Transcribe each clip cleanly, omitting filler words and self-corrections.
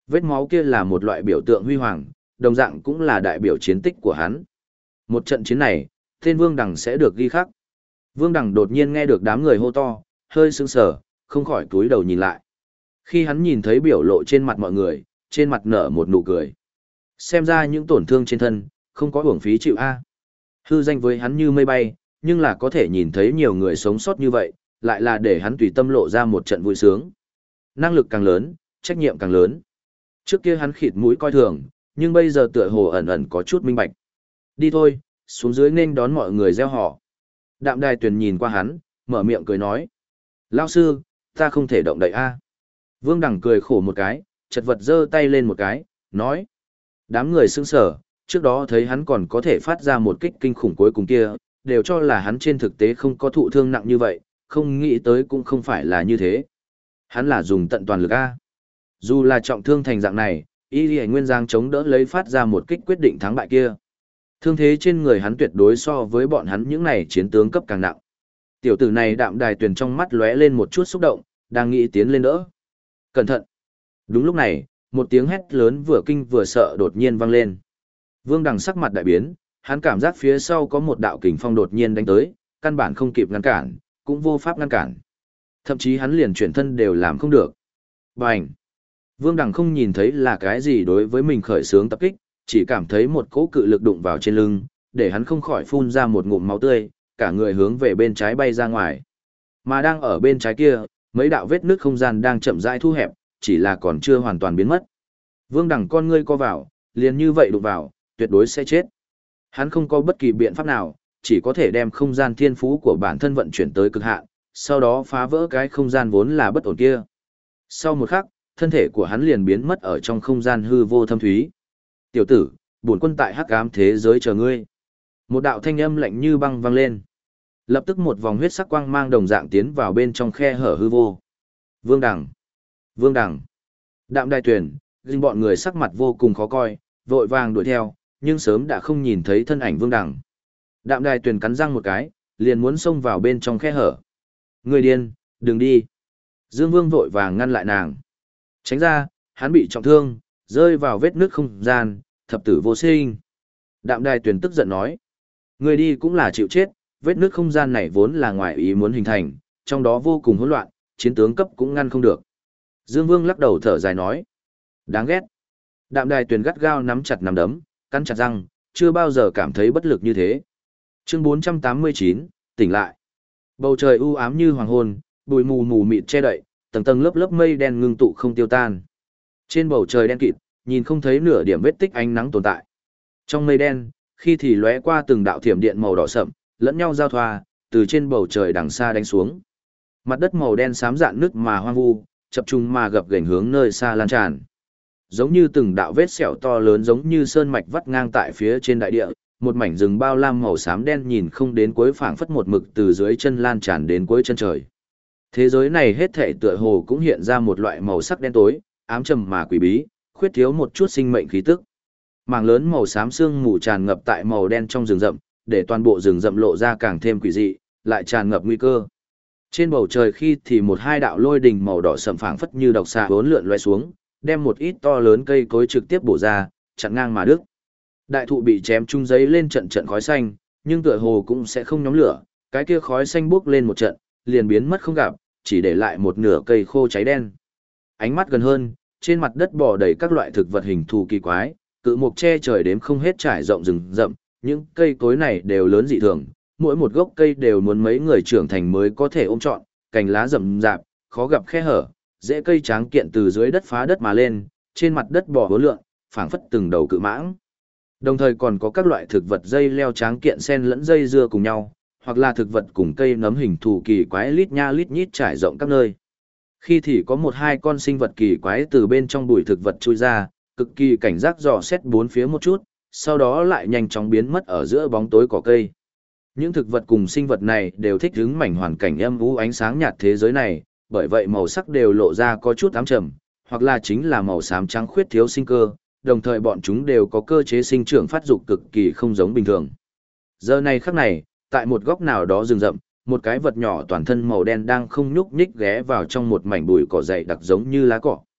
Vết máu kia là một loại biểu tượng huy hoàng, đồng dạng cũng là đại biểu chiến tích của hắn. Một trận chiến này, tên Vương Đằng sẽ được ghi khắc. Vương Đằng đột nhiên nghe được đám người hô to, hơi sững sờ, không khỏi cúi đầu nhìn lại. Khi hắn nhìn thấy biểu lộ trên mặt mọi người, trên mặt nở một nụ cười. Xem ra những tổn thương trên thân, không có uổng phí chịu a. Hư danh với hắn như mây bay, nhưng là có thể nhìn thấy nhiều người sống sót như vậy, lại là để hắn tùy tâm lộ ra một trận vui sướng. Năng lực càng lớn, trách nhiệm càng lớn. Trước kia hắn khịt mũi coi thường, nhưng bây giờ tựa hồ ẩn ẩn có chút minh bạch. Đi thôi, xuống dưới nên đón mọi người gieo họ. Đạm Đài Tuyền nhìn qua hắn, mở miệng cười nói. Lao sư, ta không thể động đậy a. Vương Đằng cười khổ một cái, chật vật giơ tay lên một cái, nói. Đám người sững sờ, trước đó thấy hắn còn có thể phát ra một kích kinh khủng cuối cùng kia, đều cho là hắn trên thực tế không có thụ thương nặng như vậy, không nghĩ tới cũng không phải là như thế. Hắn là dùng tận toàn lực a. Dù là trọng thương thành dạng này, Y Lì Nguyên Giang chống đỡ lấy phát ra một kích quyết định thắng bại kia. Thương thế trên người hắn tuyệt đối so với bọn hắn những này chiến tướng cấp càng nặng. Tiểu tử này Đạm Đài Tuyền trong mắt lóe lên một chút xúc động, đang nghĩ tiến lên đỡ. Cẩn thận! Đúng lúc này, một tiếng hét lớn vừa kinh vừa sợ đột nhiên vang lên. Vương Đằng sắc mặt đại biến, hắn cảm giác phía sau có một đạo kình phong đột nhiên đánh tới, căn bản không kịp ngăn cản, cũng vô pháp ngăn cản. Thậm chí hắn liền chuyển thân đều làm không được. Bành! Vương Đằng không nhìn thấy là cái gì đối với mình khởi xướng tập kích, chỉ cảm thấy một cỗ cự lực đụng vào trên lưng, để hắn không khỏi phun ra một ngụm máu tươi, cả người hướng về bên trái bay ra ngoài. Mà đang ở bên trái kia, mấy đạo vết nứt không gian đang chậm rãi thu hẹp, chỉ là còn chưa hoàn toàn biến mất. Vương Đằng con ngươi co vào, liền như vậy đụng vào, tuyệt đối sẽ chết. Hắn không có bất kỳ biện pháp nào, chỉ có thể đem không gian thiên phú của bản thân vận chuyển tới cực hạn, sau đó phá vỡ cái không gian vốn là bất ổn kia. Sau một khắc, thân thể của hắn liền biến mất ở trong không gian hư vô thâm thúy. Tiểu tử, bổn quân tại hắc ám thế giới chờ ngươi. Một đạo thanh âm lạnh như băng vang lên. Lập tức một vòng huyết sắc quang mang đồng dạng tiến vào bên trong khe hở hư vô. Vương Đằng! Vương Đằng! Đạm Đài Tuyền, dinh bọn người sắc mặt vô cùng khó coi, vội vàng đuổi theo, nhưng sớm đã không nhìn thấy thân ảnh Vương Đằng. Đạm Đài Tuyền cắn răng một cái, liền muốn xông vào bên trong khe hở. Người điên, đừng đi. Dương Vương vội vàng ngăn lại nàng. Tránh ra, hắn bị trọng thương, rơi vào vết nước không gian, thập tử vô sinh. Đạm Đài Tuyền tức giận nói. Người đi cũng là chịu chết, vết nước không gian này vốn là ngoài ý muốn hình thành, trong đó vô cùng hỗn loạn, chiến tướng cấp cũng ngăn không được. Dương Vương lắc đầu thở dài nói. Đáng ghét. Đạm Đài Tuyền gắt gao nắm chặt nắm đấm, cắn chặt răng, chưa bao giờ cảm thấy bất lực như thế. Chương 489, tỉnh lại. Bầu trời u ám như hoàng hôn, bụi mù mù mịt che đậy, tầng tầng lớp lớp mây đen ngưng tụ không tiêu tan. Trên bầu trời đen kịt, nhìn không thấy nửa điểm vết tích ánh nắng tồn tại. Trong mây đen, khi thì lóe qua từng đạo thiểm điện màu đỏ sậm, lẫn nhau giao thoa, từ trên bầu trời đằng xa đánh xuống. Mặt đất màu đen xám rạn nước mà hoang vu, chập trùng mà gập ghềnh hướng nơi xa lan tràn. Giống như từng đạo vết sẹo to lớn giống như sơn mạch vắt ngang tại phía trên đại địa, một mảnh rừng bao lam màu xám đen nhìn không đến cuối phảng phất một mực từ dưới chân lan tràn đến cuối chân trời. Thế giới này hết thảy tựa hồ cũng hiện ra một loại màu sắc đen tối, ám trầm mà quỷ bí, khuyết thiếu một chút sinh mệnh khí tức. Mảng lớn màu xám sương mù tràn ngập tại màu đen trong rừng rậm, để toàn bộ rừng rậm lộ ra càng thêm quỷ dị, lại tràn ngập nguy cơ. Trên bầu trời khi thì một hai đạo lôi đình màu đỏ sẫm phảng phất như độc xà hỗn lượn loé xuống, đem một ít to lớn cây cối trực tiếp bổ ra, chặn ngang mà đứt. Đại thụ bị chém chung giấy lên trận trận khói xanh, nhưng tựa hồ cũng sẽ không nhóm lửa, cái kia khói xanh bốc lên một trận, liền biến mất không gặp, chỉ để lại một nửa cây khô cháy đen. Ánh mắt gần hơn, trên mặt đất bò đầy các loại thực vật hình thù kỳ quái, cự mục che trời đếm không hết trải rộng rừng rậm, những cây cối này đều lớn dị thường, mỗi một gốc cây đều muốn mấy người trưởng thành mới có thể ôm trọn, cành lá rậm rạp, khó gặp khe hở, rễ cây tráng kiện từ dưới đất phá đất mà lên, trên mặt đất bò hố lượn, phảng phất từng đầu cự mãng. Đồng thời còn có các loại thực vật dây leo tráng kiện xen lẫn dây dưa cùng nhau, hoặc là thực vật cùng cây nấm hình thù kỳ quái lít nha lít nhít trải rộng các nơi. Khi thì có một hai con sinh vật kỳ quái từ bên trong bụi thực vật chui ra, cực kỳ cảnh giác dò xét bốn phía một chút, sau đó lại nhanh chóng biến mất ở giữa bóng tối cỏ cây. Những thực vật cùng sinh vật này đều thích ứng mảnh hoàn cảnh âm u ánh sáng nhạt thế giới này, bởi vậy màu sắc đều lộ ra có chút ám trầm, hoặc là chính là màu xám trắng khuyết thiếu sinh cơ, đồng thời bọn chúng đều có cơ chế sinh trưởng phát dục cực kỳ không giống bình thường. Giờ này khắc này, tại một góc nào đó rừng rậm, một cái vật nhỏ toàn thân màu đen đang không nhúc nhích ghé vào trong một mảnh bụi cỏ dày đặc giống như lá cỏ.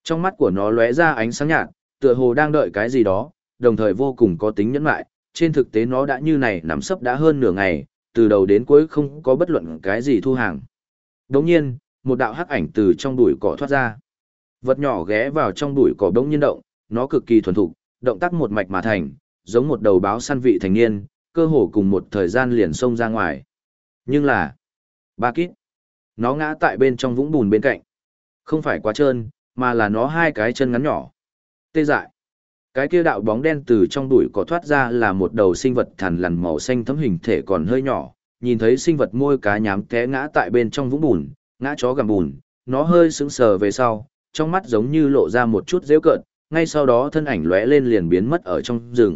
Trong mắt của nó lóe ra ánh sáng nhạt, tựa hồ đang đợi cái gì đó, đồng thời vô cùng có tính nhẫn nại. Trên thực tế nó đã như này nằm sấp đã hơn nửa ngày, từ đầu đến cuối không có bất luận cái gì thu hàng. Đồng nhiên, một đạo hắc ảnh từ trong bụi cỏ thoát ra. Vật nhỏ ghé vào trong bụi cỏ bỗng nhiên động, nó cực kỳ thuần thục, động tác một mạch mà thành, giống một đầu báo săn vị thành niên, cơ hồ cùng một thời gian liền xông ra ngoài. Nhưng là, ba kít, nó ngã tại bên trong vũng bùn bên cạnh. Không phải quá trơn, mà là nó hai cái chân ngắn nhỏ. Tê dại. Cái kia đạo bóng đen từ trong bụi cỏ thoát ra là một đầu sinh vật thằn lằn màu xanh thấm hình thể còn hơi nhỏ, nhìn thấy sinh vật môi cá nhám té ngã tại bên trong vũng bùn, ngã chó gặm bùn, nó hơi sững sờ về sau, trong mắt giống như lộ ra một chút giễu cợt, ngay sau đó thân ảnh lóe lên liền biến mất ở trong rừng.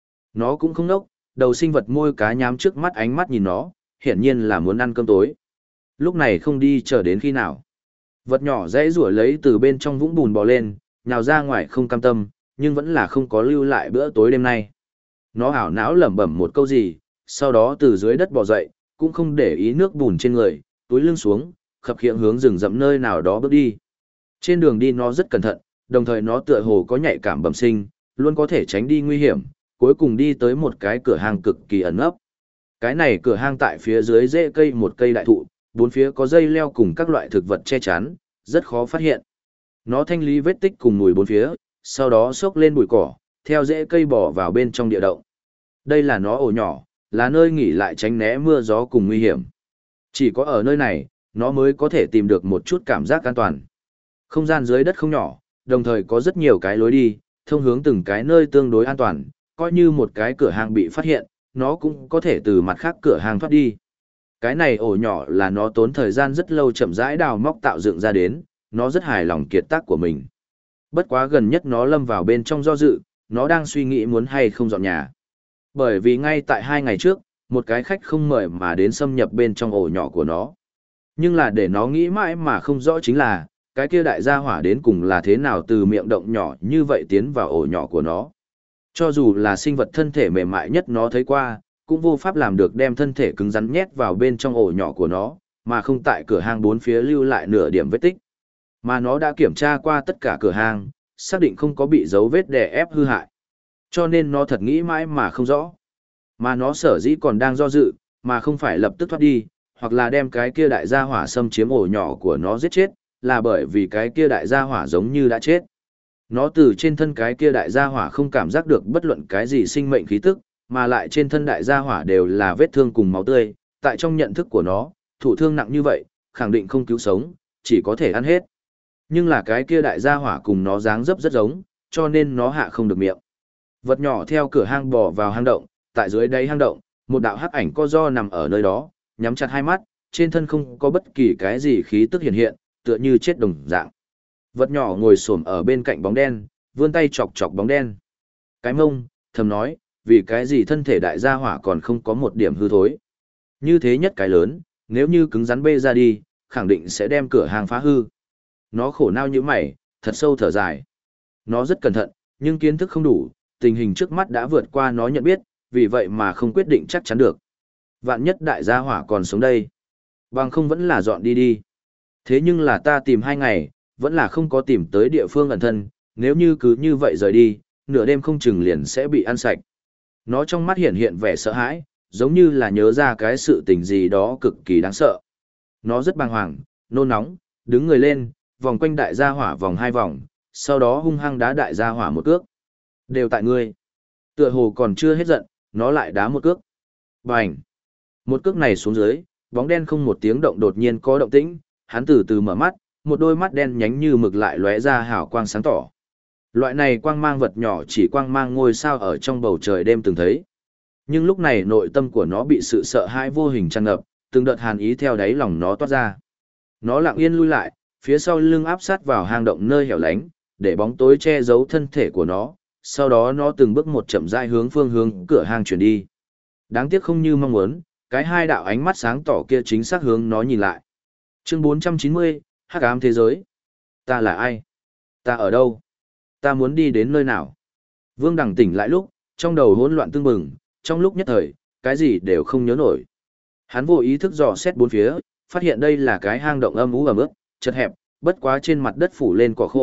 Nó cũng không nốc, đầu sinh vật môi cá nhám trước mắt ánh mắt nhìn nó, hiển nhiên là muốn ăn cơm tối. Lúc này không đi chờ đến khi nào. Vật nhỏ dãy rủa lấy từ bên trong vũng bùn bò lên, nhào ra ngoài không cam tâm, nhưng vẫn là không có lưu lại bữa tối đêm nay. Nó ảo não lẩm bẩm một câu gì, sau đó từ dưới đất bò dậy, cũng không để ý nước bùn trên người, túi lưng xuống, khập khiễng hướng rừng rậm nơi nào đó bước đi. Trên đường đi nó rất cẩn thận, đồng thời nó tựa hồ có nhạy cảm bẩm sinh, luôn có thể tránh đi nguy hiểm, cuối cùng đi tới một cái cửa hàng cực kỳ ẩn nấp. Cái này cửa hang tại phía dưới rễ cây một cây đại thụ, bốn phía có dây leo cùng các loại thực vật che chắn, rất khó phát hiện. Nó thanh lý vết tích cùng mùi bốn phía, sau đó xốc lên bụi cỏ, theo rễ cây bò vào bên trong địa động. Đây là nó ổ nhỏ, là nơi nghỉ lại tránh né mưa gió cùng nguy hiểm. Chỉ có ở nơi này, nó mới có thể tìm được một chút cảm giác an toàn. Không gian dưới đất không nhỏ, đồng thời có rất nhiều cái lối đi, thông hướng từng cái nơi tương đối an toàn, coi như một cái cửa hàng bị phát hiện, nó cũng có thể từ mặt khác cửa hàng thoát đi. Cái này ổ nhỏ là nó tốn thời gian rất lâu chậm rãi đào móc tạo dựng ra đến, nó rất hài lòng kiệt tác của mình. Bất quá gần nhất nó lâm vào bên trong do dự, nó đang suy nghĩ muốn hay không dọn nhà. Bởi vì ngay tại 2 ngày trước, một cái khách không mời mà đến xâm nhập bên trong ổ nhỏ của nó. Nhưng là để nó nghĩ mãi mà không rõ chính là, cái kia đại gia hỏa đến cùng là thế nào từ miệng động nhỏ như vậy tiến vào ổ nhỏ của nó. Cho dù là sinh vật thân thể mềm mại nhất nó thấy qua, cũng vô pháp làm được đem thân thể cứng rắn nhét vào bên trong ổ nhỏ của nó, mà không tại cửa hàng bốn phía lưu lại nửa điểm vết tích. Mà nó đã kiểm tra qua tất cả cửa hàng, xác định không có bị dấu vết đè ép hư hại. Cho nên nó thật nghĩ mãi mà không rõ. Mà nó sở dĩ còn đang do dự, mà không phải lập tức thoát đi, hoặc là đem cái kia đại gia hỏa xâm chiếm ổ nhỏ của nó giết chết, là bởi vì cái kia đại gia hỏa giống như đã chết. Nó từ trên thân cái kia đại gia hỏa không cảm giác được bất luận cái gì sinh mệnh khí tức, mà lại trên thân đại gia hỏa đều là vết thương cùng máu tươi, tại trong nhận thức của nó, thụ thương nặng như vậy, khẳng định không cứu sống, chỉ có thể ăn hết. Nhưng là cái kia đại gia hỏa cùng nó dáng dấp rất giống, cho nên nó hạ không được miệng. Vật nhỏ theo cửa hang bò vào hang động, tại dưới đáy hang động, một đạo hắc ảnh co ro nằm ở nơi đó, nhắm chặt hai mắt, trên thân không có bất kỳ cái gì khí tức hiện hiện, tựa như chết đồng dạng. Vật nhỏ ngồi xổm ở bên cạnh bóng đen, vươn tay chọc chọc bóng đen. Cái mông, thầm nói, vì cái gì thân thể đại gia hỏa còn không có một điểm hư thối. Như thế nhất cái lớn, nếu như cứng rắn bê ra đi, khẳng định sẽ đem cửa hàng phá hư. Nó khổ nao như mày, thật sâu thở dài. Nó rất cẩn thận, nhưng kiến thức không đủ, tình hình trước mắt đã vượt qua nó nhận biết, vì vậy mà không quyết định chắc chắn được. Vạn nhất đại gia hỏa còn sống đây. Bằng không vẫn là dọn đi đi. Thế nhưng là ta tìm 2 ngày, vẫn là không có tìm tới địa phương ẩn thân, nếu như cứ như vậy rời đi, nửa đêm không chừng liền sẽ bị ăn sạch. Nó trong mắt hiện hiện vẻ sợ hãi, giống như là nhớ ra cái sự tình gì đó cực kỳ đáng sợ. Nó rất bàng hoàng, nôn nóng, đứng người lên, vòng quanh đại gia hỏa vòng 2 vòng, sau đó hung hăng đá đại gia hỏa một cước. Đều tại ngươi. Tựa hồ còn chưa hết giận, nó lại đá một cước. Bành! Một cước này xuống dưới, bóng đen không một tiếng động đột nhiên có động tĩnh, hắn từ từ mở mắt, một đôi mắt đen nhánh như mực lại lóe ra hào quang sáng tỏ. Loại này quang mang vật nhỏ chỉ quang mang ngôi sao ở trong bầu trời đêm từng thấy. Nhưng lúc này nội tâm của nó bị sự sợ hãi vô hình tràn ngập, từng đợt hàn ý theo đáy lòng nó toát ra. Nó lặng yên lui lại, phía sau lưng áp sát vào hang động nơi hẻo lánh, để bóng tối che giấu thân thể của nó, sau đó nó từng bước một chậm rãi hướng phương hướng cửa hang chuyển đi. Đáng tiếc không như mong muốn, cái hai đạo ánh mắt sáng tỏ kia chính xác hướng nó nhìn lại. Chương 490, Hắc ám thế giới. Ta là ai? Ta ở đâu? Ta muốn đi đến nơi nào? Vương Đằng tỉnh lại lúc, trong đầu hỗn loạn tương bừng, trong lúc nhất thời, cái gì đều không nhớ nổi. Hắn vô ý thức dò xét bốn phía, phát hiện đây là cái hang động âm u ẩm ướt, chật hẹp, bất quá trên mặt đất phủ lên cỏ khô,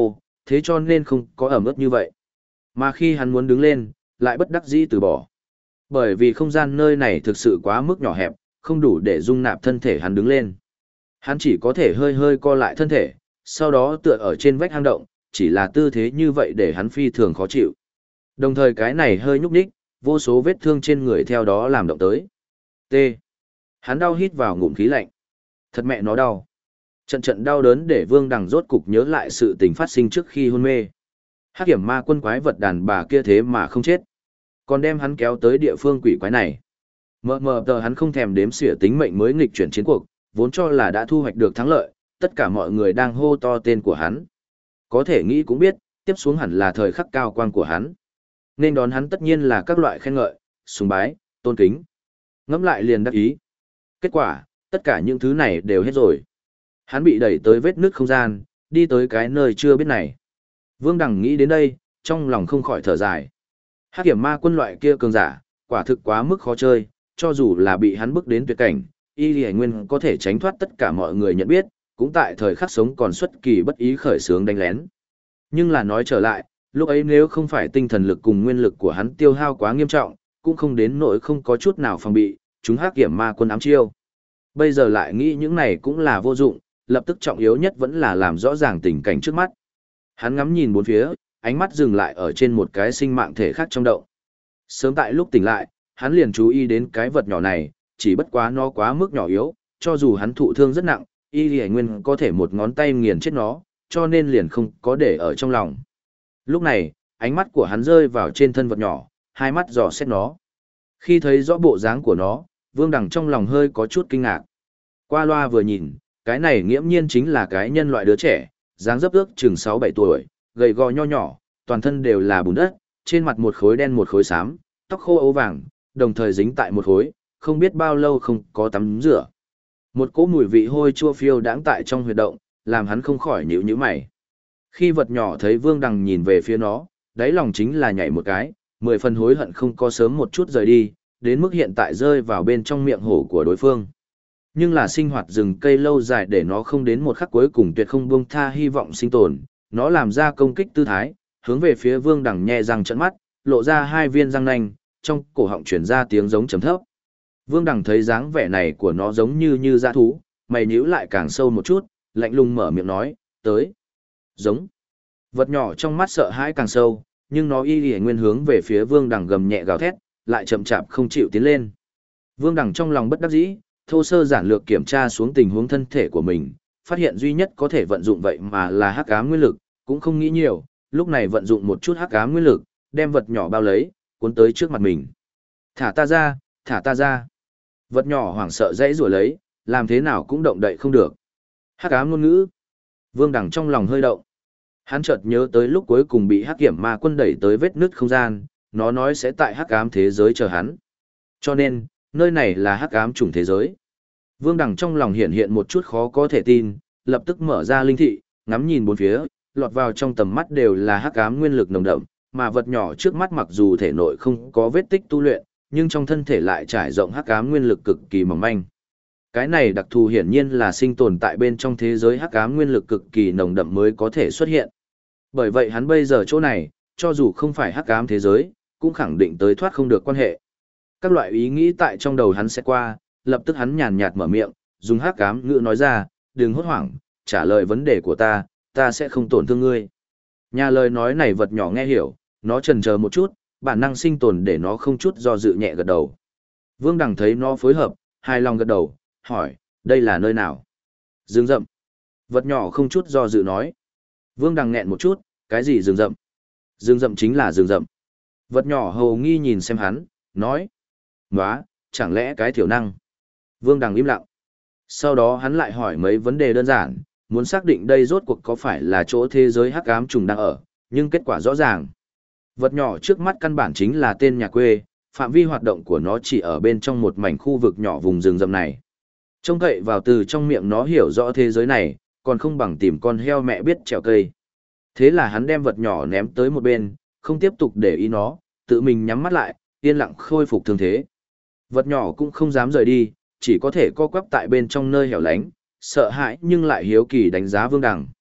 thế cho nên không có ẩm ướt như vậy. Mà khi hắn muốn đứng lên, lại bất đắc dĩ từ bỏ. Bởi vì không gian nơi này thực sự quá mức nhỏ hẹp, không đủ để dung nạp thân thể hắn đứng lên. Hắn chỉ có thể hơi hơi co lại thân thể, sau đó tựa ở trên vách hang động, chỉ là tư thế như vậy để hắn phi thường khó chịu. Đồng thời cái này hơi nhúc nhích, vô số vết thương trên người theo đó làm động tới. T. Hắn đau hít vào ngụm khí lạnh. Thật mẹ nó đau. Trận trận đau đớn để Vương Đằng rốt cục nhớ lại sự tình phát sinh trước khi hôn mê. Hắc Kiểm Ma Quân quái vật đàn bà kia thế mà không chết, còn đem hắn kéo tới địa phương quỷ quái này. Mờ mờ tờ hắn không thèm đếm xỉa tính mệnh mới nghịch chuyển chiến cuộc, vốn cho là đã thu hoạch được thắng lợi, tất cả mọi người đang hô to tên của hắn. Có thể nghĩ cũng biết, tiếp xuống hẳn là thời khắc cao quang của hắn. Nên đón hắn tất nhiên là các loại khen ngợi, sùng bái, tôn kính. Ngẫm lại liền đắc ý. Kết quả, tất cả những thứ này đều hết rồi. Hắn bị đẩy tới vết nứt không gian, đi tới cái nơi chưa biết này. Vương Đằng nghĩ đến đây, trong lòng không khỏi thở dài. Hắc Kiểm Ma Quân loại kia cường giả, quả thực quá mức khó chơi, cho dù là bị hắn bức đến tuyệt cảnh, Y Lì Nguyên có thể tránh thoát tất cả mọi người nhận biết, cũng tại thời khắc sống còn xuất kỳ bất ý khởi xướng đánh lén. Nhưng là nói trở lại, lúc ấy nếu không phải tinh thần lực cùng nguyên lực của hắn tiêu hao quá nghiêm trọng, cũng không đến nỗi không có chút nào phòng bị, chúng Hắc Kiểm Ma Quân ám chiêu. Bây giờ lại nghĩ những này cũng là vô dụng, lập tức trọng yếu nhất vẫn là làm rõ ràng tình cảnh trước mắt. Hắn ngắm nhìn bốn phía, ánh mắt dừng lại ở trên một cái sinh mạng thể khác trong động. Sớm tại lúc tỉnh lại, hắn liền chú ý đến cái vật nhỏ này, chỉ bất quá nó quá mức nhỏ yếu, cho dù hắn thụ thương rất nặng, Y Lì Nguyên có thể một ngón tay nghiền chết nó, cho nên liền không có để ở trong lòng. Lúc này, ánh mắt của hắn rơi vào trên thân vật nhỏ, hai mắt dò xét nó. Khi thấy rõ bộ dáng của nó, Vương Đằng trong lòng hơi có chút kinh ngạc. Qua loa vừa nhìn, cái này nghiễm nhiên chính là cái nhân loại đứa trẻ, dáng dấp ước chừng 6-7 tuổi, gầy gò nho nhỏ, toàn thân đều là bùn đất, trên mặt một khối đen một khối xám, tóc khô ấu vàng, đồng thời dính tại một khối, không biết bao lâu không có tắm rửa. Một cỗ mùi vị hôi chua phiêu đãng tại trong huyệt động, làm hắn không khỏi nhíu nhíu mày. Khi vật nhỏ thấy Vương Đằng nhìn về phía nó, đáy lòng chính là nhảy một cái, 10 phần hối hận không có sớm một chút rời đi, đến mức hiện tại rơi vào bên trong miệng hổ của đối phương. Nhưng là sinh hoạt rừng cây lâu dài để nó không đến một khắc cuối cùng tuyệt không buông tha hy vọng sinh tồn, nó làm ra công kích tư thái, hướng về phía Vương Đằng nhe răng trợn mắt, lộ ra hai viên răng nanh, trong cổ họng truyền ra tiếng giống trầm thấp. Vương Đằng thấy dáng vẻ này của nó giống như dã thú, mày nhíu lại càng sâu một chút, lạnh lùng mở miệng nói, tới. Giống. Vật nhỏ trong mắt sợ hãi càng sâu, nhưng nó y lì nguyên hướng về phía Vương Đằng gầm nhẹ gào thét, lại chậm chạp không chịu tiến lên. Vương Đằng trong lòng bất đắc dĩ, thô sơ giản lược kiểm tra xuống tình huống thân thể của mình, phát hiện duy nhất có thể vận dụng vậy mà là hắc ám nguyên lực, cũng không nghĩ nhiều, lúc này vận dụng một chút hắc ám nguyên lực, đem vật nhỏ bao lấy, cuốn tới trước mặt mình. Thả ta ra, thả ta ra. Vật nhỏ hoảng sợ dãy rủa lấy, làm thế nào cũng động đậy không được. Hắc ám ngôn ngữ. Vương Đằng trong lòng hơi động. Hắn chợt nhớ tới lúc cuối cùng bị Hắc Kiểm Ma Quân đẩy tới vết nứt không gian, nó nói sẽ tại hắc ám thế giới chờ hắn. Cho nên, nơi này là hắc ám chủng thế giới. Vương Đằng trong lòng hiện hiện một chút khó có thể tin, lập tức mở ra linh thị, ngắm nhìn bốn phía, lọt vào trong tầm mắt đều là hắc ám nguyên lực nồng đậm, mà vật nhỏ trước mắt mặc dù thể nội không có vết tích tu luyện, nhưng trong thân thể lại trải rộng hắc ám nguyên lực cực kỳ mỏng manh. Cái này đặc thù hiển nhiên là sinh tồn tại bên trong thế giới hắc ám nguyên lực cực kỳ nồng đậm mới có thể xuất hiện. Bởi vậy hắn bây giờ chỗ này, cho dù không phải hắc ám thế giới, cũng khẳng định tới thoát không được quan hệ. Các loại ý nghĩ tại trong đầu hắn sẽ qua, lập tức hắn nhàn nhạt mở miệng, dùng hắc ám ngữ nói ra, đừng hốt hoảng, trả lời vấn đề của ta sẽ không tổn thương ngươi. Nhà lời nói này vật nhỏ nghe hiểu, nó chần chờ một chút, bản năng sinh tồn để nó không chút do dự nhẹ gật đầu. Vương Đằng thấy nó phối hợp, hài lòng gật đầu, hỏi, đây là nơi nào? Rừng rậm. Vật nhỏ không chút do dự nói. Vương Đằng nghẹn một chút, cái gì rừng rậm? Rừng rậm chính là rừng rậm. Vật nhỏ hầu nghi nhìn xem hắn, nói. Nóa, chẳng lẽ cái thiểu năng? Vương Đằng im lặng. Sau đó hắn lại hỏi mấy vấn đề đơn giản, muốn xác định đây rốt cuộc có phải là chỗ thế giới hắc ám trùng đang ở, nhưng kết quả rõ ràng. Vật nhỏ trước mắt căn bản chính là tên nhà quê, phạm vi hoạt động của nó chỉ ở bên trong một mảnh khu vực nhỏ vùng rừng rậm này. Trông cậy vào từ trong miệng nó hiểu rõ thế giới này, còn không bằng tìm con heo mẹ biết trèo cây. Thế là hắn đem vật nhỏ ném tới một bên, không tiếp tục để ý nó, tự mình nhắm mắt lại, yên lặng khôi phục thương thế. Vật nhỏ cũng không dám rời đi, chỉ có thể co quắp tại bên trong nơi hẻo lánh, sợ hãi nhưng lại hiếu kỳ đánh giá Vương Đằng.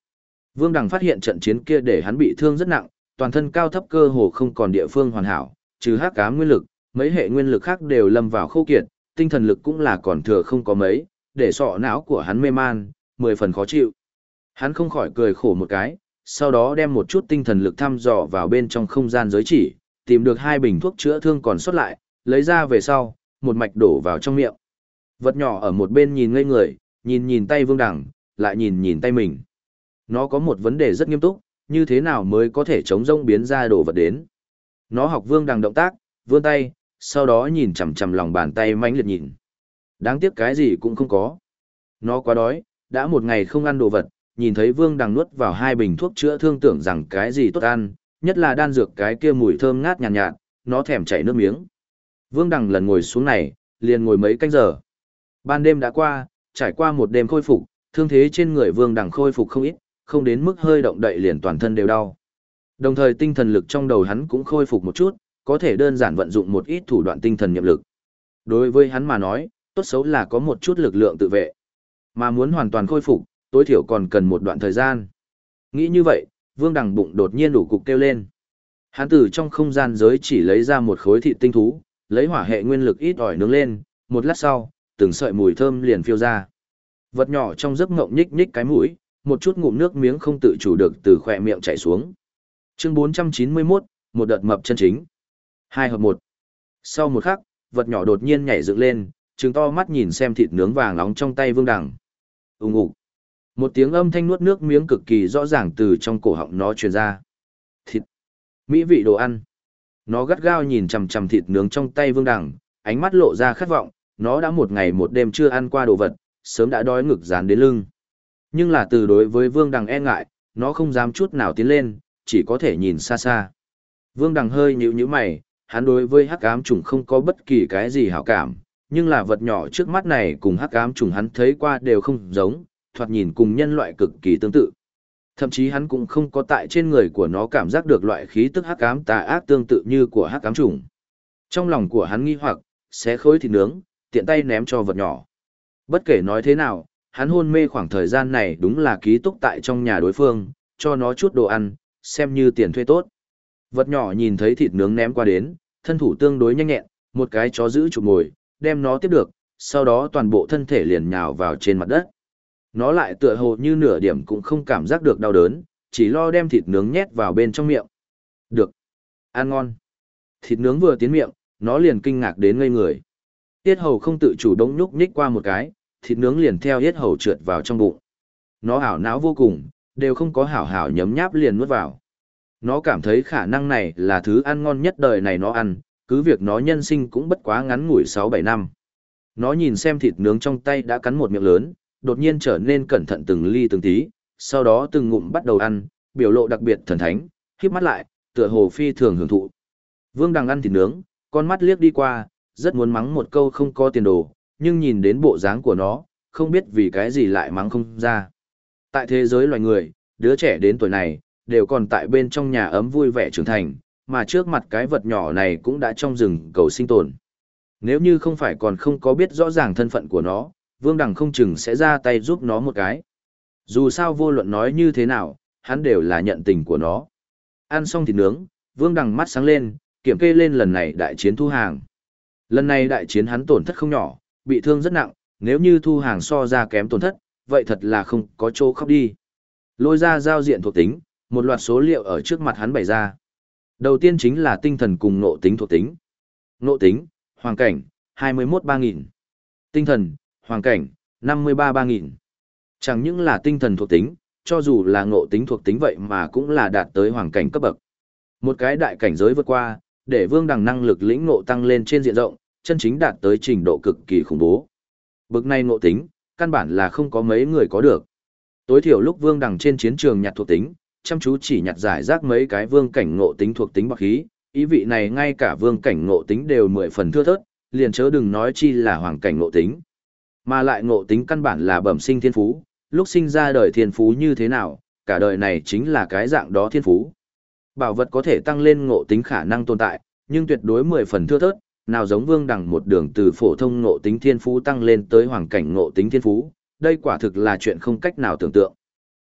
Vương Đằng phát hiện trận chiến kia để hắn bị thương rất nặng, toàn thân cao thấp cơ hồ không còn địa phương hoàn hảo, trừ hắc ám nguyên lực, mấy hệ nguyên lực khác đều lâm vào khô kiệt, tinh thần lực cũng là còn thừa không có mấy, để sọ não của hắn mê man, 10 phần khó chịu. Hắn không khỏi cười khổ một cái, sau đó đem một chút tinh thần lực thăm dò vào bên trong không gian giới chỉ, tìm được 2 bình thuốc chữa thương còn sót lại, lấy ra về sau, một mạch đổ vào trong miệng. Vật nhỏ ở một bên nhìn ngây người, nhìn tay Vương Đằng, lại nhìn tay mình. Nó có một vấn đề rất nghiêm túc, như thế nào mới có thể chống rông biến ra đồ vật đến. Nó học Vương Đằng động tác, vươn tay, sau đó nhìn chằm chằm lòng bàn tay mãnh liệt nhìn. Đáng tiếc cái gì cũng không có. Nó quá đói, đã một ngày không ăn đồ vật, nhìn thấy Vương Đằng nuốt vào 2 bình thuốc chữa thương tưởng rằng cái gì tốt ăn, nhất là đan dược cái kia mùi thơm ngát nhàn nhạt, nó thèm chảy nước miếng. Vương Đằng lần ngồi xuống này, liền ngồi mấy canh giờ. Ban đêm đã qua, trải qua một đêm khôi phục, thương thế trên người Vương Đằng khôi phục không ít, không đến mức hơi động đậy liền toàn thân đều đau. Đồng thời tinh thần lực trong đầu hắn cũng khôi phục một chút, có thể đơn giản vận dụng một ít thủ đoạn tinh thần nhiệm lực. Đối với hắn mà nói, tốt xấu là có một chút lực lượng tự vệ. Mà muốn hoàn toàn khôi phục, tối thiểu còn cần một đoạn thời gian. Nghĩ như vậy, Vương Đằng bụng đột nhiên đủ cục kêu lên. Hắn từ trong không gian giới chỉ lấy ra một khối thịt tinh thú, lấy hỏa hệ nguyên lực ít ỏi nướng lên, một lát sau, từng sợi mùi thơm liền phiêu ra. Vật nhỏ trong giấc ngộng nhích nhích cái mũi, một chút ngụm nước miếng không tự chủ được từ khỏe miệng chảy xuống. Chương 491, một đợt mập chân chính. 2 hợp 1. Sau một khắc, vật nhỏ đột nhiên nhảy dựng lên, trừng to mắt nhìn xem thịt nướng vàng nóng trong tay Vương Đằng. Ùng ục. Một tiếng âm thanh nuốt nước miếng cực kỳ rõ ràng từ trong cổ họng nó truyền ra. Thịt. Mỹ vị đồ ăn. Nó gắt gao nhìn chằm chằm thịt nướng trong tay Vương Đằng, ánh mắt lộ ra khát vọng, nó đã một ngày một đêm chưa ăn qua đồ vật, sớm đã đói ngực dán đến lưng. Nhưng là từ đối với Vương Đằng e ngại, nó không dám chút nào tiến lên, chỉ có thể nhìn xa xa. Vương Đằng hơi nhíu mày, hắn đối với hắc ám trùng không có bất kỳ cái gì hảo cảm, nhưng là vật nhỏ trước mắt này cùng hắc ám trùng hắn thấy qua đều không giống, thoạt nhìn cùng nhân loại cực kỳ tương tự. Thậm chí hắn cũng không có tại trên người của nó cảm giác được loại khí tức hắc ám tà ác tương tự như của hắc ám trùng. Trong lòng của hắn nghi hoặc, xé khối thịt nướng, tiện tay ném cho vật nhỏ. Bất kể nói thế nào, hắn hôn mê khoảng thời gian này đúng là ký túc tại trong nhà đối phương, cho nó chút đồ ăn, xem như tiền thuê tốt. Vật nhỏ nhìn thấy thịt nướng ném qua đến, thân thủ tương đối nhanh nhẹn, một cái chó giữ chụp mồi, đem nó tiếp được, sau đó toàn bộ thân thể liền nhào vào trên mặt đất. Nó lại tựa hồ như nửa điểm cũng không cảm giác được đau đớn, chỉ lo đem thịt nướng nhét vào bên trong miệng. Được. Ăn ngon. Thịt nướng vừa tiến miệng, nó liền kinh ngạc đến ngây người. Yết hầu không tự chủ động nhúc nhích qua một cái, thịt nướng liền theo yết hầu trượt vào trong bụng. Nó ảo não vô cùng, đều không có hảo hảo nhấm nháp liền nuốt vào. Nó cảm thấy khả năng này là thứ ăn ngon nhất đời này nó ăn, cứ việc nó nhân sinh cũng bất quá ngắn ngủi 6-7 năm. Nó nhìn xem thịt nướng trong tay đã cắn một miệng lớn, đột nhiên trở nên cẩn thận từng ly từng tí, sau đó từng ngụm bắt đầu ăn, biểu lộ đặc biệt thần thánh, khép mắt lại, tựa hồ phi thường hưởng thụ. Vương Đằng ăn thịt nướng, con mắt liếc đi qua, rất muốn mắng một câu không có tiền đồ, nhưng nhìn đến bộ dáng của nó, không biết vì cái gì lại mắng không ra. Tại thế giới loài người, đứa trẻ đến tuổi này, đều còn tại bên trong nhà ấm vui vẻ trưởng thành, mà trước mặt cái vật nhỏ này cũng đã trong rừng cầu sinh tồn. Nếu như không phải còn không có biết rõ ràng thân phận của nó, Vương Đằng không chừng sẽ ra tay giúp nó một cái. Dù sao vô luận nói như thế nào, hắn đều là nhận tình của nó. Ăn xong thịt nướng, Vương Đằng mắt sáng lên, kiểm kê lên lần này đại chiến thu hàng. Lần này đại chiến hắn tổn thất không nhỏ, bị thương rất nặng, nếu như thu hàng so ra kém tổn thất, vậy thật là không có chỗ khóc đi. Lôi ra giao diện thuộc tính, một loạt số liệu ở trước mặt hắn bày ra. Đầu tiên chính là tinh thần cùng ngộ tính thuộc tính. Ngộ tính, hoàng cảnh, 21-3000. Tinh thần, hoàng cảnh, 53-3000. Chẳng những là tinh thần thuộc tính, cho dù là ngộ tính thuộc tính vậy mà cũng là đạt tới hoàng cảnh cấp bậc. Một cái đại cảnh giới vượt qua, để Vương Đằng năng lực lĩnh ngộ tăng lên trên diện rộng, chân chính đạt tới trình độ cực kỳ khủng bố. Bậc này ngộ tính, căn bản là không có mấy người có được. Tối thiểu lúc Vương Đằng trên chiến trường nhặt thuộc tính, chăm chú chỉ nhặt giải rác mấy cái vương cảnh ngộ tính thuộc tính bậc khí, ý vị này ngay cả vương cảnh ngộ tính đều 10 phần thưa thớt, liền chớ đừng nói chi là hoàng cảnh ngộ tính. Mà lại ngộ tính căn bản là bẩm sinh thiên phú, lúc sinh ra đời thiên phú như thế nào, cả đời này chính là cái dạng đó thiên phú. Bảo vật có thể tăng lên ngộ tính khả năng tồn tại, nhưng tuyệt đối 10 phần thưa thớt, nào giống Vương Đằng một đường từ phổ thông ngộ tính thiên phú tăng lên tới hoàng cảnh ngộ tính thiên phú, đây quả thực là chuyện không cách nào tưởng tượng.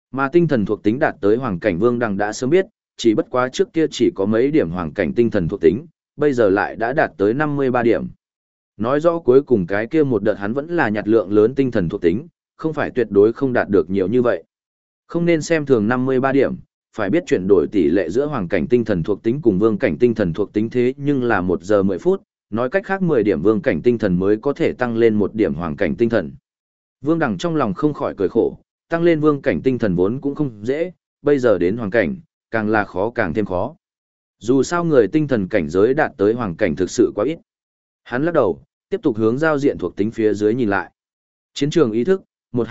Mà tinh thần thuộc tính đạt tới hoàng cảnh Vương Đằng đã sớm biết, chỉ bất quá trước kia chỉ có mấy điểm hoàng cảnh tinh thần thuộc tính, bây giờ lại đã đạt tới 53 điểm. Nói rõ cuối cùng cái kia một đợt hắn vẫn là nhặt lượng lớn tinh thần thuộc tính, không phải tuyệt đối không đạt được nhiều như vậy. Không nên xem thường 53 điểm, phải biết chuyển đổi tỷ lệ giữa hoàng cảnh tinh thần thuộc tính cùng vương cảnh tinh thần thuộc tính thế nhưng là 1 giờ 10 phút, nói cách khác 10 điểm vương cảnh tinh thần mới có thể tăng lên 1 điểm hoàng cảnh tinh thần. Vương Đằng trong lòng không khỏi cười khổ, tăng lên vương cảnh tinh thần vốn cũng không dễ, bây giờ đến hoàng cảnh, càng là khó càng thêm khó. Dù sao người tinh thần cảnh giới đạt tới hoàng cảnh thực sự quá ít. Hắn lắc đầu, tiếp tục hướng giao diện thuộc tính phía dưới nhìn lại. Chiến trường ý thức,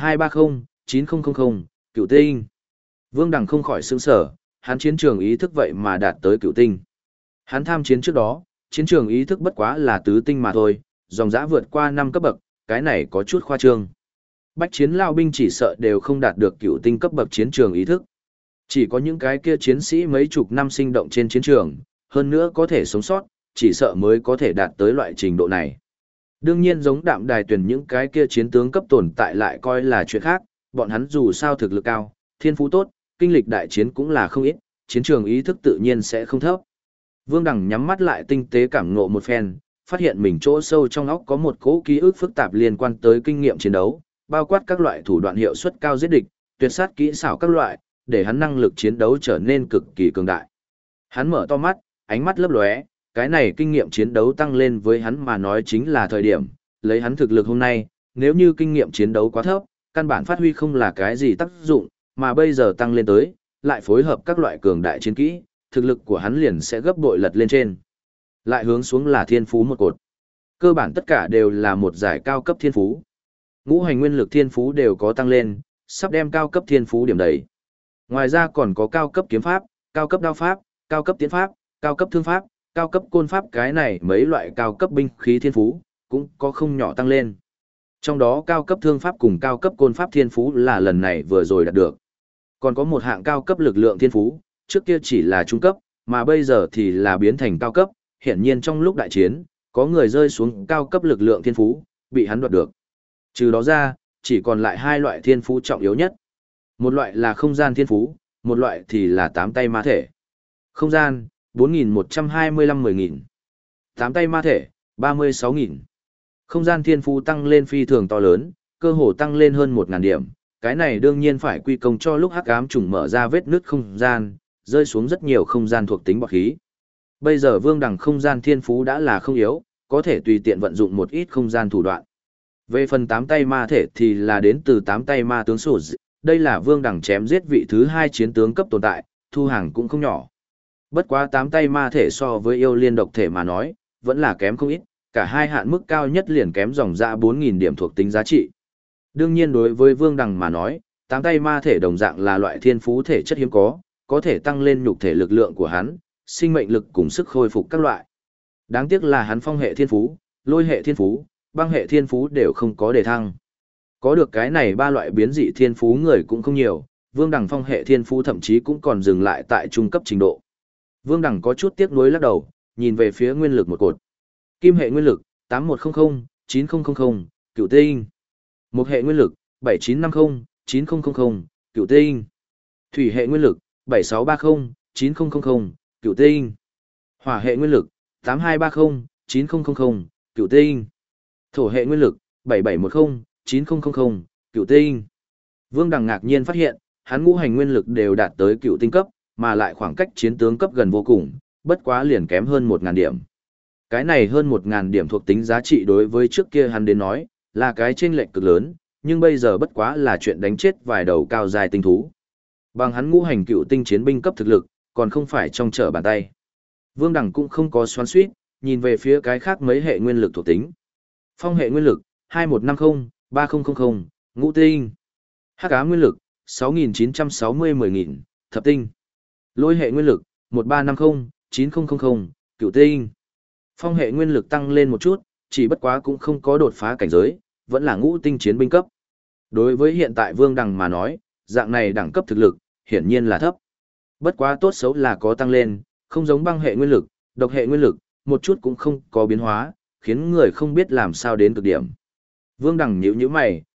1230-9000, cựu tinh. Vương Đằng không khỏi sững sở, hắn chiến trường ý thức vậy mà đạt tới cựu tinh. Hắn tham chiến trước đó, chiến trường ý thức bất quá là tứ tinh mà thôi, dòng dã vượt qua 5 cấp bậc, cái này có chút khoa trương. Bách chiến lao binh chỉ sợ đều không đạt được cựu tinh cấp bậc chiến trường ý thức. Chỉ có những cái kia chiến sĩ mấy chục năm sinh động trên chiến trường, hơn nữa có thể sống sót, chỉ sợ mới có thể đạt tới loại trình độ này. Đương nhiên giống Đạm Đài Tuyền những cái kia chiến tướng cấp tồn tại lại coi là chuyện khác, bọn hắn dù sao thực lực cao, thiên phú tốt, kinh lịch đại chiến cũng là không ít, chiến trường ý thức tự nhiên sẽ không thấp. Vương Đằng nhắm mắt lại tinh tế cảm ngộ một phen, phát hiện mình chỗ sâu trong óc có một cỗ ký ức phức tạp liên quan tới kinh nghiệm chiến đấu, bao quát các loại thủ đoạn hiệu suất cao giết địch, tuyệt sát kỹ xảo các loại, để hắn năng lực chiến đấu trở nên cực kỳ cường đại. Hắn mở to mắt, ánh mắt lấp lóe, cái này kinh nghiệm chiến đấu tăng lên với hắn mà nói chính là thời điểm, lấy hắn thực lực hôm nay, nếu như kinh nghiệm chiến đấu quá thấp, căn bản phát huy không là cái gì tác dụng, mà bây giờ tăng lên tới, lại phối hợp các loại cường đại chiến kỹ, thực lực của hắn liền sẽ gấp bội lật lên trên. Lại hướng xuống là thiên phú một cột. Cơ bản tất cả đều là một giải cao cấp thiên phú. Ngũ hành nguyên lực thiên phú đều có tăng lên, sắp đem cao cấp thiên phú điểm đầy. Ngoài ra còn có cao cấp kiếm pháp, cao cấp đao pháp, cao cấp tiến pháp, cao cấp thương pháp, cao cấp côn pháp, cái này mấy loại cao cấp binh khí thiên phú, cũng có không nhỏ tăng lên. Trong đó cao cấp thương pháp cùng cao cấp côn pháp thiên phú là lần này vừa rồi đạt được. Còn có một hạng cao cấp lực lượng thiên phú, trước kia chỉ là trung cấp, mà bây giờ thì là biến thành cao cấp, hiển nhiên trong lúc đại chiến, có người rơi xuống cao cấp lực lượng thiên phú, bị hắn đoạt được. Trừ đó ra, chỉ còn lại 2 loại thiên phú trọng yếu nhất. Một loại là không gian thiên phú, một loại thì là 8 tay ma thể. Không gian, 4.125-10.000. 8 tay ma thể, 36.000. Không gian thiên phú tăng lên phi thường to lớn, cơ hồ tăng lên hơn 1.000 điểm. Cái này đương nhiên phải quy công cho lúc hắc ám trùng mở ra vết nứt không gian, rơi xuống rất nhiều không gian thuộc tính bọt khí. Bây giờ Vương Đằng không gian thiên phú đã là không yếu, có thể tùy tiện vận dụng một ít không gian thủ đoạn. Về phần 8 tay ma thể thì là đến từ 8 tay ma tướng sổ. Đây là Vương Đằng chém giết vị thứ 2 chiến tướng cấp tồn tại, thu hàng cũng không nhỏ. Bất quá 8 tay ma thể so với yêu liên độc thể mà nói, vẫn là kém không ít, cả hai hạn mức cao nhất liền kém dòng ra 4.000 điểm thuộc tính giá trị. Đương nhiên đối với Vương Đằng mà nói, 8 tay ma thể đồng dạng là loại thiên phú thể chất hiếm có thể tăng lên nhục thể lực lượng của hắn, sinh mệnh lực cùng sức khôi phục các loại. Đáng tiếc là hắn phong hệ thiên phú, lôi hệ thiên phú, băng hệ thiên phú đều không có đề thăng. Có được cái này 3 loại biến dị thiên phú người cũng không nhiều, Vương Đằng phong hệ thiên phú thậm chí cũng còn dừng lại tại trung cấp trình độ. Vương Đằng có chút tiếc nuối lắc đầu, nhìn về phía nguyên lực một cột. Kim hệ nguyên lực, 8100-9000, cựu tinh. Mộc hệ nguyên lực, 7950-9000, cựu tinh. Thủy hệ nguyên lực, 7630-9000, cựu tinh. Hỏa hệ nguyên lực, 8230-9000, cựu tinh. Thổ hệ nguyên lực, 7710-9000, cựu tinh. Vương Đằng ngạc nhiên phát hiện, hắn ngũ hành nguyên lực đều đạt tới cựu tinh cấp, mà lại khoảng cách chiến tướng cấp gần vô cùng, bất quá liền kém hơn 1.000 điểm. Cái này hơn 1.000 điểm thuộc tính giá trị đối với trước kia hắn đến nói, là cái chênh lệch cực lớn, nhưng bây giờ bất quá là chuyện đánh chết vài đầu cao dài tinh thú. Bằng hắn ngũ hành cựu tinh chiến binh cấp thực lực, còn không phải trong trở bàn tay. Vương Đằng cũng không có xoắn xuýt, nhìn về phía cái khác mấy hệ nguyên lực thuộc tính. Phong hệ nguyên lực, 2150-3000, ngũ tinh. Hắc ám nguyên lực, 6960-10000, thập tinh. Lôi hệ nguyên lực, 1350-9000, cửu tinh. Phong hệ nguyên lực tăng lên một chút, chỉ bất quá cũng không có đột phá cảnh giới, vẫn là ngũ tinh chiến binh cấp. Đối với hiện tại Vương Đằng mà nói, dạng này đẳng cấp thực lực, hiển nhiên là thấp. Bất quá tốt xấu là có tăng lên, không giống băng hệ nguyên lực, độc hệ nguyên lực, một chút cũng không có biến hóa, khiến người không biết làm sao đến cực điểm. Vương Đằng nhíu nhíu mày,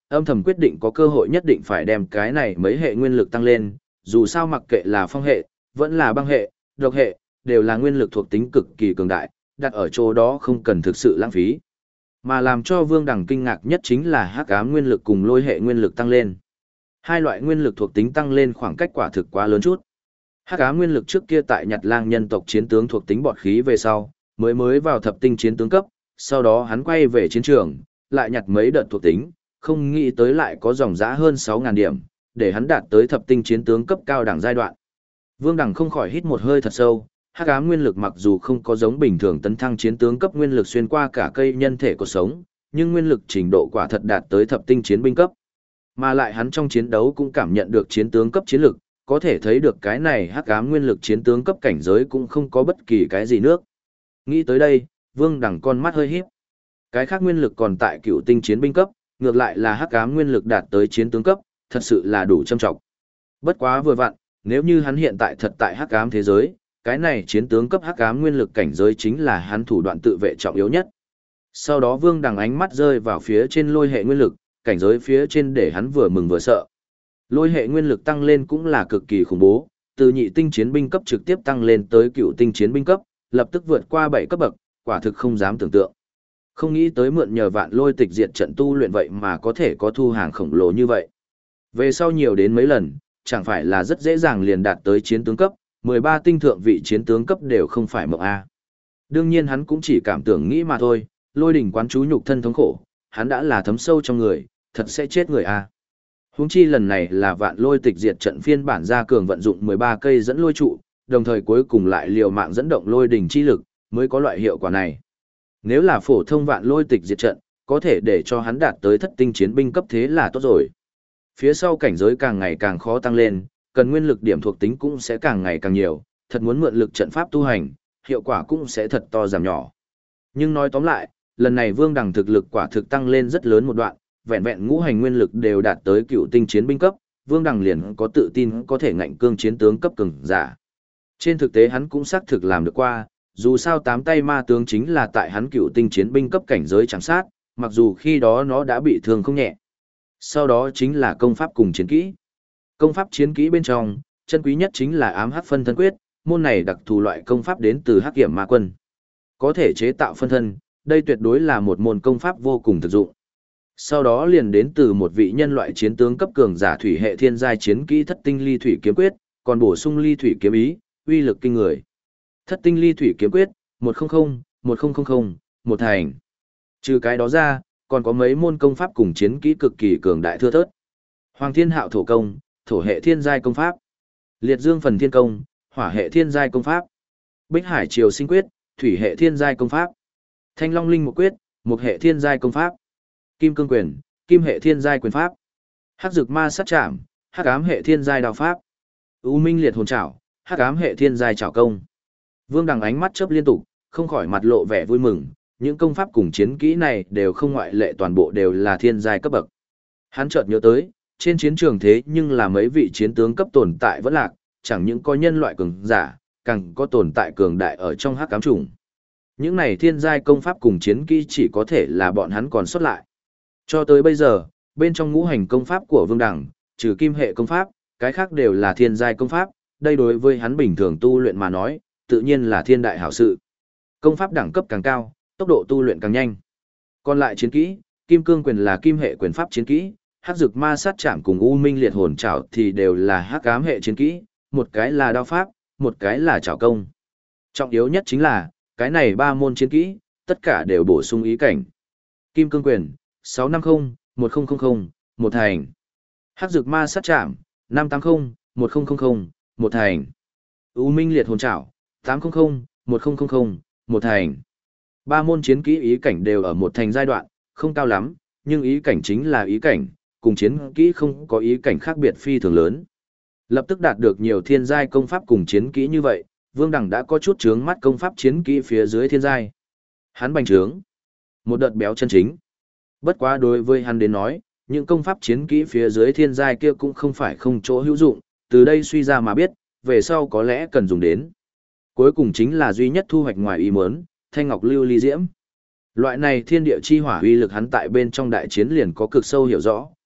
âm thầm quyết định có cơ hội nhất định phải đem cái này mấy hệ nguyên lực tăng lên, dù sao mặc kệ là phong hệ, vẫn là băng hệ, độc hệ, đều là nguyên lực thuộc tính cực kỳ cường đại, đặt ở chỗ đó không cần thực sự lãng phí. Mà làm cho Vương Đằng kinh ngạc nhất chính là hắc ám nguyên lực cùng lôi hệ nguyên lực tăng lên. Hai loại nguyên lực thuộc tính tăng lên khoảng cách quả thực quá lớn chút. Hắc ám nguyên lực trước kia tại Nhật Lang nhân tộc chiến tướng thuộc tính bọt khí về sau, mới vào thập tinh chiến tướng cấp, sau đó hắn quay về chiến trường, lại nhặt mấy đợt thuộc tính, không nghĩ tới lại có dòng dã hơn 6.000 điểm, để hắn đạt tới thập tinh chiến tướng cấp cao đẳng giai đoạn. Vương Đằng không khỏi hít một hơi thật sâu, hắc ám nguyên lực mặc dù không có giống bình thường tấn thăng chiến tướng cấp nguyên lực xuyên qua cả cây nhân thể cuộc sống, nhưng nguyên lực trình độ quả thật đạt tới thập tinh chiến binh cấp. Mà lại hắn trong chiến đấu cũng cảm nhận được chiến tướng cấp chiến lực, có thể thấy được cái này hắc ám nguyên lực chiến tướng cấp cảnh giới cũng không có bất kỳ cái gì nước. Nghĩ tới đây, Vương Đằng con mắt hơi híp. Cái khác nguyên lực còn tại cựu tinh chiến binh cấp, ngược lại là hắc ám nguyên lực đạt tới chiến tướng cấp, thật sự là đủ trâm trọng. Bất quá vừa vặn, nếu như hắn hiện tại thật tại hắc ám thế giới, cái này chiến tướng cấp hắc ám nguyên lực cảnh giới chính là hắn thủ đoạn tự vệ trọng yếu nhất. Sau đó Vương Đằng ánh mắt rơi vào phía trên lôi hệ nguyên lực, cảnh giới phía trên để hắn vừa mừng vừa sợ. Lôi hệ nguyên lực tăng lên cũng là cực kỳ khủng bố, từ nhị tinh chiến binh cấp trực tiếp tăng lên tới cựu tinh chiến binh cấp, lập tức vượt qua 7 cấp bậc, quả thực không dám tưởng tượng. Không nghĩ tới mượn nhờ vạn lôi tịch diệt trận tu luyện vậy mà có thể có thu hàng khổng lồ như vậy. Về sau nhiều đến mấy lần, chẳng phải là rất dễ dàng liền đạt tới chiến tướng cấp, 13 tinh thượng vị chiến tướng cấp đều không phải mộng A. Đương nhiên hắn cũng chỉ cảm tưởng nghĩ mà thôi, lôi đỉnh quán chú nhục thân thống khổ, hắn đã là thấm sâu trong người, thật sẽ chết người A. Huống chi lần này là vạn lôi tịch diệt trận phiên bản gia cường vận dụng 13 cây dẫn lôi trụ, đồng thời cuối cùng lại liều mạng dẫn động lôi đỉnh chi lực, mới có loại hiệu quả này. Nếu là phổ thông vạn lôi tịch diệt trận, có thể để cho hắn đạt tới thất tinh chiến binh cấp thế là tốt rồi. Phía sau cảnh giới càng ngày càng khó tăng lên, cần nguyên lực điểm thuộc tính cũng sẽ càng ngày càng nhiều, thật muốn mượn lực trận pháp tu hành, hiệu quả cũng sẽ thật to giảm nhỏ. Nhưng nói tóm lại, lần này Vương Đằng thực lực quả thực tăng lên rất lớn một đoạn, vẹn vẹn ngũ hành nguyên lực đều đạt tới cựu tinh chiến binh cấp, Vương Đằng liền có tự tin có thể ngạnh cương chiến tướng cấp cường giả. Trên thực tế hắn cũng xác thực làm được qua, dù sao tám tay ma tướng chính là tại hắn cựu tinh chiến binh cấp cảnh giới chẳng sát, mặc dù khi đó nó đã bị thương không nhẹ. Sau đó chính là công pháp cùng chiến kỹ. Công pháp chiến kỹ bên trong, chân quý nhất chính là ám hắc phân thân quyết, môn này đặc thù loại công pháp đến từ hắc kiểm ma quân. Có thể chế tạo phân thân, đây tuyệt đối là một môn công pháp vô cùng thực dụng. Sau đó liền đến từ một vị nhân loại chiến tướng cấp cường giả thủy hệ thiên giai chiến kỹ thất tinh ly thủy kiếm quyết, còn bổ sung ly thủy kiếm ý, uy lực kinh người. Thất tinh ly thủy kiếm quyết, 100, 1000, một thành. Trừ cái đó ra, còn có mấy môn công pháp cùng chiến kỹ cực kỳ cường đại thưa thớt. Hoàng Thiên Hạo thổ công, thổ hệ thiên giai công pháp. Liệt Dương phần thiên công, hỏa hệ thiên giai công pháp. Bích Hải triều sinh quyết, thủy hệ thiên giai công pháp. Thanh Long linh một quyết, một hệ thiên giai công pháp. Kim cương quyền, kim hệ thiên giai quyền pháp. Hắc dược ma sát chạm, hắc ám hệ thiên giai đao pháp. U minh liệt hồn trảo, hắc ám hệ thiên giai trảo công. Vương Đằng ánh mắt chớp liên tục, không khỏi mặt lộ vẻ vui mừng, những công pháp cùng chiến kỹ này đều không ngoại lệ, toàn bộ đều là thiên giai cấp bậc. Hắn chợt nhớ tới, trên chiến trường thế nhưng là mấy vị chiến tướng cấp tồn tại vẫn lạc, chẳng những có nhân loại cường giả, càng có tồn tại cường đại ở trong hắc ám chủng. Những này thiên giai công pháp cùng chiến kỹ chỉ có thể là bọn hắn còn xuất lại. Cho tới bây giờ, bên trong ngũ hành công pháp của Vương Đằng, trừ kim hệ công pháp, cái khác đều là thiên giai công pháp, đây đối với hắn bình thường tu luyện mà nói, tự nhiên là thiên đại hảo sự. Công pháp đẳng cấp càng cao, tốc độ tu luyện càng nhanh. Còn lại chiến kỹ, kim cương quyền là kim hệ quyền pháp chiến kỹ, hắc dược ma sát chạm cùng u minh liệt hồn trảo thì đều là hắc ám hệ chiến kỹ, một cái là đao pháp, một cái là trảo công. Trọng yếu nhất chính là, cái này ba môn chiến kỹ, tất cả đều bổ sung ý cảnh. Kim cương quyền, 650, 1000, một thành. Hắc dược ma sát chạm, 580, 1000, một thành. U minh liệt hồn trảo, 800, 1000, một thành. Ba môn chiến kỹ ý cảnh đều ở một thành giai đoạn, không cao lắm, nhưng ý cảnh chính là ý cảnh, cùng chiến kỹ không có ý cảnh khác biệt phi thường lớn. Lập tức đạt được nhiều thiên giai công pháp cùng chiến kỹ như vậy, Vương Đằng đã có chút chướng mắt công pháp chiến kỹ phía dưới thiên giai. Hắn bành trướng, một đợt béo chân chính. Bất quá đối với hắn đến nói, những công pháp chiến kỹ phía dưới thiên giai kia cũng không phải không chỗ hữu dụng, từ đây suy ra mà biết, về sau có lẽ cần dùng đến. Cuối cùng chính là duy nhất thu hoạch ngoài ý muốn, thanh ngọc lưu ly diễm. Loại này thiên địa chi hỏa uy lực hắn tại bên trong đại chiến liền có cực sâu hiểu rõ,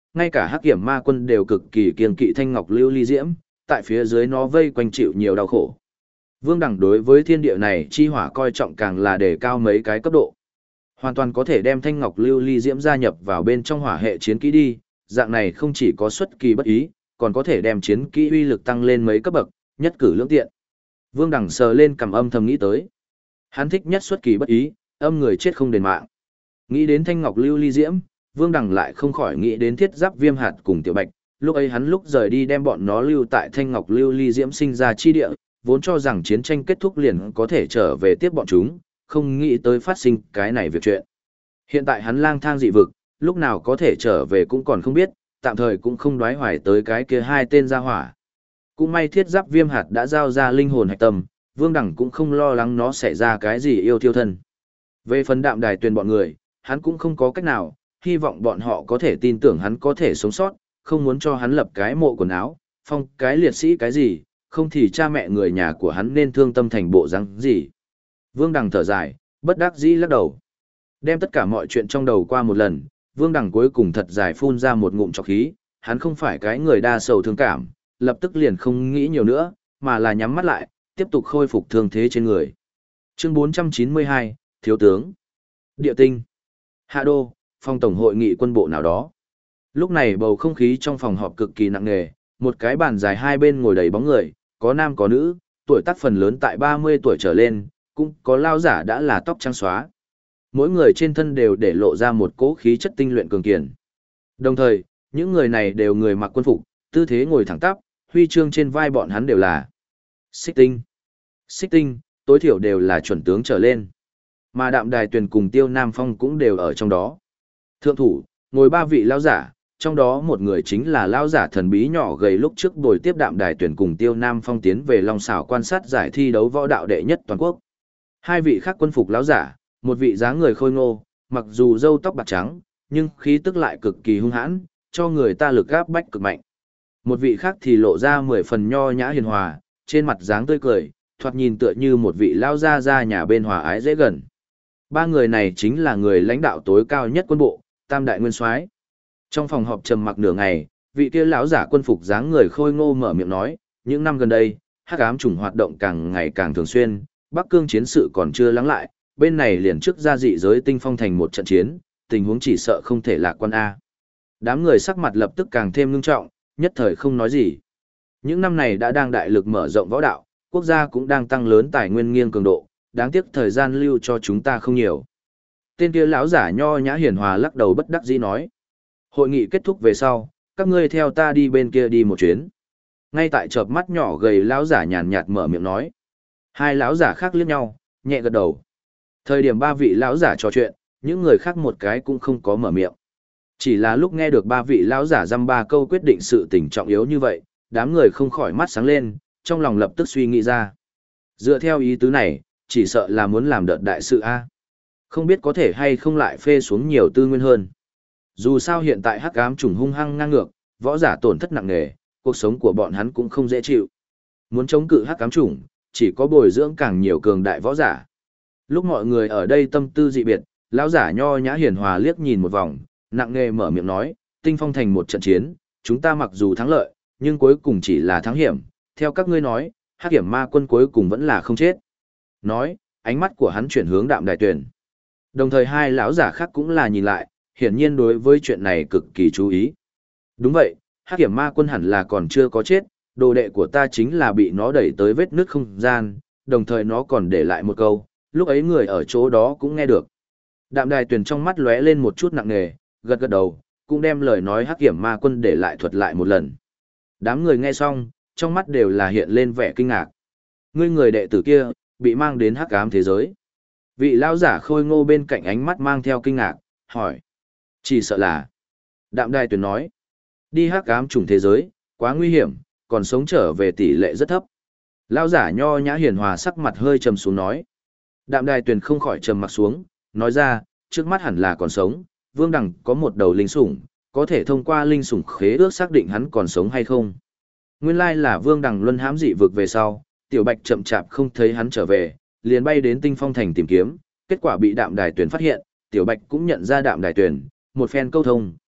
ngay cả Hắc Kiểm Ma Quân đều cực kỳ kiêng kỵ thanh ngọc lưu ly diễm, tại phía dưới nó vây quanh chịu nhiều đau khổ. Vương Đẳng đối với thiên địa này chi hỏa coi trọng càng là đề cao mấy cái cấp độ. Hoàn toàn có thể đem thanh ngọc lưu ly diễm gia nhập vào bên trong hỏa hệ chiến kỹ đi, dạng này không chỉ có xuất kỳ bất ý, còn có thể đem chiến kỹ uy lực tăng lên mấy cấp bậc, nhất cử lưỡng tiện. Vương Đẳng sờ lên cầm âm thầm nghĩ tới. Hắn thích nhất xuất kỳ bất ý, âm người chết không đền mạng. Nghĩ đến thanh ngọc lưu ly diễm, Vương Đẳng lại không khỏi nghĩ đến thiết giáp viêm hạt cùng tiểu bạch. Lúc ấy hắn lúc rời đi đem bọn nó lưu tại thanh ngọc lưu ly diễm sinh ra chi địa, vốn cho rằng chiến tranh kết thúc liền có thể trở về tiếp bọn chúng, không nghĩ tới phát sinh cái này việc chuyện. Hiện tại hắn lang thang dị vực, lúc nào có thể trở về cũng còn không biết, tạm thời cũng không đoái hoài tới cái kia hai tên gia hỏa. Cũng may thiết giáp viêm hạt đã giao ra linh hồn hạch tâm, Vương Đẳng cũng không lo lắng nó sẽ ra cái gì yêu thiêu thân. Về phần Đạm Đài Tuyền bọn người, hắn cũng không có cách nào, hy vọng bọn họ có thể tin tưởng hắn có thể sống sót, không muốn cho hắn lập cái mộ quần áo, phong cái liệt sĩ cái gì, không thì cha mẹ người nhà của hắn nên thương tâm thành bộ răng gì. Vương Đằng thở dài, bất đắc dĩ lắc đầu. Đem tất cả mọi chuyện trong đầu qua một lần, Vương Đằng cuối cùng thật dài phun ra một ngụm trọc khí, hắn không phải cái người đa sầu thương cảm, lập tức liền không nghĩ nhiều nữa, mà là nhắm mắt lại, tiếp tục khôi phục thương thế trên người. Chương 492, Thiếu tướng. Địa tinh. Hạ đô, phòng tổng hội nghị quân bộ nào đó. Lúc này bầu không khí trong phòng họp cực kỳ nặng nề, một cái bàn dài hai bên ngồi đầy bóng người, có nam có nữ, tuổi tác phần lớn tại 30 tuổi trở lên, cũng có lao giả đã là tóc trắng xóa. Mỗi người trên thân đều để lộ ra một cỗ khí chất tinh luyện cường kiền. Đồng thời, những người này đều người mặc quân phục, tư thế ngồi thẳng tắp, huy chương trên vai bọn hắn đều là xích tinh. Xích tinh, tối thiểu đều là chuẩn tướng trở lên. Mà Đạm Đài Tuyền cùng Tiêu Nam Phong cũng đều ở trong đó. Thượng thủ, ngồi ba vị lão giả, trong đó một người chính là lão giả thần bí nhỏ gầy lúc trước buổi tiếp Đạm Đài Tuyền cùng Tiêu Nam Phong tiến về Long Xảo quan sát giải thi đấu võ đạo đệ nhất toàn quốc. Hai vị khác quân phục lão giả, một vị dáng người khôi ngô, mặc dù râu tóc bạc trắng, nhưng khí tức lại cực kỳ hung hãn, cho người ta lực áp bách cực mạnh. Một vị khác thì lộ ra 10 phần nho nhã hiền hòa, trên mặt dáng tươi cười, thoạt nhìn tựa như một vị lão gia nhà bên hòa ái dễ gần. Ba người này chính là người lãnh đạo tối cao nhất quân bộ, Tam đại nguyên soái. Trong phòng họp trầm mặc nửa ngày, vị kia lão giả quân phục dáng người khôi ngô mở miệng nói, những năm gần đây, hắc ám chủng hoạt động càng ngày càng thường xuyên, Bắc Cương chiến sự còn chưa lắng lại, bên này liền trước ra dị giới tinh phong thành một trận chiến, tình huống chỉ sợ không thể lạc quan a. Đám người sắc mặt lập tức càng thêm ngưng trọng, nhất thời không nói gì. Những năm này đã đang đại lực mở rộng võ đạo, quốc gia cũng đang tăng lớn tài nguyên nghiêng cường độ, đáng tiếc thời gian lưu cho chúng ta không nhiều. Tên kia lão giả nho nhã hiền hòa lắc đầu bất đắc dĩ nói. Hội nghị kết thúc về sau, các ngươi theo ta đi bên kia đi một chuyến. Ngay tại chợp mắt nhỏ gầy lão giả nhàn nhạt mở miệng nói. Hai lão giả khác liếc nhau, nhẹ gật đầu. Thời điểm ba vị lão giả trò chuyện, những người khác một cái cũng không có mở miệng. Chỉ là lúc nghe được ba vị lão giả dăm ba câu quyết định sự tình trọng yếu như vậy, đám người không khỏi mắt sáng lên, trong lòng lập tức suy nghĩ ra. Dựa theo ý tứ này, chỉ sợ là muốn làm đợt đại sự A. Không biết có thể hay không lại phê xuống nhiều tư nguyên hơn. Dù sao hiện tại hắc ám chủng hung hăng ngang ngược, võ giả tổn thất nặng nề, cuộc sống của bọn hắn cũng không dễ chịu. Muốn chống cự hắc ám chủng, chỉ có bồi dưỡng càng nhiều cường đại võ giả. Lúc mọi người ở đây tâm tư dị biệt, lão giả nho nhã hiền hòa liếc nhìn một vòng, nặng nề mở miệng nói, tinh phong thành một trận chiến, chúng ta mặc dù thắng lợi, nhưng cuối cùng chỉ là thắng hiểm, theo các ngươi nói, hắc hiểm ma quân cuối cùng vẫn là không chết. Nói, ánh mắt của hắn chuyển hướng Đạm Đài Tuyền. Đồng thời hai lão giả khác cũng là nhìn lại, hiển nhiên đối với chuyện này cực kỳ chú ý. Đúng vậy, hắc hiểm ma quân hẳn là còn chưa có chết, đồ đệ của ta chính là bị nó đẩy tới vết nứt không gian, đồng thời nó còn để lại một câu, lúc ấy người ở chỗ đó cũng nghe được. Đạm Đài Tuyền trong mắt lóe lên một chút nặng nề, gật gật đầu, cũng đem lời nói hắc hiểm ma quân để lại thuật lại một lần. Đám người nghe xong, trong mắt đều là hiện lên vẻ kinh ngạc. Ngươi người đệ tử kia, bị mang đến hắc ám thế giới. Vị lão giả khôi ngô bên cạnh ánh mắt mang theo kinh ngạc, hỏi. Chỉ sợ là. Đạm Đài Tuyền nói. Đi hắc ám chủng thế giới, quá nguy hiểm, còn sống trở về tỷ lệ rất thấp. Lão giả nho nhã hiền hòa sắc mặt hơi trầm xuống nói. Đạm Đài Tuyền không khỏi trầm mặt xuống, nói ra, trước mắt hẳn là còn sống, Vương Đằng có một đầu linh sủng, có thể thông qua linh sủng khế ước xác định hắn còn sống hay không. Nguyên lai là Vương Đằng luân hãm dị vực về sau, Tiểu Bạch chậm chạp không thấy hắn trở về, liền bay đến Tinh Phong Thành tìm kiếm, kết quả bị Đạm Đài Tuyền phát hiện, Tiểu Bạch cũng nhận ra Đạm Đài Tuyền, một phen câu thông,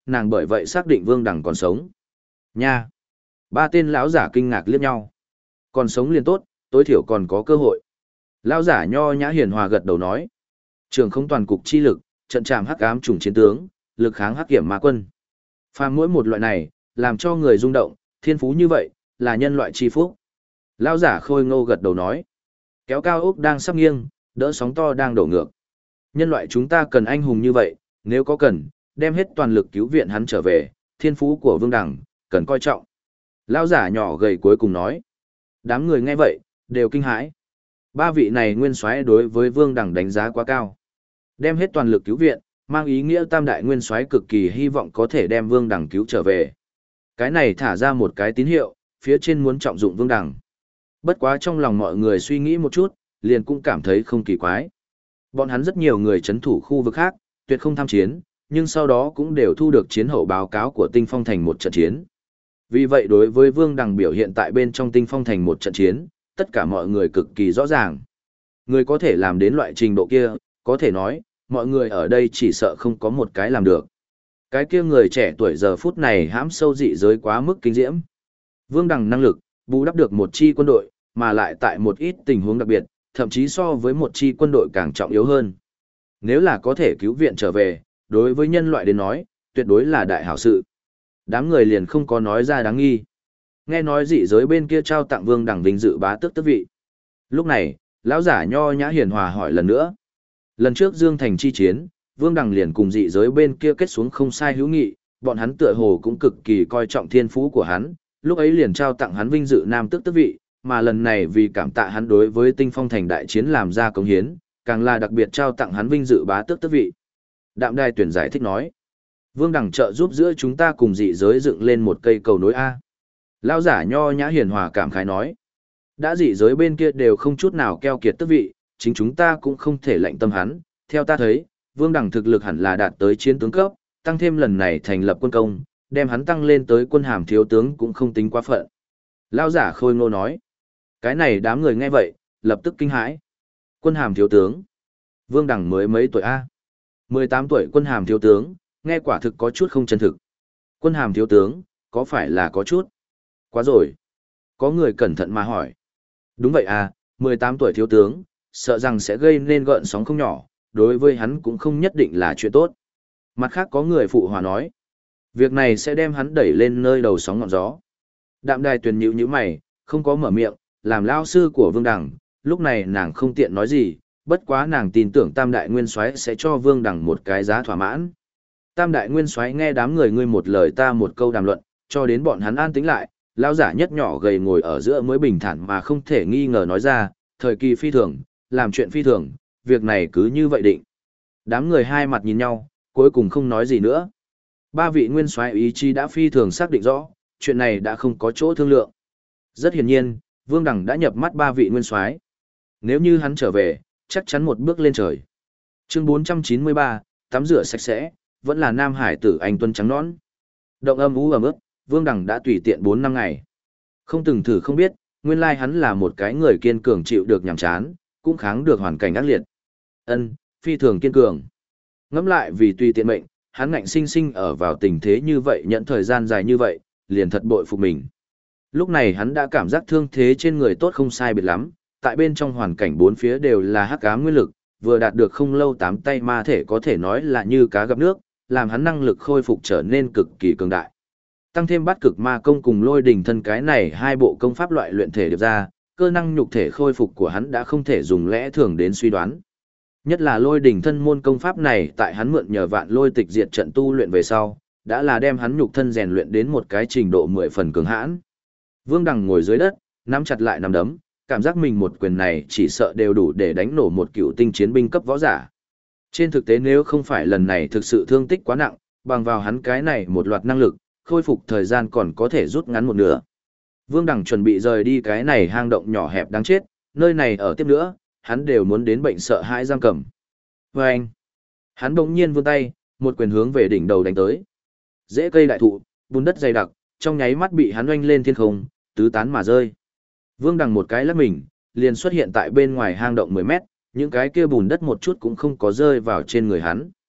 nàng bởi vậy xác định Vương Đằng còn sống. Nha! Ba tên lão giả kinh ngạc liếc nhau. Còn sống liền tốt, tối thiểu còn có cơ hội. Lão giả nho nhã hiền hòa gật đầu nói. Trường không toàn cục chi lực, trận trảm hắc ám trùng chiến tướng, lực kháng hắc kiểm ma quân. Phàm mỗi một loại này, làm cho người rung động, thiên phú như vậy, là nhân loại chi phúc. Lão giả khôi ngô gật đầu nói. Kéo cao ốc đang sắp nghiêng, đỡ sóng to đang đổ ngược. Nhân loại chúng ta cần anh hùng như vậy, nếu có cần, đem hết toàn lực cứu viện hắn trở về, thiên phú của Vương Đằng, cần coi trọng. Lão giả nhỏ gầy cuối cùng nói. Đám người nghe vậy, đều kinh hãi. Ba vị này nguyên soái đối với Vương Đằng đánh giá quá cao. Đem hết toàn lực cứu viện, mang ý nghĩa tam đại nguyên soái cực kỳ hy vọng có thể đem Vương Đằng cứu trở về. Cái này thả ra một cái tín hiệu, phía trên muốn trọng dụng Vương Đằng. Bất quá trong lòng mọi người suy nghĩ một chút, liền cũng cảm thấy không kỳ quái. Bọn hắn rất nhiều người chấn thủ khu vực khác, tuyệt không tham chiến, nhưng sau đó cũng đều thu được chiến hậu báo cáo của Tinh Phong Thành một trận chiến. Vì vậy đối với Vương Đằng biểu hiện tại bên trong Tinh Phong Thành một trận chiến, tất cả mọi người cực kỳ rõ ràng. Người có thể làm đến loại trình độ kia, có thể nói, mọi người ở đây chỉ sợ không có một cái làm được. Cái kia người trẻ tuổi giờ phút này hãm sâu dị giới quá mức kinh diễm. Vương Đằng năng lực, bù đắp được một chi quân đội, mà lại tại một ít tình huống đặc biệt, thậm chí so với một chi quân đội càng trọng yếu hơn. Nếu là có thể cứu viện trở về, đối với nhân loại đến nói, tuyệt đối là đại hảo sự. Đám người liền không có nói ra đáng nghi. Nghe nói dị giới bên kia trao tặng Vương Đằng vinh dự bá tước tước vị. Lúc này, lão giả nho nhã hiền hòa hỏi lần nữa. Lần trước Dương Thành chi chiến, Vương Đằng liền cùng dị giới bên kia kết xuống không sai hữu nghị, bọn hắn tựa hồ cũng cực kỳ coi trọng thiên phú của hắn, lúc ấy liền trao tặng hắn vinh dự nam tước tước vị, mà lần này vì cảm tạ hắn đối với Tinh Phong Thành đại chiến làm ra công hiến, càng là đặc biệt trao tặng hắn vinh dự bá tước tước vị. Đạm Đài Tuyển giải thích nói, Vương Đằng trợ giúp giữa chúng ta cùng dị giới dựng lên một cây cầu nối A. Lão giả nho nhã hiền hòa cảm khái nói, đã dị giới bên kia đều không chút nào keo kiệt tước vị, chính chúng ta cũng không thể lệnh tâm hắn, theo ta thấy, Vương Đằng thực lực hẳn là đạt tới chiến tướng cấp, tăng thêm lần này thành lập quân công, đem hắn tăng lên tới quân hàm thiếu tướng cũng không tính quá phận. Lão giả khôi ngô nói, cái này đám người nghe vậy, lập tức kinh hãi. Quân hàm thiếu tướng. Vương Đằng mới mấy tuổi A? 18 tuổi quân hàm thiếu tướng, nghe quả thực có chút không chân thực. Quân hàm thiếu tướng, có phải là có chút? Quá rồi. Có người cẩn thận mà hỏi. Đúng vậy à, 18 tuổi thiếu tướng, sợ rằng sẽ gây nên gợn sóng không nhỏ, đối với hắn cũng không nhất định là chuyện tốt. Mặt khác có người phụ hòa nói. Việc này sẽ đem hắn đẩy lên nơi đầu sóng ngọn gió. Đạm Đài Tuyền nhíu nhíu mày, không có mở miệng, làm lao sư của Vương Đằng, lúc này nàng không tiện nói gì, bất quá nàng tin tưởng Tam Đại Nguyên Soái sẽ cho Vương Đằng một cái giá thỏa mãn. Tam Đại Nguyên Soái nghe đám người ngươi một lời ta một câu đàm luận, cho đến bọn hắn an tĩnh lại, lão giả nhất nhỏ gầy ngồi ở giữa mới bình thản mà không thể nghi ngờ nói ra, thời kỳ phi thường, làm chuyện phi thường, việc này cứ như vậy định. Đám người hai mặt nhìn nhau, cuối cùng không nói gì nữa. Ba vị Nguyên Soái ý chí đã phi thường xác định rõ, chuyện này đã không có chỗ thương lượng. Rất hiển nhiên, Vương Đằng đã nhập mắt ba vị Nguyên Soái. Nếu như hắn trở về, chắc chắn một bước lên trời. Chương 493, tắm rửa sạch sẽ, vẫn là nam hải tử anh tuấn trắng nõn. Động âm ú ẩm ướt, Vương Đằng đã tùy tiện 4 năm ngày. Không từng thử không biết, nguyên lai hắn là một cái người kiên cường chịu được nhàm chán, cũng kháng được hoàn cảnh ác liệt. Phi thường kiên cường. Ngẫm lại vì tùy tiện mệnh, hắn ngạnh sinh sinh ở vào tình thế như vậy nhận thời gian dài như vậy, liền thật bội phục mình. Lúc này hắn đã cảm giác thương thế trên người tốt không sai biệt lắm, tại bên trong hoàn cảnh bốn phía đều là hắc ám nguyên lực, vừa đạt được không lâu 8 tay ma thể có thể nói là như cá gặp nước, làm hắn năng lực khôi phục trở nên cực kỳ cường đại. Tăng thêm bát cực ma công cùng lôi đỉnh thân cái này hai bộ công pháp loại luyện thể được ra, cơ năng nhục thể khôi phục của hắn đã không thể dùng lẽ thường đến suy đoán. Nhất là lôi đỉnh thân môn công pháp này tại hắn mượn nhờ vạn lôi tịch diệt trận tu luyện về sau, đã là đem hắn nhục thân rèn luyện đến một cái trình độ 10 phần cường hãn. Vương Đằng ngồi dưới đất, nắm chặt lại nắm đấm, cảm giác mình một quyền này chỉ sợ đều đủ để đánh nổ một cựu tinh chiến binh cấp võ giả. Trên thực tế nếu không phải lần này thực sự thương tích quá nặng, bằng vào hắn cái này một loạt năng lực, khôi phục thời gian còn có thể rút ngắn một nửa. Vương Đằng chuẩn bị rời đi cái này hang động nhỏ hẹp đáng chết, nơi này ở tiếp nữa, hắn đều muốn đến bệnh sợ hãi giam cầm. Và anh, hắn bỗng nhiên vươn tay, một quyền hướng về đỉnh đầu đánh tới. Rễ cây đại thụ, bùn đất dày đặc, trong nháy mắt bị hắn oanh lên thiên không, tứ tán mà rơi. Vương Đằng một cái lắc mình, liền xuất hiện tại bên ngoài hang động 10 mét, những cái kia bùn đất một chút cũng không có rơi vào trên người hắn.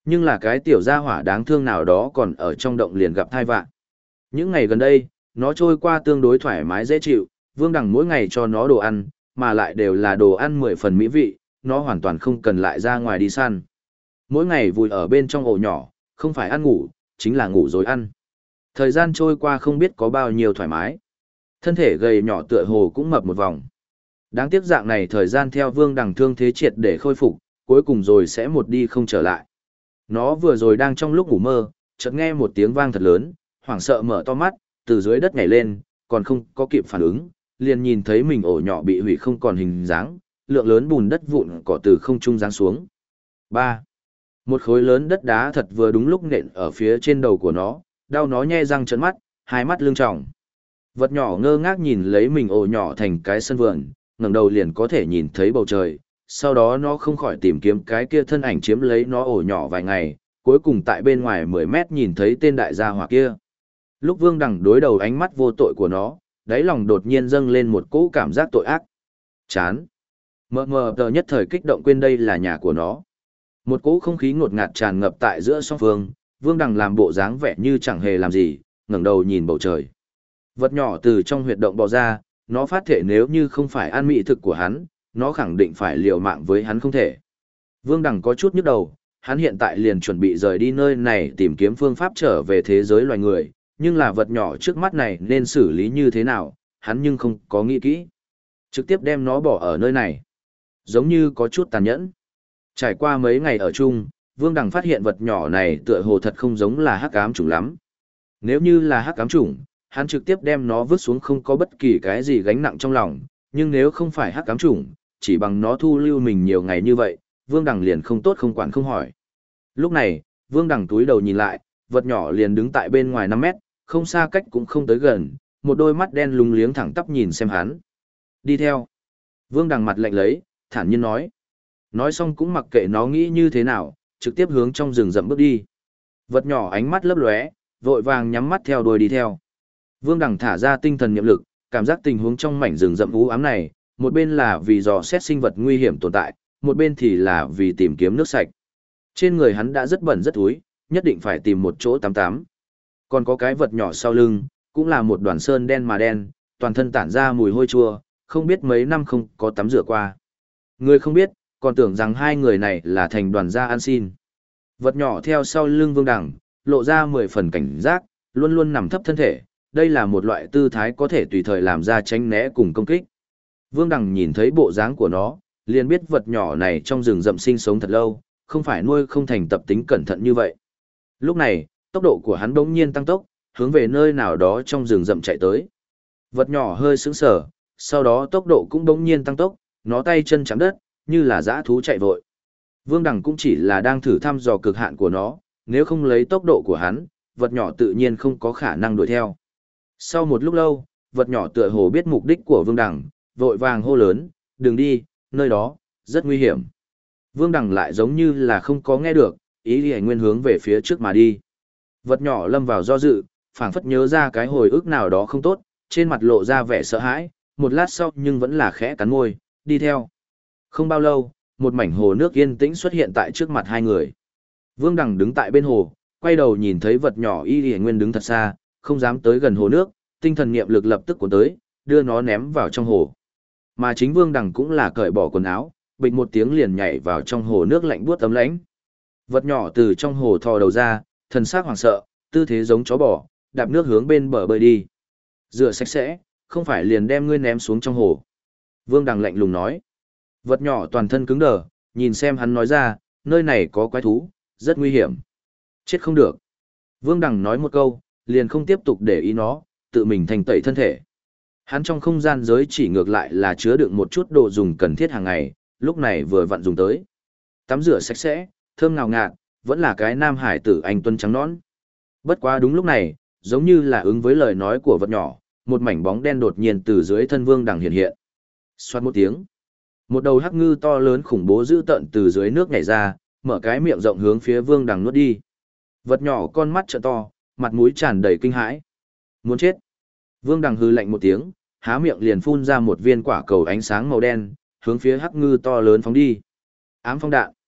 Nhưng là cái tiểu gia hỏa đáng thương nào đó còn ở trong động liền gặp thai vạn. Những ngày gần đây, nó trôi qua tương đối thoải mái dễ chịu, Vương Đằng mỗi ngày cho nó đồ ăn, mà lại đều là đồ ăn 10 phần mỹ vị, nó hoàn toàn không cần lại ra ngoài đi săn. Mỗi ngày vùi ở bên trong ổ nhỏ, không phải ăn ngủ, chính là ngủ rồi ăn. Thời gian trôi qua không biết có bao nhiêu thoải mái. Thân thể gầy nhỏ tựa hồ cũng mập một vòng. Đáng tiếc dạng này thời gian theo Vương Đằng thương thế triệt để khôi phục, cuối cùng rồi sẽ một đi không trở lại. Nó vừa rồi đang trong lúc ngủ mơ, chợt nghe một tiếng vang thật lớn, hoảng sợ mở to mắt, từ dưới đất nhảy lên, còn không có kịp phản ứng, liền nhìn thấy mình ổ nhỏ bị hủy không còn hình dáng, lượng lớn bùn đất vụn cỏ từ không trung giáng xuống. 3. Một khối lớn đất đá thật vừa đúng lúc nện ở phía trên đầu của nó, đau nó nhe răng trợn mắt, hai mắt lưng tròng. Vật nhỏ ngơ ngác nhìn lấy mình ổ nhỏ thành cái sân vườn, ngẩng đầu liền có thể nhìn thấy bầu trời, sau đó nó không khỏi tìm kiếm cái kia thân ảnh chiếm lấy nó ổ nhỏ vài ngày, cuối cùng tại bên ngoài 10 mét nhìn thấy tên đại gia hỏa kia. Lúc Vương Đằng đối đầu ánh mắt vô tội của nó, đáy lòng đột nhiên dâng lên một cỗ cảm giác tội ác. Chán. Mờ mờ tờ nhất thời kích động quên đây là nhà của nó. Một cỗ không khí ngột ngạt tràn ngập tại giữa song phương, Vương Đằng làm bộ dáng vẻ như chẳng hề làm gì, ngẩng đầu nhìn bầu trời. Vật nhỏ từ trong huyệt động bò ra, nó phát thể nếu như không phải ăn mỹ thực của hắn, nó khẳng định phải liều mạng với hắn không thể. Vương Đằng có chút nhức đầu, hắn hiện tại liền chuẩn bị rời đi nơi này tìm kiếm phương pháp trở về thế giới loài người, nhưng là vật nhỏ trước mắt này nên xử lý như thế nào, hắn nhưng không có nghĩ kỹ. Trực tiếp đem nó bỏ ở nơi này. Giống như có chút tàn nhẫn. Trải qua mấy ngày ở chung, Vương Đằng phát hiện vật nhỏ này tựa hồ thật không giống là hắc ám chủng lắm. Nếu như là hắc ám chủng, hắn trực tiếp đem nó vứt xuống không có bất kỳ cái gì gánh nặng trong lòng, nhưng nếu không phải hắc ám chủng, chỉ bằng nó thu lưu mình nhiều ngày như vậy, Vương Đằng liền không tốt không quản không hỏi. Lúc này, Vương Đằng túi đầu nhìn lại, vật nhỏ liền đứng tại bên ngoài 5 mét, không xa cách cũng không tới gần, một đôi mắt đen lúng liếng thẳng tắp nhìn xem hắn. Đi theo. Vương Đằng mặt lạnh lấy, thản nhiên nói. Nói xong cũng mặc kệ nó nghĩ như thế nào, trực tiếp hướng trong rừng rậm bước đi. Vật nhỏ ánh mắt lấp lóe, vội vàng nhắm mắt theo đuôi đi theo. Vương Đằng thả ra tinh thần niệm lực, cảm giác tình huống trong mảnh rừng rậm u ám này, một bên là vì dò xét sinh vật nguy hiểm tồn tại, một bên thì là vì tìm kiếm nước sạch. Trên người hắn đã rất bẩn rất thúi, nhất định phải tìm một chỗ tắm tắm. Còn có cái vật nhỏ sau lưng, cũng là một đoàn sơn đen mà đen, toàn thân tản ra mùi hôi chua, không biết mấy năm không có tắm rửa qua. Người không biết, còn tưởng rằng hai người này là thành đoàn gia ăn xin. Vật nhỏ theo sau lưng Vương Đằng, lộ ra 10 phần cảnh giác, luôn luôn nằm thấp thân thể, đây là một loại tư thái có thể tùy thời làm ra tránh né cùng công kích. Vương Đằng nhìn thấy bộ dáng của nó, liền biết vật nhỏ này trong rừng rậm sinh sống thật lâu, không phải nuôi không thành tập tính cẩn thận như vậy. Lúc này, tốc độ của hắn bỗng nhiên tăng tốc, hướng về nơi nào đó trong rừng rậm chạy tới. Vật nhỏ hơi sững sờ, sau đó tốc độ cũng bỗng nhiên tăng tốc, nó tay chân chạm đất, như là dã thú chạy vội. Vương Đằng cũng chỉ là đang thử thăm dò cực hạn của nó, nếu không lấy tốc độ của hắn, vật nhỏ tự nhiên không có khả năng đuổi theo. Sau một lúc lâu, vật nhỏ tựa hồ biết mục đích của Vương Đằng, vội vàng hô lớn, đừng đi, nơi đó, rất nguy hiểm. Vương Đằng lại giống như là không có nghe được, ý thì nguyên hướng về phía trước mà đi. Vật nhỏ lâm vào do dự, phảng phất nhớ ra cái hồi ức nào đó không tốt, trên mặt lộ ra vẻ sợ hãi, một lát sau nhưng vẫn là khẽ cắn môi, đi theo. Không bao lâu, một mảnh hồ nước yên tĩnh xuất hiện tại trước mặt hai người. Vương Đằng đứng tại bên hồ, quay đầu nhìn thấy vật nhỏ y y nguyên đứng thật xa, không dám tới gần hồ nước, tinh thần niệm lực lập tức cuốn tới, đưa nó ném vào trong hồ. Mà chính Vương Đằng cũng là cởi bỏ quần áo, bịch một tiếng liền nhảy vào trong hồ nước lạnh buốt ấm lãnh. Vật nhỏ từ trong hồ thò đầu ra, thần sắc hoảng sợ, tư thế giống chó bò, đạp nước hướng bên bờ bơi đi. Rửa sạch sẽ, không phải liền đem ngươi ném xuống trong hồ. Vương Đằng lạnh lùng nói. Vật nhỏ toàn thân cứng đờ, nhìn xem hắn nói ra, nơi này có quái thú, rất nguy hiểm. Chết không được. Vương Đằng nói một câu, liền không tiếp tục để ý nó, tự mình thanh tẩy thân thể. Hắn trong không gian giới chỉ ngược lại là chứa đựng một chút đồ dùng cần thiết hàng ngày, lúc này vừa vặn dùng tới. Tắm rửa sạch sẽ, thơm ngào ngạt, vẫn là cái nam hải tử anh tuấn trắng nõn. Bất quá đúng lúc này, giống như là ứng với lời nói của vật nhỏ, một mảnh bóng đen đột nhiên từ dưới thân Vương Đằng hiện hiện. Xoát một tiếng, một đầu hắc ngư to lớn khủng bố dữ tợn từ dưới nước nhảy ra, mở cái miệng rộng hướng phía Vương Đằng nuốt đi. Vật nhỏ con mắt trợn to, mặt mũi tràn đầy kinh hãi. Muốn chết. Vương Đằng hừ lạnh một tiếng, há miệng liền phun ra một viên quả cầu ánh sáng màu đen, hướng phía hắc ngư to lớn phóng đi. Ám phong đạn.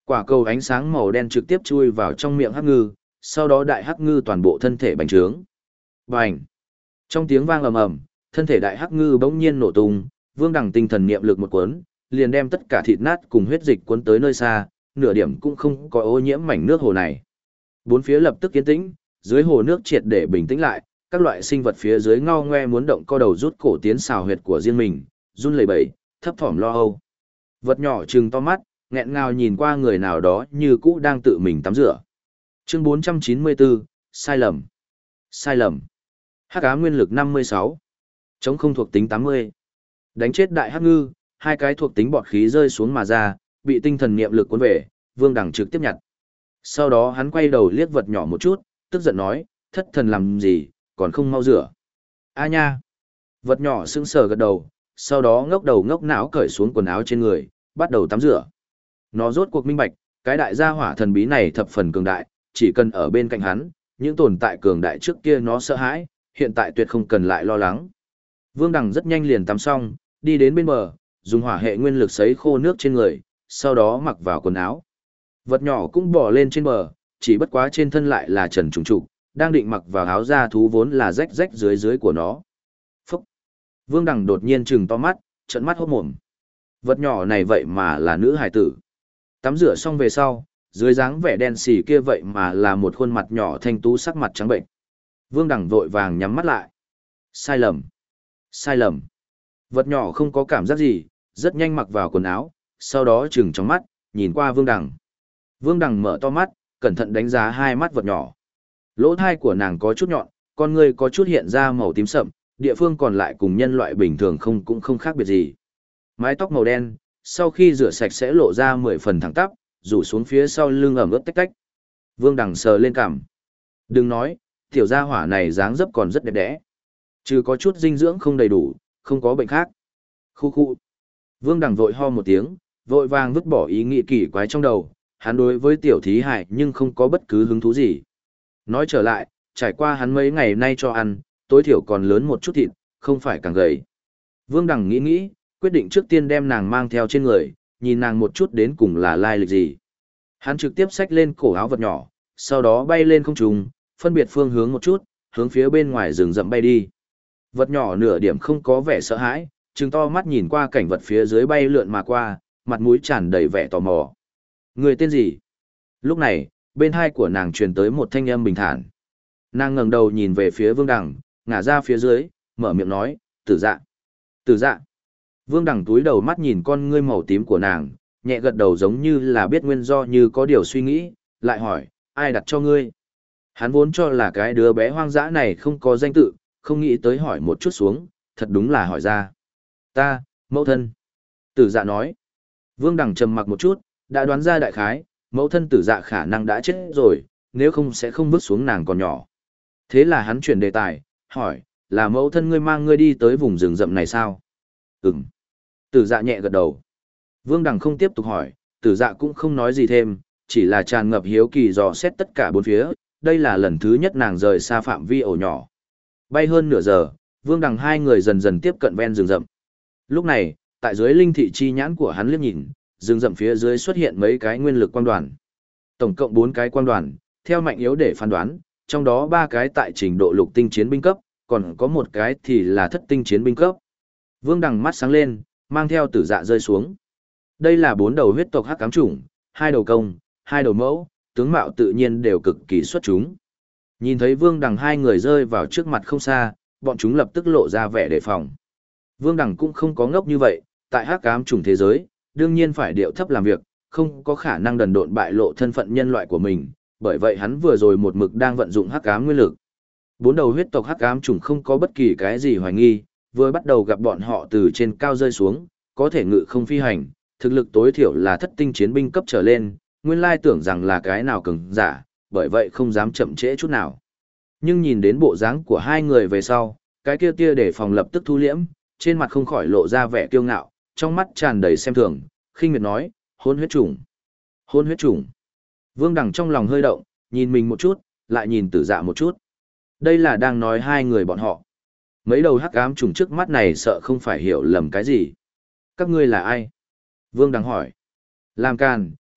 Quả cầu ánh sáng màu đen trực tiếp chui vào trong miệng hắc ngư, sau đó đại hắc ngư toàn bộ thân thể bành trướng. Bành! Trong tiếng vang ầm ầm, thân thể đại hắc ngư bỗng nhiên nổ tung, Vương Đằng tinh thần niệm lực một cuốn, liền đem tất cả thịt nát cùng huyết dịch cuốn tới nơi xa, nửa điểm cũng không có ô nhiễm mảnh nước hồ này. Bốn phía lập tức yên tĩnh, dưới hồ nước triệt để bình tĩnh lại, các loại sinh vật phía dưới ngao ngoe muốn động co đầu rút cổ tiến xào huyệt của riêng mình, run lẩy bẩy, thấp thỏm lo âu. Vật nhỏ trừng to mắt, nghẹn ngào nhìn qua người nào đó như cũ đang tự mình tắm rửa. Chương 494, sai lầm. Sai lầm. Hắc ám nguyên lực 56. Chống không thuộc tính 80. Đánh chết đại hắc ngư, hai cái thuộc tính bọt khí rơi xuống mà ra, bị tinh thần niệm lực cuốn về, Vương Đằng trực tiếp nhặt. Sau đó hắn quay đầu liếc vật nhỏ một chút, tức giận nói, thất thần làm gì, còn không mau rửa. A nha. Vật nhỏ sững sờ gật đầu, sau đó ngốc đầu ngốc não cởi xuống quần áo trên người, bắt đầu tắm rửa. Nó rốt cuộc minh bạch, cái đại gia hỏa thần bí này thập phần cường đại, chỉ cần ở bên cạnh hắn, những tồn tại cường đại trước kia nó sợ hãi, hiện tại tuyệt không cần lại lo lắng. Vương Đằng rất nhanh liền tắm xong, đi đến bên bờ, dùng hỏa hệ nguyên lực sấy khô nước trên người, sau đó mặc vào quần áo. Vật nhỏ cũng bò lên trên bờ, chỉ bất quá trên thân lại là trần trùng trục, đang định mặc vào áo da thú vốn là rách rách dưới dưới của nó. Phúc! Vương Đằng đột nhiên trừng to mắt, trợn mắt hốt mồm. Vật nhỏ này vậy mà là nữ hải tử. Tắm rửa xong về sau, dưới dáng vẻ đen xì kia vậy mà là một khuôn mặt nhỏ thanh tú sắc mặt trắng bệnh. Vương Đằng vội vàng nhắm mắt lại. Sai lầm. Sai lầm. Vật nhỏ không có cảm giác gì, rất nhanh mặc vào quần áo, sau đó trừng trong mắt, nhìn qua Vương Đằng. Vương Đằng mở to mắt, cẩn thận đánh giá hai mắt vật nhỏ. Lỗ thai của nàng có chút nhọn, con người có chút hiện ra màu tím sậm, địa phương còn lại cùng nhân loại bình thường cũng không khác biệt gì. Mái tóc màu đen, sau khi rửa sạch sẽ lộ ra 10 phần thẳng tắp, rủ xuống phía sau lưng ẩm ướt tách tách. Vương Đằng sờ lên cằm. Đừng nói, tiểu gia hỏa này dáng dấp còn rất đẹp đẽ. Trừ có chút dinh dưỡng không đầy đủ, không có bệnh khác. Khu khu. Vương Đằng vội ho một tiếng, vội vàng vứt bỏ ý nghĩ kỳ quái trong đầu, hắn đối với tiểu thí hải nhưng không có bất cứ hứng thú gì. Nói trở lại, trải qua hắn mấy ngày nay cho ăn, tối thiểu còn lớn một chút thịt, không phải càng gầy. Vương Đằng nghĩ, quyết định trước tiên đem nàng mang theo trên người, nhìn nàng một chút đến cùng là lai lịch gì. Hắn trực tiếp xách lên cổ áo vật nhỏ, sau đó bay lên không trung, phân biệt phương hướng một chút, hướng phía bên ngoài rừng rậm bay đi. Vật nhỏ nửa điểm không có vẻ sợ hãi, trừng to mắt nhìn qua cảnh vật phía dưới bay lượn mà qua, mặt mũi tràn đầy vẻ tò mò. Người tên gì? Lúc này, bên hai của nàng truyền tới một thanh âm bình thản. Nàng ngẩng đầu nhìn về phía Vương Đằng, ngả ra phía dưới, mở miệng nói, Tử Dạ. Tử Dạ. Vương Đằng túi đầu mắt nhìn con ngươi màu tím của nàng, nhẹ gật đầu giống như là biết nguyên do như có điều suy nghĩ, lại hỏi, ai đặt cho ngươi? Hắn vốn cho là cái đứa bé hoang dã này không có danh tự, không nghĩ tới hỏi một chút xuống, thật đúng là hỏi ra. Ta, mẫu thân. Tử Dạ nói. Vương Đằng trầm mặc một chút, đã đoán ra đại khái, mẫu thân Tử Dạ khả năng đã chết rồi, nếu không sẽ không vứt xuống nàng còn nhỏ. Thế là hắn chuyển đề tài, hỏi, là mẫu thân ngươi mang ngươi đi tới vùng rừng rậm này sao? Ừm. Tử Dạ nhẹ gật đầu. Vương Đằng không tiếp tục hỏi, Tử Dạ cũng không nói gì thêm, chỉ là tràn ngập hiếu kỳ dò xét tất cả bốn phía, đây là lần thứ nhất nàng rời xa phạm vi ổ nhỏ. Bay hơn nửa giờ, Vương Đằng hai người dần dần tiếp cận ven rừng rậm. Lúc này, tại dưới linh thị chi nhãn của hắn liếc nhìn, rừng rậm phía dưới xuất hiện mấy cái nguyên lực quang đoàn. Tổng cộng 4 cái quang đoàn, theo mạnh yếu để phán đoán, trong đó 3 cái tại trình độ lục tinh chiến binh cấp, còn có 1 cái thì là thất tinh chiến binh cấp. Vương Đằng mắt sáng lên, mang theo Tử Dạ rơi xuống. Đây là 4 đầu huyết tộc hắc ám chủng, 2 đầu công, 2 đầu mẫu, tướng mạo tự nhiên đều cực kỳ xuất chúng. Nhìn thấy Vương Đằng hai người rơi vào trước mặt không xa, bọn chúng lập tức lộ ra vẻ đề phòng. Vương Đằng cũng không có ngốc như vậy, tại hắc ám chủng thế giới, đương nhiên phải điệu thấp làm việc, không có khả năng đần độn bại lộ thân phận nhân loại của mình, bởi vậy hắn vừa rồi một mực đang vận dụng hắc ám nguyên lực. 4 đầu huyết tộc hắc ám chủng không có bất kỳ cái gì hoài nghi, vừa bắt đầu gặp bọn họ từ trên cao rơi xuống, có thể ngự không phi hành, thực lực tối thiểu là thất tinh chiến binh cấp trở lên, nguyên lai tưởng rằng là cái nào cường giả, bởi vậy không dám chậm trễ chút nào. Nhưng nhìn đến bộ dáng của hai người về sau, cái kia tia để phòng lập tức thu liễm, trên mặt không khỏi lộ ra vẻ kiêu ngạo, trong mắt tràn đầy xem thường, khinh miệt nói, hôn huyết chủng. Hôn huyết chủng. Vương Đằng trong lòng hơi động, nhìn mình một chút, lại nhìn Tử Dạ một chút. Đây là đang nói hai người bọn họ. Mấy đầu hắc ám chủng trước mắt này sợ không phải hiểu lầm cái gì. Các ngươi là ai? Vương Đằng hỏi. Làm càn,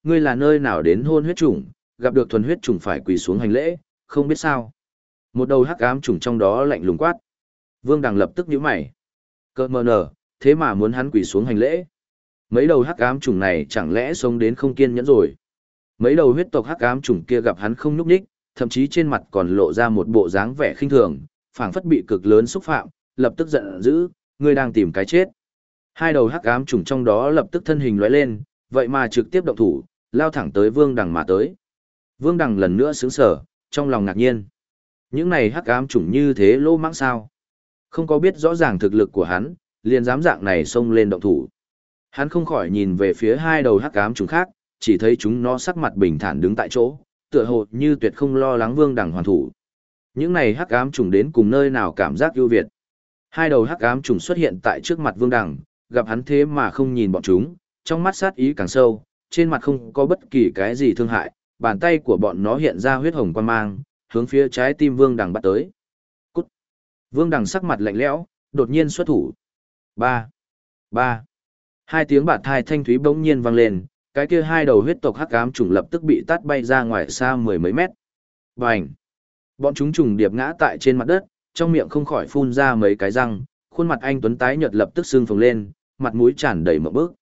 ngươi là nơi nào đến hôn huyết chủng, gặp được thuần huyết chủng phải quỳ xuống hành lễ, không biết sao. Một đầu hắc ám chủng trong đó lạnh lùng quát. Vương Đằng lập tức nhíu mày. Cơ mờ nở, thế mà muốn hắn quỳ xuống hành lễ. Mấy đầu hắc ám chủng này chẳng lẽ sống đến không kiên nhẫn rồi. Mấy đầu huyết tộc hắc ám chủng kia gặp hắn không nhúc nhích, thậm chí trên mặt còn lộ ra một bộ dáng vẻ khinh thường, phảng phất bị cực lớn xúc phạm, lập tức giận dữ, ngươi đang tìm cái chết. Hai đầu hắc ám chủng trong đó lập tức thân hình lóe lên, vậy mà trực tiếp động thủ, lao thẳng tới Vương Đằng mà tới. Vương Đằng lần nữa sững sờ, trong lòng ngạc nhiên. Những này hắc ám chủng như thế lỗ mãng sao? Không có biết rõ ràng thực lực của hắn, liền dám dạng này xông lên động thủ. Hắn không khỏi nhìn về phía hai đầu hắc ám chủng khác, chỉ thấy chúng nó sắc mặt bình thản đứng tại chỗ, tựa hồ như tuyệt không lo lắng Vương Đằng hoàn thủ. Những này hắc ám chủng đến cùng nơi nào cảm giác ưu việt. Hai đầu hắc ám chủng xuất hiện tại trước mặt Vương Đằng, gặp hắn thế mà không nhìn bọn chúng, trong mắt sát ý càng sâu, trên mặt không có bất kỳ cái gì thương hại, bàn tay của bọn nó hiện ra huyết hồng quang mang, hướng phía trái tim Vương Đằng bắt tới. Cút! Vương Đằng sắc mặt lạnh lẽo, đột nhiên xuất thủ. Ba! Ba! Hai tiếng bạt thai thanh thúy bỗng nhiên vang lên, cái kia hai đầu huyết tộc hắc ám trùng lập tức bị tát bay ra ngoài xa mười mấy mét. Bành! Bọn chúng trùng điệp ngã tại trên mặt đất, trong miệng không khỏi phun ra mấy cái răng, khuôn mặt anh tuấn tái nhợt lập tức sưng phồng lên, mặt mũi tràn đầy mộng bức.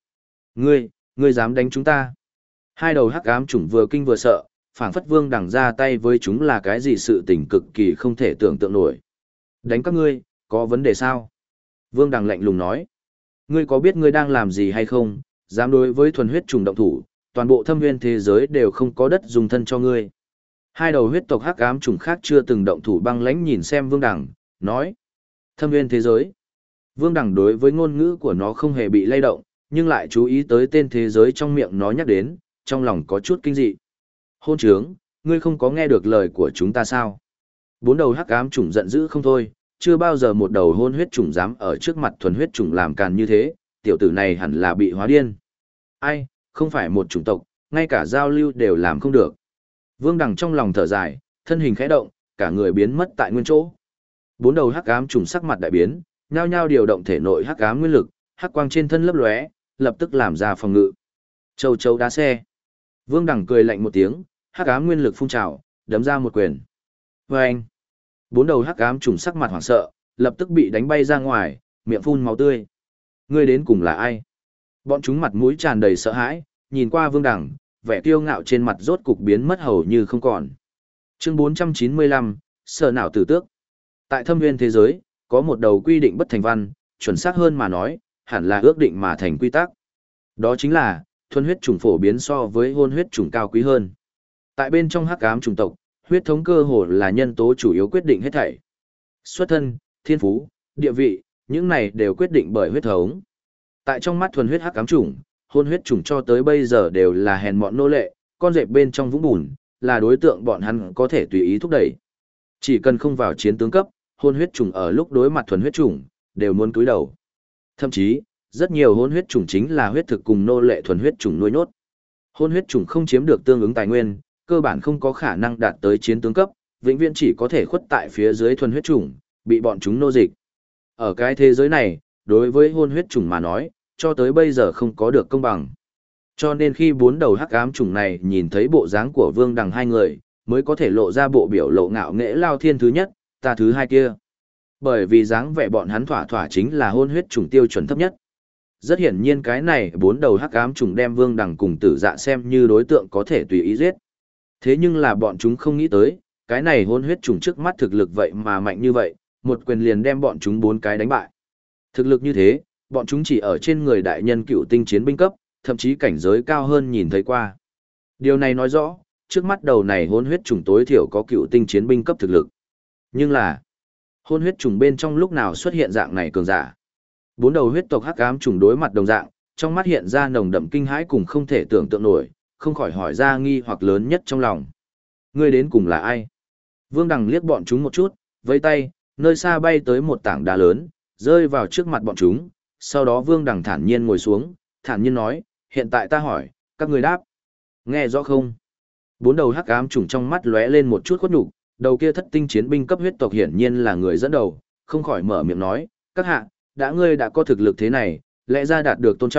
Ngươi dám đánh chúng ta? Hai đầu hắc ám trùng vừa kinh vừa sợ, phảng phất Vương Đằng ra tay với chúng là cái gì sự tình cực kỳ không thể tưởng tượng nổi. Đánh các ngươi, có vấn đề sao? Vương Đằng lạnh lùng nói. Ngươi có biết ngươi đang làm gì hay không? Dám đối với thuần huyết trùng động thủ, toàn bộ thâm viên thế giới đều không có đất dùng thân cho ngươi. Hai đầu huyết tộc hắc ám trùng khác chưa từng động thủ băng lãnh nhìn xem Vương Đằng, nói. Thâm viên thế giới. Vương Đằng đối với ngôn ngữ của nó không hề bị lay động, nhưng lại chú ý tới tên thế giới trong miệng nó nhắc đến, trong lòng có chút kinh dị. Hôn trướng, ngươi không có nghe được lời của chúng ta sao? Bốn đầu hắc ám trùng giận dữ không thôi, chưa bao giờ một đầu hôn huyết trùng dám ở trước mặt thuần huyết trùng làm càn như thế, tiểu tử này hẳn là bị hóa điên. Ai, không phải một chủng tộc, ngay cả giao lưu đều làm không được. Vương Đằng trong lòng thở dài, thân hình khẽ động, cả người biến mất tại nguyên chỗ. Bốn đầu hắc ám trùng sắc mặt đại biến, nhao nhao điều động thể nội hắc ám nguyên lực, hắc quang trên thân lấp lóe, lập tức làm ra phòng ngự. Châu chấu đá xe. Vương Đằng cười lạnh một tiếng, hắc ám nguyên lực phun trào, đấm ra một quyền. Vâng! Bốn đầu hắc ám trùng sắc mặt hoảng sợ, lập tức bị đánh bay ra ngoài, miệng phun máu tươi. Ngươi đến cùng là ai? Bọn chúng mặt mũi tràn đầy sợ hãi, nhìn qua Vương Đằng, vẻ kiêu ngạo trên mặt rốt cục biến mất hầu như không còn. Chương 495, Sở não tử tước. Tại thâm viên thế giới, có một đầu quy định bất thành văn, chuẩn xác hơn mà nói, hẳn là ước định mà thành quy tắc. Đó chính là, thuần huyết chủng phổ biến so với hôn huyết chủng cao quý hơn. Tại bên trong hắc ám chủng tộc, huyết thống cơ hồ là nhân tố chủ yếu quyết định hết thảy. Xuất thân, thiên phú, địa vị, những này đều quyết định bởi huyết thống. Tại trong mắt thuần huyết hắc ám chủng, hôn huyết chủng cho tới bây giờ đều là hèn mọn nô lệ, con rệp bên trong vũng bùn, là đối tượng bọn hắn có thể tùy ý thúc đẩy. Chỉ cần không vào chiến tướng cấp, hôn huyết chủng ở lúc đối mặt thuần huyết chủng, đều muốn cúi đầu. Thậm chí, rất nhiều hôn huyết chủng chính là huyết thực cùng nô lệ thuần huyết chủng nuôi nhốt. Hôn huyết chủng không chiếm được tương ứng tài nguyên, cơ bản không có khả năng đạt tới chiến tướng cấp, vĩnh viễn chỉ có thể khuất tại phía dưới thuần huyết chủng, bị bọn chúng nô dịch. Ở cái thế giới này, đối với hôn huyết chủng mà nói, cho tới bây giờ không có được công bằng. Cho nên khi bốn đầu hắc ám chủng này nhìn thấy bộ dáng của Vương Đằng hai người, mới có thể lộ ra bộ biểu lộ ngạo nghễ lao thiên thứ nhất, ta thứ hai kia. Bởi vì dáng vẻ bọn hắn thỏa thỏa chính là hôn huyết chủng tiêu chuẩn thấp nhất. Rất hiển nhiên cái này bốn đầu hắc ám chủng đem Vương Đằng cùng Tử Dạ xem như đối tượng có thể tùy ý giết. Thế nhưng là bọn chúng không nghĩ tới, cái này hôn huyết chủng trước mắt thực lực vậy mà mạnh như vậy, một quyền liền đem bọn chúng bốn cái đánh bại. Thực lực như thế, bọn chúng chỉ ở trên người đại nhân cựu tinh chiến binh cấp, thậm chí cảnh giới cao hơn nhìn thấy qua. Điều này nói rõ, trước mắt đầu này hôn huyết chủng tối thiểu có cựu tinh chiến binh cấp thực lực. Nhưng là, hôn huyết chủng bên trong lúc nào xuất hiện dạng này cường giả. Bốn đầu huyết tộc hắc ám chủng đối mặt đồng dạng, trong mắt hiện ra nồng đậm kinh hãi cùng không thể tưởng tượng nổi, không khỏi hỏi ra nghi hoặc lớn nhất trong lòng. Ngươi đến cùng là ai? Vương Đằng liếc bọn chúng một chút, vẫy tay, nơi xa bay tới một tảng đá lớn, rơi vào trước mặt bọn chúng, sau đó Vương Đằng thản nhiên ngồi xuống, thản nhiên nói, hiện tại ta hỏi, các ngươi đáp. Nghe rõ không? Bốn đầu hắc ám chủng trong mắt lóe lên một chút khuất nhục, đầu kia thất tinh chiến binh cấp huyết tộc hiển nhiên là người dẫn đầu, không khỏi mở miệng nói, các hạ, đã ngươi đã có thực lực thế này, lẽ ra đạt được tôn trọng,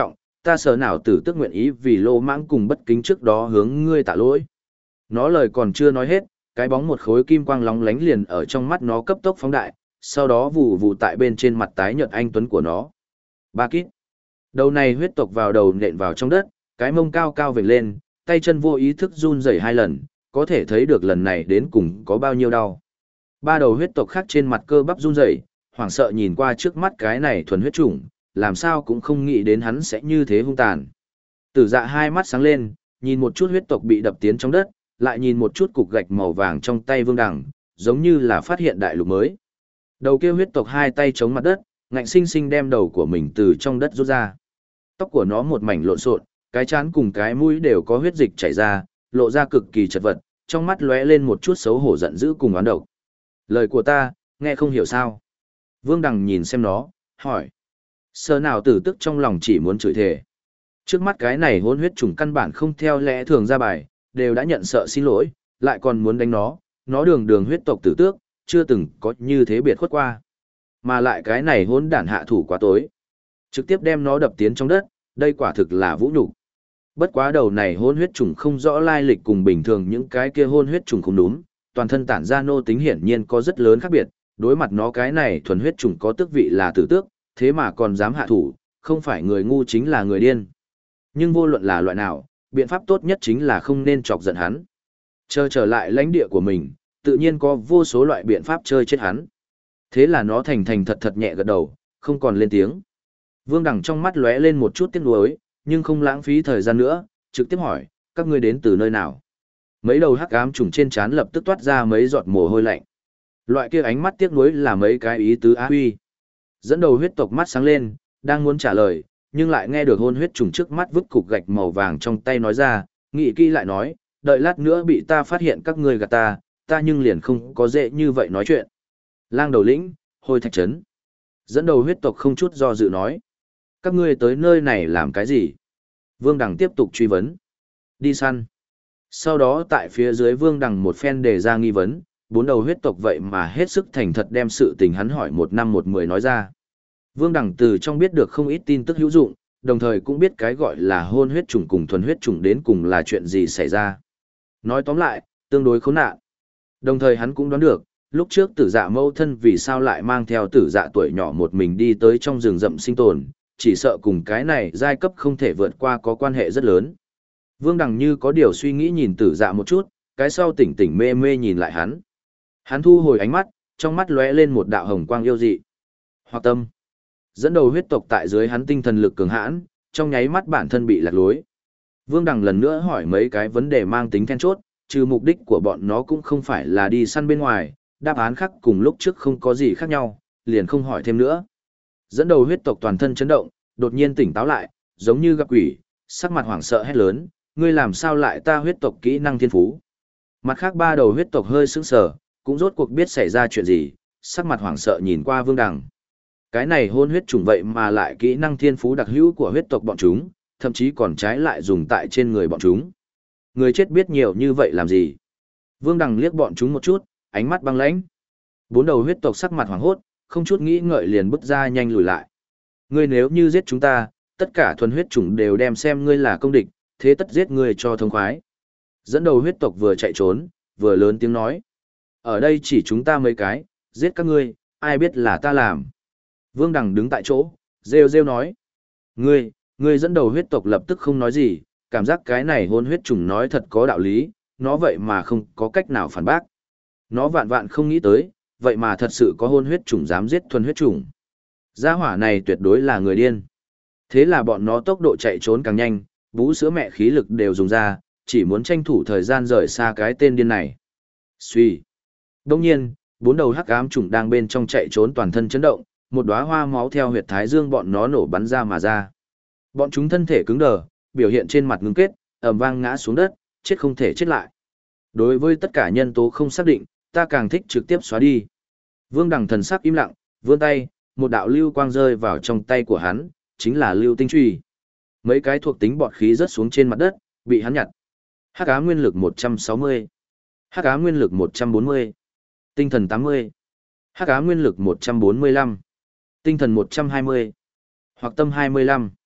ta sở nào tử tức nguyện ý vì lô mãng cùng bất kính trước đó hướng ngươi tạ lỗi. Nó lời còn chưa nói hết, cái bóng một khối kim quang lóng lánh liền ở trong mắt nó cấp tốc phóng đại, sau đó vù vù tại bên trên mặt tái nhợt anh tuấn của nó. Ba kít. Đầu này huyết tộc vào đầu nện vào trong đất, cái mông cao cao vểnh lên, tay chân vô ý thức run rẩy 2 lần, có thể thấy được lần này đến cùng có bao nhiêu đau. Ba đầu huyết tộc khác trên mặt cơ bắp run rẩy, hoảng sợ nhìn qua trước mắt cái này thuần huyết chủng, làm sao cũng không nghĩ đến hắn sẽ như thế hung tàn. Tử Dạ hai mắt sáng lên, nhìn một chút huyết tộc bị đập tiến trong đất, lại nhìn một chút cục gạch màu vàng trong tay Vương Đằng, giống như là phát hiện đại lục mới. Đầu kia huyết tộc hai tay chống mặt đất, ngạnh sinh sinh đem đầu của mình từ trong đất rút ra. Tóc của nó một mảnh lộn xộn, cái trán cùng cái mũi đều có huyết dịch chảy ra, lộ ra cực kỳ chật vật, trong mắt lóe lên một chút xấu hổ giận dữ cùng oán độc. Lời của ta, nghe không hiểu sao? Vương Đằng nhìn xem nó, hỏi. Sơ nào tử tức trong lòng chỉ muốn chửi thề. Trước mắt cái này hôn huyết trùng căn bản không theo lẽ thường ra bài, đều đã nhận sợ xin lỗi, lại còn muốn đánh nó đường đường huyết tộc tử tước, chưa từng có như thế biệt khuất qua. Mà lại cái này hôn đản hạ thủ quá tối. Trực tiếp đem nó đập tiến trong đất, đây quả thực là vũ nhục. Bất quá đầu này hôn huyết trùng không rõ lai lịch cùng bình thường những cái kia hôn huyết trùng không đúng, toàn thân tản ra nô tính hiển nhiên có rất lớn khác biệt, đối mặt nó cái này thuần huyết trùng có tước vị là tử tước, thế mà còn dám hạ thủ, không phải người ngu chính là người điên. Nhưng vô luận là loại nào, biện pháp tốt nhất chính là không nên chọc giận hắn. Trở lại lãnh địa của mình, tự nhiên có vô số loại biện pháp chơi chết hắn. Thế là nó thành thật nhẹ gật đầu, không còn lên tiếng. Vương Đằng trong mắt lóe lên một chút tiếc nuối, nhưng không lãng phí thời gian nữa, trực tiếp hỏi, các ngươi đến từ nơi nào? Mấy đầu hắc ám trùng trên trán lập tức toát ra mấy giọt mồ hôi lạnh. Loại kia ánh mắt tiếc nuối là mấy cái ý tứ á huy. Dẫn đầu huyết tộc mắt sáng lên, đang muốn trả lời, nhưng lại nghe được hôn huyết trùng trước mắt vứt cục gạch màu vàng trong tay nói ra, nghĩ kỹ lại nói, đợi lát nữa bị ta phát hiện các ngươi gạt ta nhưng liền không có dễ như vậy nói chuyện. Lang đầu lĩnh, Hôi Thạch Trấn. Dẫn đầu huyết tộc không chút do dự nói, các ngươi tới nơi này làm cái gì? Vương Đằng tiếp tục truy vấn. Đi săn. Sau đó tại phía dưới Vương Đằng một phen đề ra nghi vấn, 4 đầu huyết tộc vậy mà hết sức thành thật đem sự tình hắn hỏi 1 năm 1 mười nói ra. Vương Đằng từ trong biết được không ít tin tức hữu dụng, đồng thời cũng biết cái gọi là hôn huyết trùng cùng thuần huyết trùng đến cùng là chuyện gì xảy ra. Nói tóm lại, tương đối khốn nạn. Đồng thời hắn cũng đoán được, lúc trước Tử Dạ mẫu thân vì sao lại mang theo Tử Dạ tuổi nhỏ một mình đi tới trong rừng rậm sinh tồn, chỉ sợ cùng cái này giai cấp không thể vượt qua có quan hệ rất lớn. Vương Đằng như có điều suy nghĩ nhìn Tử Dạ một chút, cái sau tỉnh tỉnh mê mê nhìn lại hắn. Hắn thu hồi ánh mắt, trong mắt lóe lên một đạo hồng quang yêu dị. Hoặc tâm. Dẫn đầu huyết tộc tại dưới hắn tinh thần lực cường hãn, trong nháy mắt bản thân bị lạc lối. Vương Đằng lần nữa hỏi mấy cái vấn đề mang tính then chốt, trừ mục đích của bọn nó cũng không phải là đi săn bên ngoài, đáp án khác cùng lúc trước không có gì khác nhau, liền không hỏi thêm nữa. Dẫn đầu huyết tộc toàn thân chấn động, đột nhiên tỉnh táo lại, giống như gặp quỷ, sắc mặt hoảng sợ hét lớn, ngươi làm sao lại ta huyết tộc kỹ năng thiên phú. Mặt khác 3 đầu huyết tộc hơi sững sờ, cũng rốt cuộc biết xảy ra chuyện gì, sắc mặt hoảng sợ nhìn qua Vương Đằng. Cái này hôn huyết trùng vậy mà lại kỹ năng thiên phú đặc hữu của huyết tộc bọn chúng, thậm chí còn trái lại dùng tại trên người bọn chúng. Người chết biết nhiều như vậy làm gì? Vương Đằng liếc bọn chúng một chút, ánh mắt băng lãnh. 4 đầu huyết tộc sắc mặt hoảng hốt, không chút nghĩ ngợi liền bước ra nhanh lùi lại. Ngươi nếu như giết chúng ta, tất cả thuần huyết chủng đều đem xem ngươi là công địch, thế tất giết ngươi cho thông khoái. Dẫn đầu huyết tộc vừa chạy trốn, vừa lớn tiếng nói. Ở đây chỉ chúng ta mấy cái, giết các ngươi, ai biết là ta làm. Vương Đằng đứng tại chỗ, rêu rêu nói. Ngươi dẫn đầu huyết tộc lập tức không nói gì, cảm giác cái này hôn huyết chủng nói thật có đạo lý, nó vậy mà không có cách nào phản bác. Nó vạn vạn không nghĩ tới, vậy mà thật sự có hôn huyết chủng dám giết thuần huyết chủng. Gia hỏa này tuyệt đối là người điên. Thế là bọn nó tốc độ chạy trốn càng nhanh, bú sữa mẹ khí lực đều dùng ra, chỉ muốn tranh thủ thời gian rời xa cái tên điên này. Xuy. Đông nhiên, 4 đầu hắc ám chủng đang bên trong chạy trốn toàn thân chấn động, một đóa hoa máu theo huyệt thái dương bọn nó nổ bắn ra mà ra. Bọn chúng thân thể cứng đờ, biểu hiện trên mặt ngưng kết, ầm vang ngã xuống đất, chết không thể chết lại. Đối với tất cả nhân tố không xác định, ta càng thích trực tiếp xóa đi. Vương Đằng thần sắc im lặng, vươn tay, một đạo lưu quang rơi vào trong tay của hắn, chính là lưu tinh truy. Mấy cái thuộc tính bọt khí rớt xuống trên mặt đất, bị hắn nhặt. Hắc ám nguyên lực 160, hắc ám nguyên lực 140, tinh thần 80, hắc ám nguyên lực 145, tinh thần 120, hoặc tâm 25.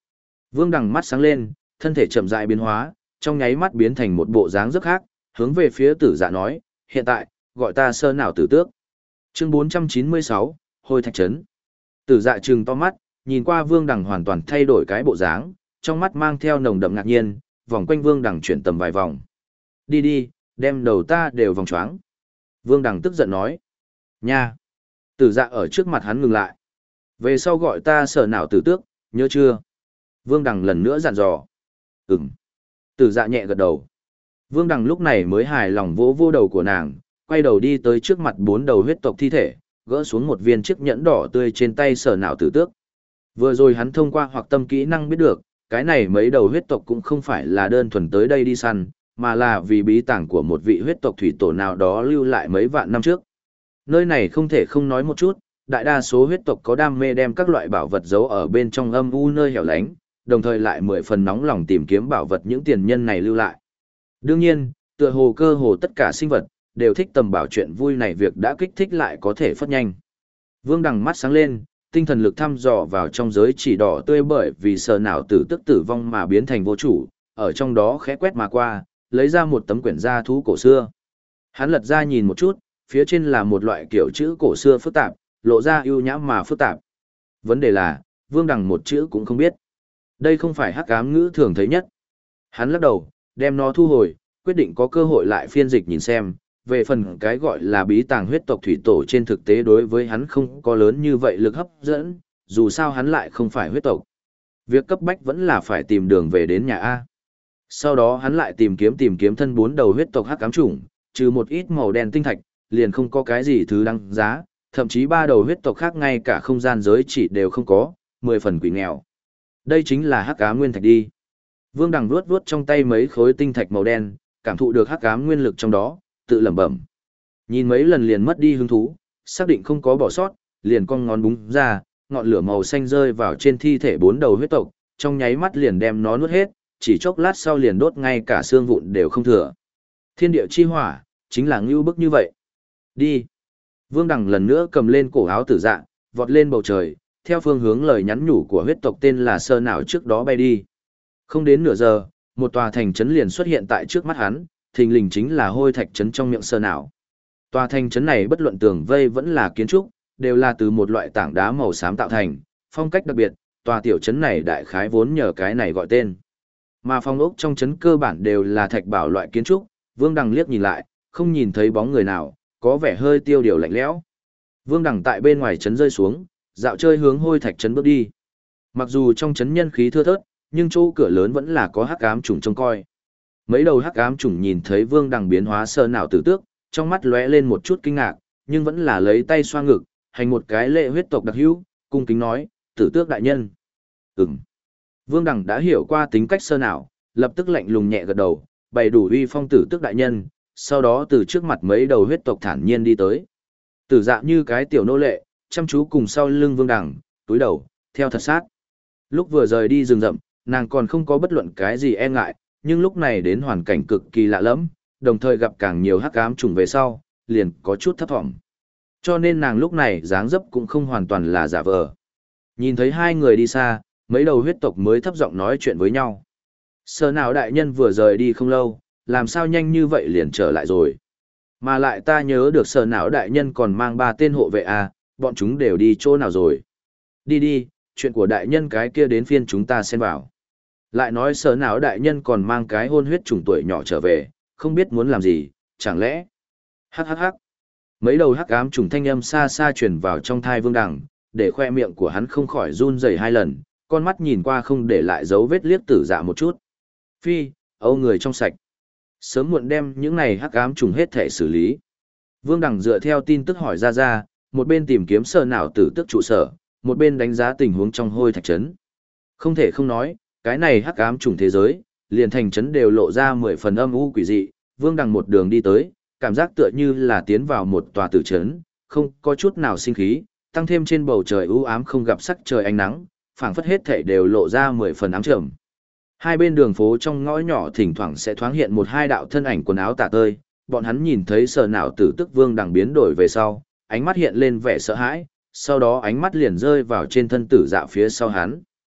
Vương Đằng mắt sáng lên, thân thể chậm rãi biến hóa, trong nháy mắt biến thành một bộ dáng rất khác, hướng về phía tử dạ nói, hiện tại, gọi ta Sơn nào tử tước. Chương 496, Hôi Thạch Trấn. Tử dạ trừng to mắt, nhìn qua Vương Đằng hoàn toàn thay đổi cái bộ dáng, trong mắt mang theo nồng đậm ngạc nhiên, vòng quanh Vương Đằng chuyển tầm vài vòng. Đi đi, đem đầu ta đều vòng choáng. Vương Đằng tức giận nói. Nha! Tử dạ ở trước mặt hắn ngừng lại. Về sau gọi ta Sở nào tử tước, nhớ chưa? Vương Đằng lần nữa dặn dò. Ừm. Tử dạ nhẹ gật đầu. Vương Đằng lúc này mới hài lòng vỗ vô đầu của nàng, quay đầu đi tới trước mặt 4 đầu huyết tộc thi thể, gỡ xuống một viên chiếc nhẫn đỏ tươi trên tay Sở nào tử tước. Vừa rồi hắn thông qua hoặc tâm kỹ năng biết được, cái này mấy đầu huyết tộc cũng không phải là đơn thuần tới đây đi săn, mà là vì bí tàng của một vị huyết tộc thủy tổ nào đó lưu lại mấy vạn năm trước. Nơi này không thể không nói một chút, đại đa số huyết tộc có đam mê đem các loại bảo vật giấu ở bên trong âm u nơi hẻo lánh, đồng thời lại 10 phần nóng lòng tìm kiếm bảo vật những tiền nhân này lưu lại. Đương nhiên, tựa hồ cơ hồ tất cả sinh vật đều thích tầm bảo chuyện vui này, việc đã kích thích lại có thể phất nhanh. Vương Đằng mắt sáng lên, tinh thần lực thăm dò vào trong giới chỉ đỏ tươi bởi vì Sở nào tử tức tử vong mà biến thành vô chủ, ở trong đó khẽ quét mà qua, lấy ra một tấm quyển gia thú cổ xưa. Hắn lật ra nhìn một chút, phía trên là một loại kiểu chữ cổ xưa phức tạp, lộ ra ưu nhã mà phức tạp. Vấn đề là, Vương Đằng một chữ cũng không biết. Đây không phải hắc ám ngữ thường thấy nhất. Hắn lắc đầu, đem nó thu hồi, quyết định có cơ hội lại phiên dịch nhìn xem. Về phần cái gọi là bí tàng huyết tộc thủy tổ trên thực tế đối với hắn không có lớn như vậy lực hấp dẫn, dù sao hắn lại không phải huyết tộc. Việc cấp bách vẫn là phải tìm đường về đến nhà A. Sau đó hắn lại tìm kiếm thân 4 đầu huyết tộc hắc ám chủng, trừ một ít màu đen tinh thạch, liền không có cái gì thứ đăng giá, thậm chí 3 đầu huyết tộc khác ngay cả không gian giới chỉ đều không có, 10 phần quỷ nghèo. Đây chính là hắc ám nguyên thạch đi. Vương Đằng vuốt vuốt trong tay mấy khối tinh thạch màu đen, cảm thụ được hắc ám nguyên lực trong đó, tự lẩm bẩm. Nhìn mấy lần liền mất đi hứng thú, xác định không có bỏ sót, liền cong ngón búng ra, ngọn lửa màu xanh rơi vào trên thi thể 4 đầu huyết tộc, trong nháy mắt liền đem nó nuốt hết, chỉ chốc lát sau liền đốt ngay cả xương vụn đều không thừa. Thiên địa chi hỏa, chính là ngưu bức như vậy. Đi. Vương Đằng lần nữa cầm lên cổ áo tử dạ, vọt lên bầu trời, theo phương hướng lời nhắn nhủ của huyết tộc tên là Sơ nào trước đó bay đi. Không đến nửa giờ, một tòa thành trấn liền xuất hiện tại trước mắt hắn, thình lình chính là Hôi Thạch trấn trong miệng Sơ nào. Tòa thành trấn này bất luận tường vây vẫn là kiến trúc, đều là từ một loại tảng đá màu xám tạo thành, phong cách đặc biệt, tòa tiểu trấn này đại khái vốn nhờ cái này gọi tên. Mà phong ốc trong trấn cơ bản đều là thạch bảo loại kiến trúc, Vương Đằng liếc nhìn lại, không nhìn thấy bóng người nào, có vẻ hơi tiêu điều lạnh lẽo. Vương Đằng tại bên ngoài trấn rơi xuống, dạo chơi hướng Hôi Thạch trấn bước đi. Mặc dù trong trấn nhân khí thưa thớt, nhưng chỗ cửa lớn vẫn là có hắc ám trùng trông coi. Mấy đầu hắc ám trùng nhìn thấy Vương Đằng biến hóa Sơ nào tử tước, trong mắt lóe lên một chút kinh ngạc, nhưng vẫn là lấy tay xoa ngực, hành một cái lễ huyết tộc đặc hữu, cung kính nói, tử tước đại nhân. Ừm. Vương Đằng đã hiểu qua tính cách Sơ nào, lập tức lạnh lùng nhẹ gật đầu, bày đủ uy phong tử tước đại nhân, sau đó từ trước mặt mấy đầu huyết tộc thản nhiên đi tới. Tử dạ như cái tiểu nô lệ, chăm chú cùng sau lưng Vương Đằng, túi đầu, theo thật sát. Lúc vừa rời đi rừng rậm, nàng còn không có bất luận cái gì e ngại, nhưng lúc này đến hoàn cảnh cực kỳ lạ lẫm, đồng thời gặp càng nhiều hắc ám trùng về sau, liền có chút thấp thỏm. Cho nên nàng lúc này dáng dấp cũng không hoàn toàn là giả vờ. Nhìn thấy hai người đi xa, mấy đầu huyết tộc mới thấp giọng nói chuyện với nhau. Sơ nào đại nhân vừa rời đi không lâu, làm sao nhanh như vậy liền trở lại rồi. Mà lại ta nhớ được Sơ não đại nhân còn mang 3 tên hộ vệ à, bọn chúng đều đi chỗ nào rồi. Đi đi, chuyện của đại nhân cái kia đến phiên chúng ta xen vào. Lại nói Sơ não đại nhân còn mang cái hôn huyết trùng tuổi nhỏ trở về, không biết muốn làm gì, chẳng lẽ. Hắc hắc hắc. Mấy đầu hắc ám trùng thanh âm xa xa truyền vào trong thai Vương Đằng, để khoe miệng của hắn không khỏi run rẩy 2 lần, con mắt nhìn qua không để lại dấu vết liếc tử dạ một chút. Phi, âu người trong sạch. Sớm muộn đem những này hắc ám trùng hết thể xử lý. Vương Đằng dựa theo tin tức hỏi ra, một bên tìm kiếm Sơ nào tử tức trụ sở, một bên đánh giá tình huống trong Hôi Thạch trấn. Không thể không nói, cái này hắc ám trùng thế giới, liền thành trấn đều lộ ra 10 phần âm u quỷ dị. Vương Đằng một đường đi tới, cảm giác tựa như là tiến vào một tòa tử trấn, không có chút nào sinh khí, tăng thêm trên bầu trời u ám không gặp sắc trời ánh nắng, phảng phất hết thể đều lộ ra 10 phần ám trầm. Hai bên đường phố trong ngõ nhỏ thỉnh thoảng sẽ thoáng hiện 1-2 đạo thân ảnh quần áo tả tơi, bọn hắn nhìn thấy Sơ nào tử tức Vương Đằng biến đổi về sau, ánh mắt hiện lên vẻ sợ hãi, sau đó ánh mắt liền rơi vào trên thân tử dạ phía sau hắn.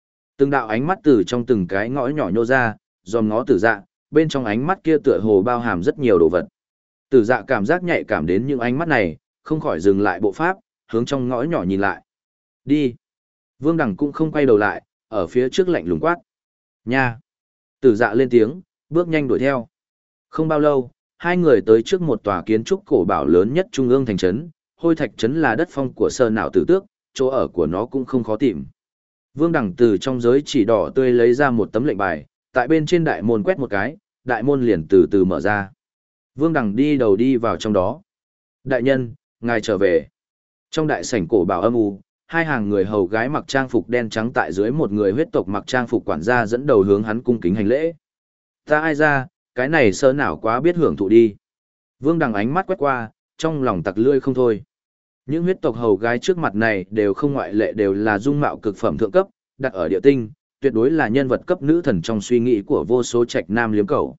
Từng đạo ánh mắt từ trong từng cái ngõ nhỏ nhô ra, dòm ngó tử dạ, bên trong ánh mắt kia tựa hồ bao hàm rất nhiều đồ vật. Tử dạ cảm giác nhạy cảm đến những ánh mắt này, không khỏi dừng lại bộ pháp, hướng trong ngõ nhỏ nhìn lại. Đi. Vương Đằng cũng không quay đầu lại, ở phía trước lạnh lùng quát. Nha. Tử dạ lên tiếng, bước nhanh đuổi theo. Không bao lâu, hai người tới trước một tòa kiến trúc cổ bảo lớn nhất trung ương thành trấn. Hôi thạch trấn là đất phong của Sơn Nạo Tử Tước, chỗ ở của nó cũng không khó tìm. Vương Đằng từ trong giới chỉ đỏ tươi lấy ra một tấm lệnh bài, tại bên trên đại môn quét một cái, đại môn liền từ từ mở ra. Vương Đằng đi đầu đi vào trong đó. Đại nhân, ngài trở về. Trong đại sảnh cổ bảo âm u, hai hàng người hầu gái mặc trang phục đen trắng tại dưới một người huyết tộc mặc trang phục quản gia dẫn đầu hướng hắn cung kính hành lễ. Ta ai ra, cái này Sơn Nạo quá biết hưởng thụ đi. Vương Đằng ánh mắt quét qua, trong lòng tặc lưỡi không thôi. Những huyết tộc hầu gái trước mặt này đều không ngoại lệ đều là dung mạo cực phẩm thượng cấp, đặt ở địa tinh, tuyệt đối là nhân vật cấp nữ thần trong suy nghĩ của vô số trạch nam liếm cầu.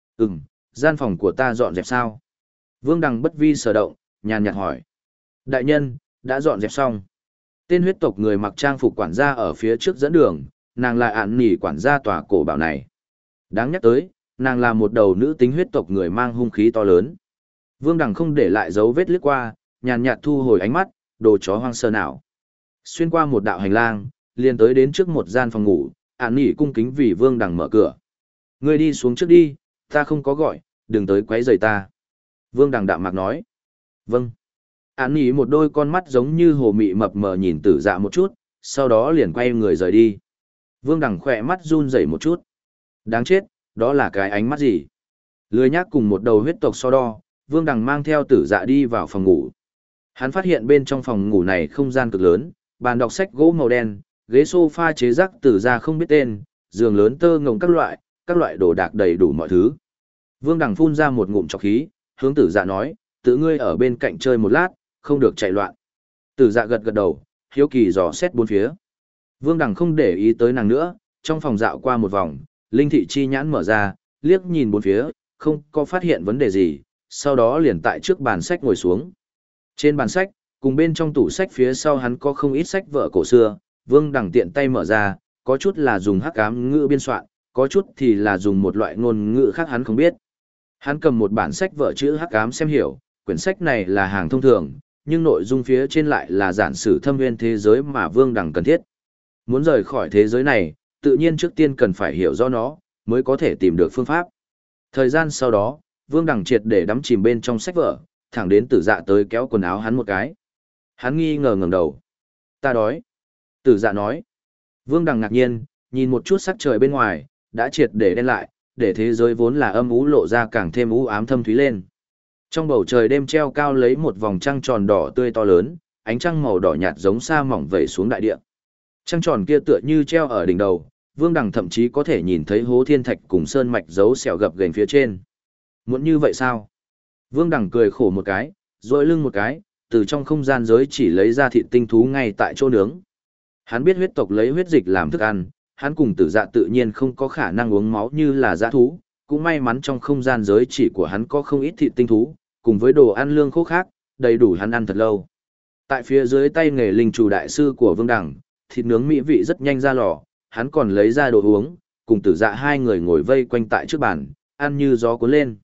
Gian phòng của ta dọn dẹp sao? Vương Đằng bất vi sở động, nhàn nhạt hỏi. Đại nhân, đã dọn dẹp xong. Tên huyết tộc người mặc trang phục quản gia ở phía trước dẫn đường, nàng là ạn nỉ quản gia tòa cổ bảo này. Đáng nhắc tới, nàng là một đầu nữ tính huyết tộc người mang hung khí to lớn. Vương Đằng không để lại dấu vết liếc qua, nhàn nhạt thu hồi ánh mắt, đồ chó hoang sơ nào. Xuyên qua một đạo hành lang, liền tới đến trước một gian phòng ngủ, ạn nỉ cung kính vì Vương Đằng mở cửa. Ngươi đi xuống trước đi, ta không có gọi, đừng tới quấy rầy ta. Vương Đằng đạm mạc nói. Vâng. Ạn nỉ một đôi con mắt giống như hồ mị mập mờ nhìn tử dạ một chút, sau đó liền quay người rời đi. Vương Đằng khỏe mắt run rẩy một chút. Đáng chết, đó là cái ánh mắt gì? Lười nhác cùng một đầu huyết tộc so đo, Vương Đằng mang theo tử dạ đi vào phòng ngủ. Hắn phát hiện bên trong phòng ngủ này không gian cực lớn, bàn đọc sách gỗ màu đen, ghế sofa chế rắc từ ra không biết tên, giường lớn tơ ngồng các loại đồ đạc đầy đủ mọi thứ. Vương Đằng phun ra một ngụm trọc khí, hướng tử dạ nói, tự ngươi ở bên cạnh chơi một lát, không được chạy loạn. Tử dạ gật gật đầu, hiếu kỳ dò xét bốn phía. Vương Đằng không để ý tới nàng nữa, trong phòng dạo qua một vòng, linh thị chi nhãn mở ra, liếc nhìn bốn phía, không có phát hiện vấn đề gì, sau đó liền tại trước bàn sách ngồi xuống. Trên bàn sách, cùng bên trong tủ sách phía sau hắn có không ít sách vở cổ xưa, Vương Đằng tiện tay mở ra, có chút là dùng hắc ám ngữ biên soạn, có chút thì là dùng một loại ngôn ngữ khác hắn không biết. Hắn cầm một bản sách vở chữ hắc ám xem hiểu, quyển sách này là hàng thông thường, nhưng nội dung phía trên lại là giản sử thâm nguyên thế giới mà Vương Đằng cần thiết. Muốn rời khỏi thế giới này, tự nhiên trước tiên cần phải hiểu rõ nó, mới có thể tìm được phương pháp. Thời gian sau đó, Vương Đằng triệt để đắm chìm bên trong sách vở, thẳng đến tử dạ tới kéo quần áo hắn một cái. Hắn nghi ngờ ngẩng đầu. Ta đói. Tử dạ nói. Vương Đằng ngạc nhiên, nhìn một chút sắc trời bên ngoài, đã triệt để đen lại, để thế giới vốn là âm u lộ ra càng thêm u ám thâm thúy lên. Trong bầu trời đêm treo cao lấy một vòng trăng tròn đỏ tươi to lớn, ánh trăng màu đỏ nhạt giống sa mỏng vẩy xuống đại địa. Trăng tròn kia tựa như treo ở đỉnh đầu, Vương Đằng thậm chí có thể nhìn thấy hố thiên thạch cùng sơn mạch dấu sẹo gập ghềnh phía trên. Muốn như vậy sao? Vương Đằng cười khổ một cái, duỗi lưng một cái, từ trong không gian giới chỉ lấy ra thịt tinh thú ngay tại chỗ nướng. Hắn biết huyết tộc lấy huyết dịch làm thức ăn, hắn cùng tử dạ tự nhiên không có khả năng uống máu như là dã thú, cũng may mắn trong không gian giới chỉ của hắn có không ít thịt tinh thú, cùng với đồ ăn lương khô khác, đầy đủ hắn ăn thật lâu. Tại phía dưới tay nghề linh chủ đại sư của Vương Đằng, thịt nướng mỹ vị rất nhanh ra lò, hắn còn lấy ra đồ uống, cùng tử dạ hai người ngồi vây quanh tại trước bàn, ăn như gió cuốn lên.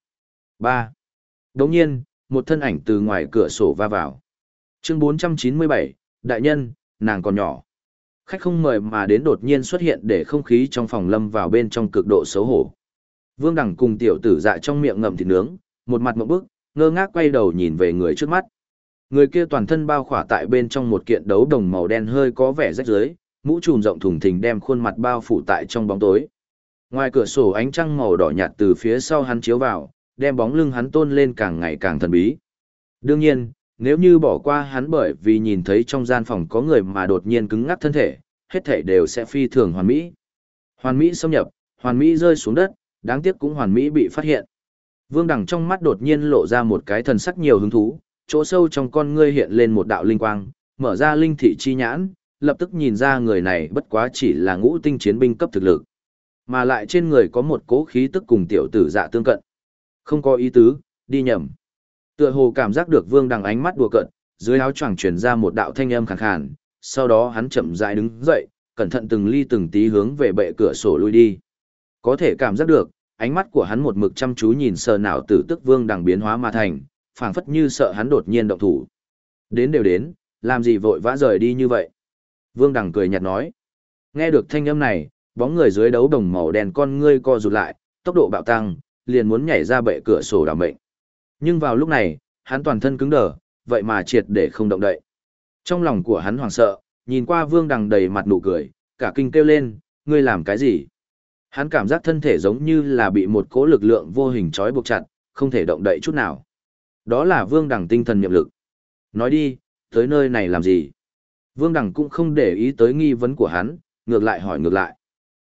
3. Đồng nhiên, một thân ảnh từ ngoài cửa sổ va vào. Chương 497, đại nhân, nàng còn nhỏ. Khách không mời mà đến đột nhiên xuất hiện để không khí trong phòng lâm vào bên trong cực độ xấu hổ. Vương Đằng cùng tiểu tử dạ trong miệng ngậm thịt nướng, một mặt ngộp bức, ngơ ngác quay đầu nhìn về người trước mắt. Người kia toàn thân bao khỏa tại bên trong một kiện đấu đồng màu đen hơi có vẻ rách rưới, mũ trùm rộng thùng thình đem khuôn mặt bao phủ tại trong bóng tối. Ngoài cửa sổ ánh trăng màu đỏ nhạt từ phía sau hắn chiếu vào, đem bóng lưng hắn tôn lên càng ngày càng thần bí. Đương nhiên, nếu như bỏ qua hắn bởi vì nhìn thấy trong gian phòng có người mà đột nhiên cứng ngắc thân thể, hết thể đều sẽ phi thường hoàn mỹ. Hoàn mỹ xâm nhập, hoàn mỹ rơi xuống đất, đáng tiếc cũng hoàn mỹ bị phát hiện. Vương Đằng trong mắt đột nhiên lộ ra một cái thần sắc nhiều hứng thú, chỗ sâu trong con ngươi hiện lên một đạo linh quang, mở ra linh thị chi nhãn, lập tức nhìn ra người này bất quá chỉ là ngũ tinh chiến binh cấp thực lực. Mà lại trên người có một cỗ khí tức cùng tiểu tử dạ tương cận. Không có ý tứ, đi nhầm. Tựa hồ cảm giác được Vương Đằng ánh mắt đùa cợt, dưới áo choàng truyền ra một đạo thanh âm khàn khàn, sau đó hắn chậm rãi đứng dậy, cẩn thận từng ly từng tí hướng về bệ cửa sổ lui đi. Có thể cảm giác được, ánh mắt của hắn một mực chăm chú nhìn sờ nào tử tức Vương Đằng biến hóa mà thành, phảng phất như sợ hắn đột nhiên động thủ. Đến đều đến, làm gì vội vã rời đi như vậy? Vương Đằng cười nhạt nói. Nghe được thanh âm này, bóng người dưới đấu đồng màu đen con ngươi co rụt lại, tốc độ bạo tăng, liền muốn nhảy ra bệ cửa sổ đảm mệnh. Nhưng vào lúc này, hắn toàn thân cứng đờ, vậy mà triệt để không động đậy. Trong lòng của hắn hoảng sợ, nhìn qua Vương Đằng đầy mặt nụ cười, cả kinh kêu lên, ngươi làm cái gì? Hắn cảm giác thân thể giống như là bị một cỗ lực lượng vô hình trói buộc chặt, không thể động đậy chút nào. Đó là Vương Đằng tinh thần niệm lực. Nói đi, tới nơi này làm gì? Vương Đằng cũng không để ý tới nghi vấn của hắn, ngược lại hỏi ngược lại.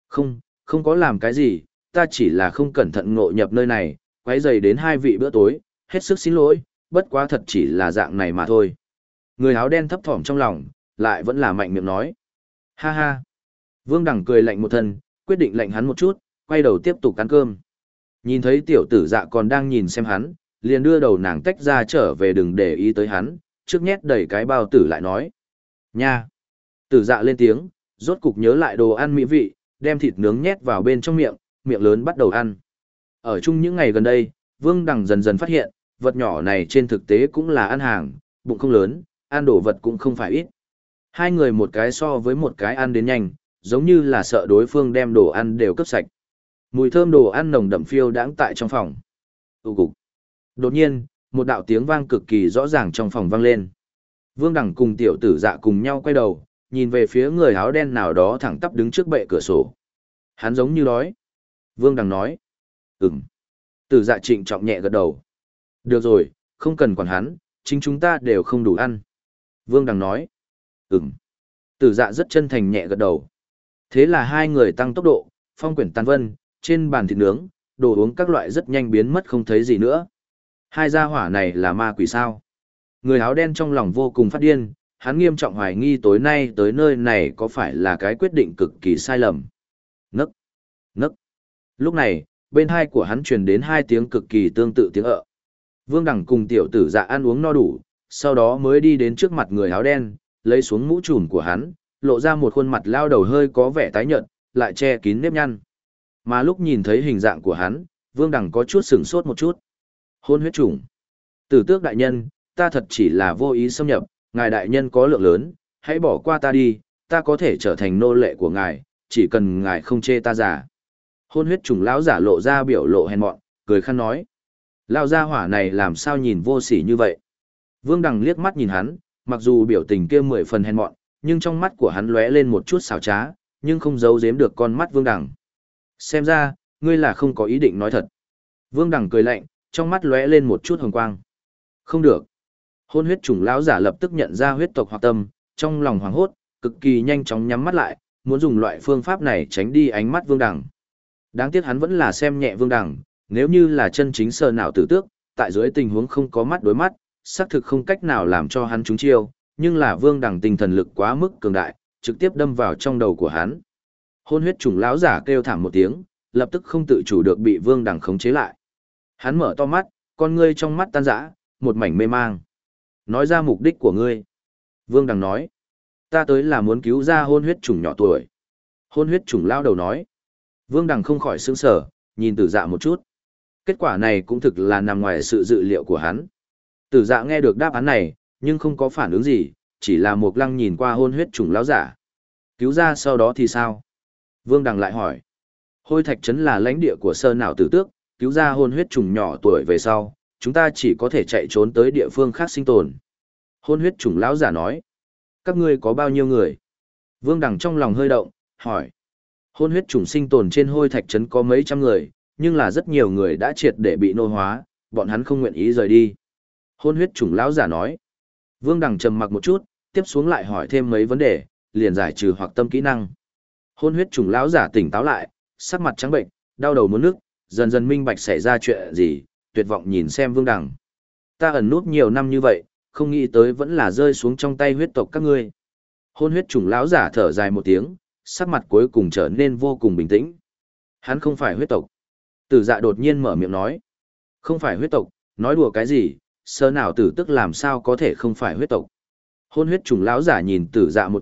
Không có làm cái gì, ta chỉ là không cẩn thận ngộ nhập nơi này, quấy rầy đến hai vị bữa tối, hết sức xin lỗi, bất quá thật chỉ là dạng này mà thôi. Người áo đen thấp thỏm trong lòng, lại vẫn là mạnh miệng nói. Ha ha. Vương Đằng cười lạnh một thân, quyết định lạnh hắn một chút, quay đầu tiếp tục ăn cơm. Nhìn thấy tiểu tử dạ còn đang nhìn xem hắn, liền đưa đầu nàng tách ra trở về đừng để ý tới hắn, trước nhét đẩy cái bao tử lại nói. Nha! Tử dạ lên tiếng, rốt cục nhớ lại đồ ăn mỹ vị, đem thịt nướng nhét vào bên trong miệng, miệng lớn bắt đầu ăn. Ở chung những ngày gần đây, Vương Đằng dần dần phát hiện, vật nhỏ này trên thực tế cũng là ăn hàng, bụng không lớn, ăn đồ vật cũng không phải ít. Hai người một cái so với một cái ăn đến nhanh, giống như là sợ đối phương đem đồ ăn đều cướp sạch. Mùi thơm đồ ăn nồng đậm phiêu đãng tại trong phòng. Tụ cục. Đột nhiên, một đạo tiếng vang cực kỳ rõ ràng trong phòng vang lên. Vương Đằng cùng tiểu tử dạ cùng nhau quay đầu, nhìn về phía người áo đen nào đó thẳng tắp đứng trước bệ cửa sổ. Hắn giống như đói. Vương Đằng nói. Ừm. Tử dạ trịnh trọng nhẹ gật đầu. Được rồi, không cần quản hắn, chính chúng ta đều không đủ ăn. Vương Đằng nói. Ừm. Tử dạ rất chân thành nhẹ gật đầu. Thế là hai người tăng tốc độ, phong quyển tàn vân, trên bàn thịt nướng, đồ uống các loại rất nhanh biến mất không thấy gì nữa. Hai gia hỏa này là ma quỷ sao? Người áo đen trong lòng vô cùng phát điên, hắn nghiêm trọng hoài nghi tối nay tới nơi này có phải là cái quyết định cực kỳ sai lầm. Nấc, nấc. Lúc này, bên hai của hắn truyền đến hai tiếng cực kỳ tương tự tiếng ợ. Vương Đằng cùng tiểu tử dạ ăn uống no đủ, sau đó mới đi đến trước mặt người áo đen, lấy xuống mũ trùm của hắn, lộ ra một khuôn mặt lao đầu hơi có vẻ tái nhợt, lại che kín nếp nhăn. Mà lúc nhìn thấy hình dạng của hắn, Vương Đằng có chút sửng sốt một chút. Hôn huyết chủng. Tử Tước đại nhân, ta thật chỉ là vô ý xâm nhập, ngài đại nhân có lượng lớn, hãy bỏ qua ta đi, ta có thể trở thành nô lệ của ngài, chỉ cần ngài không chê ta giả. Hôn huyết chủng lão giả lộ ra biểu lộ hèn mọn, cười khăn nói. Lão gia hỏa này làm sao nhìn vô sỉ như vậy? Vương Đằng liếc mắt nhìn hắn, mặc dù biểu tình kia 10 phần hèn mọn, nhưng trong mắt của hắn lóe lên một chút xảo trá, nhưng không giấu giếm được con mắt Vương Đằng. Xem ra, ngươi là không có ý định nói thật. Vương Đằng cười lạnh, trong mắt lóe lên một chút hồng quang. Không được. Hôn huyết chủng lão giả lập tức nhận ra huyết tộc hoặc tâm, trong lòng hoảng hốt, cực kỳ nhanh chóng nhắm mắt lại, muốn dùng loại phương pháp này tránh đi ánh mắt Vương Đằng. Đáng tiếc hắn vẫn là xem nhẹ Vương Đằng, nếu như là chân chính sờ nào tử tước, tại dưới tình huống không có mắt đối mắt, xác thực không cách nào làm cho hắn trúng chiêu, nhưng là Vương Đằng tinh thần lực quá mức cường đại, trực tiếp đâm vào trong đầu của hắn. Hôn huyết chủng lão giả kêu thảm một tiếng, lập tức không tự chủ được bị Vương Đằng khống chế lại. Hắn mở to mắt, con ngươi trong mắt tan rã, một mảnh mê mang. Nói ra mục đích của ngươi. Vương Đằng nói, ta tới là muốn cứu ra hôn huyết chủng nhỏ tuổi. Hôn huyết chủng lao đầu nói. Vương Đằng không khỏi sững sờ, nhìn Tử Dạ một chút. Kết quả này cũng thực là nằm ngoài sự dự liệu của hắn. Tử Dạ nghe được đáp án này, nhưng không có phản ứng gì, chỉ là một lăng nhìn qua hôn huyết chủng lão giả. Cứu ra sau đó thì sao? Vương Đằng lại hỏi. Hôi Thạch Trấn là lãnh địa của Sơn Nạo Tử Tước, cứu ra hôn huyết trùng nhỏ tuổi về sau, chúng ta chỉ có thể chạy trốn tới địa phương khác sinh tồn. Hôn huyết trùng lão giả nói. Các ngươi có bao nhiêu người? Vương Đằng trong lòng hơi động, hỏi. Hôn huyết trùng sinh tồn trên Hôi Thạch Trấn có mấy trăm người, nhưng là rất nhiều người đã triệt để bị nô hóa, bọn hắn không nguyện ý rời đi. Hôn huyết trùng lão giả nói. Vương Đằng trầm mặc một chút, tiếp xuống lại hỏi thêm mấy vấn đề, liền giải trừ hoặc tâm kỹ năng. Hôn huyết trùng lão giả tỉnh táo lại, sắc mặt trắng bệnh, đau đầu muốn nước, dần dần minh bạch xảy ra chuyện gì, tuyệt vọng nhìn xem Vương Đằng. Ta ẩn núp nhiều năm như vậy, không nghĩ tới vẫn là rơi xuống trong tay huyết tộc các ngươi. Hôn huyết trùng lão giả thở dài một tiếng, sắc mặt cuối cùng trở nên vô cùng bình tĩnh. Hắn không phải huyết tộc. Tử Dạ đột nhiên mở miệng nói. Không phải huyết tộc, nói đùa cái gì, Sơ nào Tử Tức làm sao có thể không phải huyết tộc. Hôn huyết trùng lão giả nhìn Tử Dạ một chút,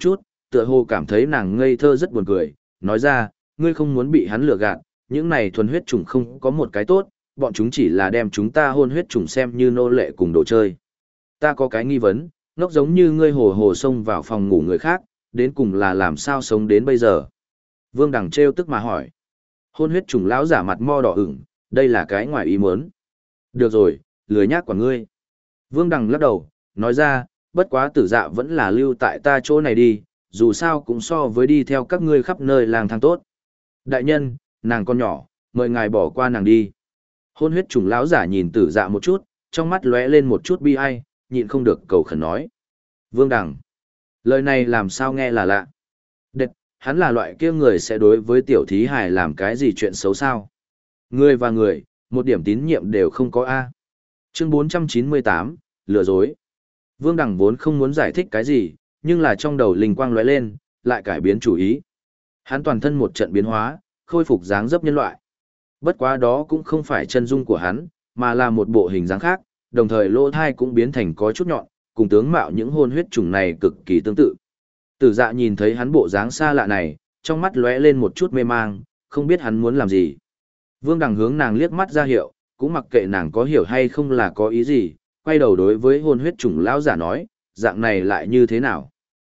tựa hồ cảm thấy nàng ngây thơ rất buồn cười, nói ra, ngươi không muốn bị hắn lừa gạt, những này thuần huyết chủng không có một cái tốt, bọn chúng chỉ là đem chúng ta hôn huyết chủng xem như nô lệ cùng đồ chơi. Ta có cái nghi vấn, ngốc giống như ngươi hồ hồ xông vào phòng ngủ người khác, đến cùng là làm sao sống đến bây giờ? Vương Đằng trêu tức mà hỏi. Hôn huyết chủng lão giả mặt mo đỏ ửng, đây là cái ngoài ý muốn. Được rồi, lười nhác của ngươi. Vương Đằng lắc đầu, nói ra, bất quá tử dạ vẫn là lưu tại ta chỗ này đi, dù sao cũng so với đi theo các ngươi khắp nơi lang thang tốt. Đại nhân, nàng con nhỏ, mời ngài bỏ qua nàng đi. Hôn huyết chủng lão giả nhìn tử dạ một chút, trong mắt lóe lên một chút bi ai, nhịn không được cầu khẩn nói. Vương Đằng, lời này làm sao nghe là lạ. Đệt, hắn là loại kia người sẽ đối với tiểu thí hài làm cái gì chuyện xấu sao. Người và người, một điểm tín nhiệm đều không có A. Chương 498, lừa dối. Vương Đằng vốn không muốn giải thích cái gì, nhưng là trong đầu linh quang lóe lên, lại cải biến chủ ý. Hắn toàn thân một trận biến hóa, khôi phục dáng dấp nhân loại. Bất quá đó cũng không phải chân dung của hắn, mà là một bộ hình dáng khác, đồng thời lỗ thai cũng biến thành có chút nhọn, cùng tướng mạo những hôn huyết chủng này cực kỳ tương tự. Tử dạ nhìn thấy hắn bộ dáng xa lạ này, trong mắt lóe lên một chút mê mang, không biết hắn muốn làm gì. Vương Đằng hướng nàng liếc mắt ra hiệu, cũng mặc kệ nàng có hiểu hay không là có ý gì, quay đầu đối với hôn huyết chủng lão giả nói, dạng này lại như thế nào?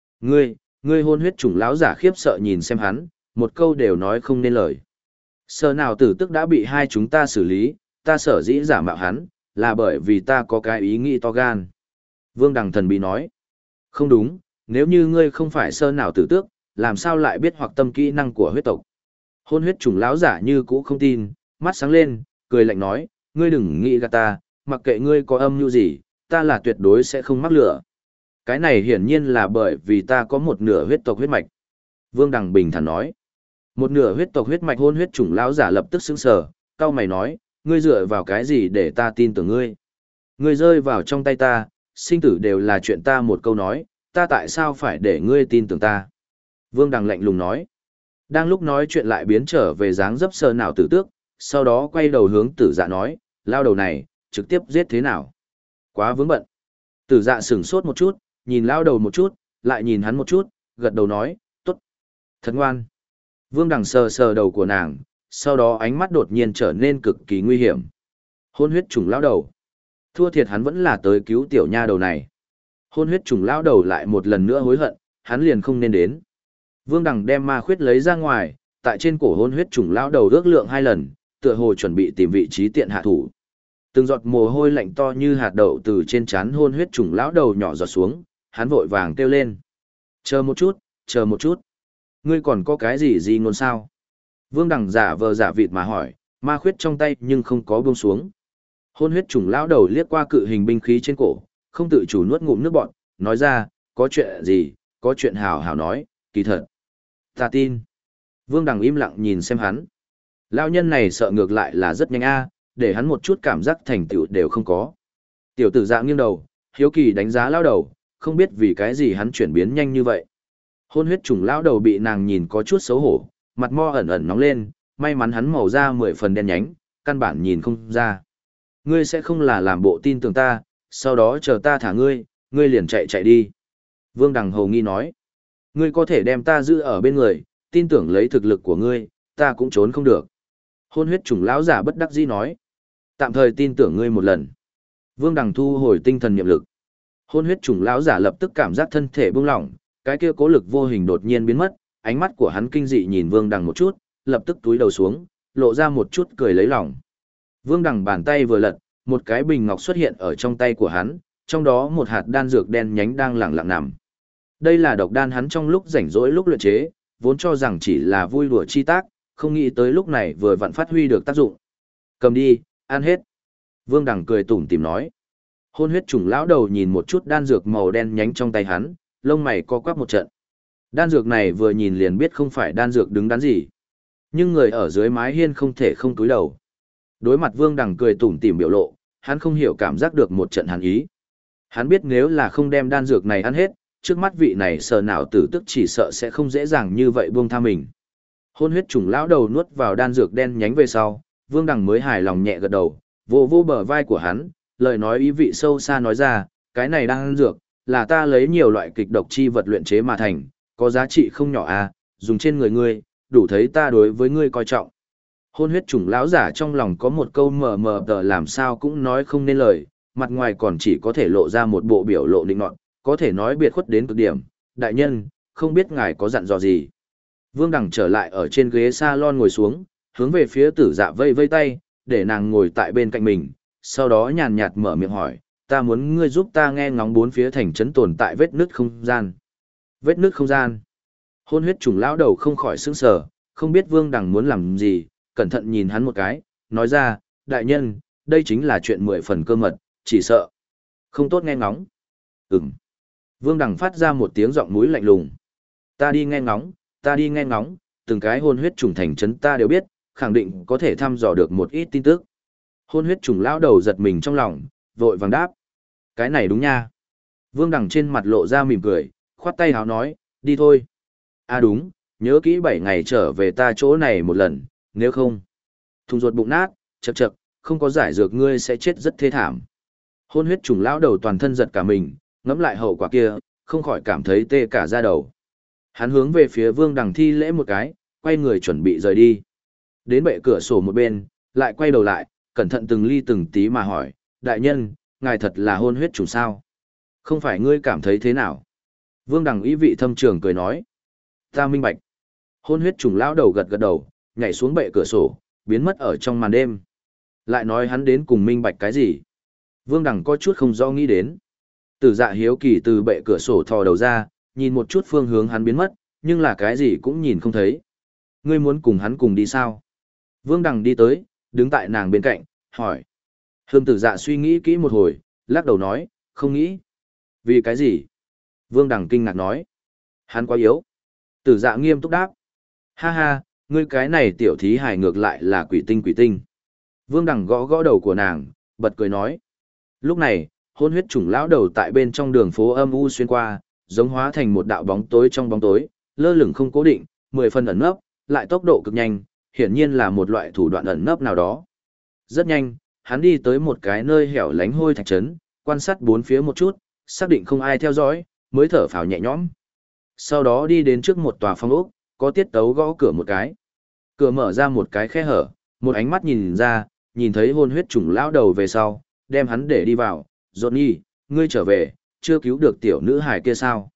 Ngươi hôn huyết chủng lão giả khiếp sợ nhìn xem hắn, một câu đều nói không nên lời. Sở nào tử tức đã bị hai chúng ta xử lý, ta sở dĩ giả mạo hắn, là bởi vì ta có cái ý nghĩ to gan. Vương Đằng thần bí nói, không đúng, nếu như ngươi không phải sơ nào tử tước, làm sao lại biết hoặc tâm kỹ năng của huyết tộc. Hôn huyết chủng lão giả như cũ không tin, mắt sáng lên, cười lạnh nói, ngươi đừng nghĩ gạt ta, mặc kệ ngươi có âm mưu gì, ta là tuyệt đối sẽ không mắc lửa. Cái này hiển nhiên là bởi vì ta có một nửa huyết tộc huyết mạch. Vương Đằng bình thản nói, một nửa huyết tộc huyết mạch. Hôn huyết chủng lão giả lập tức sững sờ, cau mày nói, ngươi dựa vào cái gì để ta tin tưởng ngươi? Ngươi rơi vào trong tay ta, sinh tử đều là chuyện ta một câu nói, ta tại sao phải để ngươi tin tưởng ta? Vương Đằng lạnh lùng nói. Đang lúc nói chuyện lại biến trở về dáng dấp sờ nào tử tước, sau đó quay đầu hướng tử dạ nói, lao đầu này, trực tiếp giết thế nào? Quá vướng bận. Tử dạ sửng sốt một chút, nhìn lao đầu một chút, lại nhìn hắn một chút, gật đầu nói, tốt. Thật ngoan. Vương Đằng sờ sờ đầu của nàng, sau đó ánh mắt đột nhiên trở nên cực kỳ nguy hiểm. Hôn huyết trùng lao đầu. Thua thiệt hắn vẫn là tới cứu tiểu nha đầu này. Hôn huyết trùng lao đầu lại một lần nữa hối hận, hắn liền không nên đến. Vương Đằng đem ma khuyết lấy ra ngoài, tại trên cổ hôn huyết trùng lao đầu ước lượng 2 lần, tựa hồ chuẩn bị tìm vị trí tiện hạ thủ. Từng giọt mồ hôi lạnh to như hạt đậu từ trên trán hôn huyết trùng lão đầu nhỏ giọt xuống, hắn vội vàng kêu lên. Chờ một chút, chờ một chút. Ngươi còn có cái gì ngôn sao? Vương Đằng giả vờ giả vịt mà hỏi, ma khuyết trong tay nhưng không có buông xuống. Hôn huyết trùng lão đầu liếc qua cự hình binh khí trên cổ, không tự chủ nuốt ngụm nước bọt, nói ra, có chuyện gì, có chuyện hảo hảo nói, kỳ thật. Ta tin. Vương Đằng im lặng nhìn xem hắn. Lão nhân này sợ ngược lại là rất nhanh a, để hắn một chút cảm giác thành tựu đều không có. Tiểu tử dạ nghiêng đầu, hiếu kỳ đánh giá lão đầu, không biết vì cái gì hắn chuyển biến nhanh như vậy. Hôn huyết trùng lão đầu bị nàng nhìn có chút xấu hổ, mặt mo ẩn ẩn nóng lên, may mắn hắn màu da 10 phần đen nhánh, căn bản nhìn không ra. Ngươi sẽ không là làm bộ tin tưởng ta, sau đó chờ ta thả ngươi, ngươi liền chạy đi. Vương Đằng hầu nghi nói, ngươi có thể đem ta giữ ở bên người, tin tưởng lấy thực lực của ngươi, ta cũng trốn không được. Hôn huyết trùng lão giả bất đắc dĩ nói, tạm thời tin tưởng ngươi một lần. Vương Đằng thu hồi tinh thần niệm lực. Hôn huyết trùng lão giả lập tức cảm giác thân thể buông lỏng, cái kia cố lực vô hình đột nhiên biến mất, ánh mắt của hắn kinh dị nhìn Vương Đằng một chút, lập tức túi đầu xuống, lộ ra một chút cười lấy lòng. Vương Đằng bàn tay vừa lật, một cái bình ngọc xuất hiện ở trong tay của hắn, trong đó một hạt đan dược đen nhánh đang lẳng lặng nằm. Đây là độc đan hắn trong lúc rảnh rỗi lúc luyện chế, vốn cho rằng chỉ là vui đùa chi tác, không nghĩ tới lúc này vừa vặn phát huy được tác dụng. Cầm đi, ăn hết. Vương Đằng cười tủm tỉm nói. Hôn huyết trùng lão đầu nhìn một chút đan dược màu đen nhánh trong tay hắn, lông mày co quắp một trận. Đan dược này vừa nhìn liền biết không phải đan dược đứng đắn gì. Nhưng người ở dưới mái hiên không thể không cúi đầu. Đối mặt Vương Đằng cười tủm tỉm biểu lộ, hắn không hiểu cảm giác được một trận hàn ý. Hắn biết nếu là không đem đan dược này ăn hết, trước mắt vị này sờ nào tử tức chỉ sợ sẽ không dễ dàng như vậy buông tha mình. Hôn huyết trùng lão đầu nuốt vào đan dược đen nhánh về sau, Vương Đằng mới hài lòng nhẹ gật đầu, vô vô bờ vai của hắn, lời nói ý vị sâu xa nói ra, cái này đan dược, là ta lấy nhiều loại kịch độc chi vật luyện chế mà thành, có giá trị không nhỏ à, dùng trên người ngươi, đủ thấy ta đối với ngươi coi trọng. Hôn huyết chủng lão giả trong lòng có một câu mờ mờ tờ làm sao cũng nói không nên lời, mặt ngoài còn chỉ có thể lộ ra một bộ biểu lộ định nọt, có thể nói biệt khuất đến cực điểm. Đại nhân, không biết ngài có dặn dò gì. Vương Đằng trở lại ở trên ghế salon ngồi xuống, hướng về phía tử dạ vây vây tay, để nàng ngồi tại bên cạnh mình, sau đó nhàn nhạt mở miệng hỏi, ta muốn ngươi giúp ta nghe ngóng bốn phía thành trấn tồn tại vết nứt không gian. Vết nứt không gian. Hôn huyết trùng lão đầu không khỏi sững sờ, không biết Vương Đằng muốn làm gì, cẩn thận nhìn hắn một cái, nói ra, đại nhân, đây chính là chuyện 10 phần cơ mật, chỉ sợ. Không tốt nghe ngóng. Ừm. Vương Đằng phát ra một tiếng giọng mũi lạnh lùng. Ta đi nghe ngóng, từng cái hôn huyết trùng thành trấn ta đều biết, khẳng định có thể thăm dò được một ít tin tức. Hôn huyết trùng lão đầu giật mình trong lòng, vội vàng đáp. Cái này đúng nha. Vương Đằng trên mặt lộ ra mỉm cười, khoát tay háo nói, đi thôi. À đúng, nhớ kỹ 7 ngày trở về ta chỗ này một lần, nếu không. Thùng ruột bụng nát, chậc chậc, không có giải dược ngươi sẽ chết rất thê thảm. Hôn huyết trùng lão đầu toàn thân giật cả mình, ngẫm lại hậu quả kia, không khỏi cảm thấy tê cả da đầu. Hắn hướng về phía Vương Đằng thi lễ một cái, quay người chuẩn bị rời đi. Đến bệ cửa sổ một bên, lại quay đầu lại, cẩn thận từng ly từng tí mà hỏi, đại nhân, ngài thật là hôn huyết trùng sao? Không phải ngươi cảm thấy thế nào? Vương Đằng ý vị thâm trường cười nói, ta minh bạch. Hôn huyết trùng lão đầu gật gật đầu, nhảy xuống bệ cửa sổ, biến mất ở trong màn đêm. Lại nói hắn đến cùng minh bạch cái gì? Vương Đằng có chút không rõ nghĩ đến. Tử dạ hiếu kỳ từ bệ cửa sổ thò đầu ra, nhìn một chút phương hướng hắn biến mất, nhưng là cái gì cũng nhìn không thấy. Ngươi muốn cùng hắn cùng đi sao? Vương Đằng đi tới, đứng tại nàng bên cạnh, hỏi. Hương tử dạ suy nghĩ kỹ một hồi, lắc đầu nói, không nghĩ. Vì cái gì? Vương Đằng kinh ngạc nói. Hắn quá yếu. Tử dạ nghiêm túc đáp. Ha ha, ngươi cái này tiểu thí hài ngược lại là quỷ tinh quỷ tinh. Vương Đằng gõ gõ đầu của nàng, bật cười nói. Lúc này, hôn huyết chủng lão đầu tại bên trong đường phố âm u xuyên qua, giống hóa thành một đạo bóng tối trong bóng tối, lơ lửng không cố định, 10 phần ẩn nấp, lại tốc độ cực nhanh, hiển nhiên là một loại thủ đoạn ẩn nấp nào đó. Rất nhanh, hắn đi tới một cái nơi hẻo lánh hôi thạch trấn, quan sát bốn phía một chút, xác định không ai theo dõi, mới thở phào nhẹ nhõm. Sau đó đi đến trước một tòa phòng ốc, có tiết tấu gõ cửa một cái. Cửa mở ra một cái khe hở, một ánh mắt nhìn ra, nhìn thấy hôn huyết chủng lão đầu về sau, đem hắn để đi vào. Johnny, ngươi trở về, chưa cứu được tiểu nữ hài kia sao?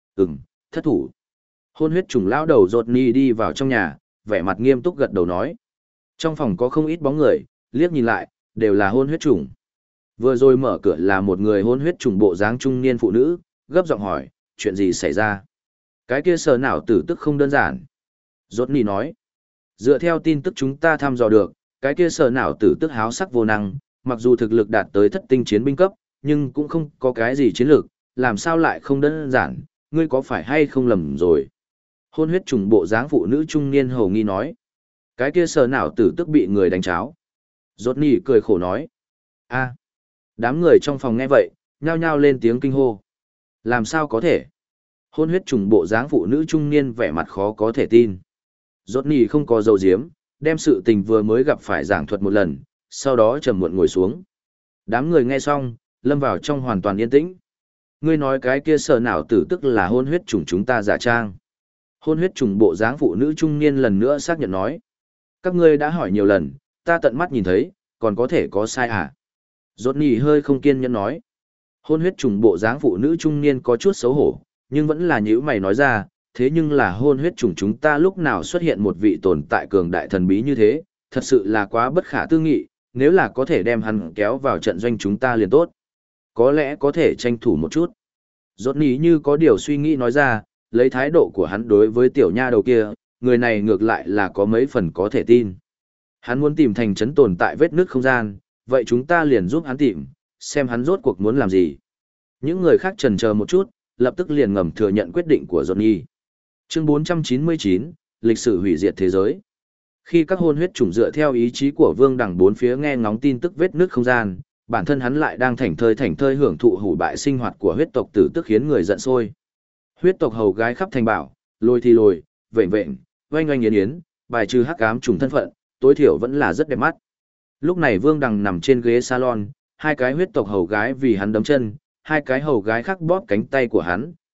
Thất thủ. Hôn huyết chủng lão đầu Johnny đi vào trong nhà, vẻ mặt nghiêm túc gật đầu nói. Trong phòng có không ít bóng người, liếc nhìn lại, đều là hôn huyết chủng. Vừa rồi mở cửa là một người hôn huyết chủng bộ dáng trung niên phụ nữ, gấp giọng hỏi, chuyện gì xảy ra? Cái kia sở não tử tức không đơn giản. Johnny nói. Dựa theo tin tức chúng ta thăm dò được, cái kia sở não tử tức háo sắc vô năng, mặc dù thực lực đạt tới thất tinh chiến binh cấp, nhưng cũng không có cái gì chiến lược, làm sao lại không đơn giản, ngươi có phải hay không lầm rồi. Hôn huyết trùng bộ dáng phụ nữ trung niên hầu nghi nói. Cái kia sở não tử tức bị người đánh cháo. Johnny cười khổ nói. A. Đám người trong phòng nghe vậy, nhao nhao lên tiếng kinh hô. Làm sao có thể? Hôn huyết trùng bộ dáng phụ nữ trung niên vẻ mặt khó có thể tin. Johnny không có dầu diếm, đem sự tình vừa mới gặp phải giảng thuật một lần, sau đó trầm muộn ngồi xuống. Đám người nghe xong, lâm vào trong hoàn toàn yên tĩnh. Ngươi nói cái kia sở não tử tức là hôn huyết trùng chúng ta giả trang. Hôn huyết trùng bộ dáng phụ nữ trung niên lần nữa xác nhận nói. Các ngươi đã hỏi nhiều lần, ta tận mắt nhìn thấy, còn có thể có sai à? Johnny hơi không kiên nhẫn nói. Hôn huyết trùng bộ dáng phụ nữ trung niên có chút xấu hổ, nhưng vẫn là nhíu mày nói ra, thế nhưng là hôn huyết trùng chúng ta lúc nào xuất hiện một vị tồn tại cường đại thần bí như thế, thật sự là quá bất khả tư nghị, nếu là có thể đem hắn kéo vào trận doanh chúng ta liền tốt. Có lẽ có thể tranh thủ một chút. Johnny như có điều suy nghĩ nói ra, lấy thái độ của hắn đối với tiểu nha đầu kia, người này ngược lại là có mấy phần có thể tin. Hắn muốn tìm thành trấn tồn tại vết nứt không gian, vậy chúng ta liền giúp hắn tìm, xem hắn rốt cuộc muốn làm gì. Những người khác chần chờ một chút, lập tức liền ngầm thừa nhận quyết định của Johnny. Chương 499, lịch sử hủy diệt thế giới. Khi các hôn huyết chủng dựa theo ý chí của Vương Đằng bốn phía nghe ngóng tin tức vết nứt không gian, bản thân hắn lại đang thảnh thơi hưởng thụ hủ bại sinh hoạt của huyết tộc tử tức khiến người giận sôi. Huyết tộc hầu gái khắp thành bảo, lôi thì lôi, vệnh vệnh, oanh oanh yến yến, bài trừ hắc ám trùng thân phận, tối thiểu vẫn là rất đẹp mắt. Lúc này Vương Đằng nằm trên ghế salon, hai cái huyết tộc hầu gái vì hắn đấm chân, hai cái hầu gái khác bóp cánh tay của hắn,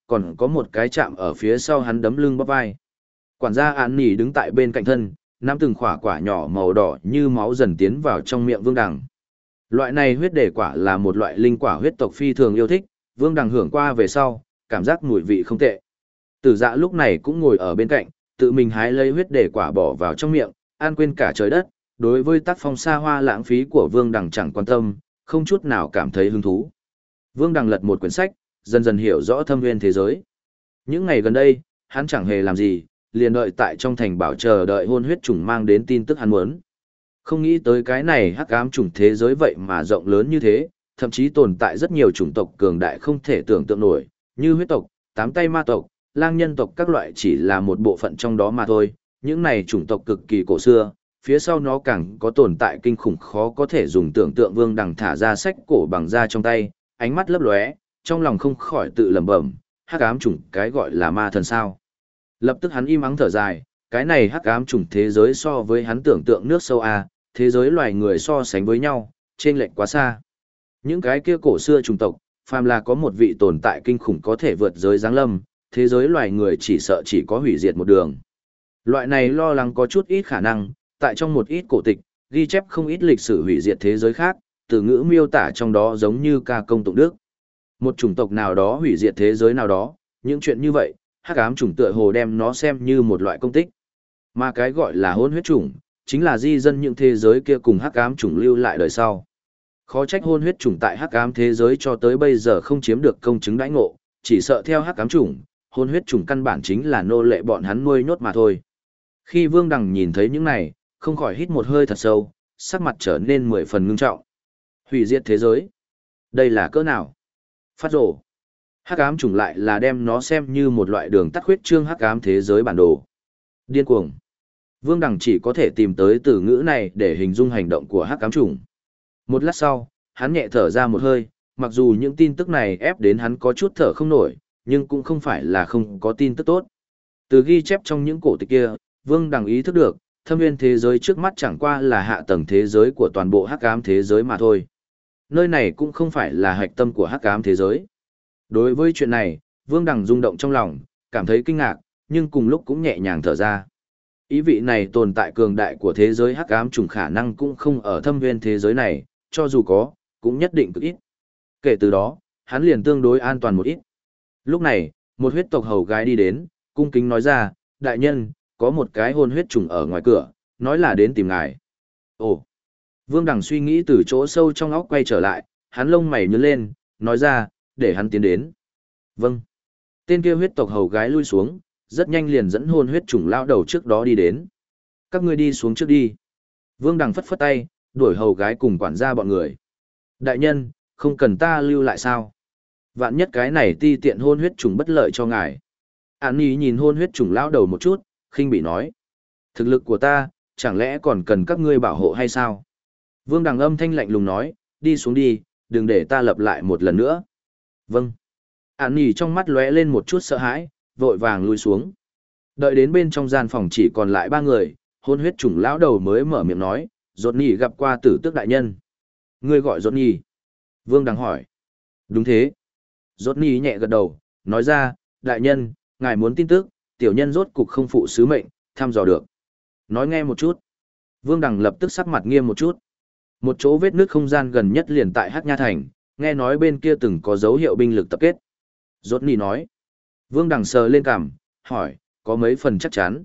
còn có một cái chạm ở phía sau hắn đấm lưng bắp vai. Quản gia Án Nỉ đứng tại bên cạnh thân, nắm từng quả quả nhỏ màu đỏ như máu dần tiến vào trong miệng Vương Đằng. Loại này huyết đề quả là một loại linh quả huyết tộc phi thường yêu thích, Vương Đằng hưởng qua về sau, cảm giác mùi vị không tệ. Tử Dạ lúc này cũng ngồi ở bên cạnh, tự mình hái lấy huyết đề quả bỏ vào trong miệng, ăn quên cả trời đất, đối với tác phong xa hoa lãng phí của Vương Đằng chẳng quan tâm, không chút nào cảm thấy hứng thú. Vương Đằng lật một quyển sách, dần dần hiểu rõ thâm nguyên thế giới. Những ngày gần đây, hắn chẳng hề làm gì, liền đợi tại trong thành bảo chờ đợi hôn huyết chủng mang đến tin tức hắn muốn. Không nghĩ tới cái này hắc ám chủng thế giới vậy mà rộng lớn như thế, thậm chí tồn tại rất nhiều chủng tộc cường đại không thể tưởng tượng nổi, như huyết tộc, tám tay ma tộc, lang nhân tộc các loại chỉ là một bộ phận trong đó mà thôi. Những này chủng tộc cực kỳ cổ xưa, phía sau nó càng có tồn tại kinh khủng khó có thể dùng tưởng tượng. Vương Đằng thả ra sách cổ bằng da trong tay, ánh mắt lấp lóe, trong lòng không khỏi tự lẩm bẩm, hắc ám chủng cái gọi là ma thần sao. Lập tức hắn im ắng thở dài, cái này hắc ám chủng thế giới so với hắn tưởng tượng nước sâu a, thế giới loài người so sánh với nhau, chênh lệch quá xa. Những cái kia cổ xưa chủng tộc, phàm là có một vị tồn tại kinh khủng có thể vượt giới giáng lâm, thế giới loài người chỉ sợ chỉ có hủy diệt một đường. Loại này lo lắng có chút ít khả năng, tại trong một ít cổ tịch, ghi chép không ít lịch sử hủy diệt thế giới khác, từ ngữ miêu tả trong đó giống như ca công tụng đức. Một chủng tộc nào đó hủy diệt thế giới nào đó, những chuyện như vậy, hắc ám chủng tựa hồ đem nó xem như một loại công tích. Mà cái gọi là hôn huyết chủng, chính là di dân những thế giới kia cùng hắc ám chủng lưu lại đời sau. Khó trách hôn huyết chủng tại hắc ám thế giới cho tới bây giờ không chiếm được công chứng đãi ngộ, chỉ sợ theo hắc ám chủng, hôn huyết chủng căn bản chính là nô lệ bọn hắn nuôi nhốt mà thôi. Khi Vương Đằng nhìn thấy những này, không khỏi hít một hơi thật sâu, sắc mặt trở nên 10 phần ngưng trọng. Hủy diệt thế giới. Đây là cỡ nào? Phát rồ. Hắc ám chủng lại là đem nó xem như một loại đường tắt khuyết trương hắc ám thế giới bản đồ. Điên cuồng. Vương Đằng chỉ có thể tìm tới từ ngữ này để hình dung hành động của hắc ám chủng. Một lát sau, hắn nhẹ thở ra một hơi, mặc dù những tin tức này ép đến hắn có chút thở không nổi, nhưng cũng không phải là không có tin tức tốt. Từ ghi chép trong những cổ tịch kia, Vương Đằng ý thức được, thâm nguyên thế giới trước mắt chẳng qua là hạ tầng thế giới của toàn bộ hắc ám thế giới mà thôi. Nơi này cũng không phải là hạch tâm của hắc ám thế giới. Đối với chuyện này, Vương Đằng rung động trong lòng, cảm thấy kinh ngạc, nhưng cùng lúc cũng nhẹ nhàng thở ra. Ý vị này tồn tại cường đại của thế giới hắc ám trùng khả năng cũng không ở thâm nguyên thế giới này, cho dù có, cũng nhất định cực ít. Kể từ đó, hắn liền tương đối an toàn một ít. Lúc này, một huyết tộc hầu gái đi đến, cung kính nói ra, đại nhân, có một cái hôn huyết trùng ở ngoài cửa, nói là đến tìm ngài. Ồ! Vương Đằng suy nghĩ từ chỗ sâu trong óc quay trở lại, hắn lông mày nhướng lên, nói ra, để hắn tiến đến. Vâng. Tên kia huyết tộc hầu gái lui xuống, rất nhanh liền dẫn hôn huyết trùng lao đầu trước đó đi đến. Các ngươi đi xuống trước đi. Vương Đằng phất phất tay, đuổi hầu gái cùng quản gia bọn người. Đại nhân, không cần ta lưu lại sao? Vạn nhất cái này ti tiện hôn huyết trùng bất lợi cho ngài. Án Nhi nhìn hôn huyết trùng lao đầu một chút, khinh bị nói. Thực lực của ta, chẳng lẽ còn cần các ngươi bảo hộ hay sao? Vương Đằng âm thanh lạnh lùng nói, đi xuống đi, đừng để ta lặp lại một lần nữa. Vâng. Án Nhi trong mắt lóe lên một chút sợ hãi, vội vàng lui xuống. Đợi đến bên trong gian phòng chỉ còn lại 3 người, hôn huyết chủng lão đầu mới mở miệng nói, Rốt Nhi gặp qua Tử Tước đại nhân. Ngươi gọi Rốt Nhi? Vương Đằng hỏi. Đúng thế. Rốt Nhi nhẹ gật đầu, nói ra, đại nhân, ngài muốn tin tức, tiểu nhân rốt cục không phụ sứ mệnh, thăm dò được. Nói nghe một chút. Vương Đằng lập tức sắc mặt nghiêm một chút. Một chỗ vết nước không gian gần nhất liền tại Hắc Nha Thành, nghe nói bên kia từng có dấu hiệu binh lực tập kết. Rốt Nhi nói. Vương Đằng sờ lên cằm, hỏi, có mấy phần chắc chắn?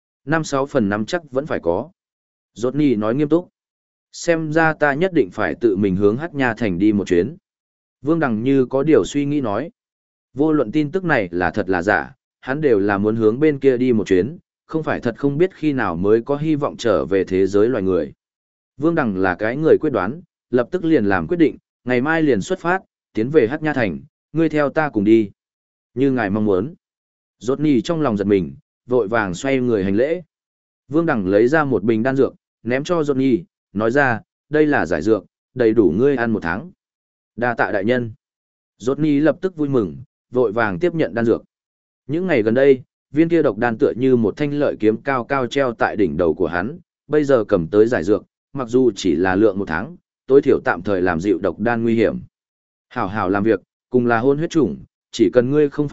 5-6 phần nắm chắc vẫn phải có. Rốt Nhi nói nghiêm túc. Xem ra ta nhất định phải tự mình hướng Hắc Nha Thành đi một chuyến. Vương Đằng như có điều suy nghĩ nói. Vô luận tin tức này là thật là giả, hắn đều là muốn hướng bên kia đi một chuyến, không phải thật không biết khi nào mới có hy vọng trở về thế giới loài người. Vương Đằng là cái người quyết đoán, lập tức liền làm quyết định, ngày mai liền xuất phát, tiến về Hắc Nha Thành, ngươi theo ta cùng đi. Như ngài mong muốn. Rốt Nhi trong lòng giật mình, vội vàng xoay người hành lễ. Vương Đằng lấy ra một bình đan dược, ném cho Rốt Nhi, nói ra, đây là giải dược, đầy đủ ngươi ăn 1 tháng. Đa tạ đại nhân. Rốt Nhi lập tức vui mừng, vội vàng tiếp nhận đan dược. Những ngày gần đây, viên kia độc đan tựa như một thanh lợi kiếm cao cao treo tại đỉnh đầu của hắn, bây giờ cầm tới giải dược, mặc dù chỉ là lượng 1 tháng, tối thiểu tạm thời làm dịu độc đan nguy hiểm. Hảo hảo làm việc, cùng là hôn huyết chủng, chỉ cần ngươi không phản bội,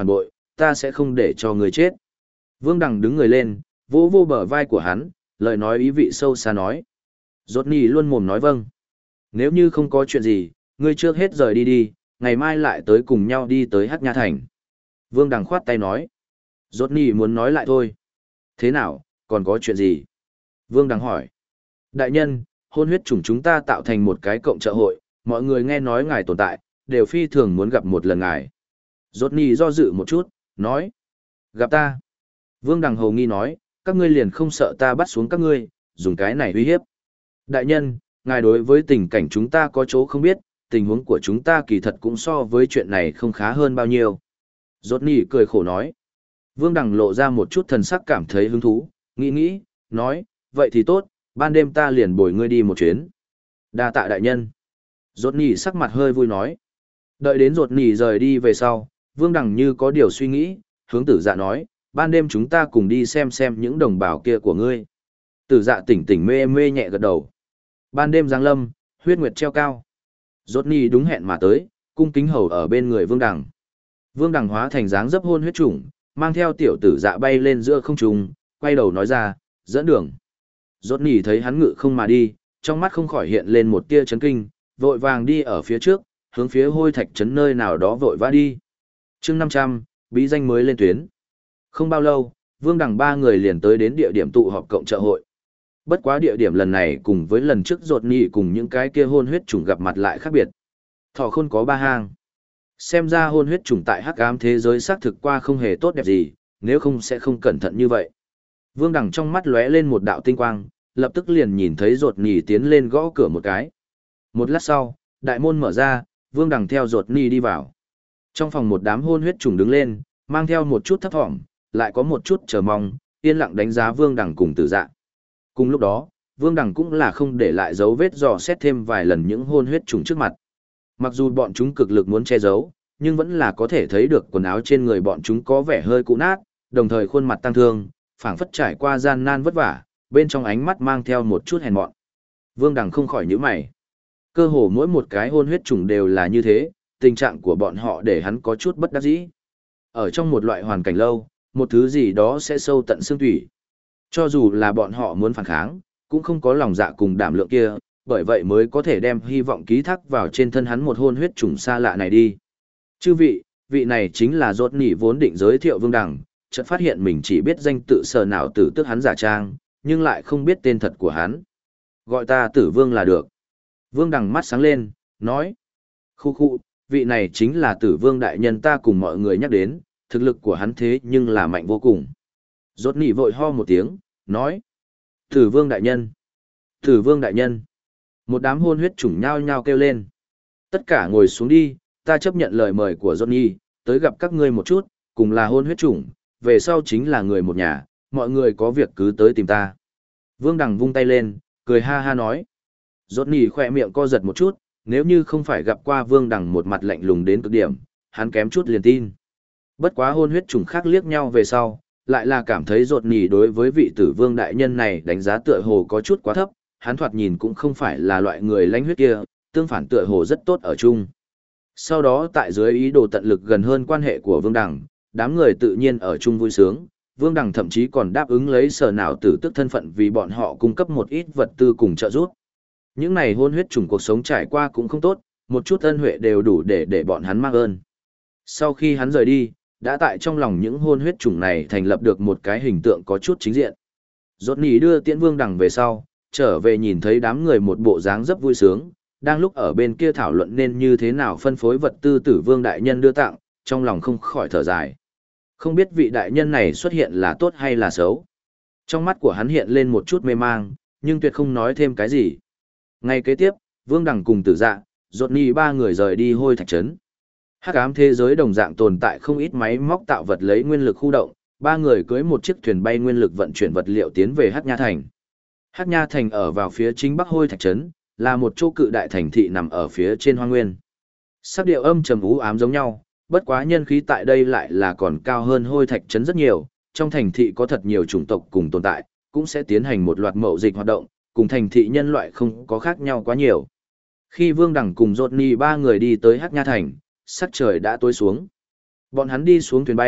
ta sẽ không để cho người chết. Vương Đằng đứng người lên, vỗ vô bờ vai của hắn, lời nói ý vị sâu xa nói. Rodney luôn mồm nói vâng. Nếu như không có chuyện gì, ngươi trước hết rời đi đi, ngày mai lại tới cùng nhau đi tới Hắc Nha Thành. Vương Đằng khoát tay nói. Rodney muốn nói lại thôi. Thế nào, còn có chuyện gì? Vương Đằng hỏi. Đại nhân, hôn huyết chủng chúng ta tạo thành một cái cộng trợ hội, mọi người nghe nói ngài tồn tại, đều phi thường muốn gặp một lần ngài. Rodney do dự một chút, nói. Gặp ta. Vương Đằng hầu nghi nói, các ngươi liền không sợ ta bắt xuống các ngươi, dùng cái này uy hiếp. Đại nhân, ngài đối với tình cảnh chúng ta có chỗ không biết, tình huống của chúng ta kỳ thật cũng so với chuyện này không khá hơn bao nhiêu. Rodney cười khổ nói. Vương Đằng lộ ra một chút thần sắc cảm thấy hứng thú, nghĩ, nói, vậy thì tốt, ban đêm ta liền bồi ngươi đi một chuyến. Đa tạ đại nhân. Rodney sắc mặt hơi vui nói. Đợi đến Rodney rời đi về sau, Vương Đằng như có điều suy nghĩ, hướng Tử Dạ nói, ban đêm chúng ta cùng đi xem những đồng bào kia của ngươi. Tử Dạ tỉnh mê mê nhẹ gật đầu. Ban đêm giáng lâm, huyết nguyệt treo cao. Rodney đúng hẹn mà tới, cung kính hầu ở bên người Vương Đằng. Vương Đằng hóa thành dáng dấp hôn huyết chủng, mang theo tiểu Tử Dạ bay lên giữa không trung, quay đầu nói ra, dẫn đường. Rodney thấy hắn ngự không mà đi, trong mắt không khỏi hiện lên một tia chấn kinh, vội vàng đi ở phía trước, hướng phía hôi thạch trấn nơi nào đó vội vã đi. Chương 500, bí danh mới lên tuyến. Không bao lâu, Vương Đằng ba người liền tới đến địa điểm tụ họp cộng trợ hội. Bất quá địa điểm lần này cùng với lần trước Rodney cùng những cái kia hôn huyết chủng gặp mặt lại khác biệt. Thỏ khôn có ba hang. Xem ra hôn huyết chủng tại hắc ám thế giới xác thực qua không hề tốt đẹp gì, nếu không sẽ không cẩn thận như vậy. Vương Đằng trong mắt lóe lên một đạo tinh quang, lập tức liền nhìn thấy Rodney tiến lên gõ cửa một cái. Một lát sau, đại môn mở ra, Vương Đằng theo Rodney đi vào. Trong phòng một đám hôn huyết trùng đứng lên, mang theo một chút thấp thỏm, lại có một chút chờ mong, yên lặng đánh giá Vương Đằng cùng Tử Dạ. Cùng lúc đó, Vương Đằng cũng là không để lại dấu vết dò xét thêm vài lần những hôn huyết trùng trước mặt. Mặc dù bọn chúng cực lực muốn che giấu, nhưng vẫn là có thể thấy được quần áo trên người bọn chúng có vẻ hơi cũ nát, đồng thời khuôn mặt tăng thương, phảng phất trải qua gian nan vất vả, bên trong ánh mắt mang theo một chút hèn mọn. Vương Đằng không khỏi nhíu mày. Cơ hồ mỗi một cái hôn huyết trùng đều là như thế, tình trạng của bọn họ để hắn có chút bất đắc dĩ. Ở trong một loại hoàn cảnh lâu, một thứ gì đó sẽ sâu tận xương thủy. Cho dù là bọn họ muốn phản kháng, cũng không có lòng dạ cùng đảm lượng kia, bởi vậy mới có thể đem hy vọng ký thác vào trên thân hắn một hôn huyết trùng xa lạ này đi. Chư vị, vị này chính là Rodney vốn định giới thiệu Vương Đằng, chợt phát hiện mình chỉ biết danh tự sở nào tử tức hắn giả trang, nhưng lại không biết tên thật của hắn. Gọi ta Tử Vương là được. Vương Đằng mắt sáng lên, nói. Khu, vị này chính là Tử Vương đại nhân ta cùng mọi người nhắc đến, thực lực của hắn thế nhưng là mạnh vô cùng. Rodney vội ho một tiếng, nói. Tử Vương đại nhân. Tử Vương đại nhân. Một đám hôn huyết chủng nhao nhao kêu lên. Tất cả ngồi xuống đi, ta chấp nhận lời mời của Johnny, tới gặp các ngươi một chút, cùng là hôn huyết chủng, về sau chính là người một nhà, mọi người có việc cứ tới tìm ta. Vương Đằng vung tay lên, cười ha ha nói. Johnny khỏe miệng co giật một chút, nếu như không phải gặp qua Vương Đằng một mặt lạnh lùng đến cực điểm, hắn kém chút liền tin. Bất quá hôn huyết chủng khác liếc nhau về sau, lại là cảm thấy Johnny đối với vị Tử Vương đại nhân này đánh giá tựa hồ có chút quá thấp, hắn thoạt nhìn cũng không phải là loại người lãnh huyết kia, tương phản tựa hồ rất tốt ở chung. Sau đó tại dưới ý đồ tận lực gần hơn quan hệ của Vương Đằng, đám người tự nhiên ở chung vui sướng, Vương Đằng thậm chí còn đáp ứng lấy sở nào tử tức thân phận vì bọn họ cung cấp một ít vật tư cùng trợ giúp. Những này hôn huyết chủng cuộc sống trải qua cũng không tốt, một chút ân huệ đều đủ để bọn hắn mang ơn. Sau khi hắn rời đi, đã tại trong lòng những hôn huyết chủng này thành lập được một cái hình tượng có chút chính diện. Rodney đưa Tiễn Vương Đằng về sau, trở về nhìn thấy đám người một bộ dáng rất vui sướng, đang lúc ở bên kia thảo luận nên như thế nào phân phối vật tư Tử Vương đại nhân đưa tặng, trong lòng không khỏi thở dài. Không biết vị đại nhân này xuất hiện là tốt hay là xấu. Trong mắt của hắn hiện lên một chút mê mang, nhưng tuyệt không nói thêm cái gì. Ngay kế tiếp, Vương Đằng cùng Tử Dạ, Rodney ba người rời đi hôi thạch trấn. Hắc ám thế giới đồng dạng tồn tại không ít máy móc tạo vật lấy nguyên lực khu động, ba người cưỡi một chiếc thuyền bay nguyên lực vận chuyển vật liệu tiến về Hắc Nha Thành. Hắc Nha Thành ở vào phía chính bắc hôi thạch trấn, là một chỗ cự đại thành thị nằm ở phía trên hoang nguyên. Sắc điệu âm trầm u ám giống nhau, bất quá nhân khí tại đây lại là còn cao hơn hôi thạch trấn rất nhiều, trong thành thị có thật nhiều chủng tộc cùng tồn tại, cũng sẽ tiến hành một loạt mậu dịch hoạt động, cùng thành thị nhân loại không có khác nhau quá nhiều. Khi Vương Đằng cùng Rodney ba người đi tới Hắc Nha Thành, sắc trời đã tối xuống. Bọn hắn đi xuống thuyền bay,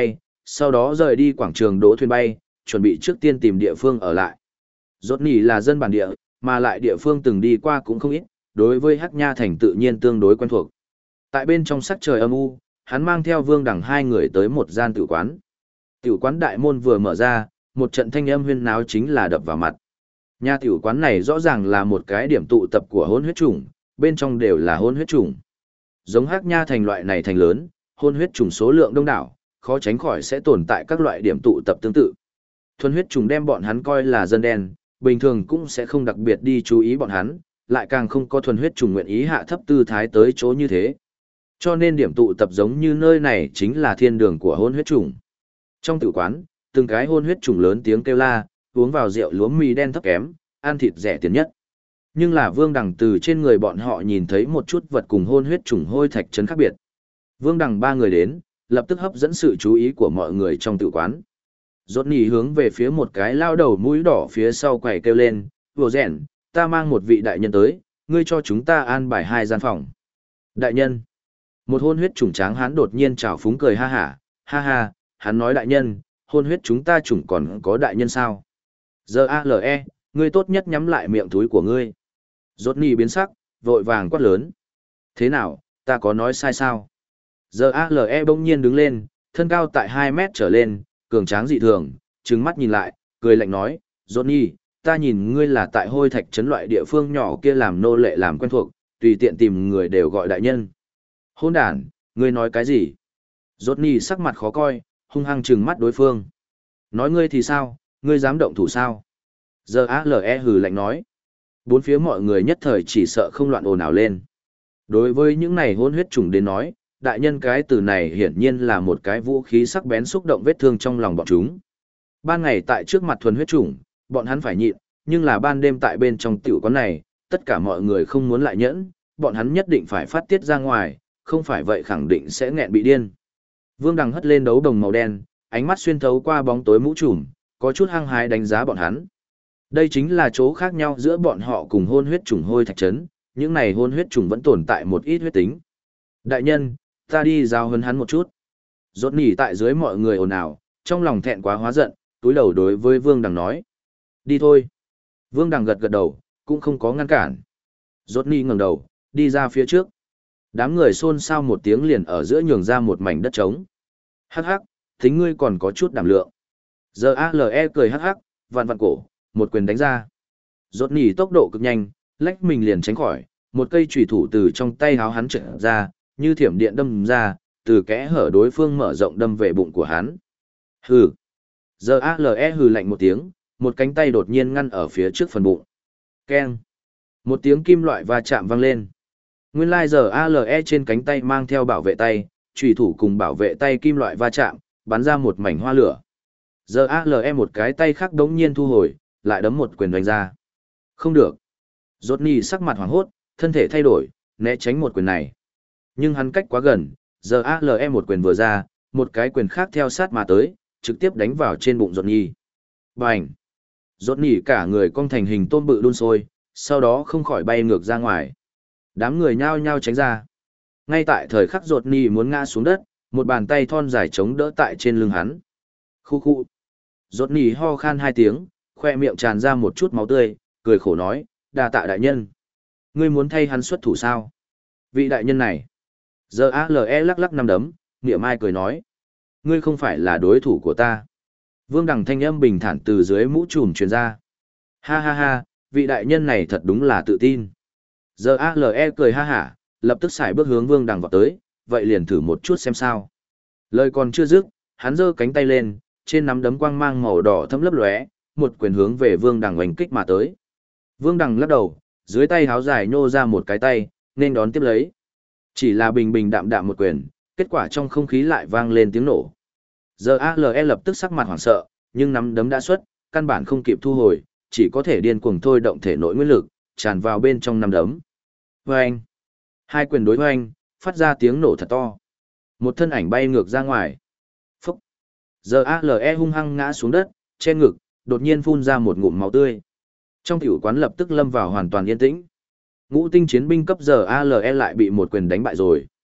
sau đó rời đi quảng trường đỗ thuyền bay, chuẩn bị trước tiên tìm địa phương ở lại. Rốt nỉ là dân bản địa, mà lại địa phương từng đi qua cũng không ít, đối với Hắc Nha thành tự nhiên tương đối quen thuộc. Tại bên trong sắc trời âm u, hắn mang theo Vương Đằng hai người tới một gian tử quán. Tiểu quán đại môn vừa mở ra, một trận thanh âm huyên náo chính là đập vào mặt. Nhà tiểu quán này rõ ràng là một cái điểm tụ tập của hôn huyết chủng, bên trong đều là hôn huyết chủng. Giống Hắc Nha thành loại này thành lớn, hôn huyết chủng số lượng đông đảo, khó tránh khỏi sẽ tồn tại các loại điểm tụ tập tương tự. Thuần huyết chủng đem bọn hắn coi là dân đen, bình thường cũng sẽ không đặc biệt đi chú ý bọn hắn, lại càng không có thuần huyết chủng nguyện ý hạ thấp tư thái tới chỗ như thế. Cho nên điểm tụ tập giống như nơi này chính là thiên đường của hôn huyết chủng. Trong tử quán, từng cái hôn huyết chủng lớn tiếng kêu la, uống vào rượu lúa mì đen thấp kém, ăn thịt rẻ tiền nhất. Nhưng là Vương Đằng từ trên người bọn họ nhìn thấy một chút vật cùng hôn huyết chủng hôi thạch trấn khác biệt. Vương Đằng ba người đến, lập tức hấp dẫn sự chú ý của mọi người trong tử quán. Rốt nỉ hướng về phía một cái lao đầu mũi đỏ phía sau quầy kêu lên, "Vô rèn, ta mang một vị đại nhân tới, ngươi cho chúng ta an bài 2 gian phòng." Đại nhân. Một hôn huyết chủng tráng hắn đột nhiên trào phúng cười ha hả, ha ha, hắn nói đại nhân, hôn huyết chúng ta chủng còn có đại nhân sao? Giờ ALE, ngươi tốt nhất nhắm lại miệng túi của ngươi. Rốt nỉ biến sắc, vội vàng quát lớn. Thế nào, ta có nói sai sao? Giờ ALE bỗng nhiên đứng lên, thân cao tại 2 mét trở lên, cường tráng dị thường, trừng mắt nhìn lại, cười lạnh nói, Rốt nỉ, ta nhìn ngươi là tại hôi thạch trấn loại địa phương nhỏ kia làm nô lệ làm quen thuộc, tùy tiện tìm người đều gọi đại nhân. Hôn đàn, ngươi nói cái gì? Rốt nỉ sắc mặt khó coi, hung hăng trừng mắt đối phương. Nói ngươi thì sao, ngươi dám động thủ sao? Giờ ALE hừ lạnh nói. Bốn phía mọi người nhất thời chỉ sợ không loạn ồn ào lên. Đối với những này hôn huyết chủng đến nói, đại nhân cái từ này hiển nhiên là một cái vũ khí sắc bén xúc động vết thương trong lòng bọn chúng. Ban ngày tại trước mặt thuần huyết chủng, bọn hắn phải nhịn, nhưng là ban đêm tại bên trong tiểu quán này, tất cả mọi người không muốn lại nhẫn, bọn hắn nhất định phải phát tiết ra ngoài, không phải vậy khẳng định sẽ nghẹn bị điên. Vương Đằng hất lên đấu đồng màu đen, ánh mắt xuyên thấu qua bóng tối mũ trùm, có chút hăng hái đánh giá bọn hắn. Đây chính là chỗ khác nhau giữa bọn họ cùng hôn huyết chủng hôi thạch trấn, những này hôn huyết chủng vẫn tồn tại một ít huyết tính. Đại nhân, ta đi giao huấn hắn một chút. Rốt nỉ tại dưới mọi người ồn ào, trong lòng thẹn quá hóa giận, túi đầu đối với Vương Đằng nói. Đi thôi. Vương Đằng gật gật đầu, cũng không có ngăn cản. Rốt nỉ ngẩng đầu, đi ra phía trước. Đám người xôn xao một tiếng liền ở giữa nhường ra một mảnh đất trống. Hắc hắc, tính ngươi còn có chút đảm lượng. Giờ ALE cười hắc hắc, vặn vặn cổ, một quyền đánh ra. Rốt nỉ tốc độ cực nhanh, lách mình liền tránh khỏi, một cây chùy thủ từ trong tay háo hắn trượt ra, như thiểm điện đâm ra, từ kẽ hở đối phương mở rộng đâm về bụng của hắn. Hừ. Giờ ALE hừ lạnh một tiếng, một cánh tay đột nhiên ngăn ở phía trước phần bụng. Keng. Một tiếng kim loại va chạm vang lên. Nguyên lai giờ ALE trên cánh tay mang theo bảo vệ tay, chùy thủ cùng bảo vệ tay kim loại va chạm, bắn ra một mảnh hoa lửa. Giờ ALE một cái tay khác đống nhiên thu hồi, lại đấm một quyền đánh ra. Không được. Rốt nỉ sắc mặt hoảng hốt, thân thể thay đổi, né tránh một quyền này. Nhưng hắn cách quá gần, giờ ALE một quyền vừa ra, một cái quyền khác theo sát mà tới, trực tiếp đánh vào trên bụng Rốt nỉ. Bành! Rốt nỉ cả người cong thành hình tôm bự đun sôi, sau đó không khỏi bay ngược ra ngoài. Đám người nhao nhao tránh ra. Ngay tại thời khắc Rốt nỉ muốn ngã xuống đất, một bàn tay thon dài chống đỡ tại trên lưng hắn. Khu khu! Rốt nỉ ho khan 2 tiếng, khoe miệng tràn ra một chút máu tươi, cười khổ nói, đa tạ đại nhân. Ngươi muốn thay hắn xuất thủ sao? Vị đại nhân này. Giờ ALE lắc lắc năm đấm, nghĩa mai cười nói. Ngươi không phải là đối thủ của ta. Vương Đằng thanh âm bình thản từ dưới mũ trùm truyền ra. Ha ha ha, vị đại nhân này thật đúng là tự tin. Giờ ALE cười ha hả, lập tức xài bước hướng Vương Đằng vào tới, vậy liền thử một chút xem sao. Lời còn chưa dứt, hắn giơ cánh tay lên, trên nắm đấm quang mang màu đỏ thấm lấp lóe, một quyền hướng về Vương Đằng oanh kích mà tới. Vương Đằng lắc đầu, dưới tay háo dài nhô ra một cái tay, nên đón tiếp lấy. Chỉ là bình bình đạm đạm một quyền, kết quả trong không khí lại vang lên tiếng nổ. Giờ ALE lập tức sắc mặt hoảng sợ, nhưng nắm đấm đã xuất, căn bản không kịp thu hồi, chỉ có thể điên cuồng thôi động thể nội nguyên lực, tràn vào bên trong nắm đấm. Vâng! Hai quyền đối hoành, phát ra tiếng nổ thật to. Một thân ảnh bay ngược ra ngoài. Phúc! Giờ ALE hung hăng ngã xuống đất, che ngực, đột nhiên phun ra một ngụm máu tươi. Trong tiểu quán lập tức lâm vào hoàn toàn yên tĩnh. Ngũ tinh chiến binh cấp giờ ALE lại bị một quyền đánh bại rồi.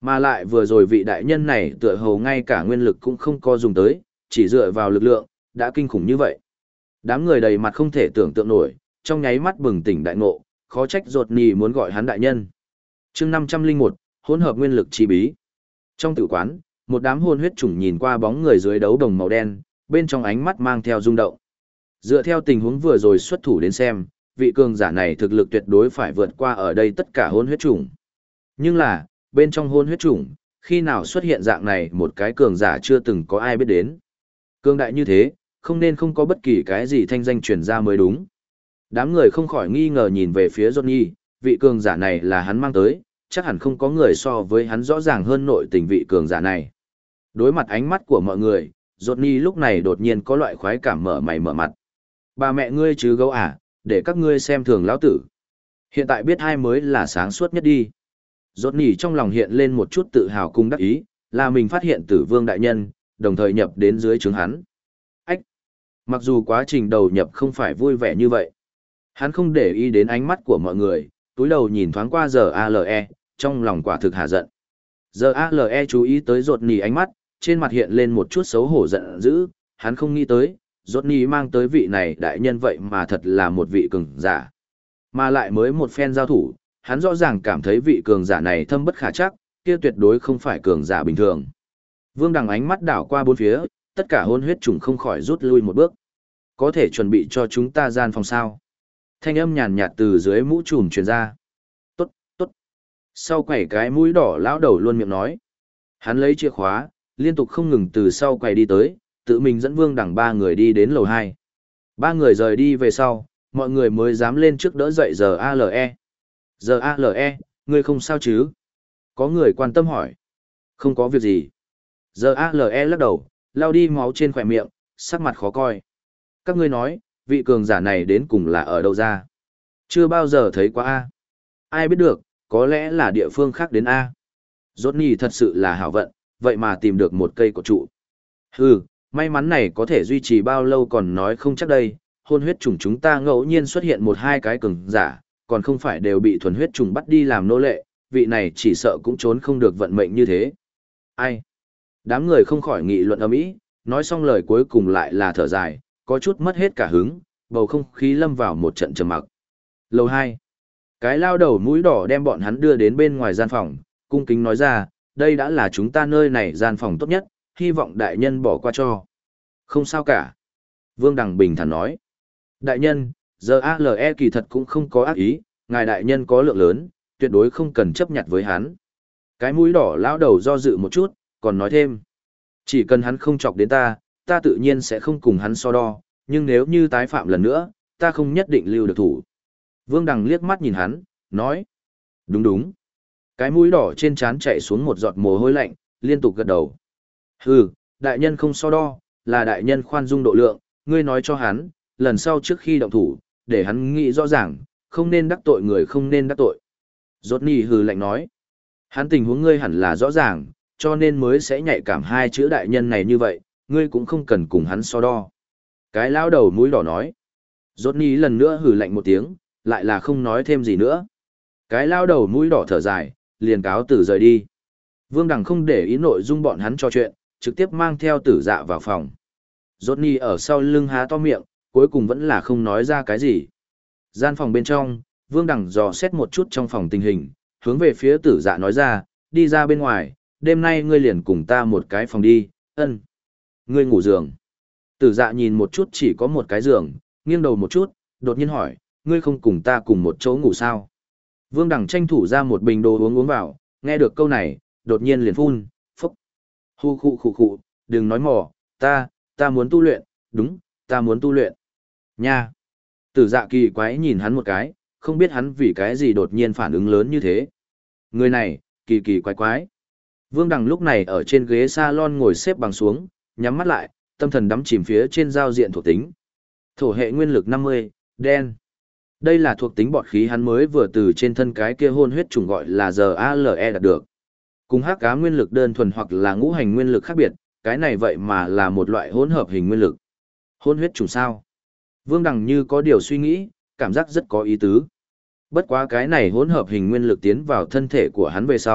Mà lại vừa rồi vị đại nhân này tựa hồ ngay cả nguyên lực cũng không có dùng tới, chỉ dựa vào lực lượng, đã kinh khủng như vậy. Đám người đầy mặt không thể tưởng tượng nổi, trong nháy mắt bừng tỉnh đại ngộ, khó trách Rột Nỉ muốn gọi hắn đại nhân. Chương 501, hỗn hợp nguyên lực chi bí. Trong tử quán, một đám hôn huyết chủng nhìn qua bóng người dưới đấu đồng màu đen, bên trong ánh mắt mang theo rung động. Dựa theo tình huống vừa rồi xuất thủ đến xem, vị cường giả này thực lực tuyệt đối phải vượt qua ở đây tất cả hôn huyết chủng. Nhưng là, bên trong hôn huyết chủng, khi nào xuất hiện dạng này một cái cường giả chưa từng có ai biết đến. Cường đại như thế, không nên không có bất kỳ cái gì thanh danh truyền ra mới đúng. Đám người không khỏi nghi ngờ nhìn về phía Johnny, vị cường giả này là hắn mang tới, chắc hẳn không có người so với hắn rõ ràng hơn nội tình vị cường giả này. Đối mặt ánh mắt của mọi người, Johnny lúc này đột nhiên có loại khoái cảm mở mày mở mặt. Bà mẹ ngươi chứ gấu à, để các ngươi xem thường lão tử. Hiện tại biết ai mới là sáng suốt nhất đi. Johnny trong lòng hiện lên một chút tự hào cùng đắc ý, là mình phát hiện Tử Vương đại nhân, đồng thời nhập đến dưới trướng hắn. Ách! Mặc dù quá trình đầu nhập không phải vui vẻ như vậy. Hắn không để ý đến ánh mắt của mọi người, túi đầu nhìn thoáng qua giờ ALE, trong lòng quả thực hạ giận. Giờ ALE chú ý tới Johnny ánh mắt, trên mặt hiện lên một chút xấu hổ giận dữ, hắn không nghĩ tới, Johnny mang tới vị này đại nhân vậy mà thật là một vị cường giả. Mà lại mới một phen giao thủ, hắn rõ ràng cảm thấy vị cường giả này thâm bất khả trắc, kia tuyệt đối không phải cường giả bình thường. Vương Đằng ánh mắt đảo qua bốn phía, tất cả hôn huyết trùng không khỏi rút lui một bước. Có thể chuẩn bị cho chúng ta gian phòng sao? Thanh âm nhàn nhạt từ dưới mũ trùm truyền ra. Tốt, tốt. Sau quầy cái mũi đỏ lão đầu luôn miệng nói. Hắn lấy chìa khóa, liên tục không ngừng từ sau quầy đi tới, tự mình dẫn Vương Đằng ba người đi đến lầu 2. Ba người rời đi về sau, mọi người mới dám lên trước đỡ dậy giờ ALE. Giờ ALE, ngươi không sao chứ? Có người quan tâm hỏi. Không có việc gì. Giờ ALE lắc đầu, lau đi máu trên khỏe miệng, sắc mặt khó coi. Các ngươi nói, vị cường giả này đến cùng là ở đâu ra? Chưa bao giờ thấy qua A. Ai biết được, có lẽ là địa phương khác đến A. Johnny thật sự là hảo vận, vậy mà tìm được một cây cột trụ. Hừ, may mắn này có thể duy trì bao lâu còn nói không chắc đây, hôn huyết trùng chúng ta ngẫu nhiên xuất hiện một hai cái cường giả, còn không phải đều bị thuần huyết trùng bắt đi làm nô lệ, vị này chỉ sợ cũng trốn không được vận mệnh như thế. Ai? Đám người không khỏi nghị luận ầm ĩ, nói xong lời cuối cùng lại là thở dài, có chút mất hết cả hứng, bầu không khí lâm vào một trận trầm mặc. Lầu 2. Cái lao đầu mũi đỏ đem bọn hắn đưa đến bên ngoài gian phòng, cung kính nói ra, đây đã là chúng ta nơi này gian phòng tốt nhất, hy vọng đại nhân bỏ qua cho. Không sao cả. Vương Đằng bình thản nói. Đại nhân, giờ ALE kỳ thật cũng không có ác ý, ngài đại nhân có lượng lớn, tuyệt đối không cần chấp nhận với hắn. Cái mũi đỏ lão đầu do dự một chút, còn nói thêm. Chỉ cần hắn không chọc đến ta, ta tự nhiên sẽ không cùng hắn so đo, nhưng nếu như tái phạm lần nữa, ta không nhất định lưu được thủ. Vương Đằng liếc mắt nhìn hắn, nói. Đúng đúng. Cái mũi đỏ trên trán chạy xuống một giọt mồ hôi lạnh, liên tục gật đầu. Hừ, đại nhân không so đo, là đại nhân khoan dung độ lượng, ngươi nói cho hắn, lần sau trước khi động thủ, để hắn nghĩ rõ ràng, không nên đắc tội người không nên đắc tội. Johnny hừ lạnh nói. Hắn tình huống ngươi hẳn là rõ ràng, cho nên mới sẽ nhạy cảm hai chữ đại nhân này như vậy, ngươi cũng không cần cùng hắn so đo. Cái lão đầu mũi đỏ nói. Johnny lần nữa hừ lạnh một tiếng, lại là không nói thêm gì nữa. Cái lão đầu mũi đỏ thở dài, liền cáo tử rời đi. Vương Đằng không để ý nội dung bọn hắn trò chuyện, trực tiếp mang theo tử dạ vào phòng. Johnny ở sau lưng há to miệng, cuối cùng vẫn là không nói ra cái gì. Gian phòng bên trong, Vương Đằng dò xét một chút trong phòng tình hình, hướng về phía tử dạ nói ra, đi ra bên ngoài, đêm nay ngươi liền cùng ta một cái phòng đi, ân. Ngươi ngủ giường. Tử dạ nhìn một chút chỉ có một cái giường, nghiêng đầu một chút, đột nhiên hỏi, ngươi không cùng ta cùng một chỗ ngủ sao? Vương Đằng tranh thủ ra một bình đồ uống vào, nghe được câu này, đột nhiên liền phun, phốc. Hu khụ khụ khụ, đừng nói mò, ta muốn tu luyện, đúng, ta muốn tu luyện. Nha. Tử dạ kỳ quái nhìn hắn một cái, không biết hắn vì cái gì đột nhiên phản ứng lớn như thế. Người này, kỳ kỳ quái quái. Vương Đằng lúc này ở trên ghế salon ngồi xếp bằng xuống, nhắm mắt lại, tâm thần đắm chìm phía trên giao diện thuộc tính. Thổ hệ nguyên lực 50, đen. Đây là thuộc tính bọt khí hắn mới vừa từ trên thân cái kia hôn huyết trùng gọi là giờ ALE đạt được. Cùng hắc ám nguyên lực đơn thuần hoặc là ngũ hành nguyên lực khác biệt, cái này vậy mà là một loại hỗn hợp hình nguyên lực. Hôn huyết trùng sao? Vương Đằng như có điều suy nghĩ, cảm giác rất có ý tứ. Bất quá cái này hỗn hợp hình nguyên lực tiến vào thân thể của hắn về sau,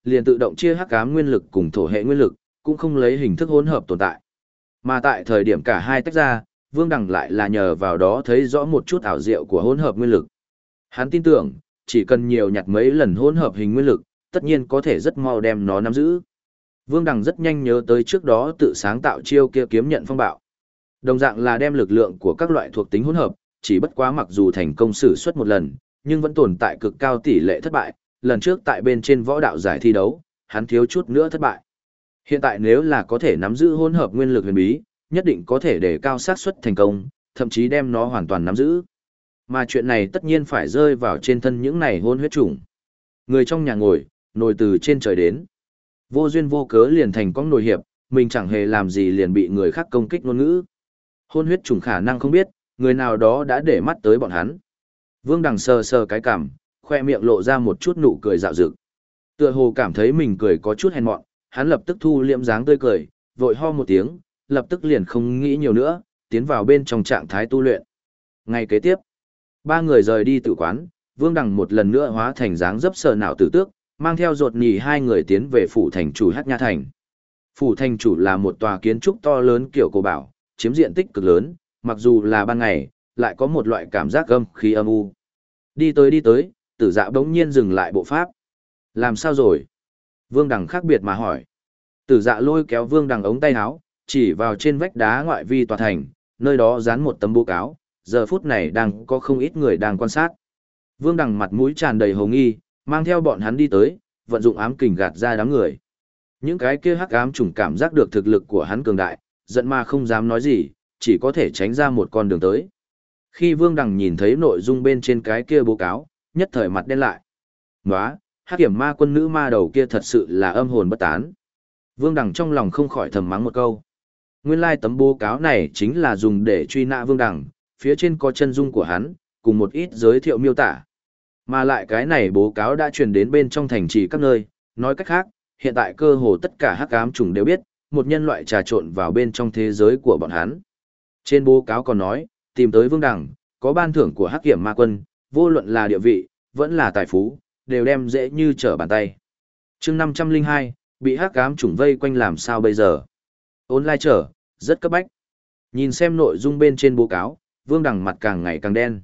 liền tự động chia hắc ám nguyên lực cùng thổ hệ nguyên lực, cũng không lấy hình thức hỗn hợp tồn tại. Mà tại thời điểm cả hai tách ra, Vương Đằng lại là nhờ vào đó thấy rõ một chút ảo diệu của hỗn hợp nguyên lực. Hắn tin tưởng, chỉ cần nhiều nhặt mấy lần hỗn hợp hình nguyên lực, tất nhiên có thể rất mau đem nó nắm giữ. Vương Đằng rất nhanh nhớ tới trước đó tự sáng tạo chiêu kia kiếm nhận phong bạo. Đồng dạng là đem lực lượng của các loại thuộc tính hỗn hợp, chỉ bất quá mặc dù thành công sử xuất một lần, nhưng vẫn tồn tại cực cao tỷ lệ thất bại, lần trước tại bên trên võ đạo giải thi đấu, hắn thiếu chút nữa thất bại. Hiện tại nếu là có thể nắm giữ hỗn hợp nguyên lực huyền bí, nhất định có thể để cao xác suất thành công, thậm chí đem nó hoàn toàn nắm giữ. Mà chuyện này tất nhiên phải rơi vào trên thân những này hôn huyết chủng. Người trong nhà ngồi, nồi từ trên trời đến. Vô duyên vô cớ liền thành con nồi hiệp, mình chẳng hề làm gì liền bị người khác công kích ngôn ngữ. Hôn huyết chủng khả năng không biết, người nào đó đã để mắt tới bọn hắn. Vương Đằng sờ sờ cái cằm, khoe miệng lộ ra một chút nụ cười dạo dực. Tựa hồ cảm thấy mình cười có chút hèn mọn, hắn lập tức thu liễm dáng tươi cười, vội ho một tiếng, lập tức liền không nghĩ nhiều nữa, tiến vào bên trong trạng thái tu luyện. Ngày kế tiếp, ba người rời đi tự quán, Vương Đằng một lần nữa hóa thành dáng dấp sờ não tử tước, mang theo Dột Nhì hai người tiến về phủ thành chủ Hắc Nha Thành. Phủ thành chủ là một tòa kiến trúc to lớn kiểu cổ bảo, chiếm diện tích cực lớn, mặc dù là ban ngày, lại có một loại cảm giác âm khí âm u. Đi tới, Tử Dạ bỗng nhiên dừng lại bộ pháp. Làm sao rồi? Vương Đằng khác biệt mà hỏi. Tử Dạ lôi kéo Vương Đằng ống tay áo, chỉ vào trên vách đá ngoại vi tòa thành, nơi đó dán một tấm bố cáo, giờ phút này đang có không ít người đang quan sát. Vương Đằng mặt mũi tràn đầy hồ nghi, mang theo bọn hắn đi tới, vận dụng ám kình gạt ra đám người. Những cái kia hắc ám chủng cảm giác được thực lực của hắn cường đại, giận mà không dám nói gì, chỉ có thể tránh ra một con đường tới. Khi Vương Đằng nhìn thấy nội dung bên trên cái kia báo cáo, nhất thời mặt đen lại. Nóa, hắc kiểm ma quân nữ ma đầu kia thật sự là âm hồn bất tán. Vương Đằng trong lòng không khỏi thầm mắng một câu. Nguyên lai tấm báo cáo này chính là dùng để truy nã Vương Đằng, phía trên có chân dung của hắn, cùng một ít giới thiệu miêu tả. Mà lại cái này báo cáo đã truyền đến bên trong thành trì các nơi, nói cách khác, hiện tại cơ hồ tất cả hắc ám chủng đều biết, một nhân loại trà trộn vào bên trong thế giới của bọn hắn. Trên báo cáo còn nói, tìm tới Vương Đằng, có ban thưởng của hắc kiểm ma quân, vô luận là địa vị, vẫn là tài phú, đều đem dễ như trở bàn tay. Chương 502, bị hắc ám chủng vây quanh làm sao bây giờ? Online trở, rất cấp bách. Nhìn xem nội dung bên trên báo cáo, Vương Đằng mặt càng ngày càng đen.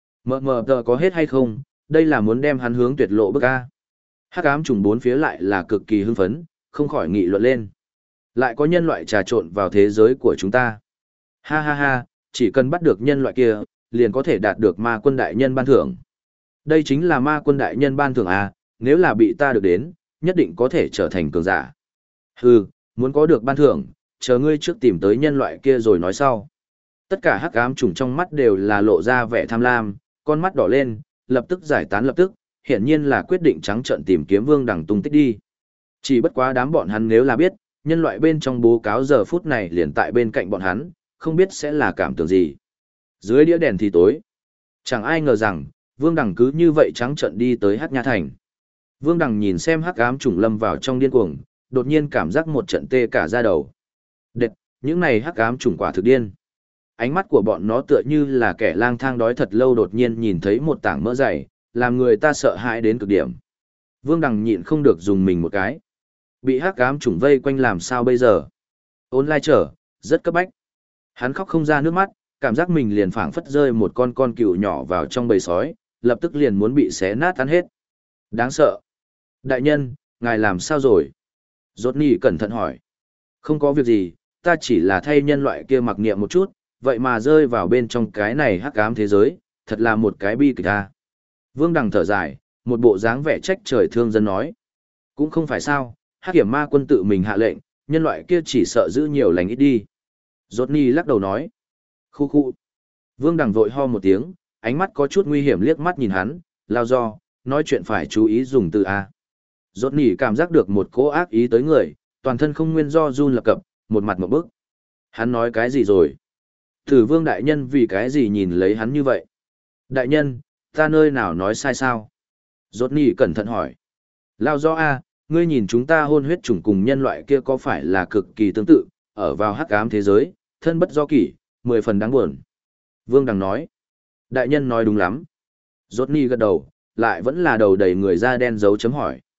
Mờ tờ có hết hay không, đây là muốn đem hắn hướng tuyệt lộ bức A. Hắc ám chủng bốn phía lại là cực kỳ hưng phấn, không khỏi nghị luận lên. Lại có nhân loại trà trộn vào thế giới của chúng ta. Ha ha ha, chỉ cần bắt được nhân loại kia, liền có thể đạt được ma quân đại nhân ban thưởng. Đây chính là ma quân đại nhân ban thưởng A, nếu là bị ta được đến, nhất định có thể trở thành cường giả. Hừ, muốn có được ban thưởng, chờ ngươi trước tìm tới nhân loại kia rồi nói sau. Tất cả hắc ám chủng trong mắt đều là lộ ra vẻ tham lam, con mắt đỏ lên, lập tức giải tán lập tức, hiển nhiên là quyết định trắng trợn tìm kiếm Vương Đằng tung tích đi. Chỉ bất quá đám bọn hắn nếu là biết, nhân loại bên trong báo cáo giờ phút này liền tại bên cạnh bọn hắn, không biết sẽ là cảm tưởng gì. Dưới đĩa đèn thì tối. Chẳng ai ngờ rằng, Vương Đằng cứ như vậy trắng trợn đi tới Hắc Nha Thành. Vương Đằng nhìn xem hắc ám chủng lâm vào trong điên cuồng, đột nhiên cảm giác một trận tê cả da đầu. Đệt, những này hắc ám chủng quả thực điên. Ánh mắt của bọn nó tựa như là kẻ lang thang đói thật lâu đột nhiên nhìn thấy một tảng mỡ dày, làm người ta sợ hãi đến cực điểm. Vương Đằng nhịn không được dùng mình một cái. Bị hắc ám chủng vây quanh làm sao bây giờ? Online trở, rất cấp bách. Hắn khóc không ra nước mắt, cảm giác mình liền phảng phất rơi một con cừu nhỏ vào trong bầy sói, lập tức liền muốn bị xé nát tan hết. Đáng sợ. Đại nhân, ngài làm sao rồi? Rốt Nhi cẩn thận hỏi. Không có việc gì, ta chỉ là thay nhân loại kia mặc niệm một chút, vậy mà rơi vào bên trong cái này hắc ám thế giới, thật là một cái bi kịch ta. Vương Đằng thở dài, một bộ dáng vẻ trách trời thương dân nói. Cũng không phải sao, hắc kiểm ma quân tự mình hạ lệnh, nhân loại kia chỉ sợ giữ nhiều lành ít đi. Rốt Nhi lắc đầu nói. Khu khu. Vương Đằng vội ho một tiếng, ánh mắt có chút nguy hiểm liếc mắt nhìn hắn, lao do, nói chuyện phải chú ý dùng từ A. Rốt Nhi cảm giác được một cỗ ác ý tới người, toàn thân không nguyên do run lập cập, một mặt một bức. Hắn nói cái gì rồi? Thử Vương đại nhân vì cái gì nhìn lấy hắn như vậy? Đại nhân, ta nơi nào nói sai sao? Rốt Nhi cẩn thận hỏi. Lao do A, ngươi nhìn chúng ta hôn huyết chủng cùng nhân loại kia có phải là cực kỳ tương tự, ở vào hắc ám thế giới, thân bất do kỷ, 10 phần đáng buồn. Vương Đằng nói. Đại nhân nói đúng lắm. Rốt Nhi gật đầu, lại vẫn là đầu đầy người da đen dấu chấm hỏi.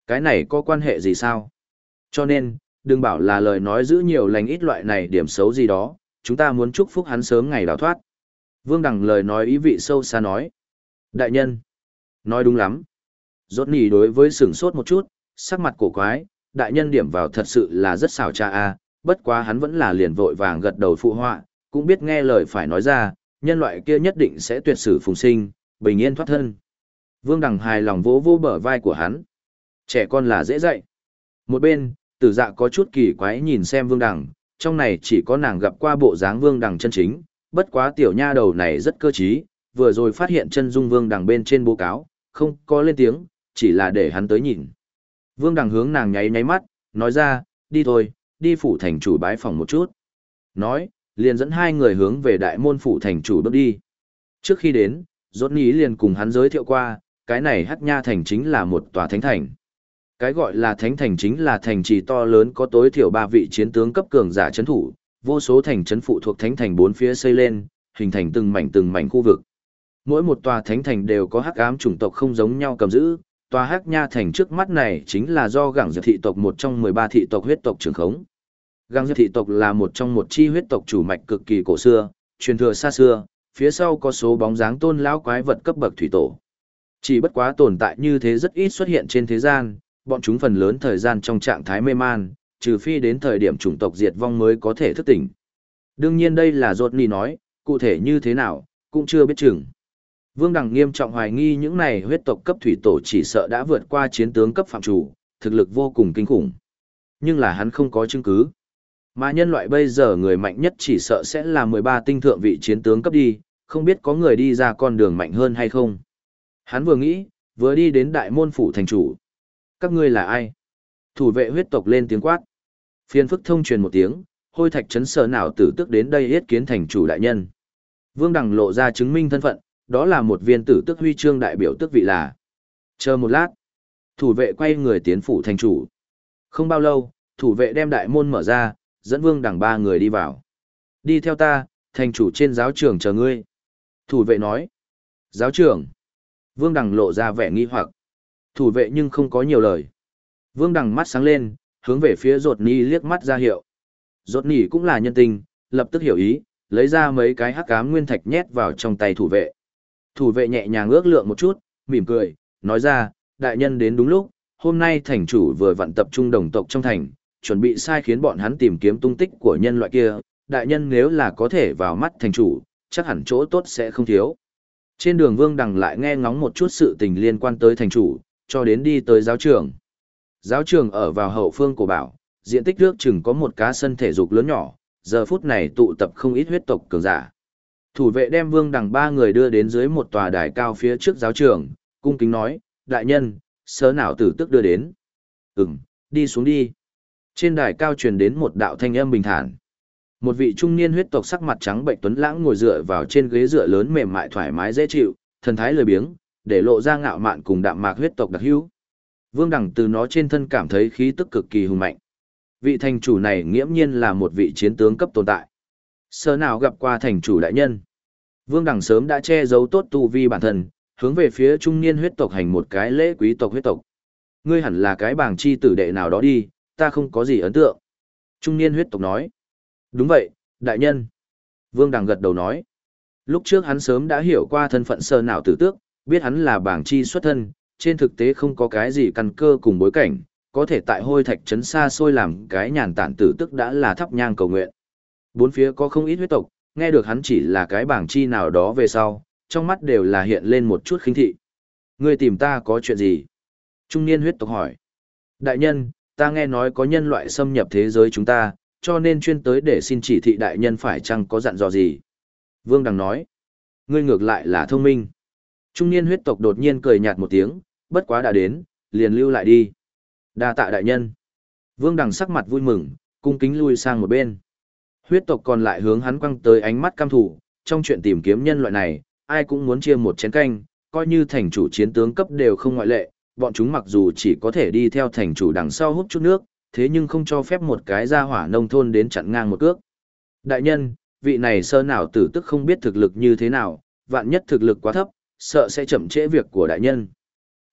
Cái này có quan hệ gì sao? Cho nên, đừng bảo là lời nói giữ nhiều lành ít loại này điểm xấu gì đó, chúng ta muốn chúc phúc hắn sớm ngày đào thoát. Vương Đằng lời nói ý vị sâu xa nói. Đại nhân, nói đúng lắm. Rốt nỉ đối với sửng sốt một chút, sắc mặt cổ quái, đại nhân điểm vào thật sự là rất xảo trá a, bất quá hắn vẫn là liền vội vàng gật đầu phụ họa, cũng biết nghe lời phải nói ra, nhân loại kia nhất định sẽ tuyệt sử phùng sinh, bình yên thoát thân. Vương Đằng hài lòng vỗ vỗ bờ vai của hắn. Trẻ con là dễ dạy. Một bên, Tử Dạ có chút kỳ quái nhìn xem Vương Đằng, trong này chỉ có nàng gặp qua bộ dáng Vương Đằng chân chính, bất quá tiểu nha đầu này rất cơ trí, vừa rồi phát hiện chân dung Vương Đằng bên trên báo cáo, không có lên tiếng, chỉ là để hắn tới nhìn. Vương Đằng hướng nàng nháy nháy mắt, nói ra, đi thôi, đi phủ thành chủ bái phòng một chút. Nói, liền dẫn hai người hướng về đại môn phủ thành chủ bước đi. Trước khi đến, Rốt Ní liền cùng hắn giới thiệu qua, cái này Hắc Nha thành chính là một tòa thánh thành. Cái gọi là thánh thành chính là thành trì to lớn có tối thiểu 3 vị chiến tướng cấp cường giả trấn thủ, vô số thành trấn phụ thuộc thánh thành bốn phía xây lên, hình thành từng mảnh khu vực. Mỗi một tòa thánh thành đều có hắc ám chủng tộc không giống nhau cầm giữ, tòa Hắc Nha thành trước mắt này chính là do Gẳng Diệp thị tộc một trong 13 thị tộc huyết tộc trưởng khống. Gẳng Diệp thị tộc là một trong một chi huyết tộc chủ mạch cực kỳ cổ xưa, truyền thừa xa xưa, phía sau có số bóng dáng tôn lão quái vật cấp bậc thủy tổ. Chỉ bất quá tồn tại như thế rất ít xuất hiện trên thế gian, bọn chúng phần lớn thời gian trong trạng thái mê man, trừ phi đến thời điểm chủng tộc diệt vong mới có thể thức tỉnh. Đương nhiên đây là Rốt Ní nói, cụ thể như thế nào, cũng chưa biết chừng. Vương Đằng nghiêm trọng hoài nghi những này huyết tộc cấp thủy tổ chỉ sợ đã vượt qua chiến tướng cấp phạm chủ, thực lực vô cùng kinh khủng. Nhưng là hắn không có chứng cứ. Mà nhân loại bây giờ người mạnh nhất chỉ sợ sẽ là 13 tinh thượng vị chiến tướng cấp đi, không biết có người đi ra con đường mạnh hơn hay không. Hắn vừa nghĩ, vừa đi đến đại môn phủ thành chủ. Các ngươi là ai? Thủ vệ huyết tộc lên tiếng quát. Phiên phức thông truyền một tiếng, Hôi Thạch trấn Sở nào tử tức đến đây yết kiến thành chủ đại nhân. Vương Đằng lộ ra chứng minh thân phận, đó là một viên tử tức huy chương đại biểu tước vị là. Chờ một lát. Thủ vệ quay người tiến phủ thành chủ. Không bao lâu, thủ vệ đem đại môn mở ra, dẫn Vương Đằng 3 người đi vào. Đi theo ta, thành chủ trên giáo trường chờ ngươi. Thủ vệ nói. Giáo trường. Vương Đằng lộ ra vẻ nghi hoặc. Thủ vệ nhưng không có nhiều lời. Vương Đằng mắt sáng lên, hướng về phía Rốt Ní liếc mắt ra hiệu. Rốt Ní cũng là nhân tình, lập tức hiểu ý, lấy ra mấy cái hắc ám nguyên thạch nhét vào trong tay thủ vệ. Thủ vệ nhẹ nhàng ước lượng một chút, mỉm cười, nói ra, đại nhân đến đúng lúc, hôm nay thành chủ vừa vặn tập trung đồng tộc trong thành, chuẩn bị sai khiến bọn hắn tìm kiếm tung tích của nhân loại kia, đại nhân nếu là có thể vào mắt thành chủ, chắc hẳn chỗ tốt sẽ không thiếu. Trên đường Vương Đằng lại nghe ngóng một chút sự tình liên quan tới thành chủ, cho đến đi tới giáo trường. Giáo trường ở vào hậu phương của bảo, diện tích nước chừng có một cá sân thể dục lớn nhỏ, giờ phút này tụ tập không ít huyết tộc cường giả. Thủ vệ đem Vương Đằng 3 người đưa đến dưới một tòa đài cao phía trước giáo trường, cung kính nói, đại nhân, Sở nào tử tức đưa đến. Đi xuống đi. Trên đài cao truyền đến một đạo thanh âm bình thản. Một vị trung niên huyết tộc sắc mặt trắng bệnh tuấn lãng ngồi dựa vào trên ghế dựa lớn mềm mại thoải mái dễ chịu, thần thái lười biếng, để lộ ra ngạo mạn cùng đạm mạc huyết tộc đặc hữu. Vương Đằng từ nó trên thân cảm thấy khí tức cực kỳ hùng mạnh. Vị thành chủ này nghiễm nhiên là một vị chiến tướng cấp tồn tại. Sở nào gặp qua thành chủ đại nhân. Vương Đằng sớm đã che giấu tốt tu vi bản thân, hướng về phía trung niên huyết tộc hành một cái lễ quý tộc huyết tộc. Ngươi hẳn là cái bảng chi tử đệ nào đó đi, ta không có gì ấn tượng. Trung niên huyết tộc nói. Đúng vậy, đại nhân. Vương Đằng gật đầu nói. Lúc trước hắn sớm đã hiểu qua thân phận Sở nào tử tước, biết hắn là bảng chi xuất thân, trên thực tế không có cái gì căn cơ cùng bối cảnh, có thể tại Hôi Thạch trấn xa xôi làm cái nhàn tản tử tức đã là thắp nhang cầu nguyện. Bốn phía có không ít huyết tộc, nghe được hắn chỉ là cái bảng chi nào đó về sau, trong mắt đều là hiện lên một chút khinh thị. Ngươi tìm ta có chuyện gì? Trung niên huyết tộc hỏi. Đại nhân, ta nghe nói có nhân loại xâm nhập thế giới chúng ta, cho nên chuyên tới để xin chỉ thị đại nhân phải chăng có dặn dò gì. Vương Đằng nói. Ngươi ngược lại là thông minh. Trung niên huyết tộc đột nhiên cười nhạt một tiếng, bất quá đã đến, liền lưu lại đi. Đa tạ đại nhân. Vương Đằng sắc mặt vui mừng, cung kính lui sang một bên. Huyết tộc còn lại hướng hắn quăng tới ánh mắt căm thù, trong chuyện tìm kiếm nhân loại này, ai cũng muốn chia một chén canh, coi như thành chủ chiến tướng cấp đều không ngoại lệ, bọn chúng mặc dù chỉ có thể đi theo thành chủ đằng sau hút chút nước, thế nhưng không cho phép một cái gia hỏa nông thôn đến chặn ngang một cước. Đại nhân, vị này Sở nào tử tức không biết thực lực như thế nào, vạn nhất thực lực quá thấp, sợ sẽ chậm trễ việc của đại nhân.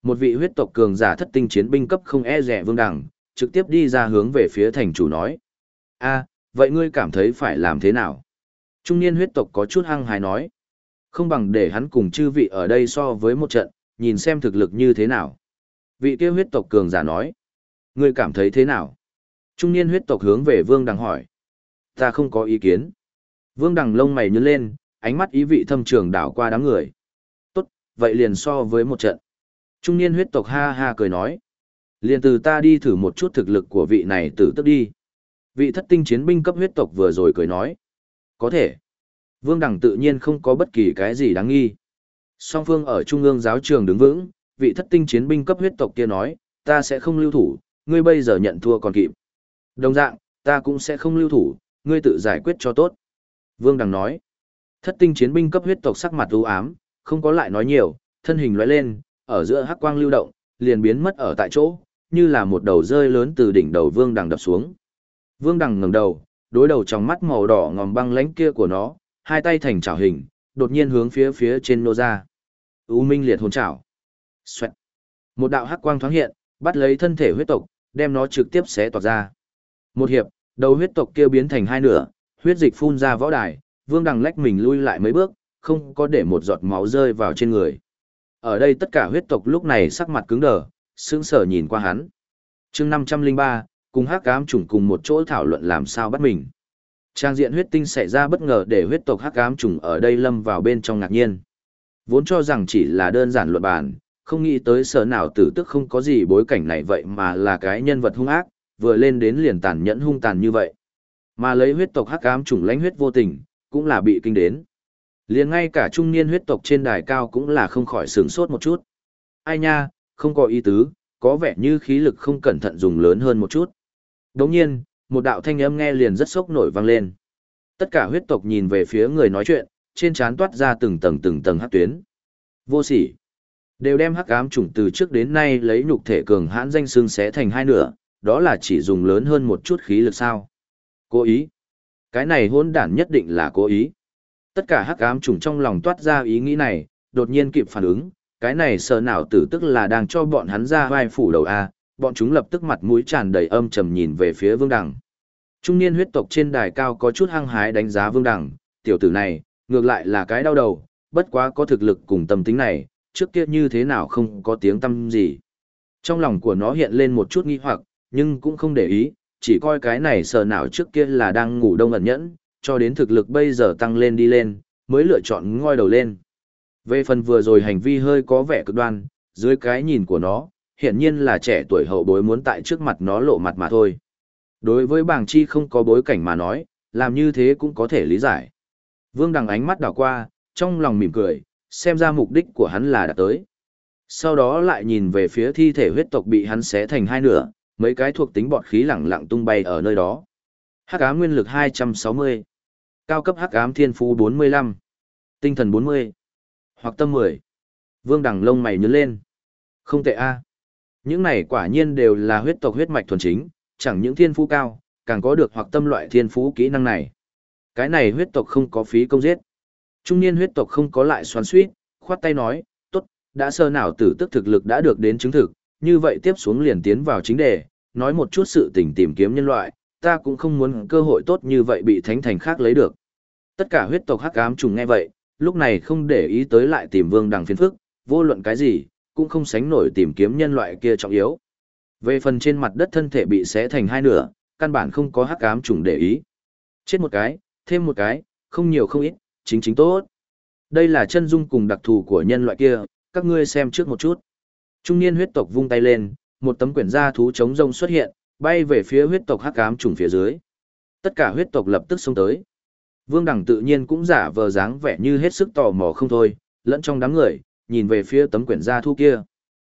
Một vị huyết tộc cường giả thất tinh chiến binh cấp không e rẻ Vương Đằng, trực tiếp đi ra hướng về phía thành chủ nói. A, vậy ngươi cảm thấy phải làm thế nào? Trung niên huyết tộc có chút hăng hái nói. Không bằng để hắn cùng chư vị ở đây so với một trận, nhìn xem thực lực như thế nào. Vị kia huyết tộc cường giả nói. Ngươi cảm thấy thế nào? Trung niên huyết tộc hướng về Vương Đằng hỏi. Ta không có ý kiến. Vương Đằng lông mày nhướng lên, ánh mắt ý vị thâm trường đảo qua đám người. Tốt, vậy liền so với một trận. Trung niên huyết tộc ha ha cười nói. Liền từ ta đi thử một chút thực lực của vị này tử tức đi. Vị thất tinh chiến binh cấp huyết tộc vừa rồi cười nói. Có thể. Vương Đằng tự nhiên không có bất kỳ cái gì đáng nghi. Song phương ở trung ương giáo trường đứng vững, vị thất tinh chiến binh cấp huyết tộc kia nói, ta sẽ không lưu thủ, ngươi bây giờ nhận thua còn kịp. Đồng dạng, ta cũng sẽ không lưu thủ, ngươi tự giải quyết cho tốt. Vương Đằng nói, thất tinh chiến binh cấp huyết tộc sắc mặt u ám, không có lại nói nhiều, thân hình lóe lên, ở giữa hắc quang lưu động, liền biến mất ở tại chỗ, như là một đầu rơi lớn từ đỉnh đầu Vương Đằng đập xuống. Vương Đằng ngẩng đầu, đối đầu trong mắt màu đỏ ngòm băng lãnh kia của nó, hai tay thành chảo hình, đột nhiên hướng phía trên nô ra. U Minh liệt hồn chảo. Xoẹt. Một đạo hắc quang thoáng hiện, bắt lấy thân thể huyết tộc, đem nó trực tiếp xé toạc ra. Một hiệp, đầu huyết tộc kia biến thành hai nửa, huyết dịch phun ra võ đài, Vương Đằng lách mình lui lại mấy bước, không có để một giọt máu rơi vào trên người. Ở đây tất cả huyết tộc lúc này sắc mặt cứng đờ, sững sờ nhìn qua hắn. Chương 503, cùng hắc ám chủng cùng một chỗ thảo luận làm sao bắt mình. Trang diện huyết tinh xảy ra bất ngờ để huyết tộc hắc ám chủng ở đây lâm vào bên trong ngạc nhiên. Vốn cho rằng chỉ là đơn giản luận bàn, không nghĩ tới sở nào tử tức không có gì bối cảnh này vậy mà là cái nhân vật hung ác, vừa lên đến liền tàn nhẫn hung tàn như vậy. Mà lấy huyết tộc hắc ám chủng lãnh huyết vô tình, cũng là bị kinh đến. Liền ngay cả trung niên huyết tộc trên đài cao cũng là không khỏi sửng sốt một chút. Ai nha, không có ý tứ, có vẻ như khí lực không cẩn thận dùng lớn hơn một chút. Đồng nhiên, một đạo thanh âm nghe liền rất sốc nổi vang lên. Tất cả huyết tộc nhìn về phía người nói chuyện, trên trán toát ra từng tầng hắc tuyến. Vô sỉ. Đều đem hắc ám chủng từ trước đến nay lấy nhục thể cường hãn danh xương xé thành hai nửa, đó là chỉ dùng lớn hơn một chút khí lực sao. Cố ý. Cái này hỗn đản nhất định là cố ý. Tất cả hắc ám chủng trong lòng toát ra ý nghĩ này, đột nhiên kịp phản ứng, cái này sợ nào tử tức là đang cho bọn hắn ra vai phủ đầu a, bọn chúng lập tức mặt mũi tràn đầy âm trầm nhìn về phía Vương Đằng. Trung niên huyết tộc trên đài cao có chút hăng hái đánh giá Vương Đằng, tiểu tử này, ngược lại là cái đau đầu, bất quá có thực lực cùng tâm tính này, trước kia như thế nào không có tiếng tâm gì. Trong lòng của nó hiện lên một chút nghi hoặc, nhưng cũng không để ý, chỉ coi cái này sợ nào trước kia là đang ngủ đông ẩn nhẫn, cho đến thực lực bây giờ tăng lên đi lên, mới lựa chọn ngoi đầu lên. Về phần vừa rồi hành vi hơi có vẻ cực đoan, dưới cái nhìn của nó, hiển nhiên là trẻ tuổi hậu bối muốn tại trước mặt nó lộ mặt mà thôi. Đối với bàng chi không có bối cảnh mà nói, làm như thế cũng có thể lý giải. Vương Đằng ánh mắt đảo qua, trong lòng mỉm cười, xem ra mục đích của hắn là đã tới. Sau đó lại nhìn về phía thi thể huyết tộc bị hắn xé thành hai nửa, mấy cái thuộc tính bọt khí lẳng lặng tung bay ở nơi đó. Hắc ám nguyên lực 260, cao cấp hắc ám thiên phú 45, tinh thần 40, hoặc tâm 10. Vương Đằng lông mày nhướng lên. Không tệ a. Những này quả nhiên đều là huyết tộc huyết mạch thuần chính, chẳng những thiên phú cao, càng có được hoặc tâm loại thiên phú kỹ năng này. Cái này huyết tộc không có phí công giết. Trung niên huyết tộc không có lại xoắn xuýt, khoát tay nói, tốt, đã sơ nào tử tức thực lực đã được đến chứng thực, như vậy tiếp xuống liền tiến vào chính đề, nói một chút sự tình tìm kiếm nhân loại, ta cũng không muốn cơ hội tốt như vậy bị thánh thành khác lấy được. Tất cả huyết tộc hắc ám trùng nghe vậy, lúc này không để ý tới lại tìm Vương Đằng phiền phức, vô luận cái gì, cũng không sánh nổi tìm kiếm nhân loại kia trọng yếu. Về phần trên mặt đất thân thể bị xé thành hai nửa, căn bản không có hắc ám trùng để ý. Chết một cái, thêm một cái, không nhiều không ít, chính tốt. Đây là chân dung cùng đặc thù của nhân loại kia, các ngươi xem trước một chút. Trung niên huyết tộc vung tay lên, một tấm quyển da thú chống rông xuất hiện, bay về phía huyết tộc hắc ám trùng phía dưới. Tất cả huyết tộc lập tức xông tới. Vương Đằng tự nhiên cũng giả vờ dáng vẻ như hết sức tò mò không thôi, lẫn trong đám người, nhìn về phía tấm quyển da thú kia.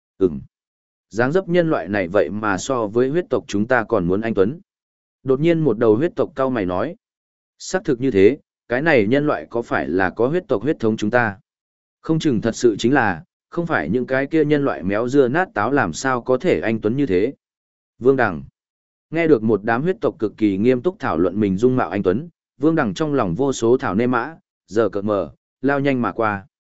Dáng dấp nhân loại này vậy mà so với huyết tộc chúng ta còn muốn anh tuấn. Đột nhiên một đầu huyết tộc cau mày nói. Xác thực như thế, cái này nhân loại có phải là có huyết tộc huyết thống chúng ta? Không chừng thật sự chính là, không phải những cái kia nhân loại méo dưa nát táo làm sao có thể anh tuấn như thế. Vương Đằng. Nghe được một đám huyết tộc cực kỳ nghiêm túc thảo luận mình dung mạo anh tuấn, Vương Đằng trong lòng vô số thảo nê mã, giờ cợt mờ, lao nhanh mà qua.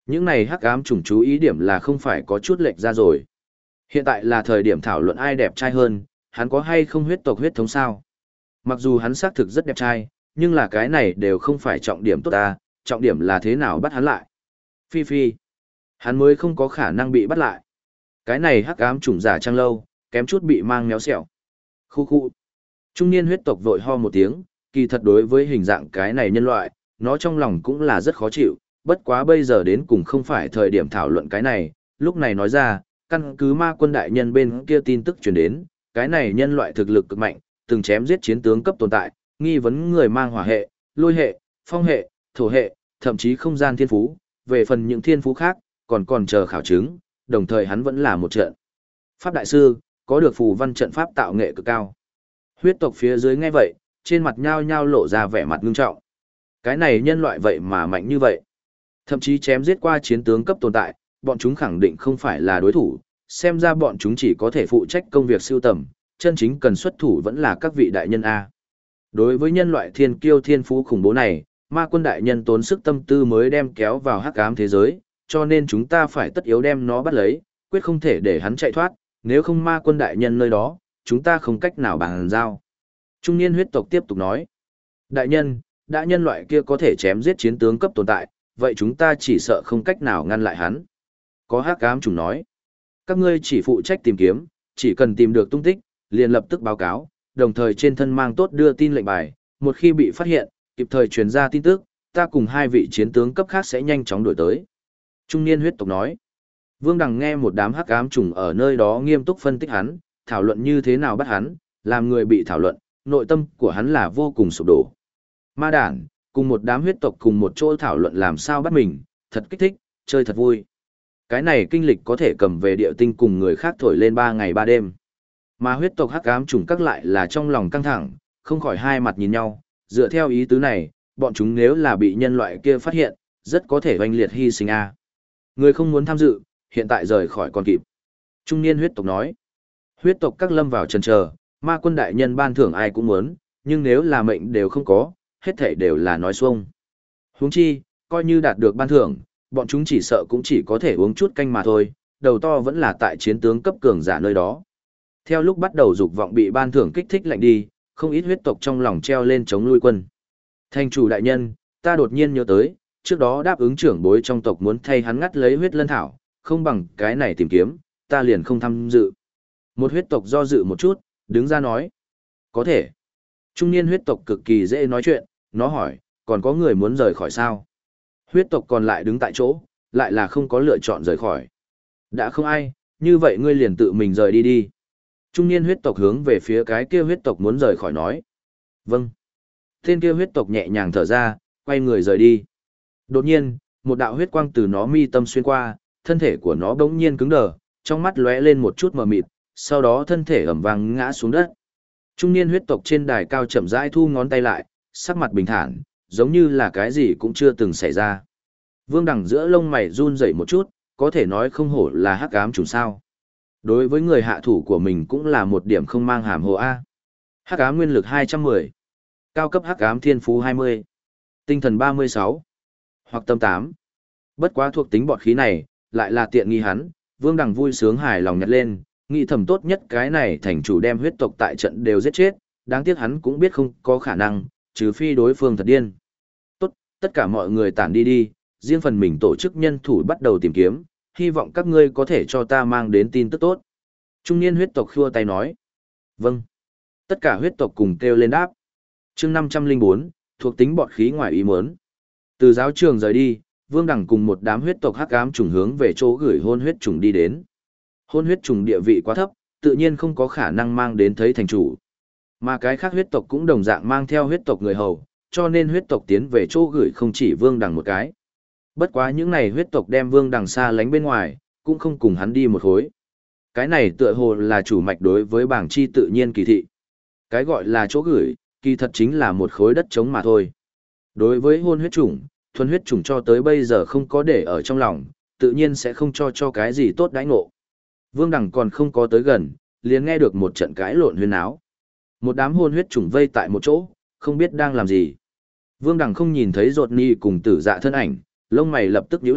Những này hắc ám chủng chú ý điểm là không phải có chút lệch ra rồi. Hiện tại là thời điểm thảo luận ai đẹp trai hơn, hắn có hay không huyết tộc huyết thống sao. Mặc dù hắn xác thực rất đẹp trai, nhưng là cái này đều không phải trọng điểm tốt ta, trọng điểm là thế nào bắt hắn lại. Phi Phi, hắn mới không có khả năng bị bắt lại. Cái này hắc ám chủng giả trang lâu, kém chút bị mang méo xẹo. Khu khu. Trung niên huyết tộc vội ho một tiếng, kỳ thật đối với hình dạng cái này nhân loại, nó trong lòng cũng là rất khó chịu, bất quá bây giờ đến cùng không phải thời điểm thảo luận cái này, lúc này nói ra, căn cứ ma quân đại nhân bên kia tin tức truyền đến, cái này nhân loại thực lực cực mạnh, từng chém giết chiến tướng cấp tồn tại, nghi vấn người mang hỏa hệ, lôi hệ, phong hệ, thổ hệ, thậm chí không gian thiên phú, về phần những thiên phú khác, còn chờ khảo chứng, đồng thời hắn vẫn là một trận pháp đại sư, có được phù văn trận pháp tạo nghệ cực cao. Huyết tộc phía dưới nghe vậy, trên mặt nhao nhao lộ ra vẻ mặt ngưng trọng. Cái này nhân loại vậy mà mạnh như vậy. Thậm chí chém giết qua chiến tướng cấp tồn tại, bọn chúng khẳng định không phải là đối thủ, xem ra bọn chúng chỉ có thể phụ trách công việc sưu tầm, chân chính cần xuất thủ vẫn là các vị đại nhân A. Đối với nhân loại thiên kiêu thiên phú khủng bố này, ma quân đại nhân tốn sức tâm tư mới đem kéo vào hắc ám thế giới, cho nên chúng ta phải tất yếu đem nó bắt lấy, quyết không thể để hắn chạy thoát, nếu không ma quân đại nhân nơi đó, chúng ta không cách nào bàn giao. Trung niên huyết tộc tiếp tục nói, đại nhân, đã nhân loại kia có thể chém giết chiến tướng cấp tồn tại, vậy chúng ta chỉ sợ không cách nào ngăn lại hắn. Có hắc ám trùng nói, các ngươi chỉ phụ trách tìm kiếm, chỉ cần tìm được tung tích, liền lập tức báo cáo, đồng thời trên thân mang tốt đưa tin lệnh bài, một khi bị phát hiện, kịp thời truyền ra tin tức, ta cùng hai vị chiến tướng cấp khác sẽ nhanh chóng đuổi tới. Trung niên huyết tộc nói, Vương Đằng nghe một đám hắc ám trùng ở nơi đó nghiêm túc phân tích hắn, thảo luận như thế nào bắt hắn, làm người bị thảo luận, nội tâm của hắn là vô cùng sụp đổ. Ma đản, cùng một đám huyết tộc cùng một chỗ thảo luận làm sao bắt mình, thật kích thích, chơi thật vui. Cái này kinh lịch có thể cầm về địa tinh cùng người khác thổi lên 3 ngày 3 đêm. Mà huyết tộc hắc ám trùng các lại là trong lòng căng thẳng, không khỏi hai mặt nhìn nhau, dựa theo ý tứ này, bọn chúng nếu là bị nhân loại kia phát hiện, rất có thể oanh liệt hy sinh a. Người không muốn tham dự, hiện tại rời khỏi còn kịp. Trung niên huyết tộc nói, huyết tộc các lâm vào chần chờ, ma quân đại nhân ban thưởng ai cũng muốn, nhưng nếu là mệnh đều không có, hết thảy đều là nói xuông. Huống chi, coi như đạt được ban thưởng, bọn chúng chỉ sợ cũng chỉ có thể uống chút canh mà thôi, đầu to vẫn là tại chiến tướng cấp cường giả nơi đó. Theo lúc bắt đầu dục vọng bị ban thưởng kích thích lạnh đi, không ít huyết tộc trong lòng treo lên chống lui quân. Thành chủ đại nhân, ta đột nhiên nhớ tới, trước đó đáp ứng trưởng bối trong tộc muốn thay hắn ngắt lấy huyết lân thảo, không bằng cái này tìm kiếm, ta liền không tham dự. Một huyết tộc do dự một chút, đứng ra nói. Có thể. Trung niên huyết tộc cực kỳ dễ nói chuyện, nó hỏi, còn có người muốn rời khỏi sao? Huyết tộc còn lại đứng tại chỗ, lại là không có lựa chọn rời khỏi. Đã không ai, như vậy ngươi liền tự mình rời đi đi. Trung niên huyết tộc hướng về phía cái kia huyết tộc muốn rời khỏi nói. Vâng. Tên kia huyết tộc nhẹ nhàng thở ra, quay người rời đi. Đột nhiên, một đạo huyết quang từ nó mi tâm xuyên qua, thân thể của nó bỗng nhiên cứng đờ, trong mắt lóe lên một chút mờ mịt, sau đó thân thể ầm vang ngã xuống đất. Trung niên huyết tộc trên đài cao chậm rãi thu ngón tay lại, sắc mặt bình thản, giống như là cái gì cũng chưa từng xảy ra. Vương Đằng giữa lông mày run rẩy một chút, có thể nói không hổ là hắc ám trùng sao. Đối với người hạ thủ của mình cũng là một điểm không mang hàm hồ A. Hắc ám nguyên lực 210. Cao cấp hắc ám thiên phú 20. Tinh thần 36. Hoặc tâm 8. Bất quá thuộc tính bọt khí này, lại là tiện nghi hắn, Vương Đằng vui sướng hài lòng nhặt lên, nghĩ thầm tốt nhất cái này thành chủ đem huyết tộc tại trận đều giết chết, đáng tiếc hắn cũng biết không có khả năng, trừ phi đối phương thật điên. Tốt, tất cả mọi người tản đi đi, riêng phần mình tổ chức nhân thủ bắt đầu tìm kiếm, hy vọng các ngươi có thể cho ta mang đến tin tức tốt. Trung niên huyết tộc khua tay nói. Vâng. Tất cả huyết tộc cùng kêu lên đáp. Chương 504, thuộc tính bọt khí ngoài ý muốn. Từ giáo trường rời đi, Vương Đằng cùng một đám huyết tộc hắc ám trùng hướng về chỗ gửi hôn huyết trùng đi đến. Hôn huyết trùng địa vị quá thấp, tự nhiên không có khả năng mang đến thấy thành chủ. Mà cái khác huyết tộc cũng đồng dạng mang theo huyết tộc người hầu, cho nên huyết tộc tiến về chỗ gửi không chỉ Vương Đằng một cái. Bất quá những này huyết tộc đem Vương Đằng xa lánh bên ngoài, cũng không cùng hắn đi một khối. Cái này tựa hồ là chủ mạch đối với bảng chi tự nhiên kỳ thị. Cái gọi là chỗ gửi, kỳ thật chính là một khối đất trống mà thôi. Đối với hôn huyết chủng, thuần huyết chủng cho tới bây giờ không có để ở trong lòng, tự nhiên sẽ không cho cái gì tốt đãi ngộ. Vương Đằng còn không có tới gần, liền nghe được một trận cãi lộn huyên áo. Một đám hôn huyết chủng vây tại một chỗ, không biết đang làm gì. Vương Đằng không nhìn thấy Rột Ni cùng Tử Dạ thân ảnh, lông mày lập tức nhíu lại,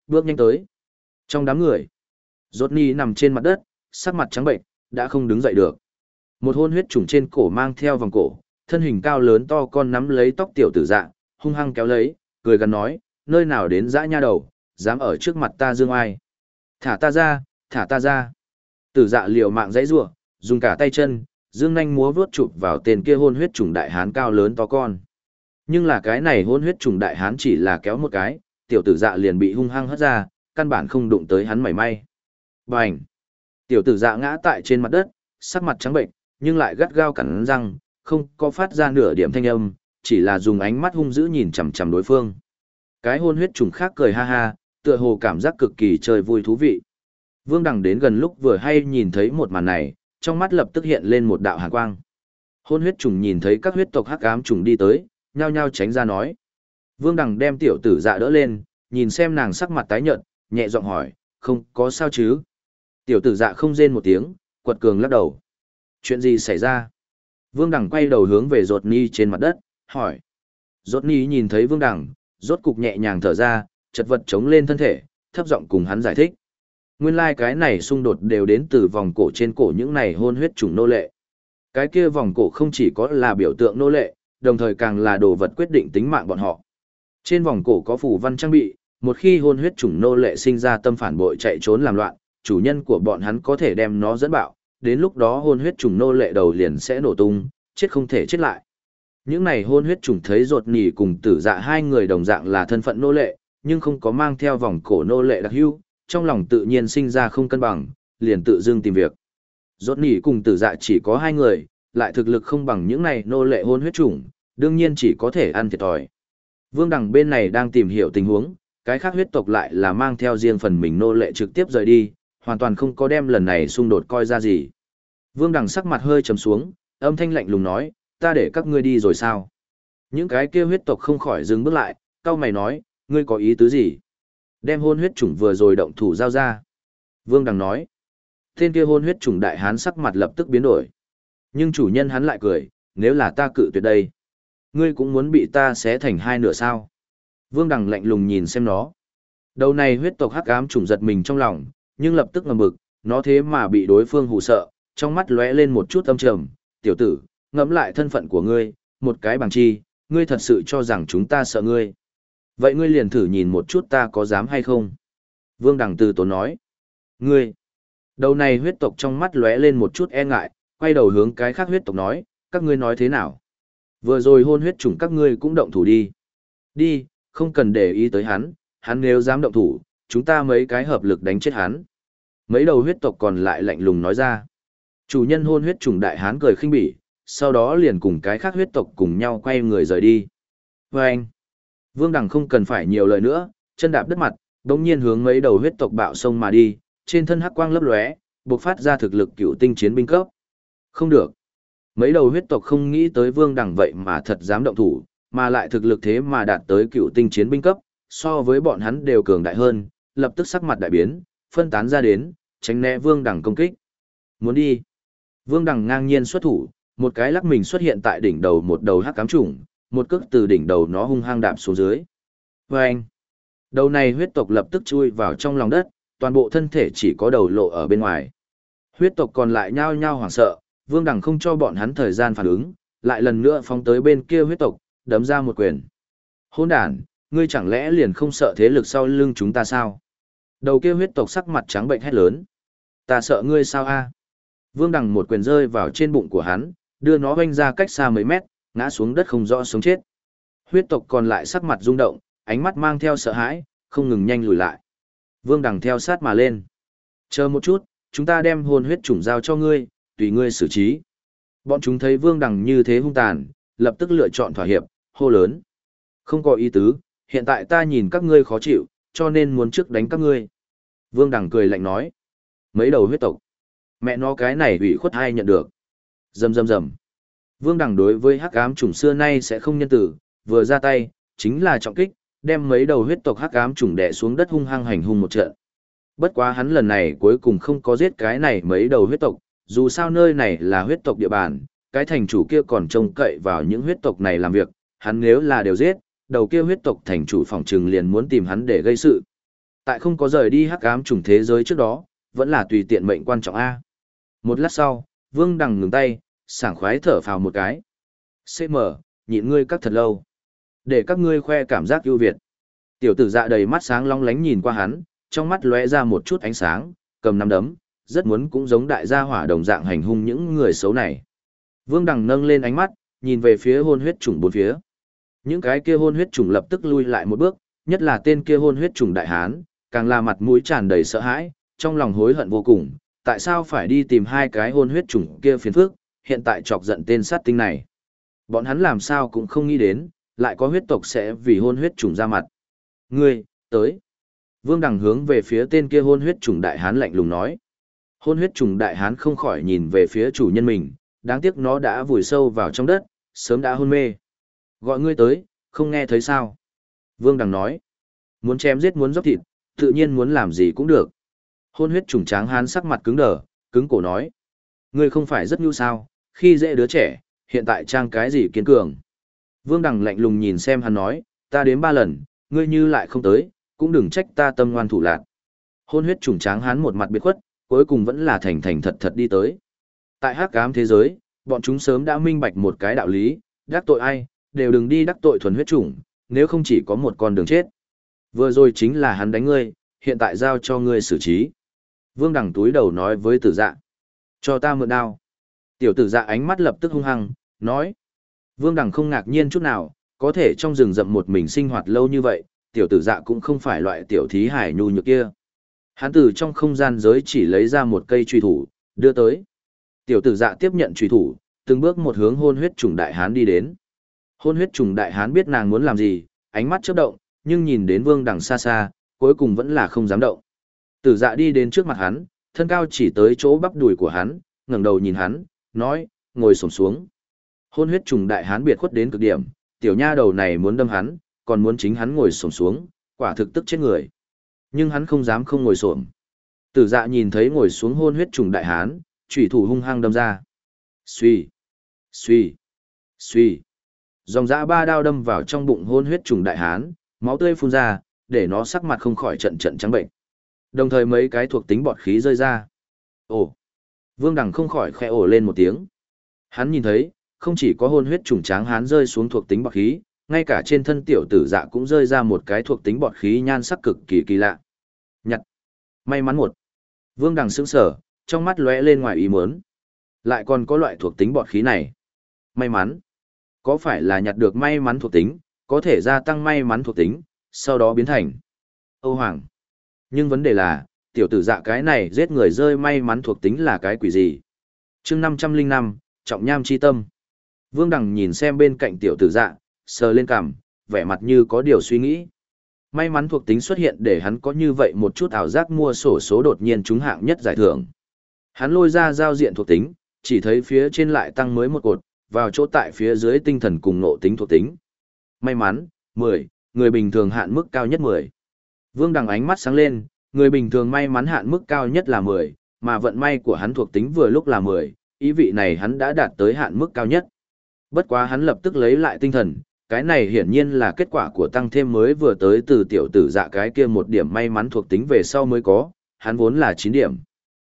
bước nhanh tới. Trong đám người, Rodney nằm trên mặt đất, sắc mặt trắng bệnh, đã không đứng dậy được. Một hôn huyết trùng trên cổ mang theo vòng cổ, thân hình cao lớn to con nắm lấy tóc tiểu tử dạ, hung hăng kéo lấy, cười gần nói, nơi nào đến dã nha đầu, dám ở trước mặt ta dương ai. Thả ta ra, thả ta ra. Tử dạ liều mạng dãy rủa, dùng cả tay chân, dương nhanh múa vuốt chụp vào tên kia hôn huyết trùng đại hán cao lớn to con. Nhưng là cái này hôn huyết trùng đại hán chỉ là kéo một cái, tiểu tử dạ liền bị hung hăng hất ra, căn bản không đụng tới hắn mảy may. Bành! Tiểu tử dạ ngã tại trên mặt đất, sắc mặt trắng bệnh, nhưng lại gắt gao cắn răng, không có phát ra nửa điểm thanh âm, chỉ là dùng ánh mắt hung dữ nhìn chằm chằm đối phương. Cái hôn huyết trùng khác cười ha ha, tựa hồ cảm giác cực kỳ chơi vui thú vị. Vương Đằng đến gần lúc vừa hay nhìn thấy một màn này, trong mắt lập tức hiện lên một đạo hàn quang. Hôn huyết trùng nhìn thấy các huyết tộc hắc ám trùng đi tới, nhao nhao tránh ra nói. Vương Đằng đem tiểu tử dạ đỡ lên, nhìn xem nàng sắc mặt tái nhợt, nhẹ giọng hỏi, không có sao chứ? Tiểu tử dạ không rên một tiếng, quật cường lắc đầu. Chuyện gì xảy ra? Vương Đằng quay đầu hướng về Rột Ni trên mặt đất, hỏi. Rột Ni nhìn thấy Vương Đằng, rốt cục nhẹ nhàng thở ra, chật vật chống lên thân thể, thấp giọng cùng hắn giải thích. Nguyên lai cái này xung đột đều đến từ vòng cổ trên cổ những này hôn huyết trùng nô lệ. Cái kia vòng cổ không chỉ có là biểu tượng nô lệ, đồng thời càng là đồ vật quyết định tính mạng bọn họ. Trên vòng cổ có phù văn trang bị, một khi hôn huyết chủng nô lệ sinh ra tâm phản bội chạy trốn làm loạn, chủ nhân của bọn hắn có thể đem nó dẫn bạo, đến lúc đó hôn huyết chủng nô lệ đầu liền sẽ nổ tung, chết không thể chết lại. Những này hôn huyết chủng thấy Rột Nỉ cùng Tử Dạ hai người đồng dạng là thân phận nô lệ, nhưng không có mang theo vòng cổ nô lệ đặc hữu, trong lòng tự nhiên sinh ra không cân bằng, liền tự dưng tìm việc. Rột Nỉ cùng Tử Dạ chỉ có hai người, lại thực lực không bằng những này nô lệ hôn huyết chủng, đương nhiên chỉ có thể ăn thiệt thòi. Vương Đằng bên này đang tìm hiểu tình huống, cái khác huyết tộc lại là mang theo riêng phần mình nô lệ trực tiếp rời đi, hoàn toàn không có đem lần này xung đột coi ra gì. Vương Đằng sắc mặt hơi trầm xuống, âm thanh lạnh lùng nói, ta để các ngươi đi rồi sao? Những cái kia huyết tộc không khỏi dừng bước lại, cau mày nói, ngươi có ý tứ gì? Đem hôn huyết chủng vừa rồi động thủ giao ra. Vương Đằng nói, tên kia hôn huyết chủng đại hán sắc mặt lập tức biến đổi. Nhưng chủ nhân hắn lại cười, nếu là ta cự tuyệt đây, ngươi cũng muốn bị ta xé thành hai nửa sao? Vương Đằng lạnh lùng nhìn xem nó. Đầu này huyết tộc hắc ám trùng giật mình trong lòng, nhưng lập tức ngầm bực, nó thế mà bị đối phương hù sợ, trong mắt lóe lên một chút âm trầm, tiểu tử, ngẫm lại thân phận của ngươi, một cái bằng chi, ngươi thật sự cho rằng chúng ta sợ ngươi. Vậy ngươi liền thử nhìn một chút ta có dám hay không? Vương Đằng từ tốn nói. Ngươi! Đầu này huyết tộc trong mắt lóe lên một chút e ngại, quay đầu hướng cái khác huyết tộc nói, các ngươi nói thế nào? Vừa rồi hôn huyết chủng các ngươi cũng động thủ đi. Đi, không cần để ý tới hắn, hắn nếu dám động thủ, chúng ta mấy cái hợp lực đánh chết hắn. Mấy đầu huyết tộc còn lại lạnh lùng nói ra. Chủ nhân hôn huyết chủng đại hán cười khinh bỉ, sau đó liền cùng cái khác huyết tộc cùng nhau quay người rời đi. Vâng! Vương Đằng không cần phải nhiều lời nữa, chân đạp đất mặt, đống nhiên hướng mấy đầu huyết tộc bạo sông mà đi, trên thân hắc quang lấp lóe, bộc phát ra thực lực cựu tinh chiến binh cấp. Không được. Mấy đầu huyết tộc không nghĩ tới Vương Đằng vậy mà thật dám động thủ, mà lại thực lực thế mà đạt tới cựu tinh chiến binh cấp, so với bọn hắn đều cường đại hơn, lập tức sắc mặt đại biến, phân tán ra đến, tránh né Vương Đằng công kích. Muốn đi. Vương Đằng ngang nhiên xuất thủ, một cái lắc mình xuất hiện tại đỉnh đầu một đầu hắc ám trùng, một cước từ đỉnh đầu nó hung hăng đạp xuống dưới. Vâng! Đầu này huyết tộc lập tức chui vào trong lòng đất, toàn bộ thân thể chỉ có đầu lộ ở bên ngoài. Huyết tộc còn lại nhao nhao hoảng sợ, Vương Đằng không cho bọn hắn thời gian phản ứng, lại lần nữa phóng tới bên kia huyết tộc, đấm ra một quyền. Hỗn đản, ngươi chẳng lẽ liền không sợ thế lực sau lưng chúng ta sao? Đầu kia huyết tộc sắc mặt trắng bệnh hét lớn. Ta sợ ngươi sao a? Vương Đằng một quyền rơi vào trên bụng của hắn, đưa nó vênh ra cách xa mấy mét, ngã xuống đất không rõ sống chết. Huyết tộc còn lại sắc mặt rung động, ánh mắt mang theo sợ hãi, không ngừng nhanh lùi lại. Vương Đằng theo sát mà lên. Chờ một chút, chúng ta đem hồn huyết chủng giao cho ngươi, tùy ngươi xử trí. Bọn chúng thấy Vương Đằng như thế hung tàn, lập tức lựa chọn thỏa hiệp, hô lớn. Không có ý tứ, hiện tại ta nhìn các ngươi khó chịu, cho nên muốn trước đánh các ngươi. Vương Đằng cười lạnh nói. Mấy đầu huyết tộc. Mẹ nó cái này ủy khuất ai nhận được. Rầm rầm rầm. Vương Đằng đối với hắc ám chủng xưa nay sẽ không nhân tử, vừa ra tay, chính là trọng kích, đem mấy đầu huyết tộc hắc ám chủng đè xuống đất hung hăng hành hung một trận. Bất quá hắn lần này cuối cùng không có giết cái này mấy đầu huyết tộc, dù sao nơi này là huyết tộc địa bàn, cái thành chủ kia còn trông cậy vào những huyết tộc này làm việc, hắn nếu là đều giết, đầu kia huyết tộc thành chủ phòng trừng liền muốn tìm hắn để gây sự. Tại không có rời đi hắc ám chủng thế giới trước đó, vẫn là tùy tiện mệnh quan trọng A. Một lát sau, Vương Đằng ngừng tay, sảng khoái thở phào một cái. CM, nhịn ngươi các thật lâu. Để các ngươi khoe cảm giác ưu việt. Tiểu tử dạ đầy mắt sáng long lánh nhìn qua hắn, trong mắt lóe ra một chút ánh sáng, cầm nắm đấm, rất muốn cũng giống đại gia hỏa đồng dạng hành hung những người xấu này. Vương Đằng nâng lên ánh mắt, nhìn về phía hôn huyết chủng bốn phía. Những cái kia hôn huyết chủng lập tức lui lại một bước, nhất là tên kia hôn huyết chủng đại hán, càng là mặt mũi tràn đầy sợ hãi, trong lòng hối hận vô cùng, tại sao phải đi tìm hai cái hôn huyết chủng kia phiền phức, hiện tại chọc giận tên sát tinh này. Bọn hắn làm sao cũng không nghĩ đến, lại có huyết tộc sẽ vì hôn huyết chủng ra mặt. Ngươi, tới. Vương Đằng hướng về phía tên kia hôn huyết chủng đại hán lạnh lùng nói. Hôn huyết chủng đại hán không khỏi nhìn về phía chủ nhân mình, đáng tiếc nó đã vùi sâu vào trong đất, sớm đã hôn mê. Gọi ngươi tới, không nghe thấy sao? Vương Đằng nói. Muốn chém giết muốn dốc thịt, tự nhiên muốn làm gì cũng được. Hôn huyết chủng tráng hán sắc mặt cứng đờ, cứng cổ nói. Ngươi không phải rất nhu sao, khi dễ đứa trẻ, hiện tại trang cái gì kiên cường. Vương Đằng lạnh lùng nhìn xem hắn nói, ta đếm 3 lần, ngươi như lại không tới, cũng đừng trách ta tâm ngoan thủ lạn. Hôn huyết chủng tráng hán một mặt biệt khuất, cuối cùng vẫn là thành thành thật thật đi tới. Tại hắc ám thế giới, bọn chúng sớm đã minh bạch một cái đạo lý, đắc tội ai, đều đừng đi đắc tội thuần huyết chủng, nếu không chỉ có một con đường chết. Vừa rồi chính là hắn đánh ngươi, hiện tại giao cho ngươi xử trí. Vương Đằng túi đầu nói với tử dạ. Cho ta mượn đao. Tiểu tử dạ ánh mắt lập tức hung hăng, nói. Vương Đằng không ngạc nhiên chút nào, có thể trong rừng rậm một mình sinh hoạt lâu như vậy, tiểu tử dạ cũng không phải loại tiểu thí hải nhu nhược kia. Hắn từ trong không gian giới chỉ lấy ra một cây truy thủ, đưa tới. Tiểu tử dạ tiếp nhận truy thủ, từng bước một hướng hôn huyết trùng đại hán đi đến. Hôn huyết trùng đại hán biết nàng muốn làm gì, ánh mắt chớp động, nhưng nhìn đến Vương Đằng xa xa, cuối cùng vẫn là không dám động. Tử dạ đi đến trước mặt hắn, thân cao chỉ tới chỗ bắp đùi của hắn, ngẩng đầu nhìn hắn, nói, ngồi xổm xuống. Hôn huyết trùng đại hán biệt khuất đến cực điểm, tiểu nha đầu này muốn đâm hắn, còn muốn chính hắn ngồi xổm xuống, quả thực tức chết người. Nhưng hắn không dám không ngồi xổm. Tử dạ nhìn thấy ngồi xuống hôn huyết trùng đại hán, chủy thủ hung hăng đâm ra. Xuy, xuy, xuy. Dòng dã 3 đao đâm vào trong bụng hôn huyết trùng đại hán, máu tươi phun ra, để nó sắc mặt không khỏi trận trận trắng bệnh. Đồng thời mấy cái thuộc tính bọt khí rơi ra. Ồ! Vương Đằng không khỏi khẽ ồ lên một tiếng. Hắn nhìn thấy, không chỉ có hôn huyết trùng tráng hán rơi xuống thuộc tính bọt khí, ngay cả trên thân tiểu tử dạ cũng rơi ra một cái thuộc tính bọt khí nhan sắc cực kỳ kỳ lạ. Nhặt! May mắn một! Vương Đằng sững sờ, trong mắt lóe lên ngoài ý muốn. Lại còn có loại thuộc tính bọt khí này. May mắn! Có phải là nhặt được may mắn thuộc tính, có thể gia tăng may mắn thuộc tính, sau đó biến thành Âu Hoàng. Nhưng vấn đề là, tiểu tử dạ cái này giết người rơi may mắn thuộc tính là cái quỷ gì? Chương 505, Trọng Nham chi tâm. Vương Đằng nhìn xem bên cạnh tiểu tử dạ, sờ lên cằm, vẻ mặt như có điều suy nghĩ. May mắn thuộc tính xuất hiện để hắn có như vậy một chút ảo giác mua sổ số đột nhiên trúng hạng nhất giải thưởng. Hắn lôi ra giao diện thuộc tính, chỉ thấy phía trên lại tăng mới một cột, vào chỗ tại phía dưới tinh thần cùng nộ tính thuộc tính. May mắn, 10, người bình thường hạn mức cao nhất 10. Vương Đằng ánh mắt sáng lên, người bình thường may mắn hạn mức cao nhất là 10, mà vận may của hắn thuộc tính vừa lúc là 10, ý vị này hắn đã đạt tới hạn mức cao nhất. Bất quá hắn lập tức lấy lại tinh thần, cái này hiển nhiên là kết quả của tăng thêm mới vừa tới từ tiểu tử dạ cái kia một điểm may mắn thuộc tính về sau mới có, hắn vốn là 9 điểm.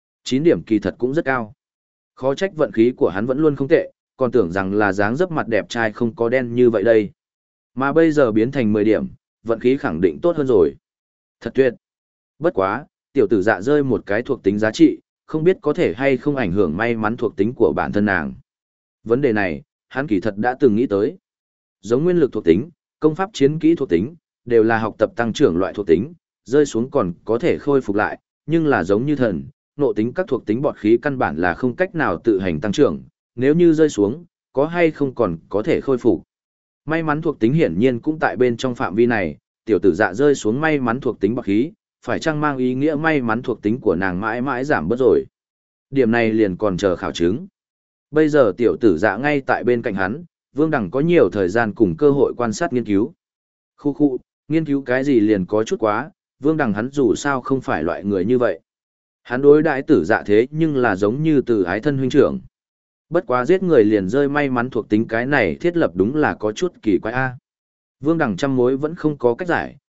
9 điểm kỳ thật cũng rất cao. Khó trách vận khí của hắn vẫn luôn không tệ, còn tưởng rằng là dáng dấp mặt đẹp trai không có đen như vậy đây. Mà bây giờ biến thành 10 điểm, vận khí khẳng định tốt hơn rồi. Thật tuyệt. Bất quá, tiểu tử dạ rơi một cái thuộc tính giá trị, không biết có thể hay không ảnh hưởng may mắn thuộc tính của bản thân nàng. Vấn đề này, hắn kỳ thật đã từng nghĩ tới. Giống nguyên lực thuộc tính, công pháp chiến kỹ thuộc tính, đều là học tập tăng trưởng loại thuộc tính, rơi xuống còn có thể khôi phục lại, nhưng là giống như thần, nộ tính các thuộc tính bọt khí căn bản là không cách nào tự hành tăng trưởng, nếu như rơi xuống, có hay không còn có thể khôi phục. May mắn thuộc tính hiển nhiên cũng tại bên trong phạm vi này, tiểu tử dạ rơi xuống may mắn thuộc tính bọt khí, phải chăng mang ý nghĩa may mắn thuộc tính của nàng mãi mãi giảm bớt rồi. Điểm này liền còn chờ khảo chứng. Bây giờ tiểu tử dạ ngay tại bên cạnh hắn, Vương Đằng có nhiều thời gian cùng cơ hội quan sát nghiên cứu. Khu, nghiên cứu cái gì liền có chút quá, Vương Đằng hắn dù sao không phải loại người như vậy. Hắn đối đãi tử dạ thế nhưng là giống như từ ái thân huynh trưởng. Bất quá giết người liền rơi may mắn thuộc tính cái này thiết lập đúng là có chút kỳ quái a. Vương Đằng trăm mối vẫn không có cách giải,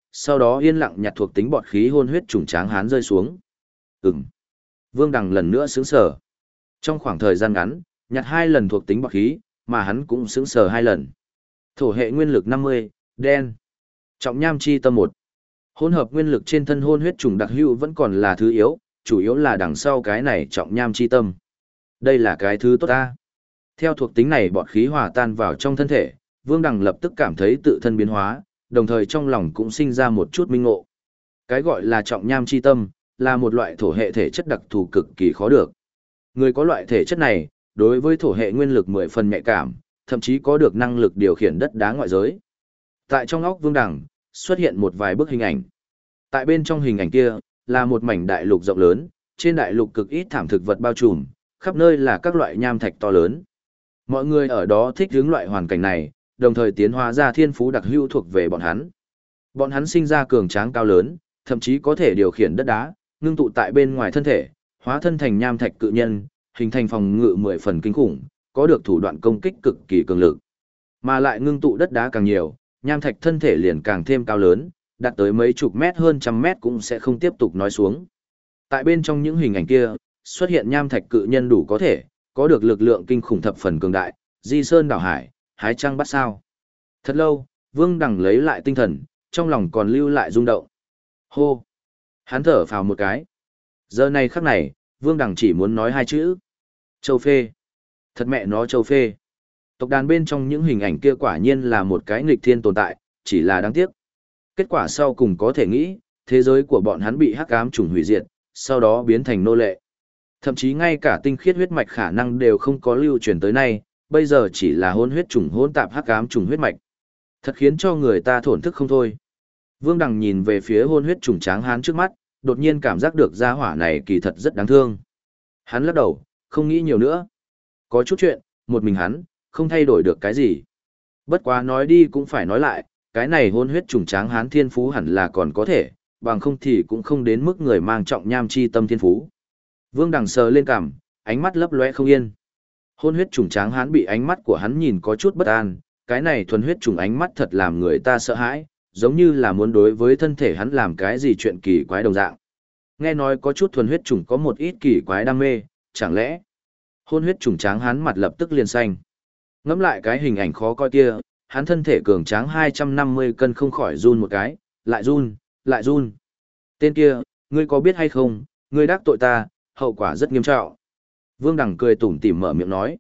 sau đó yên lặng nhặt thuộc tính bọt khí hôn huyết trùng tráng hán rơi xuống. Ừm. Vương Đằng lần nữa sững sờ. Trong khoảng thời gian ngắn, nhặt 2 lần thuộc tính bọt khí, mà hắn cũng sững sờ 2 lần. Thổ hệ nguyên lực 50, đen. Trọng nham chi tâm 1. Hỗn hợp nguyên lực trên thân hôn huyết trùng đặc hữu vẫn còn là thứ yếu, chủ yếu là đằng sau cái này trọng nham chi tâm. Đây là cái thứ tốt ta. Theo thuộc tính này bọt khí hòa tan vào trong thân thể, Vương Đằng lập tức cảm thấy tự thân biến hóa, đồng thời trong lòng cũng sinh ra một chút minh ngộ. Cái gọi là trọng nham chi tâm, là một loại thổ hệ thể chất đặc thù cực kỳ khó được. Người có loại thể chất này, đối với thổ hệ nguyên lực 10 phần nhạy cảm, thậm chí có được năng lực điều khiển đất đá ngoại giới. Tại trong óc Vương Đằng, xuất hiện một vài bức hình ảnh. Tại bên trong hình ảnh kia, là một mảnh đại lục rộng lớn, trên đại lục cực ít thảm thực vật bao trùm, khắp nơi là các loại nham thạch to lớn. Mọi người ở đó thích hướng loại hoàn cảnh này, đồng thời tiến hóa ra thiên phú đặc hữu thuộc về bọn hắn. Bọn hắn sinh ra cường tráng cao lớn, thậm chí có thể điều khiển đất đá, ngưng tụ tại bên ngoài thân thể, hóa thân thành nham thạch cự nhân, hình thành phòng ngự 10 phần kinh khủng, có được thủ đoạn công kích cực kỳ cường lực. Mà lại ngưng tụ đất đá càng nhiều, nham thạch thân thể liền càng thêm cao lớn, đạt tới mấy chục mét hơn trăm mét cũng sẽ không tiếp tục nói xuống. Tại bên trong những hình ảnh kia, xuất hiện nham thạch cự nhân đủ có thể, có được lực lượng kinh khủng thập phần cường đại, di sơn đảo hải, hái trăng bắt sao. Thật lâu, Vương Đằng lấy lại tinh thần, trong lòng còn lưu lại rung động. Hô! Hắn thở phào một cái. Giờ này khắc này, Vương Đằng chỉ muốn nói 2 chữ. Châu phê. Thật mẹ nó châu phê. Tộc đàn bên trong những hình ảnh kia quả nhiên là một cái nghịch thiên tồn tại, chỉ là đáng tiếc. Kết quả sau cùng có thể nghĩ, thế giới của bọn hắn bị hắc ám trùng hủy diệt, sau đó biến thành nô lệ. Thậm chí ngay cả tinh khiết huyết mạch khả năng đều không có lưu truyền tới nay, bây giờ chỉ là hôn huyết trùng hỗn tạp hắc ám trùng huyết mạch. Thật khiến cho người ta thổn thức không thôi. Vương Đằng nhìn về phía hôn huyết trùng tráng hán trước mắt, đột nhiên cảm giác được gia hỏa này kỳ thật rất đáng thương. Hắn lắc đầu, không nghĩ nhiều nữa. Có chút chuyện, một mình hắn, không thay đổi được cái gì. Bất quá nói đi cũng phải nói lại, cái này hôn huyết trùng tráng hán thiên phú hẳn là còn có thể, bằng không thì cũng không đến mức người mang trọng nham chi tâm thiên phú. Vương Đằng sờ lên cằm, ánh mắt lấp lóe không yên. Hôn huyết trùng tráng hán bị ánh mắt của hắn nhìn có chút bất an, cái này thuần huyết trùng ánh mắt thật làm người ta sợ hãi, giống như là muốn đối với thân thể hắn làm cái gì chuyện kỳ quái đồng dạng. Nghe nói có chút thuần huyết trùng có một ít kỳ quái đam mê, chẳng lẽ? Hôn huyết trùng tráng hán mặt lập tức liền xanh. Ngẫm lại cái hình ảnh khó coi kia, hắn thân thể cường tráng 250 cân không khỏi run một cái, lại run, lại run. Tên kia, ngươi có biết hay không, ngươi đắc tội ta, hậu quả rất nghiêm trọng. Vương Đằng cười tủm tỉm mở miệng nói.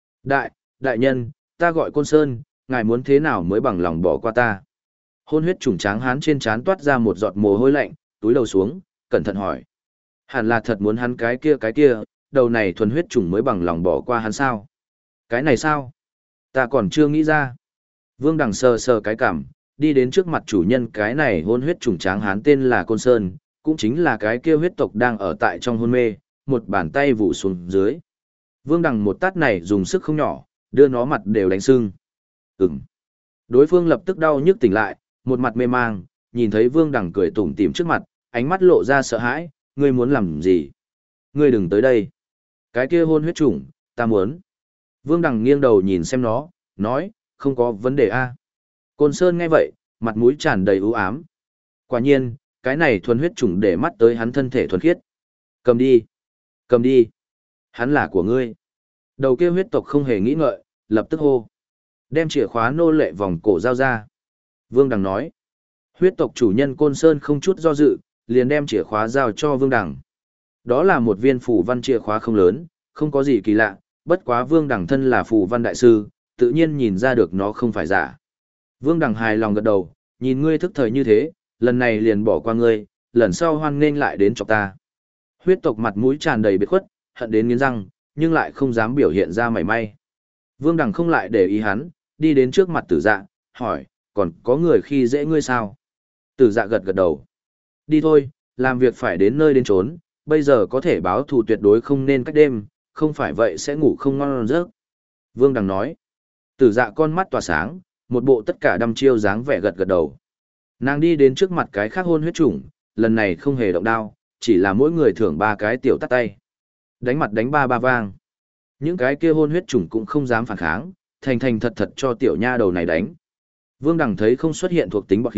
Đại nhân, ta gọi Côn Sơn, ngài muốn thế nào mới bằng lòng bỏ qua ta? Hôn huyết trùng tráng hán trên trán toát ra một giọt mồ hôi lạnh, túi đầu xuống, cẩn thận hỏi. Hẳn là thật muốn hắn cái kia, đầu này thuần huyết trùng mới bằng lòng bỏ qua hắn sao? Cái này sao? Ta còn chưa nghĩ ra. Vương Đằng sờ sờ cái cảm, đi đến trước mặt chủ nhân cái này hôn huyết trùng tráng hán tên là Côn Sơn, cũng chính là cái kia huyết tộc đang ở tại trong hôn mê, một bàn tay vụ xuống dưới. Vương Đằng một tát này dùng sức không nhỏ, đưa nó mặt đều đánh sưng. Ừm. Đối phương lập tức đau nhức tỉnh lại, một mặt mê mang, nhìn thấy Vương Đằng cười tủm tỉm trước mặt, ánh mắt lộ ra sợ hãi, ngươi muốn làm gì? Ngươi đừng tới đây. Cái kia hôn huyết trùng, ta muốn. Vương Đằng nghiêng đầu nhìn xem nó, nói, không có vấn đề a. Côn Sơn nghe vậy, mặt mũi tràn đầy u ám. Quả nhiên, cái này thuần huyết trùng để mắt tới hắn thân thể thuần khiết. Cầm đi. Cầm đi. Hắn là của ngươi. Đầu kia huyết tộc không hề nghĩ ngợi, lập tức hô. Đem chìa khóa nô lệ vòng cổ giao ra. Vương Đằng nói. Huyết tộc chủ nhân Côn Sơn không chút do dự, liền đem chìa khóa giao cho Vương Đằng. Đó là một viên phù văn chìa khóa không lớn, không có gì kỳ lạ, bất quá Vương Đằng thân là phù văn đại sư, tự nhiên nhìn ra được nó không phải giả. Vương Đằng hài lòng gật đầu, nhìn ngươi thức thời như thế, lần này liền bỏ qua ngươi, lần sau hoan nghênh lại đến chọc ta. Huyết tộc mặt mũi tràn đầy biệt khuất, hận đến nghiến răng, nhưng lại không dám biểu hiện ra mảy may. Vương Đằng không lại để ý hắn, đi đến trước mặt Tử Dạ, hỏi, còn có người khi dễ ngươi sao? Tử Dạ gật gật đầu. Đi thôi, làm việc phải đến nơi đến chốn, bây giờ có thể báo thù tuyệt đối không nên cách đêm, không phải vậy sẽ ngủ không ngon giấc. Vương Đằng nói. Tử Dạ con mắt tỏa sáng, một bộ tất cả đăm chiêu dáng vẻ gật gật đầu. Nàng đi đến trước mặt cái khác hôn huyết chủng, lần này không hề động đao, chỉ là mỗi người thưởng 3 cái tiểu tát tay. Đánh mặt đánh ba vang. Những cái kia hôn huyết chủng cũng không dám phản kháng, thành thật thật cho tiểu nha đầu này đánh. Vương Đằng thấy không xuất hiện thuộc tính bọt khí,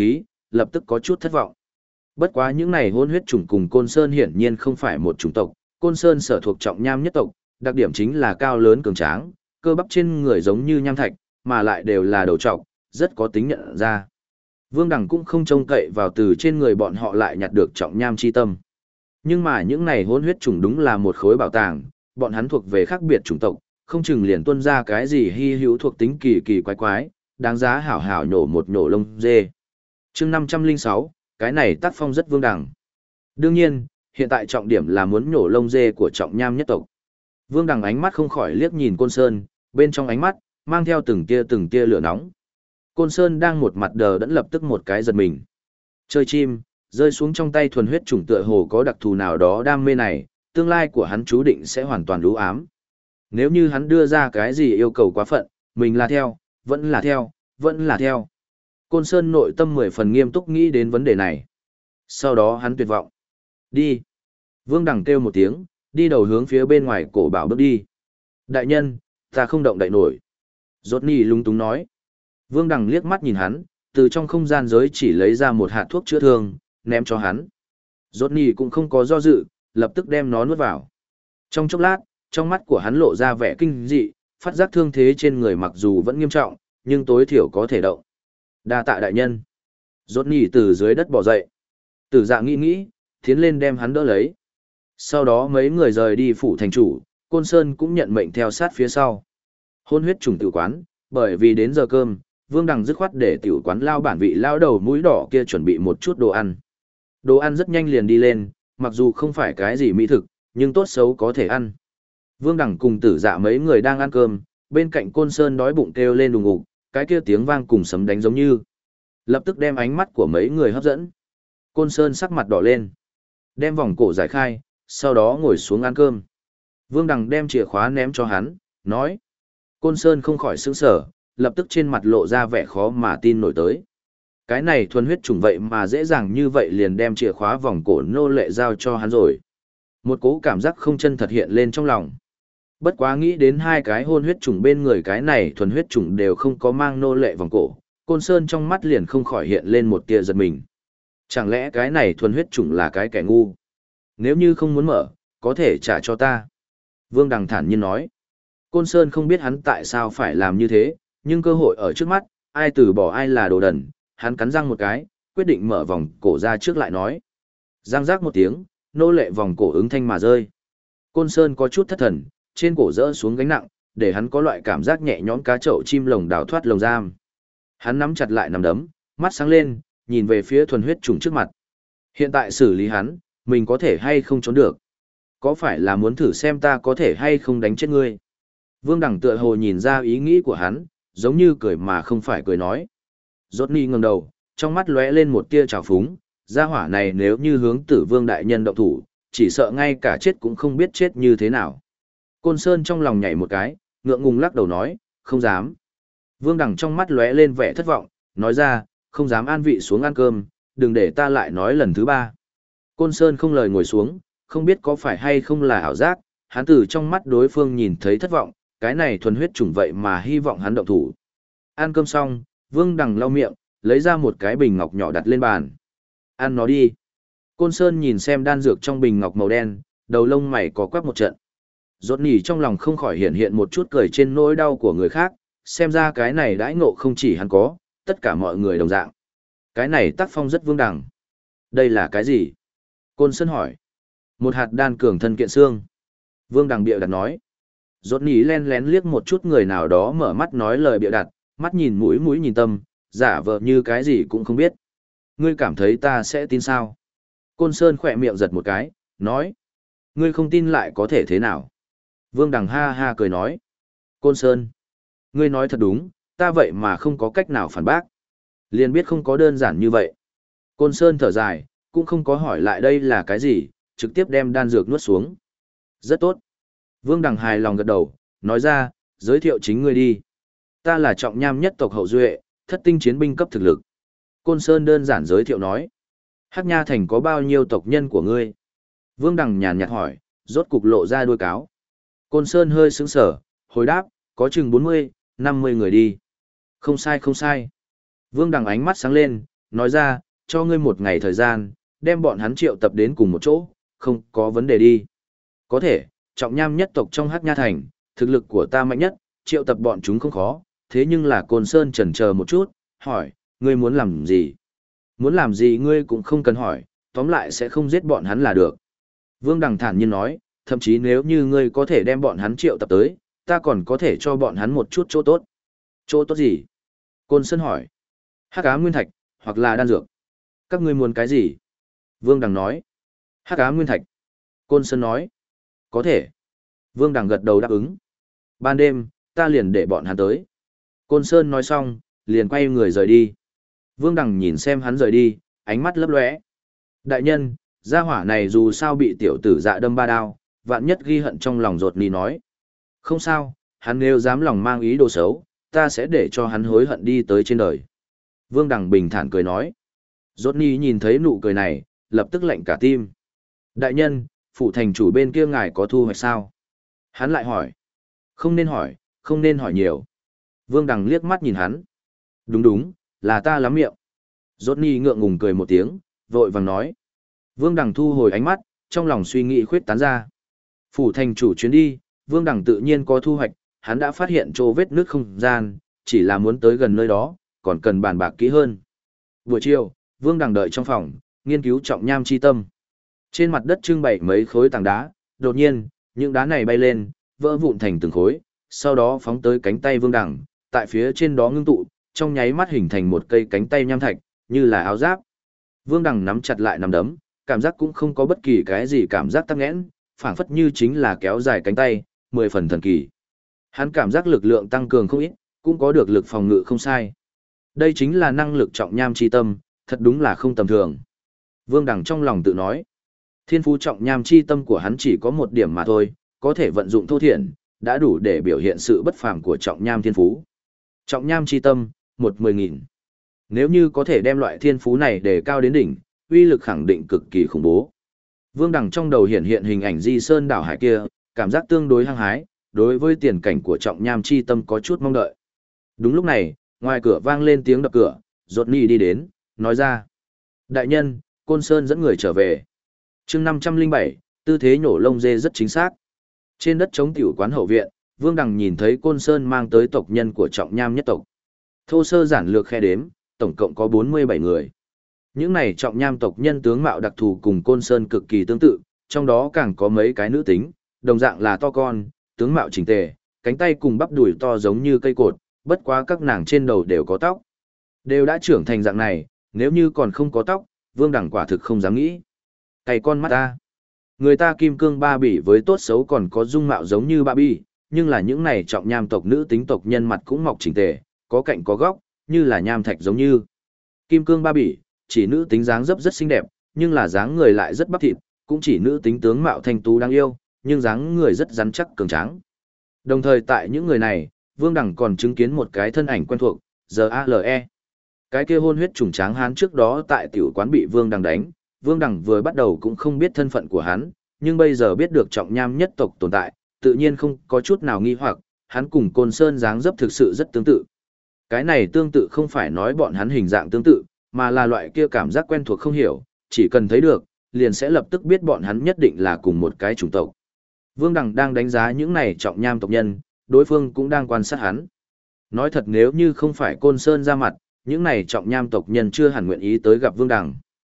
lập tức có chút thất vọng. Bất quá những này hôn huyết chủng cùng Côn Sơn hiển nhiên không phải một chủng tộc, Côn Sơn sở thuộc trọng nham nhất tộc, đặc điểm chính là cao lớn cường tráng, cơ bắp trên người giống như nham thạch, mà lại đều là đầu trọc, rất có tính nhận ra. Vương Đằng cũng không trông cậy vào từ trên người bọn họ lại nhặt được trọng nham chi tâm. Nhưng mà những này hôn huyết chủng đúng là một khối bảo tàng, bọn hắn thuộc về khác biệt chủng tộc, không chừng liền tuân ra cái gì hy hữu thuộc tính kỳ kỳ quái quái, đáng giá hảo hảo nhổ một nhổ lông dê. Chương 506, cái này tác phong rất Vương Đằng. Đương nhiên, hiện tại trọng điểm là muốn nhổ lông dê của trọng nham nhất tộc. Vương Đằng ánh mắt không khỏi liếc nhìn Côn Sơn, bên trong ánh mắt mang theo từng tia lửa nóng. Côn Sơn đang một mặt đờ đẫn lập tức một cái giật mình. Chơi chim, rơi xuống trong tay thuần huyết chủng tựa hồ có đặc thù nào đó đam mê này, tương lai của hắn chú định sẽ hoàn toàn u ám. Nếu như hắn đưa ra cái gì yêu cầu quá phận, mình là theo, vẫn là theo, vẫn là theo. Côn Sơn nội tâm 10 phần nghiêm túc nghĩ đến vấn đề này. Sau đó hắn tuyệt vọng. Đi. Vương Đằng kêu một tiếng, đi đầu hướng phía bên ngoài cổ bảo bước đi. Đại nhân, ta không động đậy nổi. Rốt Nhi lung túng nói. Vương Đằng liếc mắt nhìn hắn, từ trong không gian giới chỉ lấy ra một hạt thuốc chữa thương, ném cho hắn. Rốt Nhi cũng không có do dự, lập tức đem nó nuốt vào. Trong chốc lát, trong mắt của hắn lộ ra vẻ kinh dị, phát giác thương thế trên người mặc dù vẫn nghiêm trọng, nhưng tối thiểu có thể động. Đa tạ đại nhân. Rốt Nhi từ dưới đất bò dậy. Tử Dạ nghĩ, tiến lên đem hắn đỡ lấy. Sau đó mấy người rời đi phủ thành chủ, Côn Sơn cũng nhận mệnh theo sát phía sau. Hôn huyết trùng tử quán, bởi vì đến giờ cơm, Vương Đằng dứt khoát để tiểu quán lao bản vị lao đầu mũi đỏ kia chuẩn bị một chút đồ ăn. Đồ ăn rất nhanh liền đi lên, mặc dù không phải cái gì mỹ thực, nhưng tốt xấu có thể ăn. Vương Đằng cùng Tử Dạ mấy người đang ăn cơm, bên cạnh Côn Sơn đói bụng kêu lên đùng ngục, cái kia tiếng vang cùng sấm đánh giống như. Lập tức đem ánh mắt của mấy người hấp dẫn. Côn Sơn sắc mặt đỏ lên, đem vòng cổ giải khai, sau đó ngồi xuống ăn cơm. Vương Đằng đem chìa khóa ném cho hắn, nói. Côn Sơn không khỏi sững sờ, lập tức trên mặt lộ ra vẻ khó mà tin nổi tới. Cái này thuần huyết chủng vậy mà dễ dàng như vậy liền đem chìa khóa vòng cổ nô lệ giao cho hắn rồi. Một cố cảm giác không chân thật hiện lên trong lòng. Bất quá nghĩ đến hai cái hôn huyết chủng bên người cái này thuần huyết chủng đều không có mang nô lệ vòng cổ, Côn Sơn trong mắt liền không khỏi hiện lên một tia giật mình. Chẳng lẽ cái này thuần huyết chủng là cái kẻ ngu? Nếu như không muốn mở, có thể trả cho ta. Vương Đằng thản nhiên nói. Côn Sơn không biết hắn tại sao phải làm như thế, nhưng cơ hội ở trước mắt, ai từ bỏ ai là đồ đần, hắn cắn răng một cái, quyết định mở vòng cổ ra trước lại nói. Răng rác một tiếng, nô lệ vòng cổ ứng thanh mà rơi. Côn Sơn có chút thất thần, trên cổ rỡ xuống gánh nặng, để hắn có loại cảm giác nhẹ nhõm cá chậu chim lồng đào thoát lồng giam. Hắn nắm chặt lại nắm đấm, mắt sáng lên, nhìn về phía thuần huyết trùng trước mặt. Hiện tại xử lý hắn, mình có thể hay không trốn được? Có phải là muốn thử xem ta có thể hay không đánh chết ngươi? Vương Đằng tựa hồ nhìn ra ý nghĩ của hắn, giống như cười mà không phải cười nói. Rốt Ni ngẩng đầu, trong mắt lóe lên một tia trào phúng, gia hỏa này nếu như hướng Tử Vương đại nhân động thủ, chỉ sợ ngay cả chết cũng không biết chết như thế nào. Côn Sơn trong lòng nhảy một cái, ngượng ngùng lắc đầu nói, không dám. Vương Đằng trong mắt lóe lên vẻ thất vọng, nói ra, không dám an vị xuống ăn cơm, đừng để ta lại nói lần thứ ba. Côn Sơn không lời ngồi xuống, không biết có phải hay không là ảo giác, hắn từ trong mắt đối phương nhìn thấy thất vọng, cái này thuần huyết chủng vậy mà hy vọng hắn động thủ. Ăn cơm xong, Vương Đằng lau miệng, lấy ra một cái bình ngọc nhỏ đặt lên bàn. Ăn nó đi. Côn Sơn nhìn xem đan dược trong bình ngọc màu đen, đầu lông mày có quắc một trận. Rốt nỉ trong lòng không khỏi hiện hiện một chút cười trên nỗi đau của người khác, xem ra cái này đãi ngộ không chỉ hắn có, tất cả mọi người đồng dạng. Cái này tác phong rất Vương Đằng. Đây là cái gì? Côn Sơn hỏi. Một hạt đan cường thân kiện xương. Vương Đằng bịa đặt nói. Rốt nỉ len lén liếc một chút người nào đó mở mắt nói lời bịa đặt, mắt nhìn mũi mũi nhìn tâm, giả vờ như cái gì cũng không biết. Ngươi cảm thấy ta sẽ tin sao? Côn Sơn khỏe miệng giật một cái, nói. Ngươi không tin lại có thể thế nào? Vương Đằng ha ha cười nói. Côn Sơn. Ngươi nói thật đúng, ta vậy mà không có cách nào phản bác. Liền biết không có đơn giản như vậy. Côn Sơn thở dài, cũng không có hỏi lại đây là cái gì, trực tiếp đem đan dược nuốt xuống. Rất tốt. Vương Đằng hài lòng gật đầu, nói ra, giới thiệu chính ngươi đi. Ta là trọng nham nhất tộc hậu duệ, thất tinh chiến binh cấp thực lực. Côn Sơn đơn giản giới thiệu nói. Hắc Nha Thành có bao nhiêu tộc nhân của ngươi? Vương Đằng nhàn nhạt hỏi, rốt cục lộ ra đuôi cáo. Côn Sơn hơi sững sờ, hồi đáp, có chừng 40, 50 người đi. Không sai không sai. Vương Đằng ánh mắt sáng lên, nói ra, cho ngươi một ngày thời gian, đem bọn hắn triệu tập đến cùng một chỗ, không có vấn đề đi. Có thể, trọng nham nhất tộc trong Hắc Nha Thành, thực lực của ta mạnh nhất, triệu tập bọn chúng không khó, thế nhưng là Côn Sơn chần chờ một chút, hỏi, ngươi muốn làm gì? Muốn làm gì ngươi cũng không cần hỏi, tóm lại sẽ không giết bọn hắn là được. Vương Đằng thản nhiên nói, thậm chí nếu như ngươi có thể đem bọn hắn triệu tập tới, ta còn có thể cho bọn hắn một chút chỗ tốt. Chỗ tốt gì? Côn Sơn hỏi. Hắc ám nguyên thạch, hoặc là đan dược. Các ngươi muốn cái gì? Vương Đằng nói. Hắc ám nguyên thạch. Côn Sơn nói. Có thể. Vương Đằng gật đầu đáp ứng. Ban đêm, ta liền để bọn hắn tới. Côn Sơn nói xong, liền quay người rời đi. Vương Đằng nhìn xem hắn rời đi, ánh mắt lấp lóe. Đại nhân, gia hỏa này dù sao bị tiểu tử dạ đâm ba đao, vạn nhất ghi hận trong lòng rột ni nói. Không sao, hắn nếu dám lòng mang ý đồ xấu, ta sẽ để cho hắn hối hận đi tới trên đời. Vương Đằng bình thản cười nói. Rột ni nhìn thấy nụ cười này, lập tức lạnh cả tim. Đại nhân, phụ thành chủ bên kia ngài có thu hoạch sao? Hắn lại hỏi. Không nên hỏi nhiều. Vương Đằng liếc mắt nhìn hắn. Đúng đúng, là ta lắm miệng. Rốt ni ngượng ngùng cười một tiếng, vội vàng nói. Vương Đằng thu hồi ánh mắt, trong lòng suy nghĩ khuyết tán ra. Phủ thành chủ chuyến đi, Vương Đằng tự nhiên có thu hoạch, hắn đã phát hiện chỗ vết nước không gian, chỉ là muốn tới gần nơi đó, còn cần bàn bạc kỹ hơn. Buổi chiều, Vương Đằng đợi trong phòng, nghiên cứu trọng nham chi tâm. Trên mặt đất trưng bày mấy khối tảng đá, đột nhiên, những đá này bay lên, vỡ vụn thành từng khối, sau đó phóng tới cánh tay Vương Đằng, tại phía trên đó ngưng tụ, trong nháy mắt hình thành một cây cánh tay nham thạch, như là áo giáp. Vương Đằng nắm chặt lại nắm đấm, cảm giác cũng không có bất kỳ cái gì cảm giác tắc nghẽn, phảng phất như chính là kéo dài cánh tay, 10 phần thần kỳ. Hắn cảm giác lực lượng tăng cường không ít, cũng có được lực phòng ngự không sai. Đây chính là năng lực trọng nham chi tâm, thật đúng là không tầm thường. Vương Đằng trong lòng tự nói, thiên phú trọng nham chi tâm của hắn chỉ có một điểm mà thôi, có thể vận dụng thô thiển, đã đủ để biểu hiện sự bất phàm của trọng nham thiên phú. Trọng nham chi tâm, 10.000. Nếu như có thể đem loại thiên phú này đề cao đến đỉnh, uy lực khẳng định cực kỳ khủng bố. Vương Đằng trong đầu hiện hiện hình ảnh Di Sơn đảo hải kia, cảm giác tương đối hăng hái, đối với tiền cảnh của trọng nham chi tâm có chút mong đợi. Đúng lúc này, ngoài cửa vang lên tiếng đập cửa, Rốt ni đi đến, nói ra. Đại nhân, Côn Sơn dẫn người trở về. chương 507, tư thế nhổ lông dê rất chính xác. Trên đất chống tiểu quán hậu viện, Vương Đằng nhìn thấy Côn Sơn mang tới tộc nhân của trọng nham nhất tộc. Thô sơ giản lược khe đếm, tổng cộng có 47 người. Những này trọng nham tộc nhân tướng mạo đặc thù cùng Côn Sơn cực kỳ tương tự, trong đó càng có mấy cái nữ tính, đồng dạng là to con, tướng mạo chỉnh tề, cánh tay cùng bắp đùi to giống như cây cột, bất quá các nàng trên đầu đều có tóc. Đều đã trưởng thành dạng này, nếu như còn không có tóc, Vương Đằng quả thực không dám nghĩ. Cày con mắt ta. Người ta kim cương ba bỉ với tốt xấu còn có dung mạo giống như ba bỉ, nhưng là những này trọng nham tộc nữ tính tộc nhân mặt cũng mọc chỉnh tề, có cạnh có góc, như là nham thạch giống như. Kim cương ba bỉ, chỉ nữ tính dáng dấp rất xinh đẹp, nhưng là dáng người lại rất bắp thịt, cũng chỉ nữ tính tướng mạo thanh tú đáng yêu, nhưng dáng người rất rắn chắc cường tráng. Đồng thời tại những người này, Vương Đằng còn chứng kiến một cái thân ảnh quen thuộc, GALE. Cái kia hôn huyết trùng tráng hán trước đó tại tiểu quán bị Vương Đằng đánh, Vương Đằng vừa bắt đầu cũng không biết thân phận của hắn, nhưng bây giờ biết được trọng nham nhất tộc tồn tại, tự nhiên không có chút nào nghi hoặc, hắn cùng Côn Sơn dáng dấp thực sự rất tương tự. Cái này tương tự không phải nói bọn hắn hình dạng tương tự, mà là loại kia cảm giác quen thuộc không hiểu, chỉ cần thấy được, liền sẽ lập tức biết bọn hắn nhất định là cùng một cái chủng tộc. Vương Đằng đang đánh giá những này trọng nham tộc nhân, đối phương cũng đang quan sát hắn. Nói thật nếu như không phải Côn Sơn ra mặt, những này trọng nham tộc nhân chưa hẳn nguyện ý tới gặp Vương Đằng.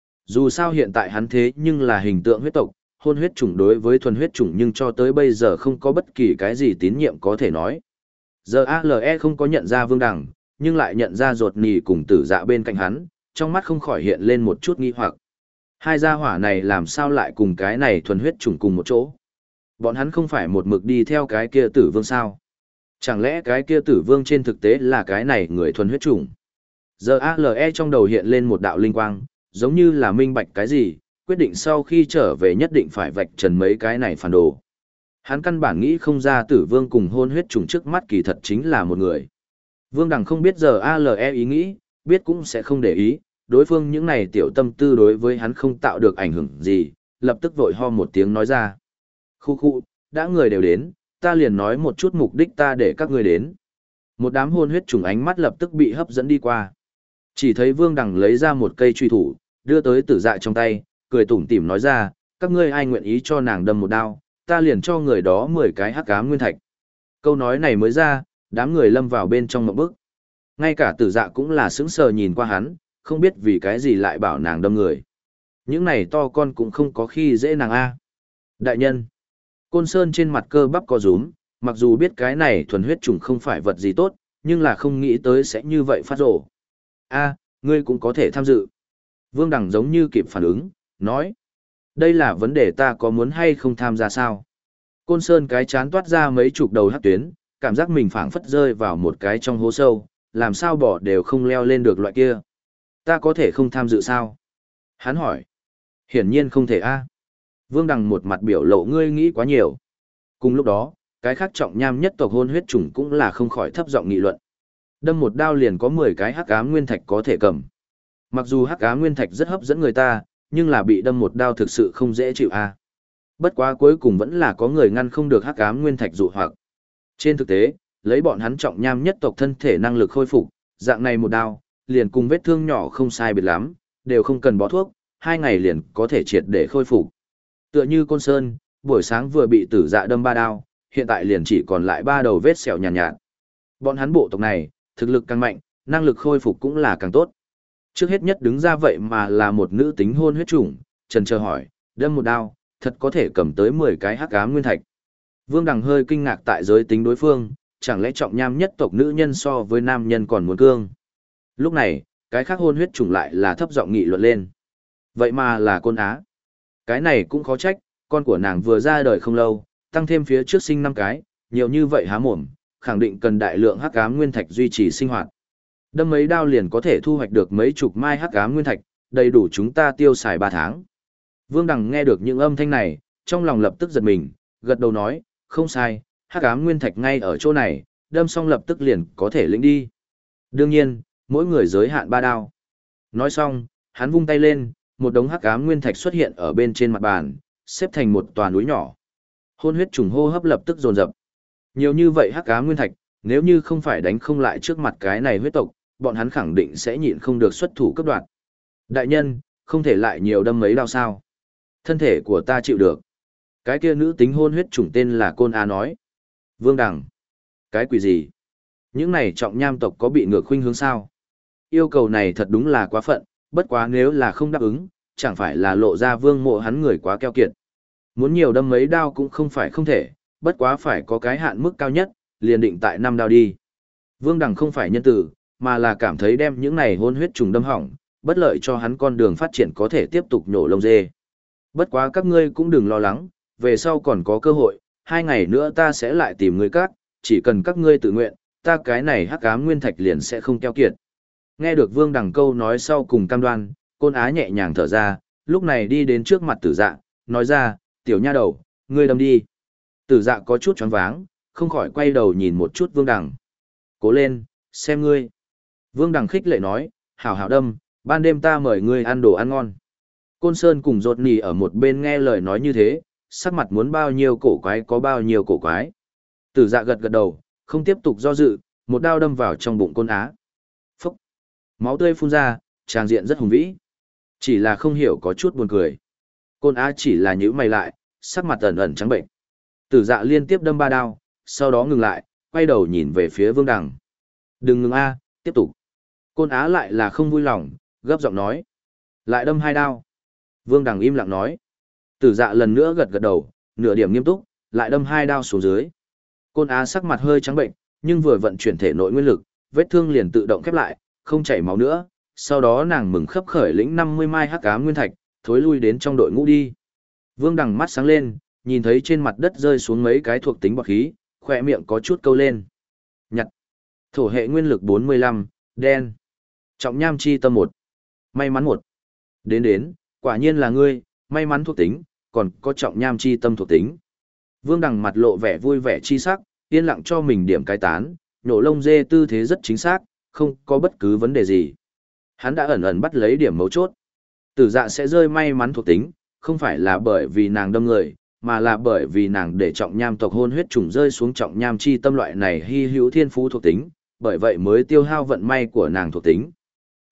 Dù sao hiện tại hắn thế nhưng là hình tượng huyết tộc, hôn huyết chủng đối với thuần huyết chủng nhưng cho tới bây giờ không có bất kỳ cái gì tín nhiệm có thể nói. Giờ ALE không có nhận ra Vương Đằng, nhưng lại nhận ra Rột nỉ cùng Tử Dạ bên cạnh hắn, trong mắt không khỏi hiện lên một chút nghi hoặc. Hai gia hỏa này làm sao lại cùng cái này thuần huyết chủng cùng một chỗ? Bọn hắn không phải một mực đi theo cái kia Tử Vương sao? Chẳng lẽ cái kia Tử Vương trên thực tế là cái này người thuần huyết chủng? Giờ ALE trong đầu hiện lên một đạo linh quang, giống như là minh bạch cái gì, quyết định sau khi trở về nhất định phải vạch trần mấy cái này phản đồ. Hắn căn bản nghĩ không ra Tử Vương cùng hôn huyết trùng trước mắt kỳ thật chính là một người. Vương Đằng không biết giờ ALE ý nghĩ, biết cũng sẽ không để ý, đối phương những này tiểu tâm tư đối với hắn không tạo được ảnh hưởng gì, lập tức vội ho một tiếng nói ra. Khu khu, đã người đều đến, ta liền nói một chút mục đích ta để các người đến. Một đám hôn huyết trùng ánh mắt lập tức bị hấp dẫn đi qua. Chỉ thấy Vương Đằng lấy ra một cây truy thủ, đưa tới Tử Dạ trong tay, cười tủm tỉm nói ra, các ngươi ai nguyện ý cho nàng đâm một đao, ta liền cho người đó 10 cái hắc ám nguyên thạch. Câu nói này mới ra, đám người lâm vào bên trong mộng bức. Ngay cả Tử Dạ cũng là sững sờ nhìn qua hắn, không biết vì cái gì lại bảo nàng đâm người. Những này to con cũng không có khi dễ nàng a. Đại nhân. Côn Sơn trên mặt cơ bắp co rúm, mặc dù biết cái này thuần huyết trùng không phải vật gì tốt, nhưng là không nghĩ tới sẽ như vậy phát rổ. A, ngươi cũng có thể tham dự. Vương Đằng giống như kịp phản ứng, nói. Đây là vấn đề ta có muốn hay không tham gia sao? Côn Sơn cái chán toát ra mấy chục đầu hắc tuyến, cảm giác mình phảng phất rơi vào một cái trong hố sâu, làm sao bỏ đều không leo lên được loại kia. Ta có thể không tham dự sao? Hắn hỏi. Hiển nhiên không thể a. Vương Đằng một mặt biểu lộ ngươi nghĩ quá nhiều. Cùng lúc đó, cái khác trọng nham nhất tộc hôn huyết chủng cũng là không khỏi thấp giọng nghị luận. Đâm một đao liền có 10 cái hắc ám nguyên thạch có thể cầm. Mặc dù hắc ám nguyên thạch rất hấp dẫn người ta, nhưng là bị đâm một đao thực sự không dễ chịu a. Bất quá cuối cùng vẫn là có người ngăn không được hắc ám nguyên thạch dụ hoặc. Trên thực tế, lấy bọn hắn trọng nham nhất tộc thân thể năng lực khôi phục, dạng này một đao, liền cùng vết thương nhỏ không sai biệt lắm, đều không cần bó thuốc, 2 ngày liền có thể triệt để khôi phục. Tựa như Côn Sơn, buổi sáng vừa bị Tử Dạ đâm 3 đao, hiện tại liền chỉ còn lại 3 đầu vết sẹo nhàn nhạt. Bọn hắn bộ tộc này, thực lực càng mạnh, năng lực khôi phục cũng là càng tốt. Trước hết nhất đứng ra vậy mà là một nữ tính hôn huyết chủng, trần chờ hỏi, đâm một đao, thật có thể cầm tới 10 cái hắc ám nguyên thạch. Vương Đằng hơi kinh ngạc tại giới tính đối phương, chẳng lẽ trọng nham nhất tộc nữ nhân so với nam nhân còn muốn cương. Lúc này, cái khác hôn huyết chủng lại là thấp giọng nghị luận lên. Vậy mà là Côn Á. Cái này cũng khó trách, con của nàng vừa ra đời không lâu, tăng thêm phía trước sinh 5 cái, nhiều như vậy há mồm, khẳng định cần đại lượng hắc ám nguyên thạch duy trì sinh hoạt. Đâm mấy đao liền có thể thu hoạch được mấy chục mai hắc ám nguyên thạch, đầy đủ chúng ta tiêu xài 3 tháng. Vương Đằng nghe được những âm thanh này, trong lòng lập tức giật mình, gật đầu nói, không sai, hắc ám nguyên thạch ngay ở chỗ này, đâm xong lập tức liền có thể lĩnh đi. Đương nhiên, mỗi người giới hạn 3 đao. Nói xong, hắn vung tay lên, một đống hắc ám nguyên thạch xuất hiện ở bên trên mặt bàn, xếp thành một tòa núi nhỏ. Hôn huyết trùng hô hấp lập tức dồn dập. Nhiều như vậy hắc ám nguyên thạch, nếu như không phải đánh không lại trước mặt cái này huyết tộc, bọn hắn khẳng định sẽ nhịn không được xuất thủ cấp đoạt. Đại nhân, không thể lại nhiều đâm mấy đao sao? Thân thể của ta chịu được. Cái kia nữ tính hôn huyết chủng tên là Côn Á nói. Vương Đằng. Cái quỷ gì? Những này trọng nham tộc có bị ngược khuynh hướng sao? Yêu cầu này thật đúng là quá phận, bất quá nếu là không đáp ứng, chẳng phải là lộ ra Vương Mộ hắn người quá keo kiệt. Muốn nhiều đâm mấy đao cũng không phải không thể, bất quá phải có cái hạn mức cao nhất, liền định tại 5 đao đi. Vương Đằng không phải nhân tử, mà là cảm thấy đem những này hôn huyết trùng đâm hỏng, bất lợi cho hắn con đường phát triển có thể tiếp tục nhổ lông dê. Bất quá các ngươi cũng đừng lo lắng, về sau còn có cơ hội, 2 ngày nữa ta sẽ lại tìm người các, chỉ cần các ngươi tự nguyện, ta cái này hắc ám nguyên thạch liền sẽ không keo kiệt. Nghe được Vương Đằng câu nói sau cùng cam đoan, Côn Á nhẹ nhàng thở ra, lúc này đi đến trước mặt Tử Dạ, nói ra, tiểu nha đầu, ngươi đâm đi. Tử Dạ có chút choáng váng, không khỏi quay đầu nhìn một chút Vương Đằng. Cố lên, xem ngươi. Vương Đằng khích lệ nói, hảo hảo đâm, ban đêm ta mời ngươi ăn đồ ăn ngon. Côn Sơn cùng Rột Nì ở một bên nghe lời nói như thế, sắc mặt muốn bao nhiêu cổ quái có bao nhiêu cổ quái. Tử Dạ gật gật đầu, không tiếp tục do dự, một đao đâm vào trong bụng Côn Á. Phúc! Máu tươi phun ra, tràng diện rất hùng vĩ. Chỉ là không hiểu có chút buồn cười. Côn Á chỉ là nhíu mày lại, sắc mặt ẩn ẩn trắng bệnh. Tử Dạ liên tiếp đâm 3 đao, sau đó ngừng lại, quay đầu nhìn về phía Vương Đằng. Đừng ngừng a, tiếp tục. Côn Á lại là không vui lòng, gấp giọng nói. Lại đâm 2 đao. Vương Đằng im lặng nói. Tử Dạ lần nữa gật gật đầu, nửa điểm nghiêm túc, lại đâm 2 đao xuống dưới. Côn Á sắc mặt hơi trắng bệnh, nhưng vừa vận chuyển thể nội nguyên lực, vết thương liền tự động khép lại, không chảy máu nữa. Sau đó nàng mừng khấp khởi lĩnh 50 mai hắc ám nguyên thạch, thối lui đến trong đội ngũ đi. Vương Đằng mắt sáng lên, nhìn thấy trên mặt đất rơi xuống mấy cái thuộc tính bọt khí, khỏe miệng có chút câu lên. Nhặt. Thổ hệ nguyên lực 45, đen. Trọng nham chi tâm 1. May mắn 1. Đến, quả nhiên là ngươi, may mắn thuộc tính, còn có trọng nham chi tâm thuộc tính. Vương Đằng mặt lộ vẻ vui vẻ chi sắc, yên lặng cho mình điểm cái tán, nhổ lông dê tư thế rất chính xác, không có bất cứ vấn đề gì. Hắn đã ẩn ẩn bắt lấy điểm mấu chốt. Tử Dạ sẽ rơi may mắn thuộc tính, không phải là bởi vì nàng đâm người, mà là bởi vì nàng để trọng nham tộc hôn huyết trùng rơi xuống trọng nham chi tâm loại này hy hữu thiên phú thuộc tính, bởi vậy mới tiêu hao vận may của nàng thuộc tính.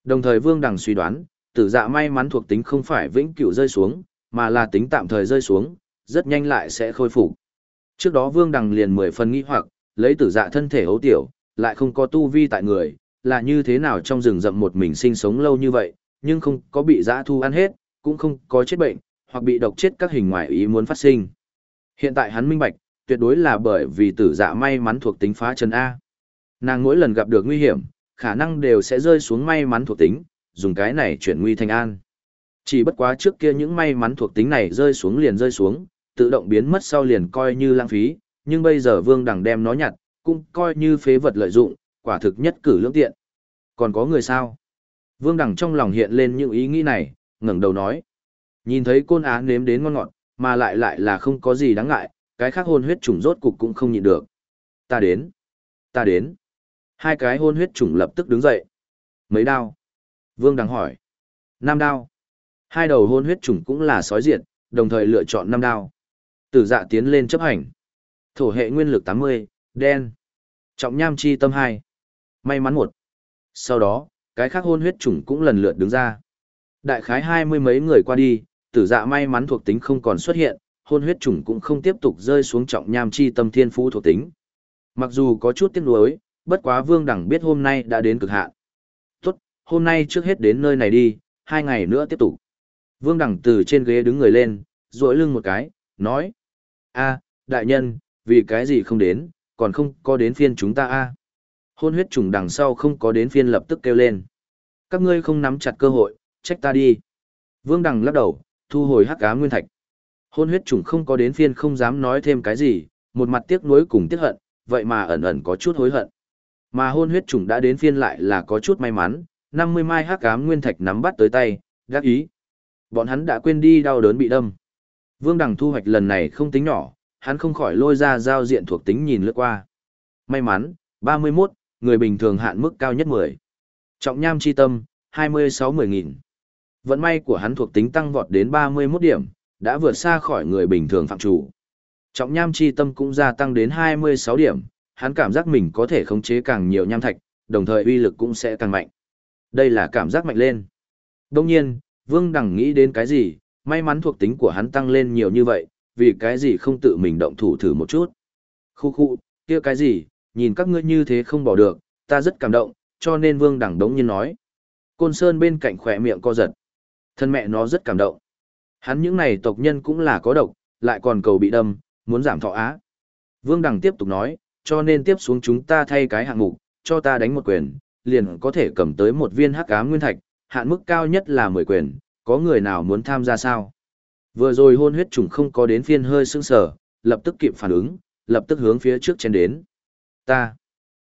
Đồng thời Vương Đằng suy đoán, tử dạ may mắn thuộc tính không phải vĩnh cửu rơi xuống, mà là tính tạm thời rơi xuống, rất nhanh lại sẽ khôi phục. Trước đó Vương Đằng liền 10 phần nghi hoặc, lấy tử dạ thân thể hấu tiểu, lại không có tu vi tại người, là như thế nào trong rừng rậm một mình sinh sống lâu như vậy, nhưng không có bị dã thu ăn hết, cũng không có chết bệnh, hoặc bị độc chết các hình ngoài ý muốn phát sinh. Hiện tại hắn minh bạch, tuyệt đối là bởi vì tử dạ may mắn thuộc tính phá trần A. Nàng mỗi lần gặp được nguy hiểm, khả năng đều sẽ rơi xuống may mắn thuộc tính, dùng cái này chuyển nguy thành an. Chỉ bất quá trước kia những may mắn thuộc tính này rơi xuống liền rơi xuống, tự động biến mất sau liền coi như lãng phí, nhưng bây giờ Vương Đằng đem nó nhặt, cũng coi như phế vật lợi dụng, quả thực nhất cử lưỡng tiện. Còn có người sao? Vương Đằng trong lòng hiện lên những ý nghĩ này, ngẩng đầu nói. Nhìn thấy Côn Á nếm đến ngon ngọt, mà lại là không có gì đáng ngại, cái khác hôn huyết chủng rốt cục cũng không nhịn được. Ta đến. Ta đến. Hai cái hôn huyết chủng lập tức đứng dậy. Mấy đao? Vương Đằng hỏi. 5 đao. Hai đầu hôn huyết chủng cũng là sói diệt, đồng thời lựa chọn 5 đao. Tử dạ tiến lên chấp hành. Thổ hệ nguyên lực 80, đen. Trọng nham chi tâm 2. May mắn 1. Sau đó, cái khác hôn huyết chủng cũng lần lượt đứng ra. Đại khái 20 mấy người qua đi, tử dạ may mắn thuộc tính không còn xuất hiện, hôn huyết chủng cũng không tiếp tục rơi xuống trọng nham chi tâm thiên phú thuộc tính. Mặc dù có chút tiếc nuối, bất quá Vương Đằng biết hôm nay đã đến cực hạn. Tốt, hôm nay trước hết đến nơi này đi, 2 ngày nữa tiếp tục. Vương Đằng từ trên ghế đứng người lên, duỗi lưng một cái, nói. A, đại nhân, vì cái gì không đến, còn không có đến phiên chúng ta a. Hôn huyết chủng đằng sau không có đến phiên lập tức kêu lên. Các ngươi không nắm chặt cơ hội, trách ta đi. Vương Đằng lắc đầu, thu hồi hắc ám nguyên thạch. Hôn huyết chủng không có đến phiên không dám nói thêm cái gì, một mặt tiếc nuối cùng tiếc hận, vậy mà ẩn ẩn có chút hối hận. Mà hôn huyết chủng đã đến phiên lại là có chút may mắn, 50 mai hắc ám nguyên thạch nắm bắt tới tay, gác ý. Bọn hắn đã quên đi đau đớn bị đâm. Vương Đằng thu hoạch lần này không tính nhỏ, hắn không khỏi lôi ra giao diện thuộc tính nhìn lướt qua. May mắn, 31, người bình thường hạn mức cao nhất 10. Trọng nham chi tâm, 26-10.000. Vận may của hắn thuộc tính tăng vọt đến 31 điểm, đã vượt xa khỏi người bình thường phạm chủ. Trọng nham chi tâm cũng gia tăng đến 26 điểm, hắn cảm giác mình có thể khống chế càng nhiều nham thạch, đồng thời uy lực cũng sẽ càng mạnh. Đây là cảm giác mạnh lên. Đồng nhiên, Vương Đằng nghĩ đến cái gì, may mắn thuộc tính của hắn tăng lên nhiều như vậy, vì cái gì không tự mình động thủ thử một chút. Khu, kia cái gì, nhìn các ngươi như thế không bỏ được, ta rất cảm động, cho nên Vương Đằng đống nhiên nói. Côn Sơn bên cạnh khỏe miệng co giật. Thân mẹ nó rất cảm động. Hắn những này tộc nhân cũng là có độc, lại còn cầu bị đâm, muốn giảm thọ á. Vương Đằng tiếp tục nói, cho nên tiếp xuống chúng ta thay cái hạng mục, cho ta đánh một quyền, liền có thể cầm tới một viên hắc ám nguyên thạch, hạn mức cao nhất là 10 quyền, có người nào muốn tham gia sao? Vừa rồi hôn huyết trùng không có đến phiên hơi sững sờ, lập tức kịp phản ứng, lập tức hướng phía trước chen đến. Ta.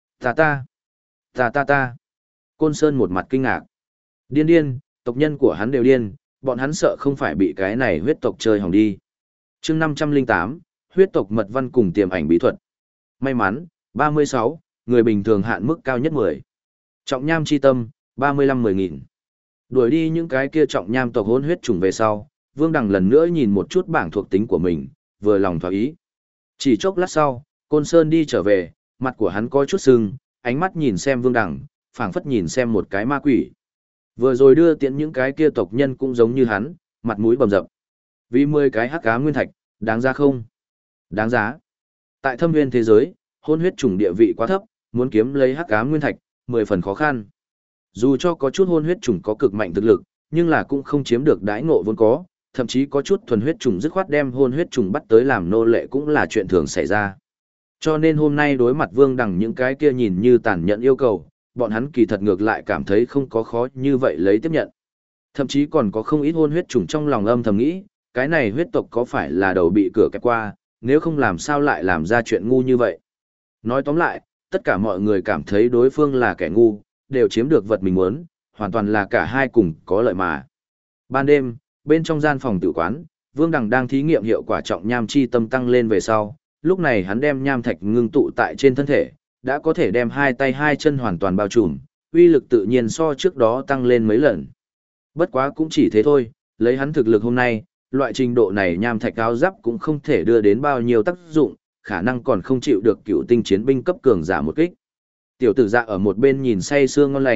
Côn Sơn một mặt kinh ngạc. Điên, tộc nhân của hắn đều điên, bọn hắn sợ không phải bị cái này huyết tộc chơi hỏng đi. Chương 508, huyết tộc mật văn cùng tiềm ảnh bí thuật. May mắn, 36, người bình thường hạn mức cao nhất 10. Trọng nham chi tâm, 35-10.000. Đuổi đi những cái kia trọng nham tộc hôn huyết trùng về sau, Vương Đằng lần nữa nhìn một chút bảng thuộc tính của mình, vừa lòng thỏa ý. Chỉ chốc lát sau, Côn Sơn đi trở về, mặt của hắn có chút sưng, ánh mắt nhìn xem Vương Đằng, phảng phất nhìn xem một cái ma quỷ. Vừa rồi đưa tiễn những cái kia tộc nhân cũng giống như hắn, mặt mũi bầm dập. Vì 10 cái hắc ám nguyên thạch, đáng giá không? Đáng giá. Tại thâm nguyên thế giới, hôn huyết chủng địa vị quá thấp, muốn kiếm lấy hắc ám nguyên thạch, 10 phần khó khăn. Dù cho có chút hôn huyết chủng có cực mạnh thực lực, nhưng là cũng không chiếm được đãi ngộ vốn có, thậm chí có chút thuần huyết chủng dứt khoát đem hôn huyết chủng bắt tới làm nô lệ cũng là chuyện thường xảy ra. Cho nên hôm nay đối mặt Vương Đằng những cái kia nhìn như tàn nhẫn yêu cầu, bọn hắn kỳ thật ngược lại cảm thấy không có khó như vậy lấy tiếp nhận. Thậm chí còn có không ít hôn huyết chủng trong lòng âm thầm nghĩ, cái này huyết tộc có phải là đầu bị cửa kẹp qua, nếu không làm sao lại làm ra chuyện ngu như vậy. Nói tóm lại, tất cả mọi người cảm thấy đối phương là kẻ ngu, đều chiếm được vật mình muốn, hoàn toàn là cả hai cùng có lợi mà. Ban đêm, bên trong gian phòng tử quán, Vương Đằng đang thí nghiệm hiệu quả trọng nham chi tâm tăng lên về sau, lúc này hắn đem nham thạch ngưng tụ tại trên thân thể, đã có thể đem hai tay hai chân hoàn toàn bao trùm, uy lực tự nhiên so trước đó tăng lên mấy lần. Bất quá cũng chỉ thế thôi, lấy hắn thực lực hôm nay, loại trình độ này nham thạch áo giáp cũng không thể đưa đến bao nhiêu tác dụng, khả năng còn không chịu được cựu tinh chiến binh cấp cường giả một kích. Tiểu tử dạ ở một bên nhìn say sưa ngon lành,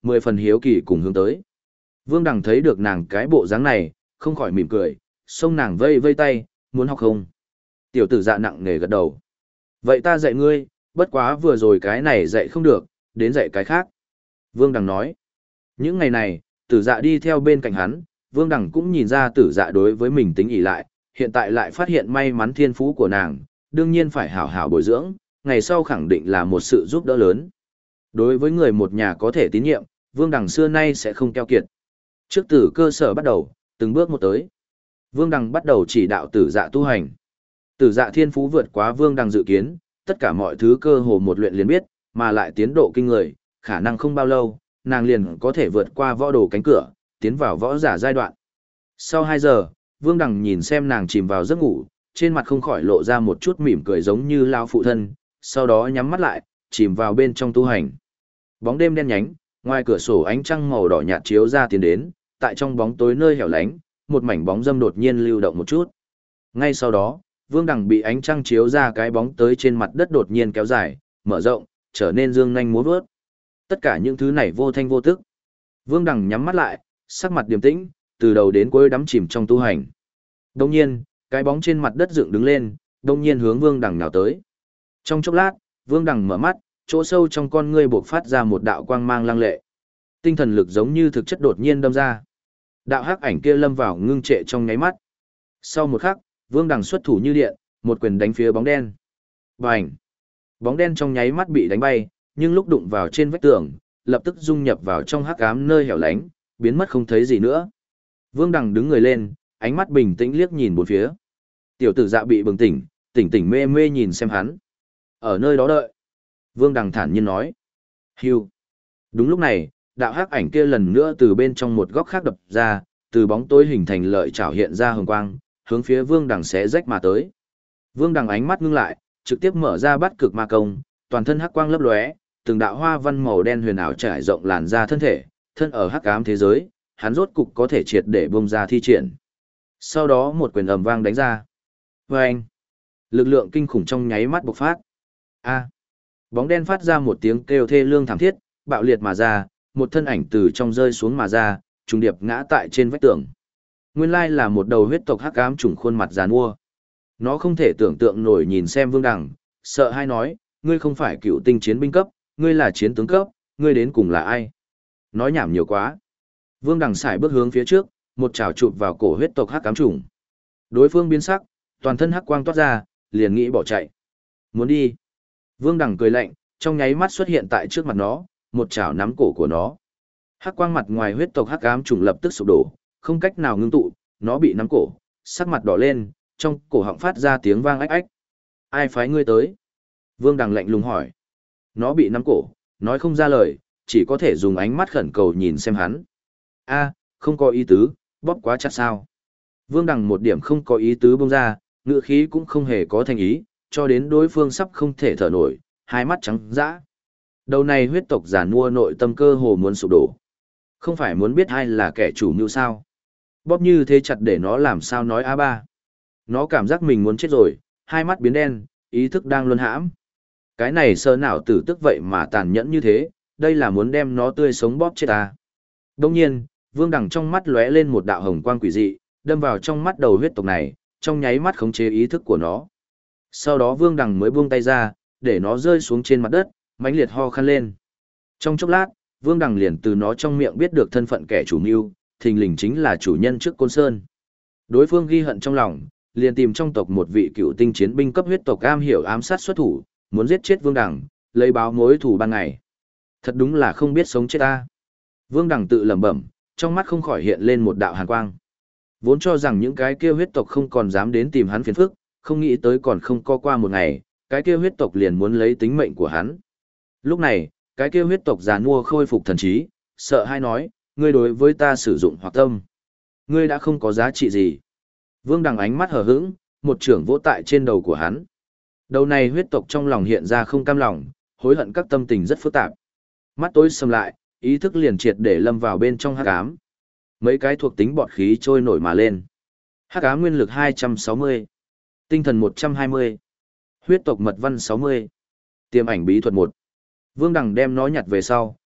10 phần hiếu kỳ cùng hướng tới. Vương Đằng thấy được nàng cái bộ dáng này, không khỏi mỉm cười, xông nàng vây vây tay, muốn học không? Tiểu tử dạ nặng nề gật đầu. Vậy ta dạy ngươi, bất quá vừa rồi cái này dạy không được, đến dạy cái khác. Vương Đằng nói. Những ngày này, tử dạ đi theo bên cạnh hắn, Vương Đằng cũng nhìn ra tử dạ đối với mình tính ỷ lại, hiện tại lại phát hiện may mắn thiên phú của nàng, đương nhiên phải hảo hảo bồi dưỡng, ngày sau khẳng định là một sự giúp đỡ lớn. Đối với người một nhà có thể tín nhiệm, Vương Đằng xưa nay sẽ không keo kiệt. Trước từ cơ sở bắt đầu, từng bước một tới. Vương Đằng bắt đầu chỉ đạo tử dạ tu hành. Tử dạ thiên phú vượt quá Vương Đằng dự kiến, tất cả mọi thứ cơ hồ một luyện liền biết, mà lại tiến độ kinh người, khả năng không bao lâu, nàng liền có thể vượt qua võ đồ cánh cửa, tiến vào võ giả giai đoạn. Sau 2 giờ, Vương Đằng nhìn xem nàng chìm vào giấc ngủ, trên mặt không khỏi lộ ra một chút mỉm cười giống như lao phụ thân, sau đó nhắm mắt lại, chìm vào bên trong tu hành. Bóng đêm đen nhánh, ngoài cửa sổ ánh trăng màu đỏ nhạt chiếu ra tiến đến, tại trong bóng tối nơi hẻo lánh, một mảnh bóng dâm đột nhiên lưu động một chút. Ngay sau đó, Vương Đằng bị ánh trăng chiếu ra cái bóng tới trên mặt đất đột nhiên kéo dài, mở rộng, trở nên dương nhanh múa vớt. Tất cả những thứ này vô thanh vô tức. Vương Đằng nhắm mắt lại, sắc mặt điềm tĩnh, từ đầu đến cuối đắm chìm trong tu hành. Đồng nhiên, cái bóng trên mặt đất dựng đứng lên, đồng nhiên hướng Vương Đằng nhào tới. Trong chốc lát, Vương Đằng mở mắt, chỗ sâu trong con ngươi bộc phát ra một đạo quang mang lăng lệ. Tinh thần lực giống như thực chất đột nhiên đâm ra. Đạo hắc ảnh kia lâm vào ngưng trệ trong nháy mắt. Sau một khắc, Vương Đằng xuất thủ như điện, một quyền đánh phía bóng đen. Bành! Bóng đen trong nháy mắt bị đánh bay, nhưng lúc đụng vào trên vách tường, lập tức dung nhập vào trong hắc ám nơi hẻo lánh, biến mất không thấy gì nữa. Vương Đằng đứng người lên, ánh mắt bình tĩnh liếc nhìn bốn phía. Tiểu tử dạ bị bừng tỉnh, tỉnh mê mê nhìn xem hắn. Ở nơi đó đợi. Vương Đằng thản nhiên nói. Hưu. Đúng lúc này, đạo hắc ảnh kia lần nữa từ bên trong một góc khác đập ra, từ bóng tối hình thành lợi chảo hiện ra hồng quang, hướng phía Vương Đằng xé rách mà tới. Vương Đằng ánh mắt ngưng lại, trực tiếp mở ra bát cực ma công, toàn thân hắc quang lấp lóe, từng đạo hoa văn màu đen huyền ảo trải rộng làn ra thân thể, thân ở hắc ám thế giới, hắn rốt cục có thể triệt để bung ra thi triển. Sau đó một quyền ầm vang đánh ra. Vâng! Lực lượng kinh khủng trong nháy mắt bộc phát. A! Bóng đen phát ra một tiếng kêu thê lương thảm thiết, bạo liệt mà ra, một thân ảnh từ trong rơi xuống mà ra, trùng điệp ngã tại trên vách tường. Nguyên lai là một đầu huyết tộc hắc ám trùng khuôn mặt giàn mua. Nó không thể tưởng tượng nổi nhìn xem Vương Đằng, sợ hai nói, ngươi không phải cựu tinh chiến binh cấp, ngươi là chiến tướng cấp, ngươi đến cùng là ai? Nói nhảm nhiều quá. Vương Đằng xài bước hướng phía trước, một chảo chụp vào cổ huyết tộc hắc ám trùng. Đối phương biến sắc, toàn thân hắc quang toát ra, liền nghĩ bỏ chạy. Muốn đi. Vương Đằng cười lạnh, trong nháy mắt xuất hiện tại trước mặt nó, một chảo nắm cổ của nó. Hắc quang mặt ngoài huyết tộc hắc ám trùng lập tức sụp đổ, không cách nào ngưng tụ, nó bị nắm cổ, sắc mặt đỏ lên, trong cổ họng phát ra tiếng vang ách ách. Ai phái ngươi tới? Vương Đằng lạnh lùng hỏi. Nó bị nắm cổ, nói không ra lời, chỉ có thể dùng ánh mắt khẩn cầu nhìn xem hắn. A, không có ý tứ, bóp quá chặt sao? Vương Đằng một điểm không có ý tứ bông ra, ngựa khí cũng không hề có thành ý, cho đến đối phương sắp không thể thở nổi, hai mắt trắng dã. Đầu này huyết tộc giàn mua nội tâm cơ hồ muốn sụp đổ. Không phải muốn biết ai là kẻ chủ mưu sao? Bóp như thế chặt để nó làm sao nói a ba. Nó cảm giác mình muốn chết rồi, hai mắt biến đen, ý thức đang luân hãm. Cái này sơ nào tử tức vậy mà tàn nhẫn như thế, đây là muốn đem nó tươi sống bóp chết ta. Đông nhiên, Vương Đằng trong mắt lóe lên một đạo hồng quang quỷ dị, đâm vào trong mắt đầu huyết tộc này, trong nháy mắt khống chế ý thức của nó. Sau đó Vương Đằng mới buông tay ra, để nó rơi xuống trên mặt đất, mãnh liệt ho khan lên. Trong chốc lát, Vương Đằng liền từ nó trong miệng biết được thân phận kẻ chủ mưu, thình lình chính là chủ nhân trước Côn Sơn. Đối phương ghi hận trong lòng, liền tìm trong tộc một vị cựu tinh chiến binh cấp huyết tộc am hiểu ám sát xuất thủ, muốn giết chết Vương Đằng, lấy báo mối thù ban ngày. Thật đúng là không biết sống chết ta. Vương Đằng tự lẩm bẩm, trong mắt không khỏi hiện lên một đạo hàn quang. Vốn cho rằng những cái kia huyết tộc không còn dám đến tìm hắn phiền phức, không nghĩ tới còn không có qua một ngày, cái kia huyết tộc liền muốn lấy tính mệnh của hắn. Lúc này, cái kia huyết tộc giàn mua khôi phục thần trí, sợ hai nói, ngươi đối với ta sử dụng hoặc tâm. Ngươi đã không có giá trị gì. Vương Đằng ánh mắt hờ hững, một trưởng vỗ tại trên đầu của hắn. Đầu này huyết tộc trong lòng hiện ra không cam lòng, hối hận các tâm tình rất phức tạp. Mắt tối sầm lại, ý thức liền triệt để lâm vào bên trong hắc ám. Mấy cái thuộc tính bọt khí trôi nổi mà lên. Hắc ám nguyên lực 260, tinh thần 120, huyết tộc mật văn 60, tiềm ảnh bí thuật 1. Vương Đằng đem nó nhặt về sau,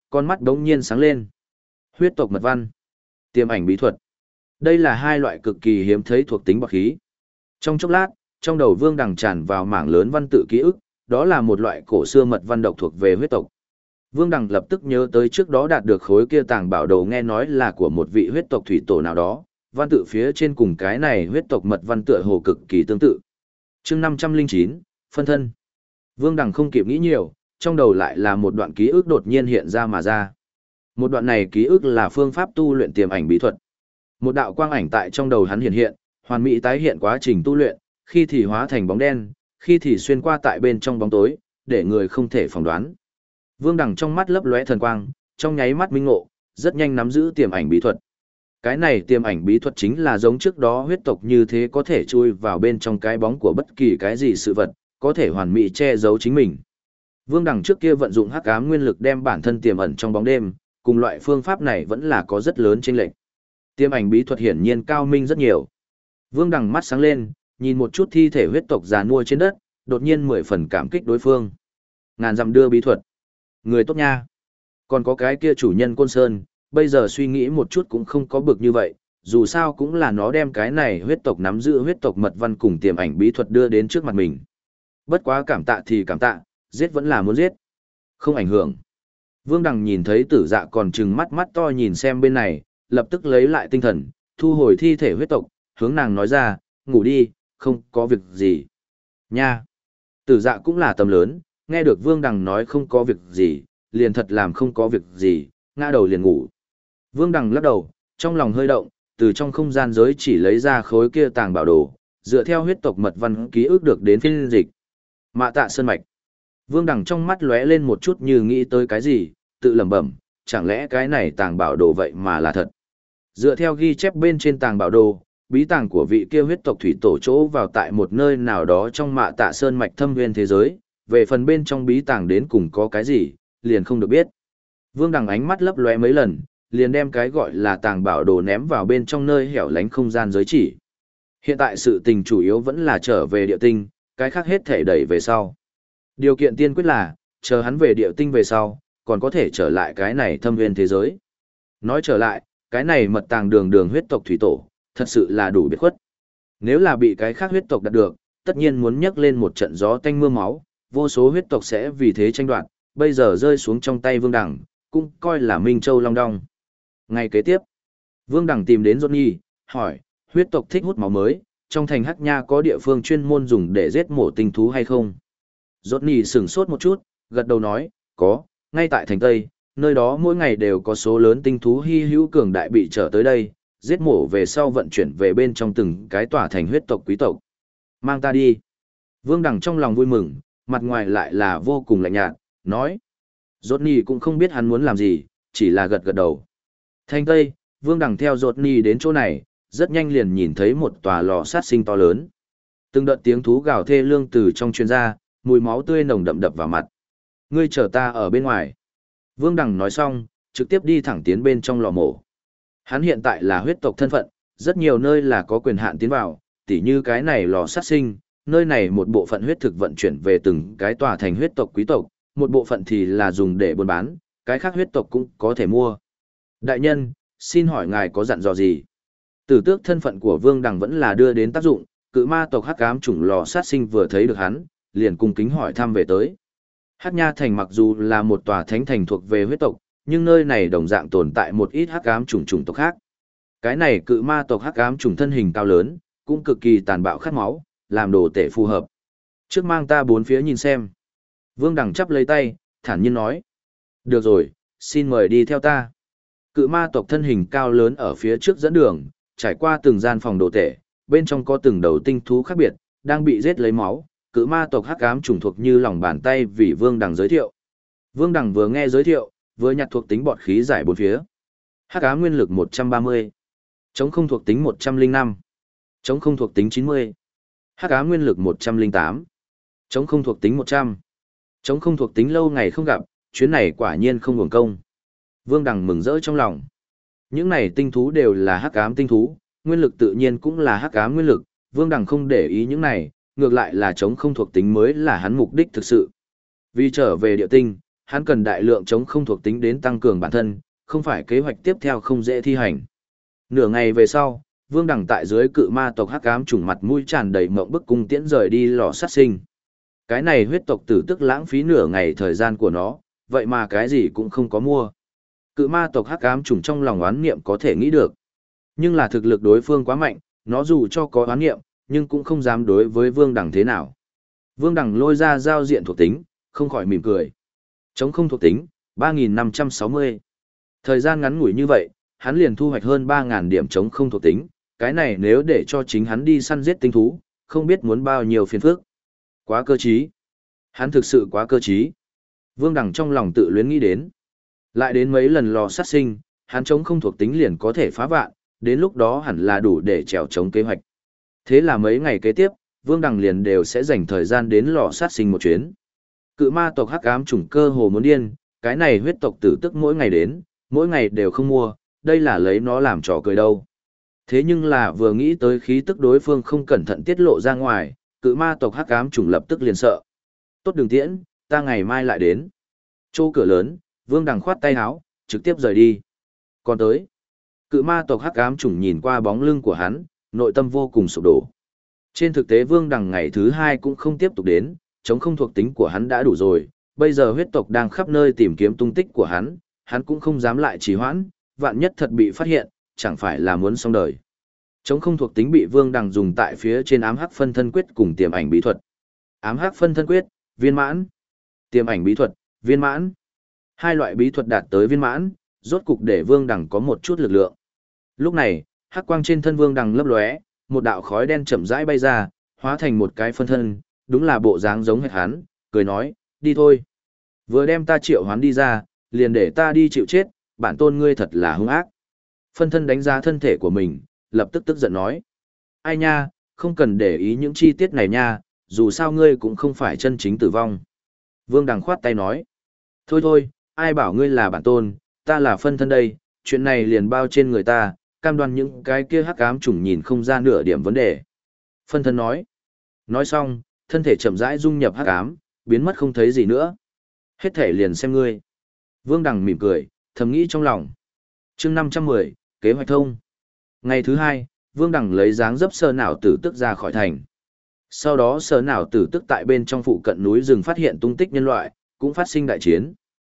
con mắt đống nhiên sáng lên. Huyết tộc mật văn, tiềm ảnh bí thuật. Đây là hai loại cực kỳ hiếm thấy thuộc tính bọt khí. Trong chốc lát, trong đầu Vương Đằng tràn vào mảng lớn văn tự ký ức, đó là một loại cổ xưa mật văn độc thuộc về huyết tộc. Vương Đằng lập tức nhớ tới trước đó đạt được khối kia tàng bảo đồ nghe nói là của một vị huyết tộc thủy tổ nào đó, văn tự phía trên cùng cái này huyết tộc mật văn tựa hồ cực kỳ tương tự. Chương 509, phân thân. Vương Đằng không kịp nghĩ nhiều, trong đầu lại là một đoạn ký ức đột nhiên hiện ra mà ra. Một đoạn này ký ức là phương pháp tu luyện tiềm ảnh bí thuật. Một đạo quang ảnh tại trong đầu hắn hiện hiện, hoàn mỹ tái hiện quá trình tu luyện, khi thì hóa thành bóng đen, khi thì xuyên qua tại bên trong bóng tối, để người không thể phỏng đoán. Vương Đằng trong mắt lấp lóe thần quang, trong nháy mắt minh ngộ, rất nhanh nắm giữ tiềm ảnh bí thuật. Cái này tiềm ảnh bí thuật chính là giống trước đó huyết tộc như thế có thể chui vào bên trong cái bóng của bất kỳ cái gì sự vật, có thể hoàn mỹ che giấu chính mình. Vương Đằng trước kia vận dụng hắc ám nguyên lực đem bản thân tiềm ẩn trong bóng đêm, cùng loại phương pháp này vẫn là có rất lớn chênh lệch. Tiềm ảnh bí thuật hiển nhiên cao minh rất nhiều. Vương Đằng mắt sáng lên, nhìn một chút thi thể huyết tộc già nua trên đất, đột nhiên 10 phần cảm kích đối phương. Ngàn dặm đưa bí thuật. Người tốt nha. Còn có cái kia chủ nhân Côn Sơn, bây giờ suy nghĩ một chút cũng không có bực như vậy, dù sao cũng là nó đem cái này huyết tộc nắm giữ huyết tộc mật văn cùng tiềm ảnh bí thuật đưa đến trước mặt mình. Bất quá cảm tạ thì cảm tạ, giết vẫn là muốn giết. Không ảnh hưởng. Vương Đằng nhìn thấy Tử Dạ còn trừng mắt mắt to nhìn xem bên này, lập tức lấy lại tinh thần, thu hồi thi thể huyết tộc, hướng nàng nói ra, ngủ đi, không có việc gì. Nha! Tử Dạ cũng là tầm lớn, nghe được Vương Đằng nói không có việc gì, liền thật làm không có việc gì, ngã đầu liền ngủ. Vương Đằng lắc đầu, trong lòng hơi động, từ trong không gian giới chỉ lấy ra khối kia tàng bảo đồ, dựa theo huyết tộc mật văn ký ức được đến phiên dịch. Mạ Tạ Sơn Mạch. Vương Đằng trong mắt lóe lên một chút như nghĩ tới cái gì, tự lẩm bẩm, chẳng lẽ cái này tàng bảo đồ vậy mà là thật. Dựa theo ghi chép bên trên tàng bảo đồ, bí tàng của vị kia huyết tộc thủy tổ chỗ vào tại một nơi nào đó trong Mạ Tạ Sơn Mạch thâm nguyên thế giới, về phần bên trong bí tàng đến cùng có cái gì, liền không được biết. Vương Đằng ánh mắt lấp lóe mấy lần, liền đem cái gọi là tàng bảo đồ ném vào bên trong nơi hẻo lánh không gian giới chỉ. Hiện tại sự tình chủ yếu vẫn là trở về địa tinh, cái khác hết thể đẩy về sau. Điều kiện tiên quyết là, chờ hắn về địa tinh về sau, còn có thể trở lại cái này thâm nguyên thế giới. Nói trở lại, cái này mật tàng đường huyết tộc thủy tổ, thật sự là đủ biệt khuất. Nếu là bị cái khác huyết tộc đạt được, tất nhiên muốn nhấc lên một trận gió tanh mưa máu, vô số huyết tộc sẽ vì thế tranh đoạt, bây giờ rơi xuống trong tay Vương Đằng, cũng coi là Minh Châu Long Đong. Ngày kế tiếp, Vương Đằng tìm đến Johnny, hỏi, huyết tộc thích hút máu mới, trong thành Hắc Nha có địa phương chuyên môn dùng để giết mổ tinh thú hay không? Johnny sửng sốt một chút, gật đầu nói, có, ngay tại thành Tây, nơi đó mỗi ngày đều có số lớn tinh thú hy hữu cường đại bị trở tới đây, giết mổ về sau vận chuyển về bên trong từng cái tòa thành huyết tộc quý tộc. Mang ta đi. Vương Đằng trong lòng vui mừng, mặt ngoài lại là vô cùng lạnh nhạt, nói. Johnny cũng không biết hắn muốn làm gì, chỉ là gật gật đầu. Thành Tây, Vương Đằng theo Johnny đến chỗ này, rất nhanh liền nhìn thấy một tòa lò sát sinh to lớn. Từng đợt tiếng thú gào thê lương từ trong truyền ra, mùi máu tươi nồng đậm đập vào mặt. Ngươi chờ ta ở bên ngoài. Vương Đằng nói xong, trực tiếp đi thẳng tiến bên trong lò mổ. Hắn hiện tại là huyết tộc thân phận, rất nhiều nơi là có quyền hạn tiến vào, tỉ như cái này lò sát sinh, nơi này một bộ phận huyết thực vận chuyển về từng cái tòa thành huyết tộc quý tộc, một bộ phận thì là dùng để buôn bán, cái khác huyết tộc cũng có thể mua. Đại nhân, xin hỏi ngài có dặn dò gì? Tử tước thân phận của Vương Đằng vẫn là đưa đến tác dụng, cự ma tộc hắc ám chủng lò sát sinh vừa thấy được hắn, liền cung kính hỏi thăm về tới. Hắc Nha thành mặc dù là một tòa thánh thành thuộc về huyết tộc, nhưng nơi này đồng dạng tồn tại một ít hắc ám chủng tộc khác. Cái này cự ma tộc hắc ám chủng thân hình cao lớn, cũng cực kỳ tàn bạo khát máu, làm đồ tể phù hợp. Trước mang ta bốn phía nhìn xem. Vương Đằng chắp lấy tay, thản nhiên nói. Được rồi, xin mời đi theo ta. Cự ma tộc thân hình cao lớn ở phía trước dẫn đường, trải qua từng gian phòng đồ tể, bên trong có từng đầu tinh thú khác biệt, đang bị giết lấy máu. Cự ma tộc hắc ám chủng thuộc như lòng bàn tay vì Vương Đằng giới thiệu. Vương Đằng vừa nghe giới thiệu, vừa nhặt thuộc tính bọt khí giải bốn phía. Hắc ám nguyên lực 130, chống không thuộc tính 105, chống không thuộc tính 90. Hắc ám nguyên lực 108, chống không thuộc tính 100, chống không thuộc tính lâu ngày không gặp, chuyến này quả nhiên không uổng công. Vương Đằng mừng rỡ trong lòng. Những này tinh thú đều là hắc ám tinh thú, nguyên lực tự nhiên cũng là hắc ám nguyên lực, Vương Đằng không để ý những này, ngược lại là chống không thuộc tính mới là hắn mục đích thực sự. Vì trở về địa tinh, hắn cần đại lượng chống không thuộc tính đến tăng cường bản thân, không phải kế hoạch tiếp theo không dễ thi hành. Nửa ngày về sau, Vương Đằng tại dưới cự ma tộc hắc ám trùng mặt mũi tràn đầy mộng bức cung tiễn rời đi lò sát sinh. Cái này huyết tộc tử tức lãng phí nửa ngày thời gian của nó, vậy mà cái gì cũng không có mua. Cự ma tộc hắc ám trùng trong lòng oán niệm có thể nghĩ được. Nhưng là thực lực đối phương quá mạnh, nó dù cho có oán niệm, nhưng cũng không dám đối với Vương Đằng thế nào. Vương Đằng lôi ra giao diện thuộc tính, không khỏi mỉm cười. Chống không thuộc tính, 3.560. Thời gian ngắn ngủi như vậy, hắn liền thu hoạch hơn 3.000 điểm chống không thuộc tính, cái này nếu để cho chính hắn đi săn giết tinh thú, không biết muốn bao nhiêu phiền phức. Quá cơ trí. Hắn thực sự quá cơ trí. Vương Đằng trong lòng tự luyến nghĩ đến. Lại đến mấy lần lò sát sinh, hắn chống không thuộc tính liền có thể phá vạn, đến lúc đó hẳn là đủ để trèo chống kế hoạch. Thế là mấy ngày kế tiếp, Vương Đằng liền đều sẽ dành thời gian đến lò sát sinh một chuyến. Cự ma tộc hắc ám chủng cơ hồ muốn điên, cái này huyết tộc tử tức mỗi ngày đến, mỗi ngày đều không mua, đây là lấy nó làm trò cười đâu. Thế nhưng là vừa nghĩ tới khí tức đối phương không cẩn thận tiết lộ ra ngoài, cự ma tộc hắc ám chủng lập tức liền sợ. Tốt đường tiễn, ta ngày mai lại đến. Chỗ cửa lớn, Vương Đằng khoát tay áo, trực tiếp rời đi. Còn tới, cự ma tộc hắc ám chủng nhìn qua bóng lưng của hắn, nội tâm vô cùng sụp đổ. Trên thực tế Vương Đằng ngày thứ hai cũng không tiếp tục đến, chống không thuộc tính của hắn đã đủ rồi, bây giờ huyết tộc đang khắp nơi tìm kiếm tung tích của hắn cũng không dám lại trì hoãn, vạn nhất thật bị phát hiện, chẳng phải là muốn xong đời. Chống không thuộc tính bị Vương Đằng dùng tại phía trên ám hắc phân thân quyết cùng tiềm ảnh bí thuật. Ám hắc phân thân quyết, viên mãn. Tiềm ảnh bí thuật, viên mãn. Hai loại bí thuật đạt tới viên mãn, rốt cục để Vương Đằng có một chút lực lượng. Lúc này, hắc quang trên thân Vương Đằng lấp lóe, một đạo khói đen chậm rãi bay ra, hóa thành một cái phân thân, đúng là bộ dáng giống hệt hắn, cười nói, đi thôi. Vừa đem ta triệu hoán đi ra, liền để ta đi chịu chết, bản tôn ngươi thật là hung ác. Phân thân đánh giá thân thể của mình, lập tức tức giận nói. Ai nha, không cần để ý những chi tiết này nha, dù sao ngươi cũng không phải chân chính tử vong. Vương Đằng khoát tay nói. Thôi thôi, ai bảo ngươi là bản tôn, ta là phân thân đây, chuyện này liền bao trên người ta, cam đoan những cái kia hắc ám chủng nhìn không ra nửa điểm vấn đề. Phân thân nói. Nói xong, thân thể chậm rãi dung nhập hắc ám, biến mất không thấy gì nữa. Hết thể liền xem ngươi. Vương Đằng mỉm cười, thầm nghĩ trong lòng. Chương 510, kế hoạch thông. Ngày thứ hai, Vương Đằng lấy dáng dấp sơ não tử tức ra khỏi thành. Sau đó sơ não tử tức tại bên trong phụ cận núi rừng phát hiện tung tích nhân loại, cũng phát sinh đại chiến.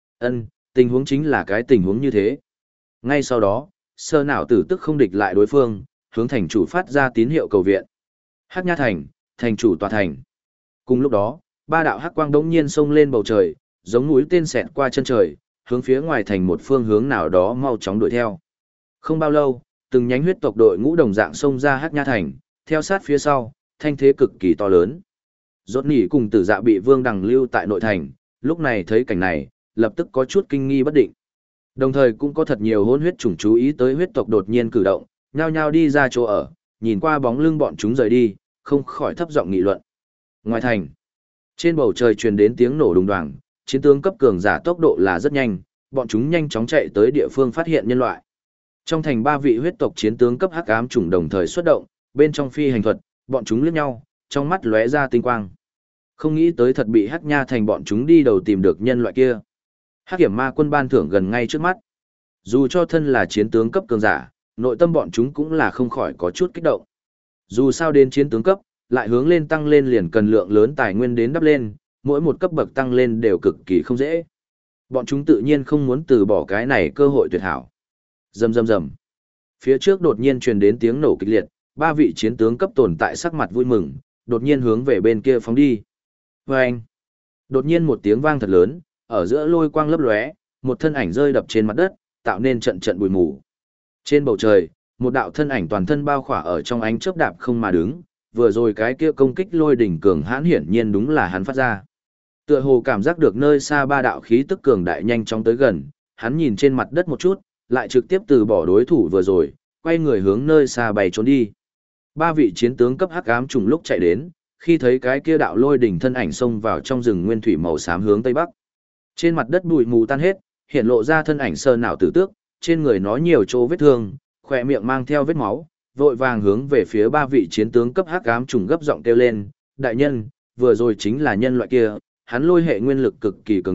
Tình huống chính là cái tình huống như thế. Ngay sau đó, sơ não tử tức không địch lại đối phương, hướng thành chủ phát ra tín hiệu cầu viện. Hắc Nha thành, thành chủ tòa thành. Cùng lúc đó, ba đạo hắc quang đống nhiên xông lên bầu trời, giống núi tên xẹt qua chân trời, hướng phía ngoài thành một phương hướng nào đó mau chóng đuổi theo. Không bao lâu, từng nhánh huyết tộc đội ngũ đồng dạng xông ra Hắc Nha thành, theo sát phía sau, thanh thế cực kỳ to lớn. Rốt Nỉ cùng Tử Dạ bị Vương Đằng lưu tại nội thành, lúc này thấy cảnh này, lập tức có chút kinh nghi bất định. Đồng thời cũng có thật nhiều hôn huyết chủng chú ý tới huyết tộc đột nhiên cử động, nhao nhao đi ra chỗ ở, nhìn qua bóng lưng bọn chúng rời đi, không khỏi thấp giọng nghị luận. Ngoài thành, trên bầu trời truyền đến tiếng nổ đùng đoàng, chiến tướng cấp cường giả tốc độ là rất nhanh, bọn chúng nhanh chóng chạy tới địa phương phát hiện nhân loại. Trong thành ba vị huyết tộc chiến tướng cấp hắc ám chủng đồng thời xuất động, bên trong phi hành thuật, bọn chúng liếc nhau, trong mắt lóe ra tinh quang. Không nghĩ tới thật bị Hắc Nha thành bọn chúng đi đầu tìm được nhân loại kia. Hắc Kiểm Ma quân ban thưởng gần ngay trước mắt. Dù cho thân là chiến tướng cấp cường giả, nội tâm bọn chúng cũng là không khỏi có chút kích động. Dù sao đến chiến tướng cấp, lại hướng lên tăng lên liền cần lượng lớn tài nguyên đến đắp lên, mỗi một cấp bậc tăng lên đều cực kỳ không dễ. Bọn chúng tự nhiên không muốn từ bỏ cái này cơ hội tuyệt hảo. Rầm rầm rầm. Phía trước đột nhiên truyền đến tiếng nổ kịch liệt, ba vị chiến tướng cấp tồn tại sắc mặt vui mừng, đột nhiên hướng về bên kia phóng đi. Vâng! Đột nhiên một tiếng vang thật lớn, ở giữa lôi quang lấp lóe, một thân ảnh rơi đập trên mặt đất, tạo nên trận trận bụi mù. Trên bầu trời, một đạo thân ảnh toàn thân bao khỏa ở trong ánh chớp đạp không mà đứng, vừa rồi cái kia công kích lôi đỉnh cường hãn hiển nhiên đúng là hắn phát ra. Tựa hồ cảm giác được nơi xa ba đạo khí tức cường đại nhanh chóng tới gần, hắn nhìn trên mặt đất một chút, lại trực tiếp từ bỏ đối thủ vừa rồi, quay người hướng nơi xa bay trốn đi. Ba vị chiến tướng cấp hắc ám trùng lúc chạy đến, khi thấy cái kia đạo lôi đỉnh thân ảnh xông vào trong rừng nguyên thủy màu xám hướng tây bắc. Trên mặt đất bụi mù tan hết, hiện lộ ra thân ảnh sơ não tử tước, trên người nó nhiều chỗ vết thương, khỏe miệng mang theo vết máu, vội vàng hướng về phía ba vị chiến tướng cấp hắc ám trùng gấp giọng kêu lên, đại nhân, vừa rồi chính là nhân loại kia, hắn lôi hệ nguyên lực cực kỳ cường đại,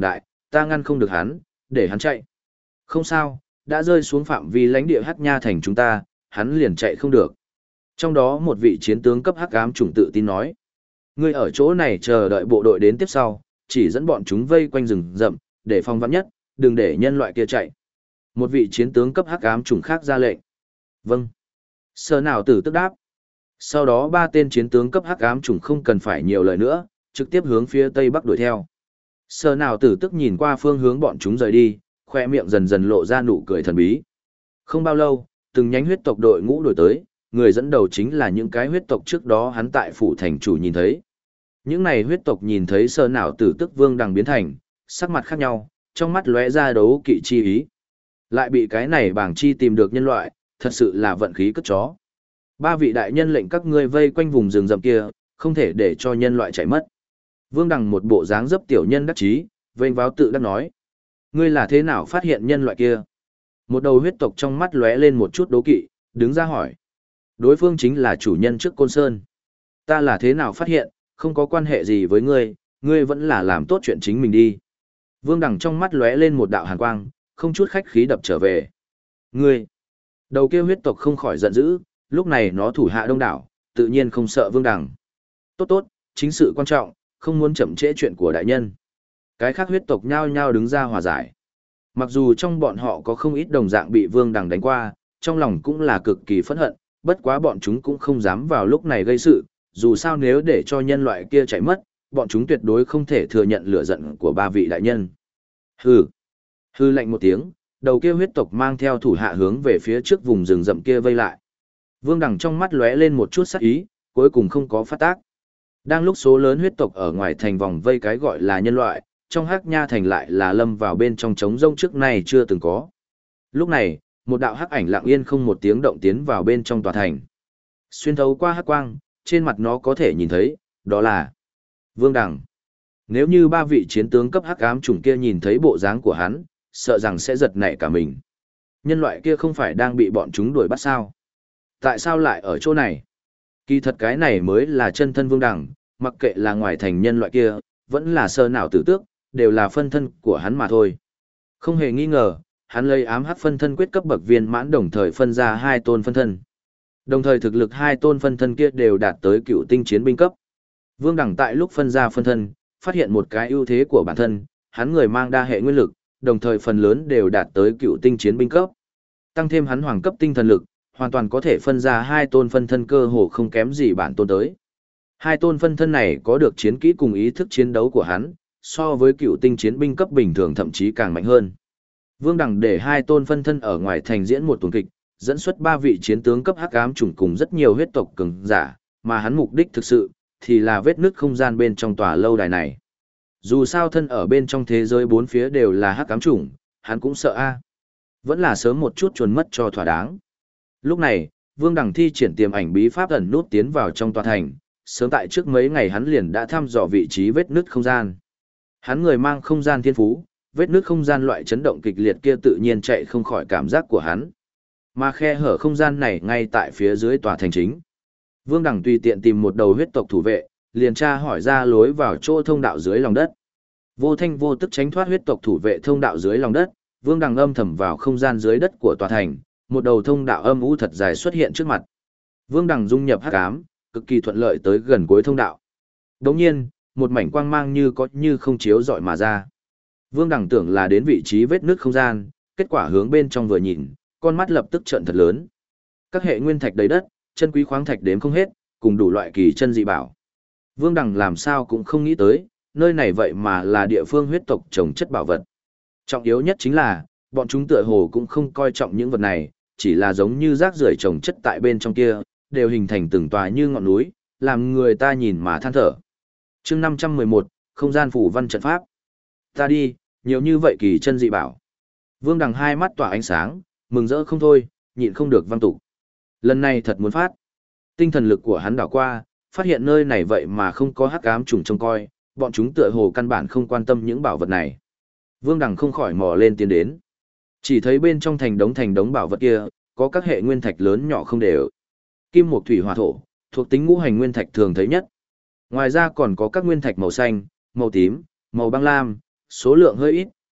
ta ngăn không được hắn, để hắn chạy. Không sao, đã rơi xuống phạm vi lãnh địa Hắc Nha thành chúng ta, hắn liền chạy không được. Trong đó một vị chiến tướng cấp Hắc ám chủng tự tin nói. Ngươi ở chỗ này chờ đợi bộ đội đến tiếp sau, chỉ dẫn bọn chúng vây quanh rừng rậm, để phòng vắn nhất, đừng để nhân loại kia chạy. Một vị chiến tướng cấp Hắc ám chủng khác ra lệnh. Vâng. Sở nào tử tức đáp. Sau đó ba tên chiến tướng cấp Hắc ám chủng không cần phải nhiều lời nữa, trực tiếp hướng phía tây bắc đuổi theo. Sở nào tử tức nhìn qua phương hướng bọn chúng rời đi, khoe miệng dần dần lộ ra nụ cười thần bí. Không bao lâu, từng nhánh huyết tộc đội ngũ đuổi tới, người dẫn đầu chính là những cái huyết tộc trước đó hắn tại phủ thành chủ nhìn thấy. Những này huyết tộc nhìn thấy Sở nào tử tức Vương Đằng biến thành, sắc mặt khác nhau, trong mắt lóe ra đấu kỵ chi ý. Lại bị cái này bảng chi tìm được nhân loại, thật sự là vận khí cất chó. Ba vị đại nhân lệnh các ngươi vây quanh vùng rừng rậm kia, không thể để cho nhân loại chạy mất. Vương Đằng một bộ dáng dấp tiểu nhân đắc chí, vênh váo tự đắc nói. Ngươi là thế nào phát hiện nhân loại kia? Một đầu huyết tộc trong mắt lóe lên một chút đố kỵ, đứng ra hỏi. Đối phương chính là chủ nhân trước Côn Sơn. Ta là thế nào phát hiện, không có quan hệ gì với ngươi, ngươi vẫn là làm tốt chuyện chính mình đi. Vương Đằng trong mắt lóe lên một đạo hàn quang, không chút khách khí đập trở về. Ngươi! Đầu kia huyết tộc không khỏi giận dữ, lúc này nó thủ hạ đông đảo, tự nhiên không sợ Vương Đằng. Tốt tốt, chính sự quan trọng, không muốn chậm trễ chuyện của đại nhân. Cái khác huyết tộc nhao nhao đứng ra hòa giải. Mặc dù trong bọn họ có không ít đồng dạng bị Vương Đằng đánh qua, trong lòng cũng là cực kỳ phẫn hận, bất quá bọn chúng cũng không dám vào lúc này gây sự, dù sao nếu để cho nhân loại kia chạy mất, bọn chúng tuyệt đối không thể thừa nhận lửa giận của ba vị đại nhân. Hừ. Hừ lạnh một tiếng, đầu kia huyết tộc mang theo thủ hạ hướng về phía trước vùng rừng rậm kia vây lại. Vương Đằng trong mắt lóe lên một chút sắc ý, cuối cùng không có phát tác. Đang lúc số lớn huyết tộc ở ngoài thành vòng vây cái gọi là nhân loại, trong Hắc Nha thành lại là lâm vào bên trong trống rông trước này chưa từng có. Lúc này, một đạo hắc ảnh lặng yên không một tiếng động tiến vào bên trong tòa thành. Xuyên thấu qua hắc quang, trên mặt nó có thể nhìn thấy, đó là Vương Đằng. Nếu như ba vị chiến tướng cấp hắc ám chủng kia nhìn thấy bộ dáng của hắn, sợ rằng sẽ giật nảy cả mình. Nhân loại kia không phải đang bị bọn chúng đuổi bắt sao? Tại sao lại ở chỗ này? Kỳ thật cái này mới là chân thân Vương Đằng, mặc kệ là ngoài thành nhân loại kia, vẫn là sơ nào tử tước, đều là phân thân của hắn mà thôi. Không hề nghi ngờ, hắn lấy ám hắc phân thân quyết cấp bậc viên mãn đồng thời phân ra hai tôn phân thân. Đồng thời thực lực hai tôn phân thân kia đều đạt tới cựu tinh chiến binh cấp. Vương Đằng tại lúc phân ra phân thân, phát hiện một cái ưu thế của bản thân, hắn người mang đa hệ nguyên lực, đồng thời phần lớn đều đạt tới cựu tinh chiến binh cấp. Tăng thêm hắn hoàng cấp tinh thần lực, hoàn toàn có thể phân ra hai tôn phân thân cơ hồ không kém gì bản tôn tới. Hai tôn phân thân này có được chiến kỹ cùng ý thức chiến đấu của hắn, so với cựu tinh chiến binh cấp bình thường thậm chí càng mạnh hơn. Vương Đằng để hai tôn phân thân ở ngoài thành diễn một tuần kịch, dẫn xuất ba vị chiến tướng cấp hắc ám chủng cùng rất nhiều huyết tộc cường giả, mà hắn mục đích thực sự thì là vết nứt không gian bên trong tòa lâu đài này. Dù sao thân ở bên trong thế giới bốn phía đều là hắc ám chủng, hắn cũng sợ a. Vẫn là sớm một chút chuồn mất cho thỏa đáng. Lúc này, Vương Đằng thi triển tiềm ảnh bí pháp ẩn nút tiến vào trong tòa thành, sớm tại trước mấy ngày hắn liền đã thăm dò vị trí vết nứt không gian. Hắn người mang không gian thiên phú, vết nứt không gian loại chấn động kịch liệt kia tự nhiên chạy không khỏi cảm giác của hắn. Mà khe hở không gian này ngay tại phía dưới tòa thành chính. Vương Đằng tùy tiện tìm một đầu huyết tộc thủ vệ, liền tra hỏi ra lối vào chỗ thông đạo dưới lòng đất. Vô thanh vô tức tránh thoát huyết tộc thủ vệ thông đạo dưới lòng đất, Vương Đằng âm thầm vào không gian dưới đất của tòa thành, một đầu thông đạo âm u thật dài xuất hiện trước mặt. Vương Đằng dung nhập hắc ám, cực kỳ thuận lợi tới gần cuối thông đạo. Đống nhiên, một mảnh quang mang như có như không chiếu rọi mà ra. Vương Đằng tưởng là đến vị trí vết nứt không gian, kết quả hướng bên trong vừa nhìn, con mắt lập tức trợn thật lớn. Các hệ nguyên thạch đầy đất, chân quý khoáng thạch đếm không hết, cùng đủ loại kỳ chân dị bảo. Vương Đằng làm sao cũng không nghĩ tới, nơi này vậy mà là địa phương huyết tộc trồng chất bảo vật. Trọng yếu nhất chính là, bọn chúng tựa hồ cũng không coi trọng những vật này, chỉ là giống như rác rưởi trồng chất tại bên trong kia, đều hình thành từng tòa như ngọn núi, làm người ta nhìn mà than thở. Chương 511, không gian phủ văn trận pháp. Ta đi, nhiều như vậy kỳ chân dị bảo. Vương Đằng hai mắt tỏa ánh sáng, mừng rỡ không thôi, nhịn không được văng tục. Lần này thật muốn phát. Tinh thần lực của hắn đảo qua, phát hiện nơi này vậy mà không có hắc ám trùng trông coi, bọn chúng tựa hồ căn bản không quan tâm những bảo vật này. Vương Đằng không khỏi mò lên tiến đến. Chỉ thấy bên trong thành đống bảo vật kia, có các hệ nguyên thạch lớn nhỏ không đều. Kim mộc thủy hỏa thổ, thuộc tính ngũ hành nguyên thạch thường thấy nhất. Ngoài ra còn có các nguyên thạch màu xanh, màu tím, màu băng lam, số lượng hơi ít,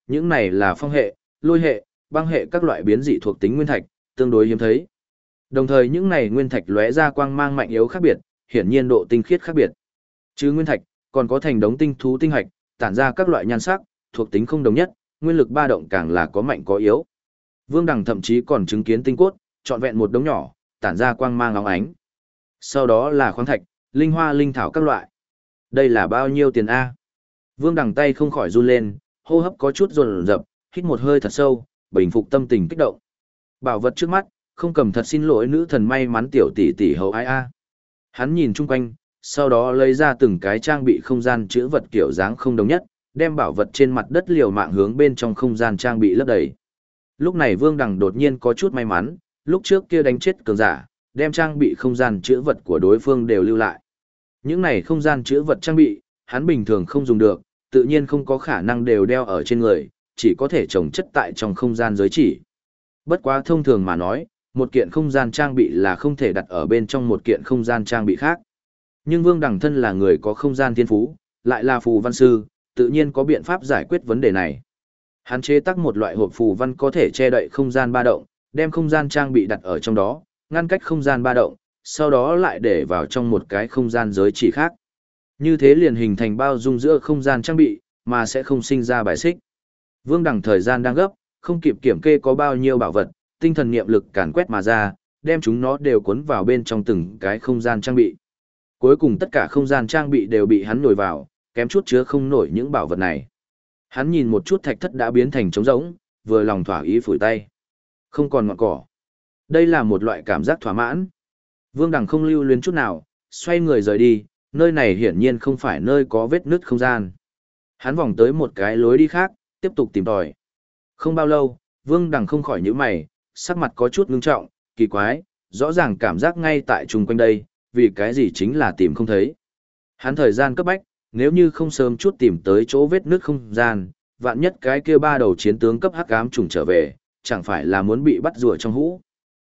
những này là phong hệ, lôi hệ, băng hệ các loại biến dị thuộc tính nguyên thạch, tương đối hiếm thấy. Đồng thời những này nguyên thạch lóe ra quang mang mạnh yếu khác biệt, hiển nhiên độ tinh khiết khác biệt. Chứ nguyên thạch, còn có thành đống tinh thú tinh hạch, tản ra các loại nhan sắc, thuộc tính không đồng nhất, nguyên lực ba động càng là có mạnh có yếu. Vương Đằng thậm chí còn chứng kiến tinh cốt, trọn vẹn một đống nhỏ, tản ra quang mang óng ánh. Sau đó là khoáng thạch, linh hoa linh thảo các loại. Đây là bao nhiêu tiền a? Vương Đằng tay không khỏi run lên, hô hấp có chút dồn dập, hít một hơi thật sâu, bình phục tâm tình kích động. Bảo vật trước mắt, không cầm thật xin lỗi nữ thần may mắn tiểu tỷ tỷ hầu ai a. Hắn nhìn chung quanh, sau đó lấy ra từng cái trang bị không gian chữ vật kiểu dáng không đồng nhất, đem bảo vật trên mặt đất liều mạng hướng bên trong không gian trang bị lấp đầy. Lúc này Vương Đằng đột nhiên có chút may mắn, lúc trước kia đánh chết cường giả, đem trang bị không gian chữ vật của đối phương đều lưu lại. Những này không gian chữ vật trang bị, hắn bình thường không dùng được, tự nhiên không có khả năng đều đeo ở trên người, chỉ có thể trồng chất tại trong không gian giới chỉ. Bất quá thông thường mà nói, một kiện không gian trang bị là không thể đặt ở bên trong một kiện không gian trang bị khác. Nhưng Vương Đằng thân là người có không gian thiên phú, lại là phù văn sư, tự nhiên có biện pháp giải quyết vấn đề này. Hắn chế tác một loại hộp phù văn có thể che đậy không gian ba động, đem không gian trang bị đặt ở trong đó, ngăn cách không gian ba động, sau đó lại để vào trong một cái không gian giới chỉ khác. Như thế liền hình thành bao dung giữa không gian trang bị, mà sẽ không sinh ra bài xích. Vương Đằng thời gian đang gấp, không kịp kiểm kê có bao nhiêu bảo vật, tinh thần niệm lực càn quét mà ra, đem chúng nó đều cuốn vào bên trong từng cái không gian trang bị. Cuối cùng tất cả không gian trang bị đều bị hắn nhồi vào, kém chút chứa không nổi những bảo vật này. Hắn nhìn một chút thạch thất đã biến thành trống rỗng, vừa lòng thỏa ý phủi tay. Không còn ngọn cỏ. Đây là một loại cảm giác thỏa mãn. Vương Đằng không lưu luyến chút nào, xoay người rời đi, nơi này hiển nhiên không phải nơi có vết nứt không gian. Hắn vòng tới một cái lối đi khác, tiếp tục tìm tòi. Không bao lâu, Vương Đằng không khỏi nhíu mày, sắc mặt có chút ngưng trọng, kỳ quái, rõ ràng cảm giác ngay tại chung quanh đây, vì cái gì chính là tìm không thấy. Hắn thời gian cấp bách, nếu như không sớm chút tìm tới chỗ vết nứt không gian, vạn nhất cái kia ba đầu chiến tướng cấp hắc ám trùng trở về, chẳng phải là muốn bị bắt rùa trong hũ.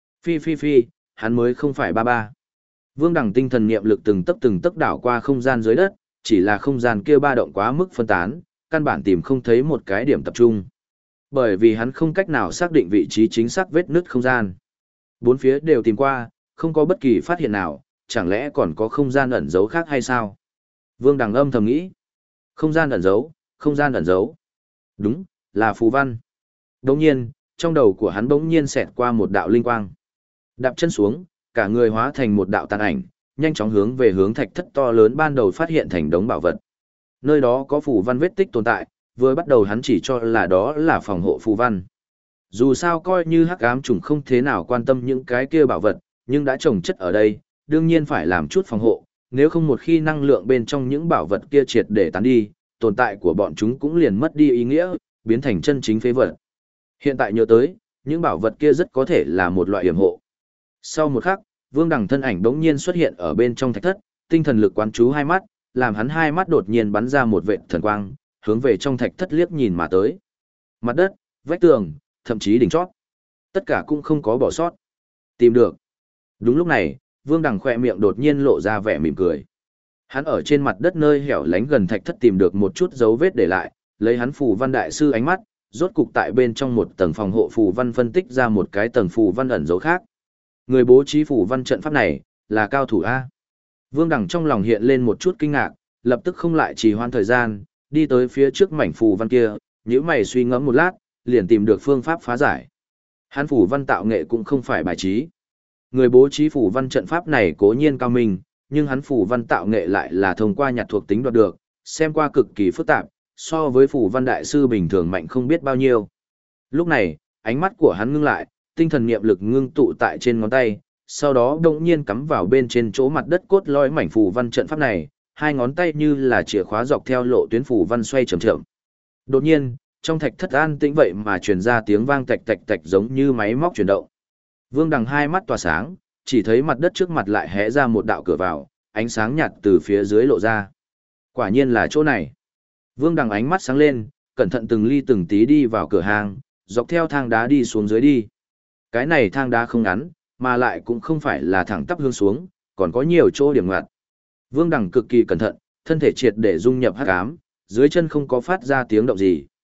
Phi, hắn mới không phải ba ba. Vương Đằng tinh thần niệm lực từng tấc đảo qua không gian dưới đất, chỉ là không gian kia ba động quá mức phân tán, căn bản tìm không thấy một cái điểm tập trung. Bởi vì hắn không cách nào xác định vị trí chính xác vết nứt không gian. Bốn phía đều tìm qua, không có bất kỳ phát hiện nào, chẳng lẽ còn có không gian ẩn giấu khác hay sao? Vương Đằng âm thầm nghĩ. Không gian ẩn giấu, không gian ẩn giấu. Đúng, là phù văn. Đồng nhiên, trong đầu của hắn bỗng nhiên xẹt qua một đạo linh quang. Đạp chân xuống, cả người hóa thành một đạo tàn ảnh, nhanh chóng hướng về hướng thạch thất to lớn ban đầu phát hiện thành đống bảo vật. Nơi đó có phù văn vết tích tồn tại, vừa bắt đầu hắn chỉ cho là đó là phòng hộ phù văn. Dù sao coi như hắc ám trùng không thế nào quan tâm những cái kia bảo vật, nhưng đã trồng chất ở đây, đương nhiên phải làm chút phòng hộ, nếu không một khi năng lượng bên trong những bảo vật kia triệt để tán đi, tồn tại của bọn chúng cũng liền mất đi ý nghĩa, biến thành chân chính phế vật. Hiện tại nhớ tới, những bảo vật kia rất có thể là một loại yểm hộ. Sau một khắc, Vương Đằng thân ảnh đống nhiên xuất hiện ở bên trong thạch thất, tinh thần lực quán chú hai mắt, làm hắn hai mắt đột nhiên bắn ra một vệt thần quang, hướng về trong thạch thất liếc nhìn mà tới. Mặt đất, vách tường, thậm chí đỉnh chót. Tất cả cũng không có bỏ sót. Tìm được. Đúng lúc này, Vương Đằng khỏe miệng đột nhiên lộ ra vẻ mỉm cười. Hắn ở trên mặt đất nơi hẻo lánh gần thạch thất tìm được một chút dấu vết để lại, lấy hắn phù văn đại sư ánh mắt, rốt cục tại bên trong một tầng phòng hộ phù văn phân tích ra một cái tầng phù văn ẩn dấu khác. Người bố trí phù văn trận pháp này là cao thủ A. Vương Đằng trong lòng hiện lên một chút kinh ngạc, lập tức không lại trì hoãn thời gian, đi tới phía trước mảnh phù văn kia, nhíu mày suy ngẫm một lát, liền tìm được phương pháp phá giải. Hắn phù văn tạo nghệ cũng không phải bài trí. Người bố trí phù văn trận pháp này cố nhiên cao minh, nhưng hắn phù văn tạo nghệ lại là thông qua nhặt thuộc tính đoạt được, xem qua cực kỳ phức tạp, so với phù văn đại sư bình thường mạnh không biết bao nhiêu. Lúc này, ánh mắt của hắn ngưng lại, tinh thần niệm lực ngưng tụ tại trên ngón tay, sau đó đột nhiên cắm vào bên trên chỗ mặt đất cốt lõi mảnh phù văn trận pháp này, hai ngón tay như là chìa khóa dọc theo lộ tuyến phù văn xoay chậm chậm. Đột nhiên, trong thạch thất an tĩnh vậy mà truyền ra tiếng vang tạch tạch tạch giống như máy móc chuyển động. Vương Đằng hai mắt tỏa sáng, chỉ thấy mặt đất trước mặt lại hé ra một đạo cửa vào, ánh sáng nhạt từ phía dưới lộ ra. Quả nhiên là chỗ này. Vương Đằng ánh mắt sáng lên, cẩn thận từng ly từng tí đi vào cửa hàng, dọc theo thang đá đi xuống dưới đi. Cái này thang đá không ngắn, mà lại cũng không phải là thẳng tắp hướng xuống, còn có nhiều chỗ điểm ngoặt. Vương Đằng cực kỳ cẩn thận, thân thể triệt để dung nhập hắc ám, dưới chân không có phát ra tiếng động gì.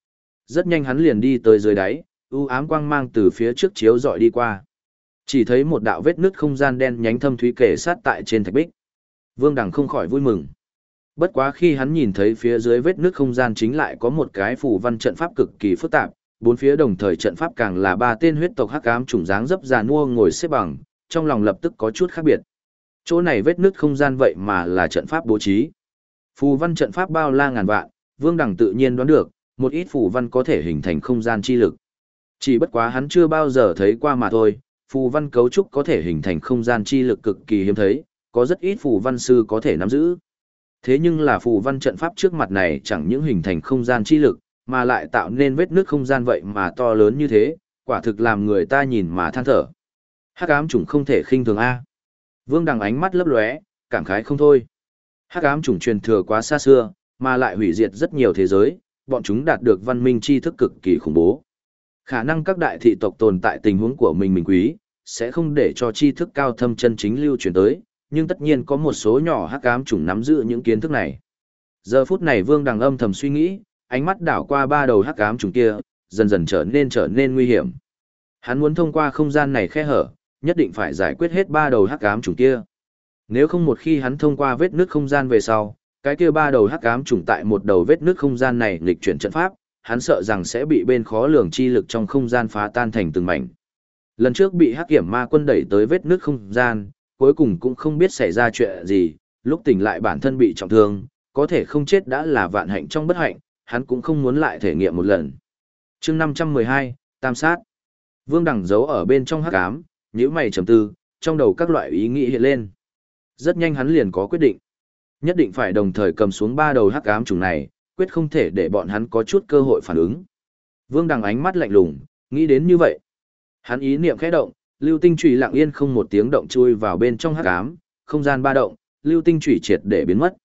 Rất nhanh hắn liền đi tới dưới đáy, u ám quang mang từ phía trước chiếu dọi đi qua. Chỉ thấy một đạo vết nứt không gian đen nhánh thâm thúy kề sát tại trên thạch bích. Vương Đằng không khỏi vui mừng. Bất quá khi hắn nhìn thấy phía dưới vết nứt không gian chính lại có một cái phù văn trận pháp cực kỳ phức tạp, bốn phía đồng thời trận pháp càng là ba tên huyết tộc hắc ám chủng dáng dấp già nua ngồi xếp bằng, trong lòng lập tức có chút khác biệt. Chỗ này vết nứt không gian vậy mà là trận pháp bố trí. Phù văn trận pháp bao la ngàn vạn, Vương Đằng tự nhiên đoán được, một ít phù văn có thể hình thành không gian chi lực. Chỉ bất quá hắn chưa bao giờ thấy qua mà thôi, phù văn cấu trúc có thể hình thành không gian chi lực cực kỳ hiếm thấy, có rất ít phù văn sư có thể nắm giữ. Thế nhưng là phù văn trận pháp trước mặt này chẳng những hình thành không gian chi lực, mà lại tạo nên vết nứt không gian vậy mà to lớn như thế, quả thực làm người ta nhìn mà than thở. Hắc ám chủng không thể khinh thường a. Vương Đằng ánh mắt lấp lóe, cảm khái không thôi. Hắc ám chủng truyền thừa quá xa xưa, mà lại hủy diệt rất nhiều thế giới, bọn chúng đạt được văn minh tri thức cực kỳ khủng bố. Khả năng các đại thị tộc tồn tại tình huống của mình quý, sẽ không để cho tri thức cao thâm chân chính lưu truyền tới, nhưng tất nhiên có một số nhỏ hắc ám chủng nắm giữ những kiến thức này. Giờ phút này Vương Đằng âm thầm suy nghĩ, ánh mắt đảo qua ba đầu hắc ám chủng kia, dần dần trở nên nguy hiểm. Hắn muốn thông qua không gian này khe hở, nhất định phải giải quyết hết ba đầu hắc ám chủng kia. Nếu không một khi hắn thông qua vết nứt không gian về sau, cái kia ba đầu hắc ám chủng tại một đầu vết nứt không gian này nghịch chuyển trận pháp, hắn sợ rằng sẽ bị bên khó lường chi lực trong không gian phá tan thành từng mảnh. Lần trước bị hắc kiểm ma quân đẩy tới vết nứt không gian, cuối cùng cũng không biết xảy ra chuyện gì, lúc tỉnh lại bản thân bị trọng thương, có thể không chết đã là vạn hạnh trong bất hạnh, hắn cũng không muốn lại thể nghiệm một lần. Chương 512, Tam sát. Vương Đằng giấu ở bên trong hắc ám, nhíu mày trầm tư, trong đầu các loại ý nghĩ hiện lên. Rất nhanh hắn liền có quyết định. Nhất định phải đồng thời cầm xuống ba đầu hắc ám chủng này, quyết không thể để bọn hắn có chút cơ hội phản ứng. Vương Đằng ánh mắt lạnh lùng, nghĩ đến như vậy. Hắn ý niệm khẽ động, lưu tinh chủy lặng yên không một tiếng động chui vào bên trong hắc ám, không gian ba động, lưu tinh chủy triệt để biến mất.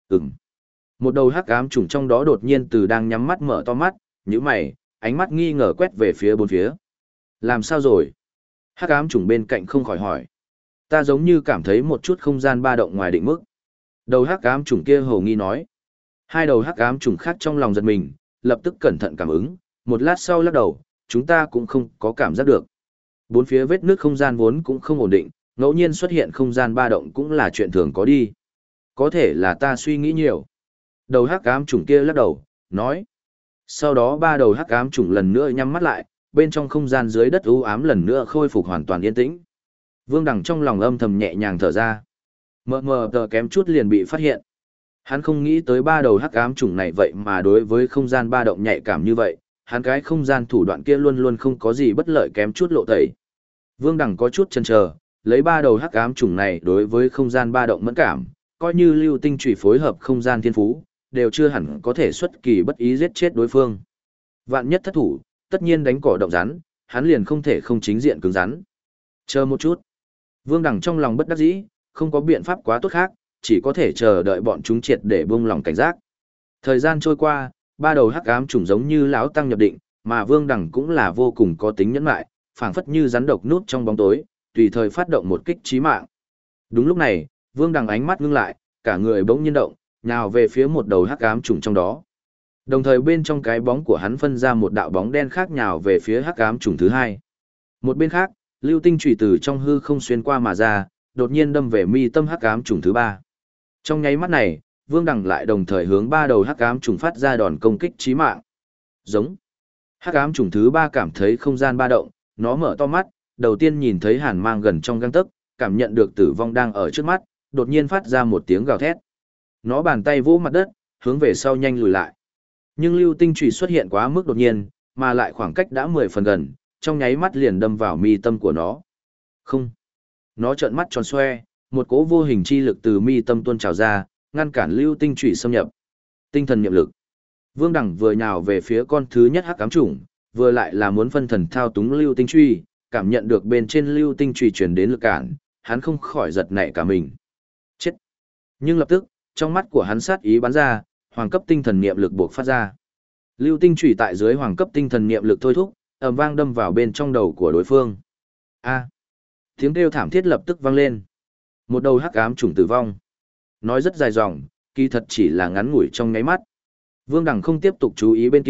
Một đầu hắc ám chủng trong đó đột nhiên từ đang nhắm mắt mở to mắt, nhíu mày, ánh mắt nghi ngờ quét về phía bốn phía. Làm sao rồi? Hắc ám chủng bên cạnh không khỏi hỏi. Ta giống như cảm thấy một chút không gian ba động ngoài định mức. Đầu hắc ám chủng kia hồ nghi nói. Hai đầu hắc ám chủng khác trong lòng giật mình, lập tức cẩn thận cảm ứng, một lát sau lắc đầu, chúng ta cũng không có cảm giác được. Bốn phía vết nước không gian vốn cũng không ổn định, ngẫu nhiên xuất hiện không gian ba động cũng là chuyện thường có đi. Có thể là ta suy nghĩ nhiều. Đầu hắc ám chủng kia lắc đầu, nói. Sau đó ba đầu hắc ám chủng lần nữa nhắm mắt lại, bên trong không gian dưới đất u ám lần nữa khôi phục hoàn toàn yên tĩnh. Vương Đằng trong lòng âm thầm nhẹ nhàng thở ra. Mờ tờ kém chút liền bị phát hiện. Hắn không nghĩ tới ba đầu hắc ám chủng này vậy mà đối với không gian ba động nhạy cảm như vậy, hắn cái không gian thủ đoạn kia luôn luôn không có gì bất lợi kém chút lộ tẩy. Vương Đằng có chút chần chờ, lấy ba đầu hắc ám chủng này đối với không gian ba động mẫn cảm, coi như lưu tinh chủy phối hợp không gian thiên phú, đều chưa hẳn có thể xuất kỳ bất ý giết chết đối phương. Vạn nhất thất thủ, tất nhiên đánh cỏ động rắn, hắn liền không thể không chính diện cứng rắn. Chờ một chút. Vương Đằng trong lòng bất đắc dĩ, không có biện pháp quá tốt khác, chỉ có thể chờ đợi bọn chúng triệt để buông lòng cảnh giác. Thời gian trôi qua, ba đầu hắc ám chủng giống như lão tăng nhập định, mà Vương Đằng cũng là vô cùng có tính nhẫn nại, phảng phất như rắn độc nút trong bóng tối, tùy thời phát động một kích chí mạng. Đúng lúc này, Vương Đằng ánh mắt ngưng lại, cả người bỗng nhiên động, nhào về phía một đầu hắc ám chủng trong đó. Đồng thời bên trong cái bóng của hắn phân ra một đạo bóng đen khác nhào về phía hắc ám chủng thứ hai. Một bên khác, lưu tinh chủy từ trong hư không xuyên qua mà ra, đột nhiên đâm về mi tâm hắc ám chủng thứ ba. Trong nháy mắt này, Vương Đằng lại đồng thời hướng ba đầu hắc ám chủng phát ra đòn công kích chí mạng. Giống. Hắc ám chủng thứ ba cảm thấy không gian ba động, nó mở to mắt, đầu tiên nhìn thấy hàn mang gần trong gang tấc, cảm nhận được tử vong đang ở trước mắt, đột nhiên phát ra một tiếng gào thét. Nó bàn tay vỗ mặt đất, hướng về sau nhanh lùi lại. Nhưng lưu tinh chủy xuất hiện quá mức đột nhiên, mà lại khoảng cách đã 10 phần gần, trong nháy mắt liền đâm vào mi tâm của nó. Không. Nó trợn mắt tròn xoe, một cỗ vô hình chi lực từ mi tâm tuôn trào ra, ngăn cản lưu tinh chủy xâm nhập. Tinh thần niệm lực. Vương Đằng vừa nhào về phía con thứ nhất hắc ám chủng, vừa lại là muốn phân thần thao túng lưu tinh chủy, cảm nhận được bên trên lưu tinh chủy truyền đến lực cản, hắn không khỏi giật nảy cả mình. Chết. Nhưng lập tức, trong mắt của hắn sát ý bắn ra, hoàng cấp tinh thần niệm lực buộc phát ra. Lưu tinh chủy tại dưới hoàng cấp tinh thần niệm lực thôi thúc, ầm vang đâm vào bên trong đầu của đối phương. A. Tiếng kêu thảm thiết lập tức vang lên. Một đầu hắc ám chủng tử vong. Nói rất dài dòng, kỳ thật chỉ là ngắn ngủi trong nháy mắt. Vương Đằng không tiếp tục chú ý bên kia,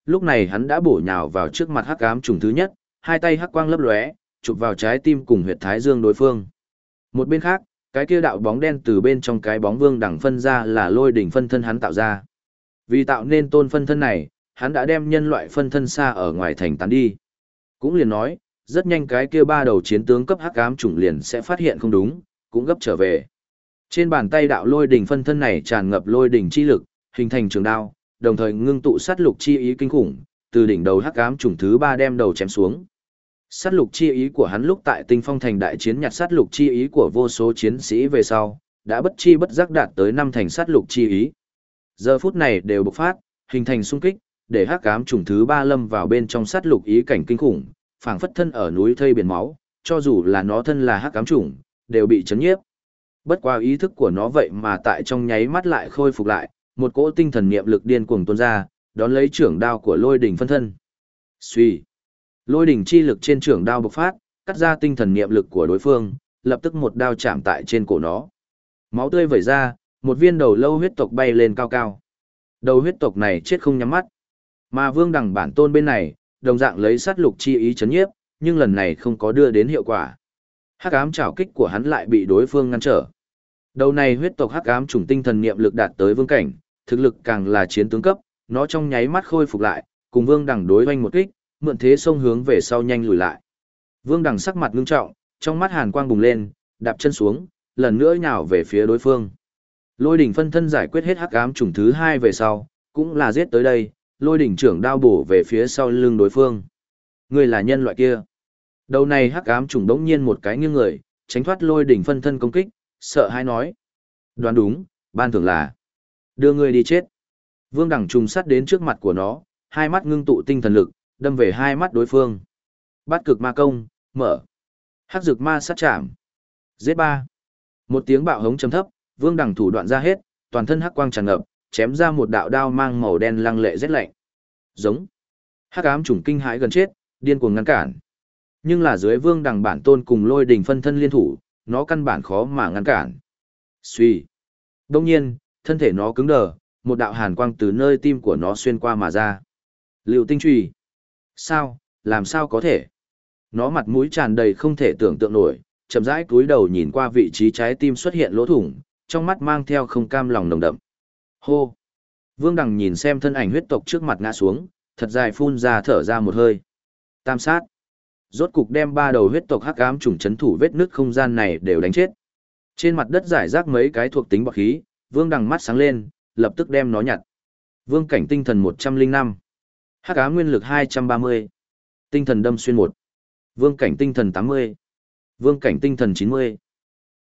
lúc này hắn đã bổ nhào vào trước mặt hắc ám trùng thứ nhất, hai tay hắc quang lấp lóe, chụp vào trái tim cùng huyệt thái dương đối phương. Một bên khác, cái kia đạo bóng đen từ bên trong cái bóng Vương Đằng phân ra là lôi đỉnh phân thân hắn tạo ra. Vì tạo nên tôn phân thân này, hắn đã đem nhân loại phân thân xa ở ngoài thành tán đi. Cũng liền nói, rất nhanh cái kia ba đầu chiến tướng cấp hắc ám chủng liền sẽ phát hiện không đúng, cũng gấp trở về. Trên bàn tay đạo lôi đỉnh phân thân này tràn ngập lôi đỉnh chi lực, hình thành trường đao, đồng thời ngưng tụ sát lục chi ý kinh khủng, từ đỉnh đầu hắc ám chủng thứ 3 đem đầu chém xuống. Sát lục chi ý của hắn lúc tại Tinh Phong thành đại chiến nhặt sát lục chi ý của vô số chiến sĩ về sau, đã bất chi bất giác đạt tới 5 thành sát lục chi ý. Giờ phút này đều bộc phát, hình thành xung kích, để hắc ám chủng thứ 3 lâm vào bên trong sát lục ý cảnh kinh khủng, phảng phất thân ở núi thây biển máu, cho dù là nó thân là hắc ám chủng, đều bị chấn nhiếp. Bất qua ý thức của nó vậy mà tại trong nháy mắt lại khôi phục lại, một cỗ tinh thần niệm lực điên cuồng tuôn ra, đón lấy trưởng đao của lôi đỉnh phân thân. Suy, lôi đỉnh chi lực trên trưởng đao bộc phát, cắt ra tinh thần niệm lực của đối phương, lập tức một đao chạm tại trên cổ nó. Máu tươi vẩy ra, một viên đầu lâu huyết tộc bay lên cao cao. Đầu huyết tộc này chết không nhắm mắt. Mà Vương Đằng bản tôn bên này, đồng dạng lấy sát lục chi ý chấn nhiếp, nhưng lần này không có đưa đến hiệu quả. Hắc ám trảo kích của hắn lại bị đối phương ngăn trở. Đầu này huyết tộc hắc ám chủng tinh thần niệm lực đạt tới vương cảnh, thực lực càng là chiến tướng cấp, nó trong nháy mắt khôi phục lại, cùng Vương Đằng đối oanh một kích, mượn thế xông hướng về sau nhanh lùi lại. Vương Đằng sắc mặt ngưng trọng, trong mắt hàn quang bùng lên, đạp chân xuống, lần nữa nhào về phía đối phương. Lôi đỉnh phân thân giải quyết hết hắc ám chủng thứ 2 về sau, cũng là giết tới đây, lôi đỉnh trưởng đao bổ về phía sau lưng đối phương. Người là nhân loại kia. Đầu này hắc ám chủng đống nhiên một cái nghiêng người, tránh thoát lôi đỉnh phân thân công kích, sợ hãi nói. Đoán đúng, ban thưởng là đưa ngươi đi chết. Vương Đằng trùng sát đến trước mặt của nó, hai mắt ngưng tụ tinh thần lực, đâm về hai mắt đối phương. Bát cực ma công, mở. Hắc dược ma sát chạm. Giết ba. Một tiếng bạo hống trầm thấp, Vương Đằng thủ đoạn ra hết, toàn thân hắc quang tràn ngập, chém ra một đạo đao mang màu đen lăng lệ rét lạnh. Giống. Hắc ám chủng kinh hãi gần chết, điên cuồng ngăn cản. Nhưng là dưới Vương Đằng bản tôn cùng lôi đỉnh phân thân liên thủ, nó căn bản khó mà ngăn cản. Suy. Đông nhiên, thân thể nó cứng đờ, một đạo hàn quang từ nơi tim của nó xuyên qua mà ra. Lưu tinh truy. Sao, làm sao có thể? Nó mặt mũi tràn đầy không thể tưởng tượng nổi, chậm rãi cúi đầu nhìn qua vị trí trái tim xuất hiện lỗ thủng, trong mắt mang theo không cam lòng nồng đậm. Hô. Vương Đằng nhìn xem thân ảnh huyết tộc trước mặt ngã xuống, thật dài phun ra thở ra một hơi. Tam sát. Rốt cục đem ba đầu huyết tộc hắc ám trùng chấn thủ vết nứt không gian này đều đánh chết. Trên mặt đất rải rác mấy cái thuộc tính bọt khí, Vương Đằng mắt sáng lên, lập tức đem nó nhặt. Vương cảnh tinh thần 105, hắc ám nguyên lực 230, tinh thần đâm xuyên 1, vương cảnh tinh thần 80, vương cảnh tinh thần 90.